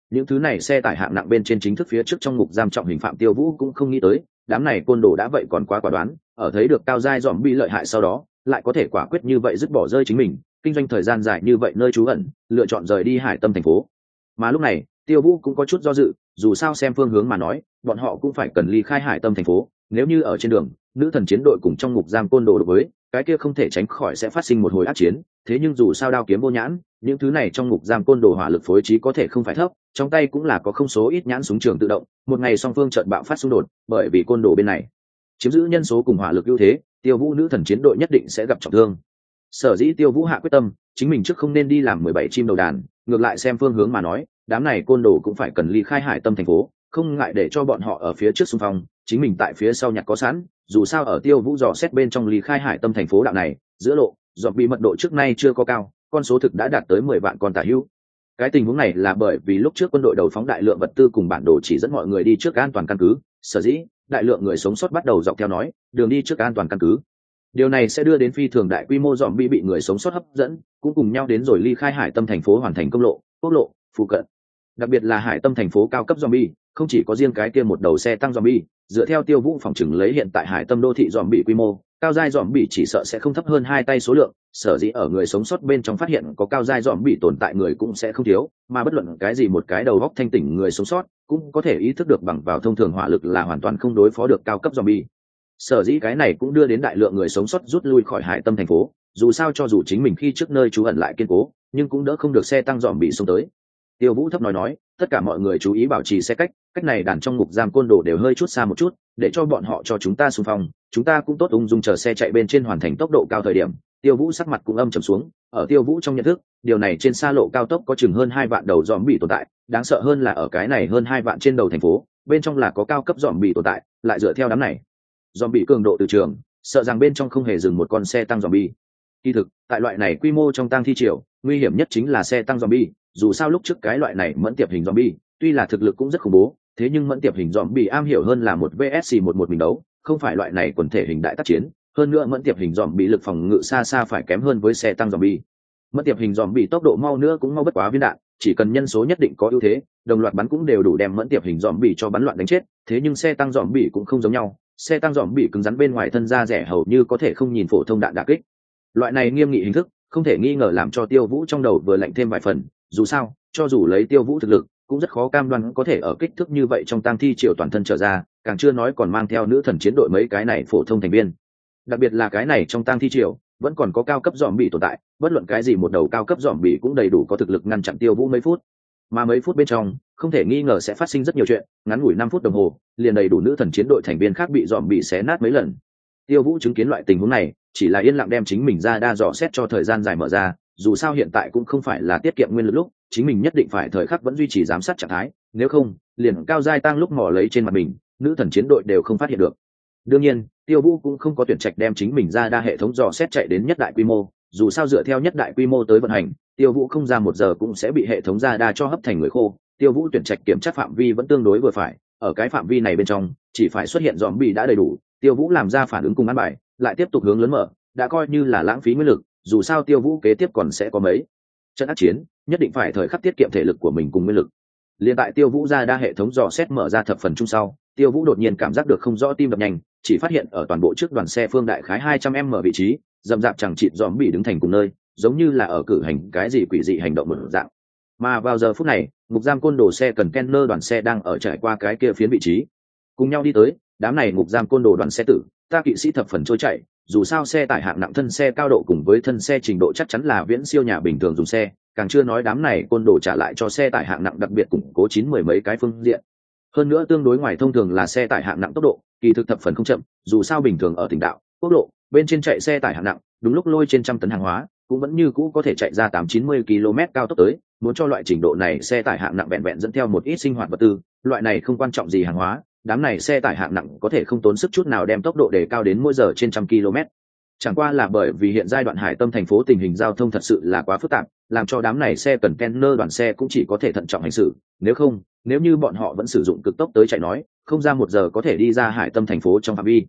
những thứ này xe tải hạng nặng bên trên chính thức phía trước trong ngục giam trọng hình phạm Tiêu Vũ cũng không nghĩ tới, đám này côn đồ đã vậy còn quá quả đoán, ở thấy được cao giai dòm bi lợi hại sau đó, lại có thể quả quyết như vậy dứt bỏ rơi chính mình, kinh doanh thời gian dài như vậy nơi trú ẩn, lựa chọn rời đi hải tâm thành phố. Mà lúc này, Tiêu Vũ cũng có chút do dự, dù sao xem phương hướng mà nói, bọn họ cũng phải cần ly khai hải tâm thành phố, nếu như ở trên đường, nữ thần chiến đội cùng trong ngục giam côn đồ đối với, cái kia không thể tránh khỏi sẽ phát sinh một hồi ác chiến, thế nhưng dù sao đao kiếm vô nhãn, những thứ này trong ngục giam côn đồ hỏa lực phối trí có thể không phải thấp, trong tay cũng là có không số ít nhãn súng trường tự động, một ngày song phương chợt bạo phát xung đột, bởi vì côn đồ bên này chiếm giữ nhân số cùng hỏa lực ưu thế, Tiêu Vũ nữ thần chiến đội nhất định sẽ gặp trọng thương. Sở dĩ Tiêu Vũ hạ quyết tâm, chính mình trước không nên đi làm mười bảy chim đầu đàn, ngược lại xem phương hướng mà nói, đám này côn đồ cũng phải cần ly khai hải tâm thành phố, không ngại để cho bọn họ ở phía trước xung phong, chính mình tại phía sau nhặt có sẵn, dù sao ở Tiêu Vũ dò xét bên trong ly khai hải tâm thành phố đạo này, giữa lộ, dọn bị mật độ trước nay chưa có cao, con số thực đã đạt tới mười vạn con tả hữu. Cái tình huống này là bởi vì lúc trước quân đội đầu phóng đại lượng vật tư cùng bản đồ chỉ dẫn mọi người đi trước an toàn căn cứ, sở dĩ đại lượng người sống sót bắt đầu dọc theo nói đường đi trước an toàn căn cứ. Điều này sẽ đưa đến phi thường đại quy mô dòm bi bị người sống sót hấp dẫn, cũng cùng nhau đến rồi ly khai hải tâm thành phố hoàn thành công lộ, quốc lộ, phụ cận. Đặc biệt là hải tâm thành phố cao cấp zombie, không chỉ có riêng cái kia một đầu xe tăng zombie, dựa theo Tiêu Vũ phòng chừng lấy hiện tại hải tâm đô thị zombie quy mô, cao giai zombie chỉ sợ sẽ không thấp hơn hai tay số lượng, sở dĩ ở người sống sót bên trong phát hiện có cao giai zombie tồn tại người cũng sẽ không thiếu, mà bất luận cái gì một cái đầu góc thanh tỉnh người sống sót, cũng có thể ý thức được bằng vào thông thường hỏa lực là hoàn toàn không đối phó được cao cấp zombie. Sở dĩ cái này cũng đưa đến đại lượng người sống sót rút lui khỏi hải tâm thành phố, dù sao cho dù chính mình khi trước nơi trú ẩn lại kiên cố, nhưng cũng đỡ không được xe tăng zombie xông tới. Tiêu Vũ thấp nói nói, tất cả mọi người chú ý bảo trì xe cách, cách này đàn trong ngục giam côn đồ đều hơi chút xa một chút, để cho bọn họ cho chúng ta xung phong, chúng ta cũng tốt ung dung chờ xe chạy bên trên hoàn thành tốc độ cao thời điểm. Tiêu Vũ sắc mặt cũng âm trầm xuống, ở Tiêu Vũ trong nhận thức, điều này trên xa lộ cao tốc có chừng hơn hai vạn đầu zombie tồn tại, đáng sợ hơn là ở cái này hơn hai vạn trên đầu thành phố, bên trong là có cao cấp zombie tồn tại, lại dựa theo đám này, zombie cường độ từ trường, sợ rằng bên trong không hề dừng một con xe tăng zombie. Kỳ thực, tại loại này quy mô trong tang thi triều, nguy hiểm nhất chính là xe tăng zombie, dù sao lúc trước cái loại này mẫn tiệp hình zombie, tuy là thực lực cũng rất khủng bố, thế nhưng mẫn tiệp hình zombie am hiểu hơn là một vs một một mình đấu, không phải loại này quần thể hình đại tác chiến, hơn nữa mẫn tiệp hình zombie lực phòng ngự xa xa phải kém hơn với xe tăng zombie. Mẫn tiệp hình zombie tốc độ mau nữa cũng mau bất quá viên đạn, chỉ cần nhân số nhất định có ưu thế, đồng loạt bắn cũng đều đủ đem mẫn tiệp hình zombie cho bắn loạn đánh chết, thế nhưng xe tăng zombie cũng không giống nhau, xe tăng zombie cứng rắn bên ngoài thân da rẻ hầu như có thể không nhìn phổ thông đạn đả kích. Loại này nghiêm nghị hình thức, không thể nghi ngờ làm cho Tiêu Vũ trong đầu vừa lạnh thêm vài phần, dù sao, cho dù lấy Tiêu Vũ thực lực, cũng rất khó cam đoan có thể ở kích thước như vậy trong tang thi triều toàn thân trở ra, càng chưa nói còn mang theo nữ thần chiến đội mấy cái này phổ thông thành viên. Đặc biệt là cái này trong tang thi triều, vẫn còn có cao cấp zombie tồn tại, bất luận cái gì một đầu cao cấp zombie cũng đầy đủ có thực lực ngăn chặn Tiêu Vũ mấy phút. Mà mấy phút bên trong, không thể nghi ngờ sẽ phát sinh rất nhiều chuyện, ngắn ngủi năm phút đồng hồ, liền đầy đủ nữ thần chiến đội thành viên khác bị zombie xé nát mấy lần. Tiêu Vũ chứng kiến loại tình huống này, chỉ là yên lặng đem chính mình ra đa dò xét cho thời gian dài mở ra, dù sao hiện tại cũng không phải là tiết kiệm nguyên lực lúc, chính mình nhất định phải thời khắc vẫn duy trì giám sát trạng thái, nếu không, liền cao giai tăng lúc mò lấy trên mặt mình, nữ thần chiến đội đều không phát hiện được. Đương nhiên, Tiêu Vũ cũng không có tuyển trạch đem chính mình ra đa hệ thống dò xét chạy đến nhất đại quy mô, dù sao dựa theo nhất đại quy mô tới vận hành, Tiêu Vũ không ra một giờ cũng sẽ bị hệ thống ra đa cho hấp thành người khô. Tiêu Vũ tuyển trạch kiểm tra phạm vi vẫn tương đối vừa phải, ở cái phạm vi này bên trong, chỉ phải xuất hiện zombie đã đầy đủ, Tiêu Vũ làm ra phản ứng cùng ăn bài, lại tiếp tục hướng lớn mở, đã coi như là lãng phí nguyên lực, dù sao Tiêu Vũ kế tiếp còn sẽ có mấy trận ác chiến, nhất định phải thời khắc tiết kiệm thể lực của mình cùng nguyên lực. Liên tại Tiêu Vũ ra đa hệ thống dò xét mở ra thập phần chung sau, Tiêu Vũ đột nhiên cảm giác được không rõ tim đập nhanh, chỉ phát hiện ở toàn bộ trước đoàn xe phương đại khái hai trăm mét vị trí, rậm rạp chẳng chịt zombie đứng thành cùng nơi, giống như là ở cử hành cái gì quỷ dị hành động một dạng. Mà vào giờ phút này, ngục giam côn đồ xe cần container đoàn xe đang ở trải qua cái kia phiến vị trí, cùng nhau đi tới. Đám này ngục giam côn đồ đoàn xe tử, ta kỵ sĩ thập phần trôi chạy, dù sao xe tải hạng nặng thân xe cao độ cùng với thân xe trình độ chắc chắn là viễn siêu nhà bình thường dùng xe, càng chưa nói đám này côn đồ trả lại cho xe tải hạng nặng đặc biệt củng cố chín mười mấy cái phương diện. Hơn nữa tương đối ngoài thông thường là xe tải hạng nặng tốc độ, kỳ thực thập phần không chậm, dù sao bình thường ở tỉnh đạo, quốc lộ, bên trên chạy xe tải hạng nặng, đúng lúc lôi trên trăm tấn hàng hóa, cũng vẫn như cũ có thể chạy ra tám chín mươi ki lô mét cao tốc tới, muốn cho loại trình độ này xe tải hạng nặng vẹn vẹn dẫn theo một ít sinh hoạt vật tư, loại này không quan trọng gì hàng hóa, đám này xe tải hạng nặng có thể không tốn sức chút nào đem tốc độ đề cao đến mỗi giờ trên trăm ki lô mét. Chẳng qua là bởi vì hiện giai đoạn hải tâm thành phố tình hình giao thông thật sự là quá phức tạp, làm cho đám này xe cần container đoàn xe cũng chỉ có thể thận trọng hành xử, nếu không, nếu như bọn họ vẫn sử dụng cực tốc tới chạy nói, không ra một giờ có thể đi ra hải tâm thành phố trong phạm vi.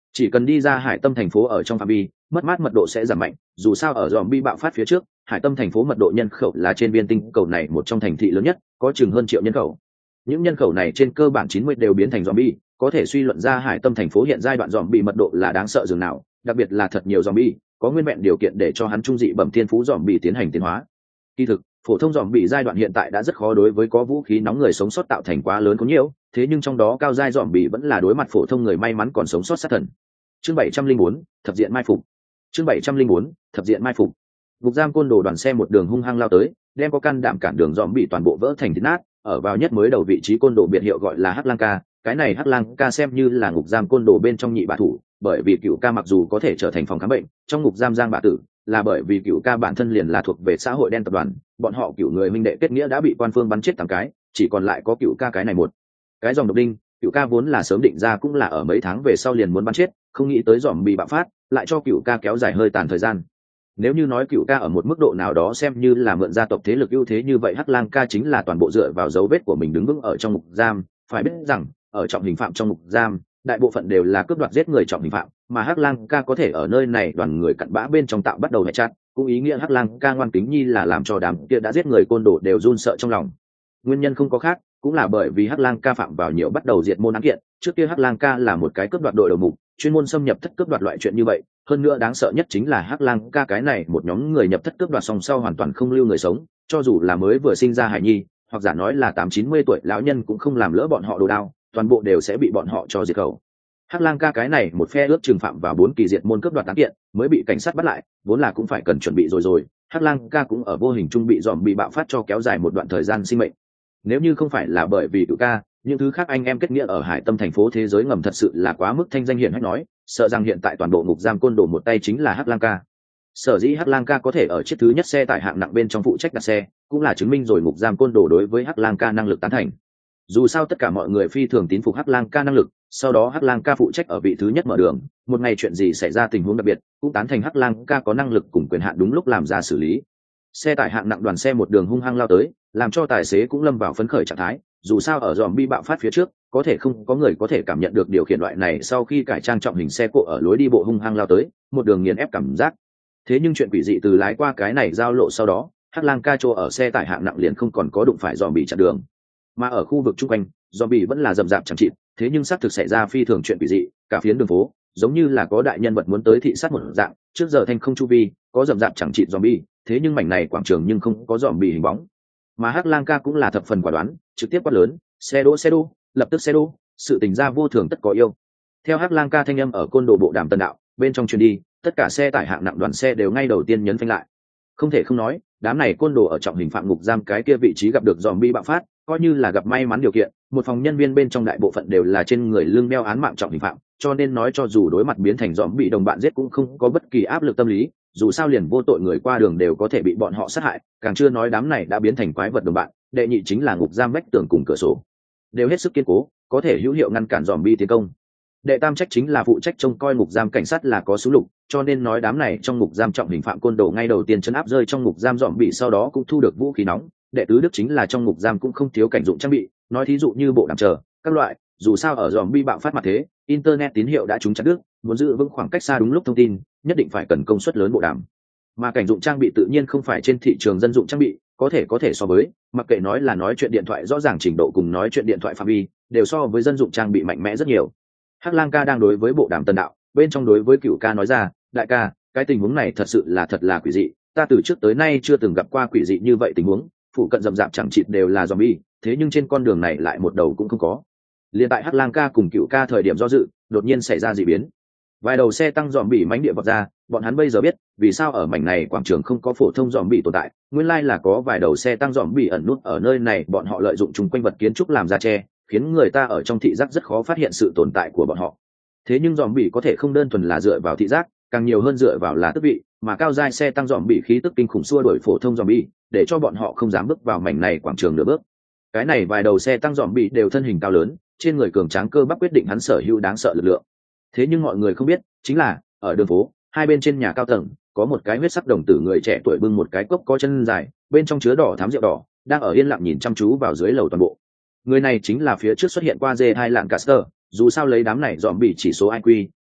Chỉ cần đi ra hải tâm thành phố ở trong phạm vi, mất mát mật độ sẽ giảm mạnh, dù sao ở zombie bạo phát phía trước, hải tâm thành phố mật độ nhân khẩu là trên viên tinh cầu này một trong thành thị lớn nhất, có chừng hơn triệu nhân khẩu. Những nhân khẩu này trên cơ bản chín mươi đều biến thành zombie, có thể suy luận ra hải tâm thành phố hiện giai đoạn zombie mật độ là đáng sợ dường nào, đặc biệt là thật nhiều zombie, có nguyên vẹn điều kiện để cho hắn trung dị bẩm thiên phú zombie tiến hành tiến hóa. Kỳ thực, phổ thông zombie giai đoạn hiện tại đã rất khó đối với có vũ khí nóng người sống sót tạo thành quá lớn có nhiều, thế nhưng trong đó cao giai zombie vẫn là đối mặt phổ thông người may mắn còn sống sót sát thần. Chương bảy trăm linh bốn, thập diện mai phục. Chương bảy trăm linh bốn, thập diện mai phục. Ngục giam côn đồ đoàn xe một đường hung hăng lao tới, đem có can đảm cản đường zombie toàn bộ vỡ thành thịt nát, ở vào nhất mới đầu vị trí côn đồ biệt hiệu gọi là Hắc Lang Ca, cái này Hắc Lang Ca xem như là ngục giam côn đồ bên trong nhị bá thủ, bởi vì Cửu Ca mặc dù có thể trở thành phòng khám bệnh, trong ngục giam giang bá tử, là bởi vì Cửu Ca bản thân liền là thuộc về xã hội đen tập đoàn, bọn họ Cửu người huynh đệ kết nghĩa đã bị quan phương bắn chết tám cái, chỉ còn lại có Cửu Ca cái này một. Cái dòng độc đinh, Cửu Ca vốn là sớm định ra cũng là ở mấy tháng về sau liền muốn bắn chết, không nghĩ tới zombie bạo phát, lại cho Cửu Ca kéo dài hơi tàn thời gian. Nếu như nói Cửu Ca ở một mức độ nào đó xem như là mượn gia tộc thế lực ưu thế, như vậy Hắc Lang Ca chính là toàn bộ dựa vào dấu vết của mình đứng vững ở trong ngục giam. Phải biết rằng ở trọng hình phạm trong ngục giam, đại bộ phận đều là cướp đoạt giết người trọng hình phạm, mà Hắc Lang Ca có thể ở nơi này đoàn người cặn bã bên trong tạo bắt đầu hệ chặt, cũng ý nghĩa Hắc Lang Ca ngoan kính nhi là làm cho đám kia đã giết người côn đồ đều run sợ trong lòng. Nguyên nhân không có khác, cũng là bởi vì Hắc Lang Ca phạm vào nhiều bắt đầu diệt môn án kiện, trước kia Hắc Lang Ca là một cái cướp đoạt đội đầu mục, chuyên môn xâm nhập thất cướp đoạt loại chuyện như vậy, hơn nữa đáng sợ nhất chính là Hắc Lang Ca cái này một nhóm người nhập thất cướp đoạt xong sau hoàn toàn không lưu người sống, cho dù là mới vừa sinh ra hải nhi, hoặc giả nói là tám chín mươi tuổi lão nhân cũng không làm lỡ bọn họ đồ đao, toàn bộ đều sẽ bị bọn họ cho diệt khẩu. Hắc Lang Ca cái này một phe ước trừng phạm vào bốn kỳ diệt môn cướp đoạt án kiện, mới bị cảnh sát bắt lại, vốn là cũng phải cần chuẩn bị rồi rồi, Hắc Lang Ca cũng ở vô hình trung bị dòm bị bạo phát cho kéo dài một đoạn thời gian sinh mệnh. Nếu như không phải là bởi vì Cửu Ca, những thứ khác anh em kết nghĩa ở hải tâm thành phố thế giới ngầm thật sự là quá mức thanh danh hiển hách nói, sợ rằng hiện tại toàn bộ ngục giam côn đồ một tay chính là Hắc Lang Ca. Sở dĩ Hắc Lang Ca có thể ở chiếc thứ nhất xe tải hạng nặng bên trong phụ trách đặt xe, cũng là chứng minh rồi ngục giam côn đồ đối với Hắc Lang Ca năng lực tán thành. Dù sao tất cả mọi người phi thường tín phục Hắc Lang Ca năng lực, sau đó Hắc Lang Ca phụ trách ở vị thứ nhất mở đường, một ngày chuyện gì xảy ra tình huống đặc biệt, cũng tán thành Hắc Lang Ca có năng lực cùng quyền hạn đúng lúc làm ra xử lý. Xe tải hạng nặng đoàn xe một đường hung hăng lao tới, làm cho tài xế cũng lâm vào phấn khởi trạng thái, dù sao ở zombie bạo phát phía trước, có thể không có người có thể cảm nhận được điều khiển loại này sau khi cải trang trọng hình xe cộ ở lối đi bộ hung hăng lao tới, một đường nghiền ép cảm giác. Thế nhưng chuyện quỷ dị từ lái qua cái này giao lộ sau đó, Hắc Lang Ca chỗ ở xe tải hạng nặng liền không còn có đụng phải zombie chặn đường, mà ở khu vực chung quanh, zombie vẫn là rầm rạp chẳng chịt, thế nhưng xác thực xảy ra phi thường chuyện quỷ dị, cả phiến đường phố giống như là có đại nhân vật muốn tới thị sát một dạng, trước giờ thanh không chu vi, có rầm rạp chẳng chịt zombie, thế nhưng mảnh này quảng trường nhưng không có zombie hình bóng. Mà Hắc Lang Ca cũng là thập phần quả đoán, trực tiếp quát lớn, xe đỗ xe đỗ, lập tức xe đỗ, sự tình ra vô thường tất có yêu. Theo Hắc Lang Ca thanh âm ở côn đồ bộ đàm tân đạo bên trong truyền đi, tất cả xe tải hạng nặng đoàn xe đều ngay đầu tiên nhấn phanh lại. Không thể không nói, đám này côn đồ ở trọng hình phạm ngục giam cái kia vị trí gặp được zombie bạo phát, coi như là gặp may mắn điều kiện, một phòng nhân viên bên trong đại bộ phận đều là trên người lưng đeo án mạng trọng hình phạm, cho nên nói cho dù đối mặt biến thành zombie đồng bạn giết cũng không có bất kỳ áp lực tâm lý, dù sao liền vô tội người qua đường đều có thể bị bọn họ sát hại, càng chưa nói đám này đã biến thành quái vật đồng bạn, đệ nhị chính là ngục giam vách tường cùng cửa sổ đều hết sức kiên cố, có thể hữu hiệu ngăn cản zombie tiến công. Đệ tam trách chính là phụ trách trông coi ngục giam cảnh sát là có súng lục, cho nên nói đám này trong ngục giam trọng hình phạm côn đồ ngay đầu tiên chấn áp rơi trong ngục giam zombie, sau đó cũng thu được vũ khí nóng. Đệ tứ đức chính là trong ngục giam cũng không thiếu cảnh dụng trang bị, nói thí dụ như bộ đàm chờ các loại, dù sao ở zombie bạo phát mặt thế, internet tín hiệu đã trúng chặt đứt, muốn giữ vững khoảng cách xa đúng lúc thông tin, nhất định phải cần công suất lớn bộ đàm. Mà cảnh dụng trang bị tự nhiên không phải trên thị trường dân dụng trang bị, có thể có thể so với, mặc kệ nói là nói chuyện điện thoại rõ ràng trình độ cùng nói chuyện điện thoại phạm vi, đều so với dân dụng trang bị mạnh mẽ rất nhiều. Hắc Lang Ca đang đối với bộ đàm tân đạo, bên trong đối với Cửu Ca nói ra, đại ca, cái tình huống này thật sự là thật là quỷ dị, ta từ trước tới nay chưa từng gặp qua quỷ dị như vậy tình huống, phụ cận rậm rạp chẳng chịt đều là zombie, thế nhưng trên con đường này lại một đầu cũng không có. Liên tại Hắc Lang Ca cùng Cửu Ca thời điểm do dự, đột nhiên xảy ra dị biến. Vài đầu xe tăng zombie mãnh địa vọt ra, bọn hắn bây giờ biết, vì sao ở mảnh này quảng trường không có phổ thông zombie tồn tại, nguyên lai là có vài đầu xe tăng zombie ẩn nút ở nơi này, bọn họ lợi dụng chung quanh vật kiến trúc làm ra che, khiến người ta ở trong thị giác rất khó phát hiện sự tồn tại của bọn họ. Thế nhưng zombie có thể không đơn thuần là dựa vào thị giác, càng nhiều hơn dựa vào là tức vị, mà cao giai xe tăng zombie khí tức kinh khủng xua đuổi phổ thông zombie, để cho bọn họ không dám bước vào mảnh này quảng trường nửa bước. Cái này vài đầu xe tăng zombie đều thân hình cao lớn, trên người cường tráng cơ bắp quyết định hắn sở hữu đáng sợ lực lượng. Thế nhưng mọi người không biết, chính là ở đường phố, hai bên trên nhà cao tầng, có một cái huyết sắc đồng tử người trẻ tuổi bưng một cái cốc có chân dài, bên trong chứa đỏ thám rượu đỏ, đang ở yên lặng nhìn chăm chú vào dưới lầu toàn bộ. Người này chính là phía trước xuất hiện qua dê hai lạng Caster, dù sao lấy đám này dòm bị chỉ số i kiu,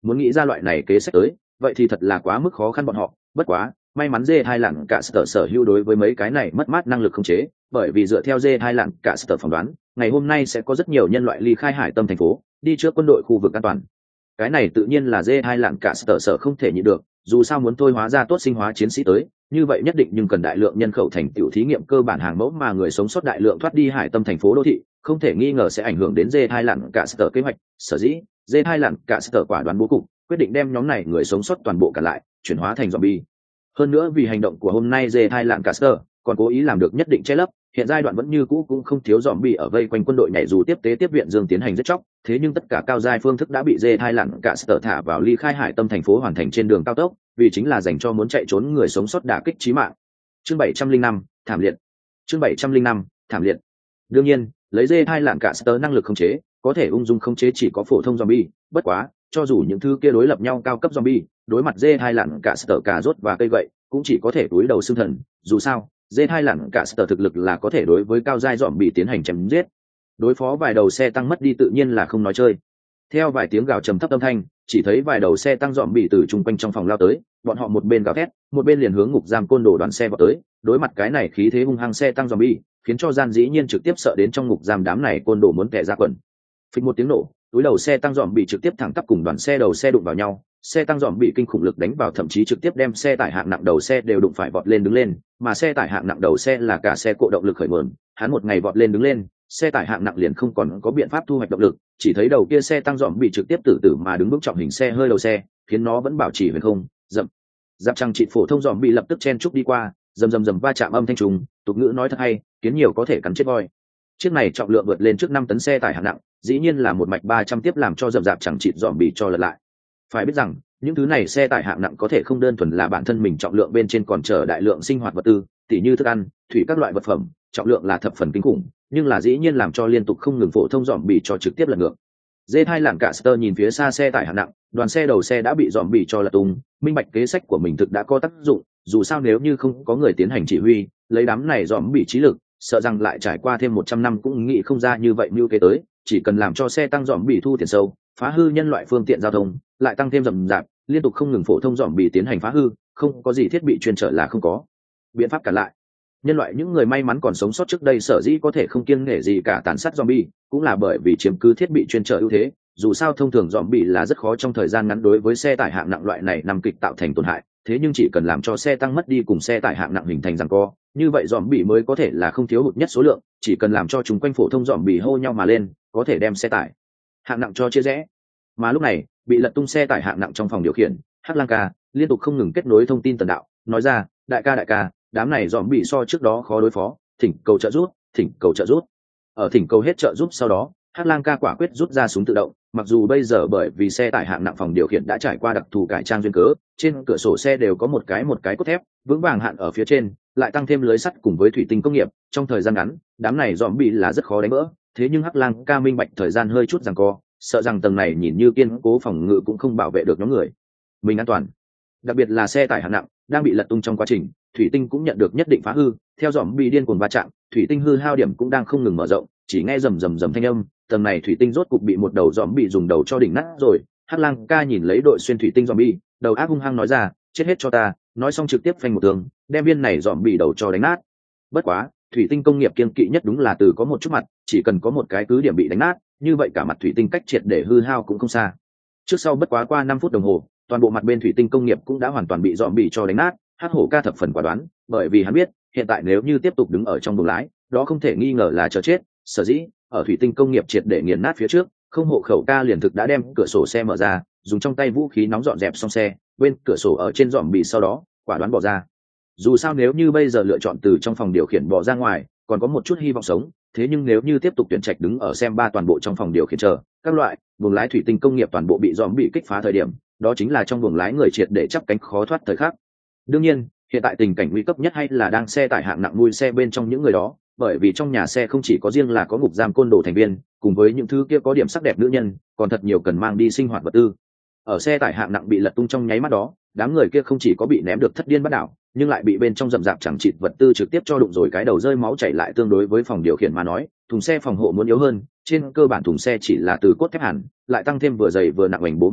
muốn nghĩ ra loại này kế sách tới vậy thì thật là quá mức khó khăn bọn họ. Bất quá may mắn dê hai lặn cả sở sở hữu đối với mấy cái này mất mát năng lực khống chế, bởi vì dựa theo dê hai lặn cả sở phỏng đoán ngày hôm nay sẽ có rất nhiều nhân loại ly khai hải tâm thành phố đi trước quân đội khu vực an toàn. Cái này tự nhiên là dê hai lặn cả sở sở không thể nhịn được, dù sao muốn thôi hóa ra tốt sinh hóa chiến sĩ tới như vậy nhất định nhưng cần đại lượng nhân khẩu thành tiểu thí nghiệm cơ bản hàng mẫu mà người sống sót đại lượng thoát đi hải tâm thành phố đô thị không thể nghi ngờ sẽ ảnh hưởng đến dê hai lặn cả sở kế hoạch. Sở dĩ dê hai lặn cả sở quả đoán bố cục quyết định đem nhóm này người sống sót toàn bộ cả lại chuyển hóa thành zombie. Hơn nữa vì hành động của hôm nay dê hai lặn cả sở còn cố ý làm được nhất định che lấp, hiện giai đoạn vẫn như cũ cũng không thiếu zombie ở vây quanh quân đội nhảy dù tiếp tế tiếp viện dương tiến hành giết chóc, thế nhưng tất cả cao giai phương thức đã bị dê hai lặn cả sở thả vào ly khai hải tâm thành phố hoàn thành trên đường cao tốc, vì chính là dành cho muốn chạy trốn người sống sót đả kích chí mạng. Chương bảy trăm linh năm thảm liệt. Chương bảy trăm linh năm thảm liệt. Đương nhiên, lấy dê hai lặn cả sở năng lực khống chế, có thể ung dung khống chế chỉ có phổ thông zombie, bất quá, cho dù những thứ kia đối lập nhau cao cấp zombie, đối mặt dê hai lặn cả sở cà rốt và cây gậy, cũng chỉ có thể túi đầu xương thần, dù sao, dê hai lặn cả sở thực lực là có thể đối với cao giai zombie tiến hành chém giết. Đối phó vài đầu xe tăng mất đi tự nhiên là không nói chơi. Theo vài tiếng gào trầm thấp âm thanh, chỉ thấy vài đầu xe tăng zombie từ trung quanh trong phòng lao tới, bọn họ một bên gào thét, một bên liền hướng ngục giam côn đồ đoàn xe vào tới, đối mặt cái này khí thế hung hăng xe tăng zombie, khiến cho gian dĩ nhiên trực tiếp sợ đến trong ngục giam đám này côn đồ muốn tè ra quần. Phịch một tiếng nổ, túi đầu xe tăng dòm bị trực tiếp thẳng tắp cùng đoàn xe đầu xe đụng vào nhau, xe tăng dòm bị kinh khủng lực đánh vào thậm chí trực tiếp đem xe tải hạng nặng đầu xe đều đụng phải vọt lên đứng lên, mà xe tải hạng nặng đầu xe là cả xe cộ động lực khởi nguồn, hắn một ngày vọt lên đứng lên, xe tải hạng nặng liền không còn có biện pháp thu hoạch động lực, chỉ thấy đầu kia xe tăng dòm bị trực tiếp tử tử mà đứng bước trọng hình xe hơi đầu xe, khiến nó vẫn bảo trì huyền không, dậm. Giáp trăng trị phổ thông dòm bị lập tức chen trúc đi qua, rầm rầm rầm va chạm âm thanh trùng, tục ngữ nói thật hay, kiến nhiều có thể cắn chết voi. Chiếc này trọng lượng vượt lên trước năm tấn xe tải hạng nặng, dĩ nhiên là một mạch ba trăm tiếp làm cho rậm rạp chẳng chịt dòm bị cho lật lại. Phải biết rằng, những thứ này xe tải hạng nặng có thể không đơn thuần là bản thân mình trọng lượng bên trên còn chở đại lượng sinh hoạt vật tư, tỉ như thức ăn, thủy các loại vật phẩm, trọng lượng là thập phần kinh khủng, nhưng là dĩ nhiên làm cho liên tục không ngừng phổ thông dòm bị cho trực tiếp lật ngược. Dê hai lạng cả Sơ nhìn phía xa xe tải hạng nặng, đoàn xe đầu xe đã bị dòm bị cho lật tung, minh bạch kế sách của mình thực đã có tác dụng, dù sao nếu như không có người tiến hành chỉ huy, lấy đám này dòm bị trí lực, sợ rằng lại trải qua thêm một trăm năm cũng nghĩ không ra như vậy mưu kế tới, chỉ cần làm cho xe tăng dòm bị thu tiền sâu, phá hư nhân loại phương tiện giao thông, lại tăng thêm rầm rạp, liên tục không ngừng phổ thông dòm bị tiến hành phá hư, không có gì thiết bị chuyên trở là không có biện pháp cản lại. Nhân loại những người may mắn còn sống sót trước đây sở dĩ có thể không kiêng nể gì cả tàn sát zombie, cũng là bởi vì chiếm cứ thiết bị chuyên trở ưu thế, dù sao thông thường zombie là rất khó trong thời gian ngắn đối với xe tải hạng nặng loại này nằm kịch tạo thành tổn hại, thế nhưng chỉ cần làm cho xe tăng mất đi cùng xe tải hạng nặng hình thành giằng co, như vậy zombie mới có thể là không thiếu hụt nhất số lượng, chỉ cần làm cho chúng quanh phổ thông zombie hô nhau mà lên, có thể đem xe tải hạng nặng cho chia rẽ. Mà lúc này, bị lật tung xe tải hạng nặng trong phòng điều khiển, Hắc Lang ca liên tục không ngừng kết nối thông tin tần đạo, nói ra, đại ca đại ca, đám này dòm bị so trước đó khó đối phó, thỉnh cầu trợ giúp, thỉnh cầu trợ giúp. Ở thỉnh cầu hết trợ giúp sau đó, Hắc Lang ca quả quyết rút ra súng tự động, mặc dù bây giờ bởi vì xe tải hạng nặng phòng điều khiển đã trải qua đặc thù cải trang duyên cớ, trên cửa sổ xe đều có một cái một cái cốt thép vững vàng hạn ở phía trên, lại tăng thêm lưới sắt cùng với thủy tinh công nghiệp, trong thời gian ngắn, đám này dòm bị là rất khó đánh vỡ, thế nhưng Hắc Lang ca minh bạch thời gian hơi chút giằng co, sợ rằng tầng này nhìn như kiên cố phòng ngự cũng không bảo vệ được nhóm người mình an toàn, đặc biệt là xe tải hạng nặng đang bị lật tung trong quá trình, thủy tinh cũng nhận được nhất định phá hư, theo dòm bị điên cuồng va chạm, thủy tinh hư hao điểm cũng đang không ngừng mở rộng, chỉ nghe rầm rầm rầm thanh âm, tầng này thủy tinh rốt cục bị một đầu dòm bị dùng đầu cho đỉnh nát rồi. Hắc Lang ca nhìn lấy đội xuyên thủy tinh dòm bị, đầu ác hung hăng nói ra, chết hết cho ta, nói xong trực tiếp phanh một tường, đem viên này dòm bị đầu cho đánh nát. Bất quá, thủy tinh công nghiệp kiên kỵ nhất đúng là từ có một chút mặt, chỉ cần có một cái cứ điểm bị đánh nát, như vậy cả mặt thủy tinh cách triệt để hư hao cũng không xa. Trước sau bất quá qua năm phút đồng hồ, toàn bộ mặt bên thủy tinh công nghiệp cũng đã hoàn toàn bị dòm bị cho đánh nát. Hắc Hổ ca thập phần quả đoán, bởi vì hắn biết, hiện tại nếu như tiếp tục đứng ở trong buồng lái, đó không thể nghi ngờ là chờ chết, sở dĩ, ở thủy tinh công nghiệp triệt để nghiền nát phía trước, không hộ khẩu ca liền thực đã đem cửa sổ xe mở ra, dùng trong tay vũ khí nóng dọn dẹp xong xe, bên cửa sổ ở trên dòm bị sau đó, quả đoán bỏ ra. Dù sao nếu như bây giờ lựa chọn từ trong phòng điều khiển bỏ ra ngoài, còn có một chút hy vọng sống, thế nhưng nếu như tiếp tục tuyển trạch đứng ở xem ba toàn bộ trong phòng điều khiển chờ, các loại, buồng lái thủy tinh công nghiệp toàn bộ bị dòm bị kích phá thời điểm, đó chính là trong buồng lái người triệt để chắp cánh khó thoát thời khắc. Đương nhiên, hiện tại tình cảnh nguy cấp nhất hay là đang xe tải hạng nặng nuôi xe bên trong những người đó, bởi vì trong nhà xe không chỉ có riêng là có ngục giam côn đồ thành viên, cùng với những thứ kia có điểm sắc đẹp nữ nhân, còn thật nhiều cần mang đi sinh hoạt vật tư. Ở xe tải hạng nặng bị lật tung trong nháy mắt đó, đám người kia không chỉ có bị ném được thất điên bắt đảo, nhưng lại bị bên trong rậm rạp chẳng chịt vật tư trực tiếp cho đụng rồi cái đầu rơi máu chảy lại. Tương đối với phòng điều khiển mà nói, thùng xe phòng hộ muốn yếu hơn, trên cơ bản thùng xe chỉ là từ cốt thép hẳn, lại tăng thêm vừa dày vừa nặng hoành bố mà thôi,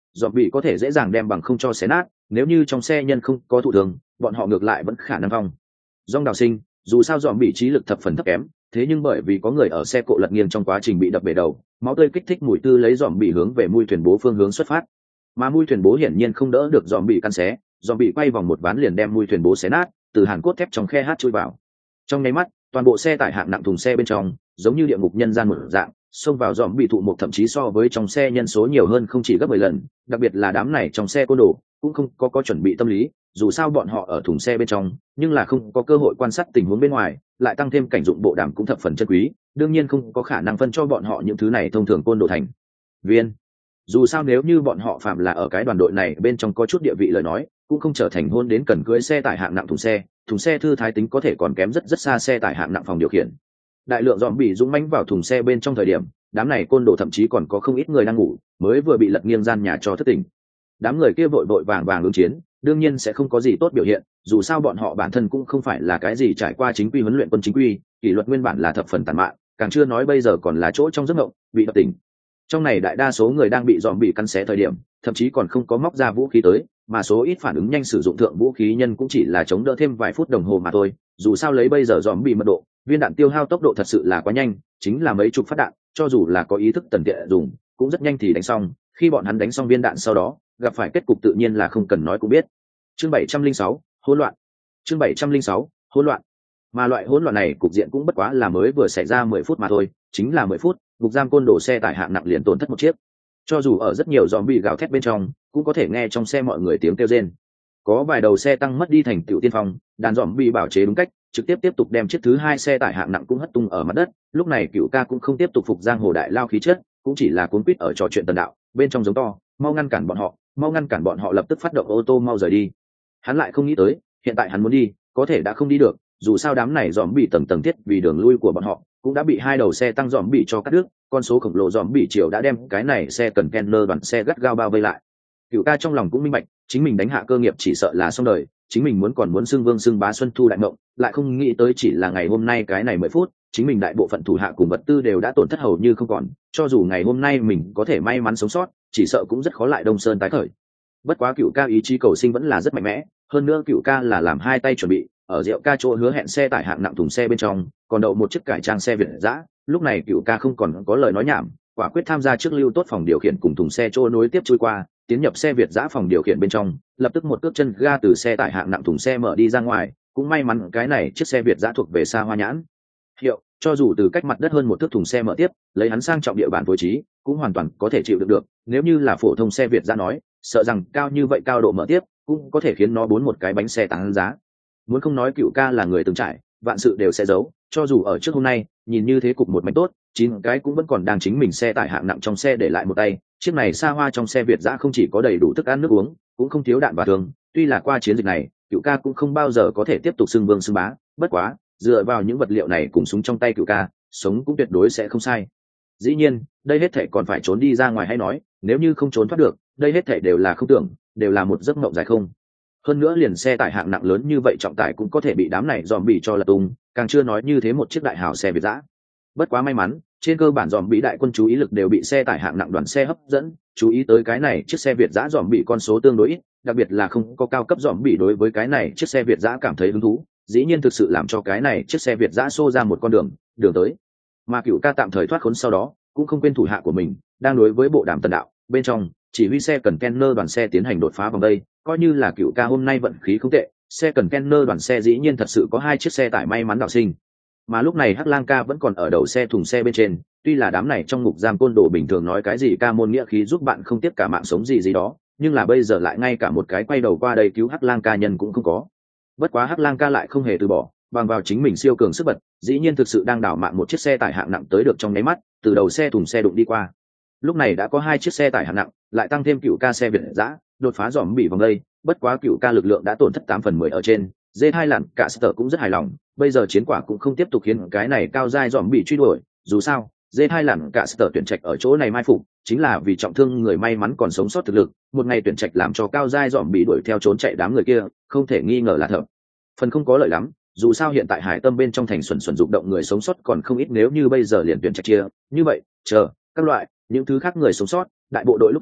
dòm bị có thể dễ dàng đem bằng không cho xé nát, nếu như trong xe nhân không có thụ thường, bọn họ ngược lại vẫn khả năng vong. Dòng đào sinh, dù sao dòm bị trí lực thập phần thấp kém, thế nhưng bởi vì có người ở xe cộ lật nghiêng trong quá trình bị đập bể đầu, máu tươi kích thích mùi tư lấy dòm bị hướng về mui thuyền bố phương hướng xuất phát, mà mui thuyền bố hiển nhiên không đỡ được dòm bị căn xé, dòm bị quay vòng một ván liền đem mui thuyền bố xé nát, từ hàn cốt thép trong khe hát chui vào. Trong nháy mắt, toàn bộ xe tải hạng nặng thùng xe bên trong giống như địa ngục nhân gian một dạng, xông vào dòm bị thụ một, thậm chí so với trong xe nhân số nhiều hơn không chỉ gấp mười lần, đặc biệt là đám này trong xe côn đồ cũng không có có chuẩn bị tâm lý, dù sao bọn họ ở thùng xe bên trong nhưng là không có cơ hội quan sát tình huống bên ngoài, lại tăng thêm cảnh dụng bộ đàm cũng thập phần chân quý, đương nhiên không có khả năng phân cho bọn họ những thứ này thông thường côn đồ thành viên. Dù sao nếu như bọn họ phạm là ở cái đoàn đội này bên trong có chút địa vị lời nói, cũng không trở thành hôn đến cần cưới xe tải hạng nặng thùng xe, thùng xe thư thái tính có thể còn kém rất rất xa xe tải hạng nặng phòng điều khiển. Đại lượng dòm bị dũng mãnh vào thùng xe bên trong thời điểm, đám này côn đồ thậm chí còn có không ít người đang ngủ, mới vừa bị lật nghiêng gian nhà cho thất tỉnh. Đám người kia vội vội vàng vàng ứng chiến, đương nhiên sẽ không có gì tốt biểu hiện, dù sao bọn họ bản thân cũng không phải là cái gì trải qua chính quy huấn luyện quân chính quy, kỷ luật nguyên bản là thập phần tàn mạn, càng chưa nói bây giờ còn là chỗ trong giấc mộng bị đập tỉnh. Trong này đại đa số người đang bị dòm bị cắn xé thời điểm, thậm chí còn không có móc ra vũ khí tới, mà số ít phản ứng nhanh sử dụng thượng vũ khí nhân cũng chỉ là chống đỡ thêm vài phút đồng hồ mà thôi. Dù sao lấy bây giờ dòm bị mật độ, viên đạn tiêu hao tốc độ thật sự là quá nhanh, chính là mấy chục phát đạn, cho dù là có ý thức tần tiện dùng, cũng rất nhanh thì đánh xong. Khi bọn hắn đánh xong viên đạn sau đó, gặp phải kết cục tự nhiên là không cần nói cũng biết. Chương bảy trăm linh sáu, hỗn loạn. Chương bảy trăm linh sáu, hỗn loạn. Mà loại hỗn loạn này cục diện cũng bất quá là mới vừa xảy ra mười phút mà thôi, chính là mười phút, ngục giam côn đồ xe tải hạng nặng liền tổn thất một chiếc. Cho dù ở rất nhiều zombie gào thét bên trong, cũng có thể nghe trong xe mọi người tiếng kêu rên. Có vài đầu xe tăng mất đi thành tựu tiên phong, đàn zombie bảo chế đúng cách, trực tiếp tiếp tục đem chiếc thứ hai xe tải hạng nặng cũng hất tung ở mặt đất. Lúc này Cửu Ca cũng không tiếp tục phục giang hồ đại lao khí chất, cũng chỉ là cuốn quýt ở trò chuyện tần đạo, bên trong giống to, mau ngăn cản bọn họ, mau ngăn cản bọn họ, lập tức phát động ô tô mau rời đi. Hắn lại không nghĩ tới, hiện tại hắn muốn đi, có thể đã không đi được, dù sao đám này zombie tầng tầng thiết vì đường lui của bọn họ cũng đã bị hai đầu xe tăng zombie cho cắt đứt, con số khổng lồ zombie chiều đã đem cái này xe cần Kenner đoàn xe gắt gao bao vây lại. Cửu Ca trong lòng cũng minh bạch, chính mình đánh hạ cơ nghiệp chỉ sợ là xong đời, chính mình muốn còn muốn xưng vương xưng bá xuân thu đại mộng, lại không nghĩ tới chỉ là ngày hôm nay cái này mười phút, chính mình đại bộ phận thủ hạ cùng vật tư đều đã tổn thất hầu như không còn, cho dù ngày hôm nay mình có thể may mắn sống sót, chỉ sợ cũng rất khó lại Đông Sơn tái khởi. Bất quá Cửu Ca ý chí cầu sinh vẫn là rất mạnh mẽ, hơn nữa Cửu Ca là làm hai tay chuẩn bị, ở Diệu Ca chỗ hứa hẹn xe tải hạng nặng thùng xe bên trong còn đậu một chiếc cải trang xe Việt dã. Lúc này Cửu Ca không còn có lời nói nhảm, quả quyết tham gia trước lưu tốt phòng điều khiển cùng thùng xe chỗ nối tiếp chui qua, tiến nhập xe Việt dã phòng điều khiển bên trong, lập tức một cước chân ga từ xe tải hạng nặng thùng xe mở đi ra ngoài. Cũng may mắn cái này chiếc xe Việt dã thuộc về xa hoa nhãn hiệu, cho dù từ cách mặt đất hơn một thước thùng xe mở tiếp, lấy hắn sang trọng địa bàn phối trí, cũng hoàn toàn có thể chịu đựng được. Nếu như là phổ thông xe Việt dã nói, sợ rằng cao như vậy cao độ mở tiếp cũng có thể khiến nó bốn một cái bánh xe tăng giá. Muốn không nói Cửu Ca là người từng trải, vạn sự đều sẽ giấu, cho dù ở trước hôm nay nhìn như thế cục một mảnh tốt, chín cái cũng vẫn còn đang chính mình xe tải hạng nặng trong xe để lại một tay. Chiếc này xa hoa trong xe Việt dã không chỉ có đầy đủ thức ăn nước uống, cũng không thiếu đạn và thương. Tuy là qua chiến dịch này, Cửu Ca cũng không bao giờ có thể tiếp tục xưng vương xưng bá, bất quá dựa vào những vật liệu này cùng súng trong tay Cửu Ca, sống cũng tuyệt đối sẽ không sai. Dĩ nhiên, đây hết thảy còn phải trốn đi ra ngoài hay nói, nếu như không trốn thoát được, đây hết thảy đều là không tưởng, đều là một giấc mộng dài không. Hơn nữa liền xe tải hạng nặng lớn như vậy trọng tải cũng có thể bị đám này zombie cho lật tung, càng chưa nói như thế một chiếc đại hào xe Việt dã. Bất quá may mắn, trên cơ bản zombie đại quân chú ý lực đều bị xe tải hạng nặng đoàn xe hấp dẫn, chú ý tới cái này chiếc xe Việt dã zombie con số tương đối ít, đặc biệt là không có cao cấp zombie đối với cái này chiếc xe Việt dã cảm thấy hứng thú, dĩ nhiên thực sự làm cho cái này chiếc xe Việt dã xô ra một con đường, đường tới. Mà Cửu Ca tạm thời thoát khốn sau đó, cũng không quên thủ hạ của mình, đang đối với bộ đàm tần đạo bên trong chỉ huy xe cần Kenner đoàn xe tiến hành đột phá vòng đây, coi như là Cửu Ca hôm nay vận khí không tệ, xe cần Kenner đoàn xe dĩ nhiên thật sự có hai chiếc xe tải may mắn đào sinh. Mà lúc này Hắc Lang Ca vẫn còn ở đầu xe thùng xe bên trên, tuy là đám này trong ngục giam côn đồ bình thường nói cái gì ca môn nghĩa khí giúp bạn không tiếp cả mạng sống gì gì đó, nhưng là bây giờ lại ngay cả một cái quay đầu qua đây cứu Hắc Lang Ca nhân cũng không có. Bất quá Hắc Lang Ca lại không hề từ bỏ, bằng vào chính mình siêu cường sức bật, dĩ nhiên thực sự đang đảo mạng một chiếc xe tải hạng nặng tới được trong nháy mắt, từ đầu xe thùng xe đụng đi qua. Lúc này đã có hai chiếc xe tải hạng nặng, lại tăng thêm Cửu Ca xe Việt dã, đột phá dòm bị vòng đây. Bất quá Cửu Ca lực lượng đã tổn thất tám phần mười ở trên, dê hai lặn cả sở cũng rất hài lòng, bây giờ chiến quả cũng không tiếp tục khiến cái này cao giai dòm bị truy đuổi, dù sao dê hai lặn cả sở tuyển trạch ở chỗ này mai phục chính là vì trọng thương người may mắn còn sống sót thực lực, một ngày tuyển trạch làm cho cao giai dòm bị đuổi theo trốn chạy đám người kia, không thể nghi ngờ là thợ phần không có lợi lắm. Dù sao hiện tại hải tâm bên trong thành xuẩn xuẩn dục động người sống sót còn không ít, nếu như bây giờ liền tuyển trạch chia như vậy chờ các loại những thứ khác người sống sót, đại bộ đội lúc tới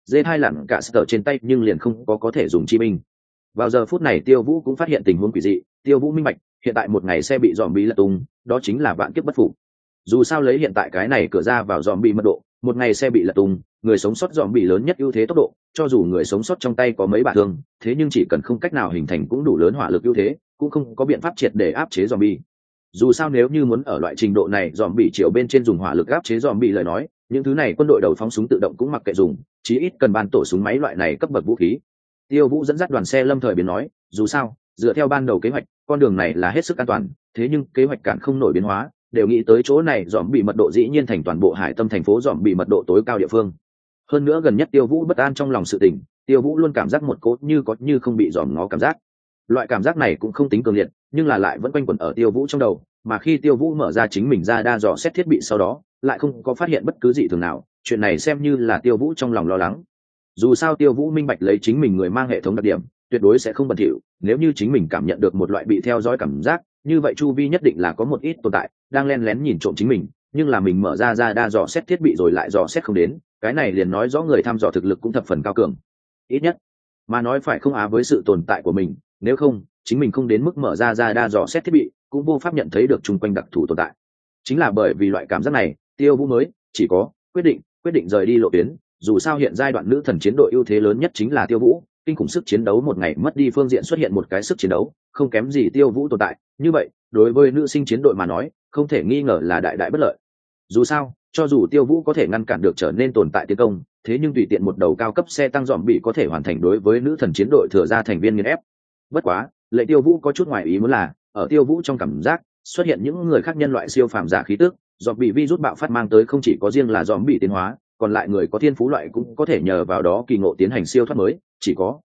dê hai lặn cả sở trên tay nhưng liền không có có thể dùng chi binh. Vào giờ phút này Tiêu Vũ cũng phát hiện tình huống quỷ dị. Tiêu Vũ minh bạch, hiện tại một ngày xe bị dòm bị lật tung, đó chính là vạn kiếp bất phục. Dù sao lấy hiện tại cái này cửa ra vào dòm bị mật độ, một ngày xe bị lật tung, người sống sót dòm bị lớn nhất ưu thế tốc độ, cho dù người sống sót trong tay có mấy bả thương, thế nhưng chỉ cần không cách nào hình thành cũng đủ lớn hỏa lực ưu thế, cũng không có biện pháp triệt để áp chế dòm bị. Dù sao nếu như muốn ở loại trình độ này dòm bị chiều bên trên dùng hỏa lực áp chế dòm bị lời nói, những thứ này quân đội đầu phóng súng tự động cũng mặc kệ dùng, chí ít cần ban tổ súng máy loại này cấp bậc vũ khí. Tiêu Vũ dẫn dắt đoàn xe lâm thời biến nói, dù sao dựa theo ban đầu kế hoạch con đường này là hết sức an toàn, thế nhưng kế hoạch cản không nổi biến hóa, đều nghĩ tới chỗ này dòm bị mật độ dĩ nhiên thành toàn bộ hải tâm thành phố dòm bị mật độ tối cao địa phương. Hơn nữa gần nhất Tiêu Vũ bất an trong lòng sự tình, Tiêu Vũ luôn cảm giác một cốt như có như không bị dòm ngó cảm giác. Loại cảm giác này cũng không tính cường liệt, nhưng là lại vẫn quanh quẩn ở Tiêu Vũ trong đầu, mà khi Tiêu Vũ mở ra chính mình ra đa dò xét thiết bị sau đó, lại không có phát hiện bất cứ gì thường nào, chuyện này xem như là Tiêu Vũ trong lòng lo lắng. Dù sao Tiêu Vũ minh bạch lấy chính mình người mang hệ thống đặc điểm, tuyệt đối sẽ không bẩn thỉu, nếu như chính mình cảm nhận được một loại bị theo dõi cảm giác, như vậy chu vi nhất định là có một ít tồn tại đang lén lén nhìn trộm chính mình, nhưng là mình mở ra ra đa dò xét thiết bị rồi lại dò xét không đến, cái này liền nói rõ người thăm dò thực lực cũng thập phần cao cường. Ít nhất mà nói phải không á với sự tồn tại của mình, nếu không chính mình không đến mức mở ra ra đa dò xét thiết bị cũng vô pháp nhận thấy được chung quanh đặc thù tồn tại. Chính là bởi vì loại cảm giác này, Tiêu Vũ mới chỉ có quyết định quyết định rời đi lộ tuyến. Dù sao hiện giai đoạn nữ thần chiến đội ưu thế lớn nhất chính là Tiêu Vũ, kinh khủng sức chiến đấu một ngày mất đi phương diện xuất hiện một cái sức chiến đấu không kém gì Tiêu Vũ tồn tại, như vậy đối với nữ sinh chiến đội mà nói không thể nghi ngờ là đại đại bất lợi. Dù sao cho dù Tiêu Vũ có thể ngăn cản được trở nên tồn tại tiến công, thế nhưng tùy tiện một đầu cao cấp xe tăng dòm bị có thể hoàn thành đối với nữ thần chiến đội thừa ra thành viên nghiền ép. Bất quá lệ Tiêu Vũ có chút ngoài ý muốn là ở Tiêu Vũ trong cảm giác xuất hiện những người khác nhân loại siêu phàm giả khí tức, dòm bị virus bạo phát mang tới không chỉ có riêng là dòm bị tiến hóa, còn lại người có thiên phú loại cũng có thể nhờ vào đó kỳ ngộ tiến hành siêu thoát mới, chỉ có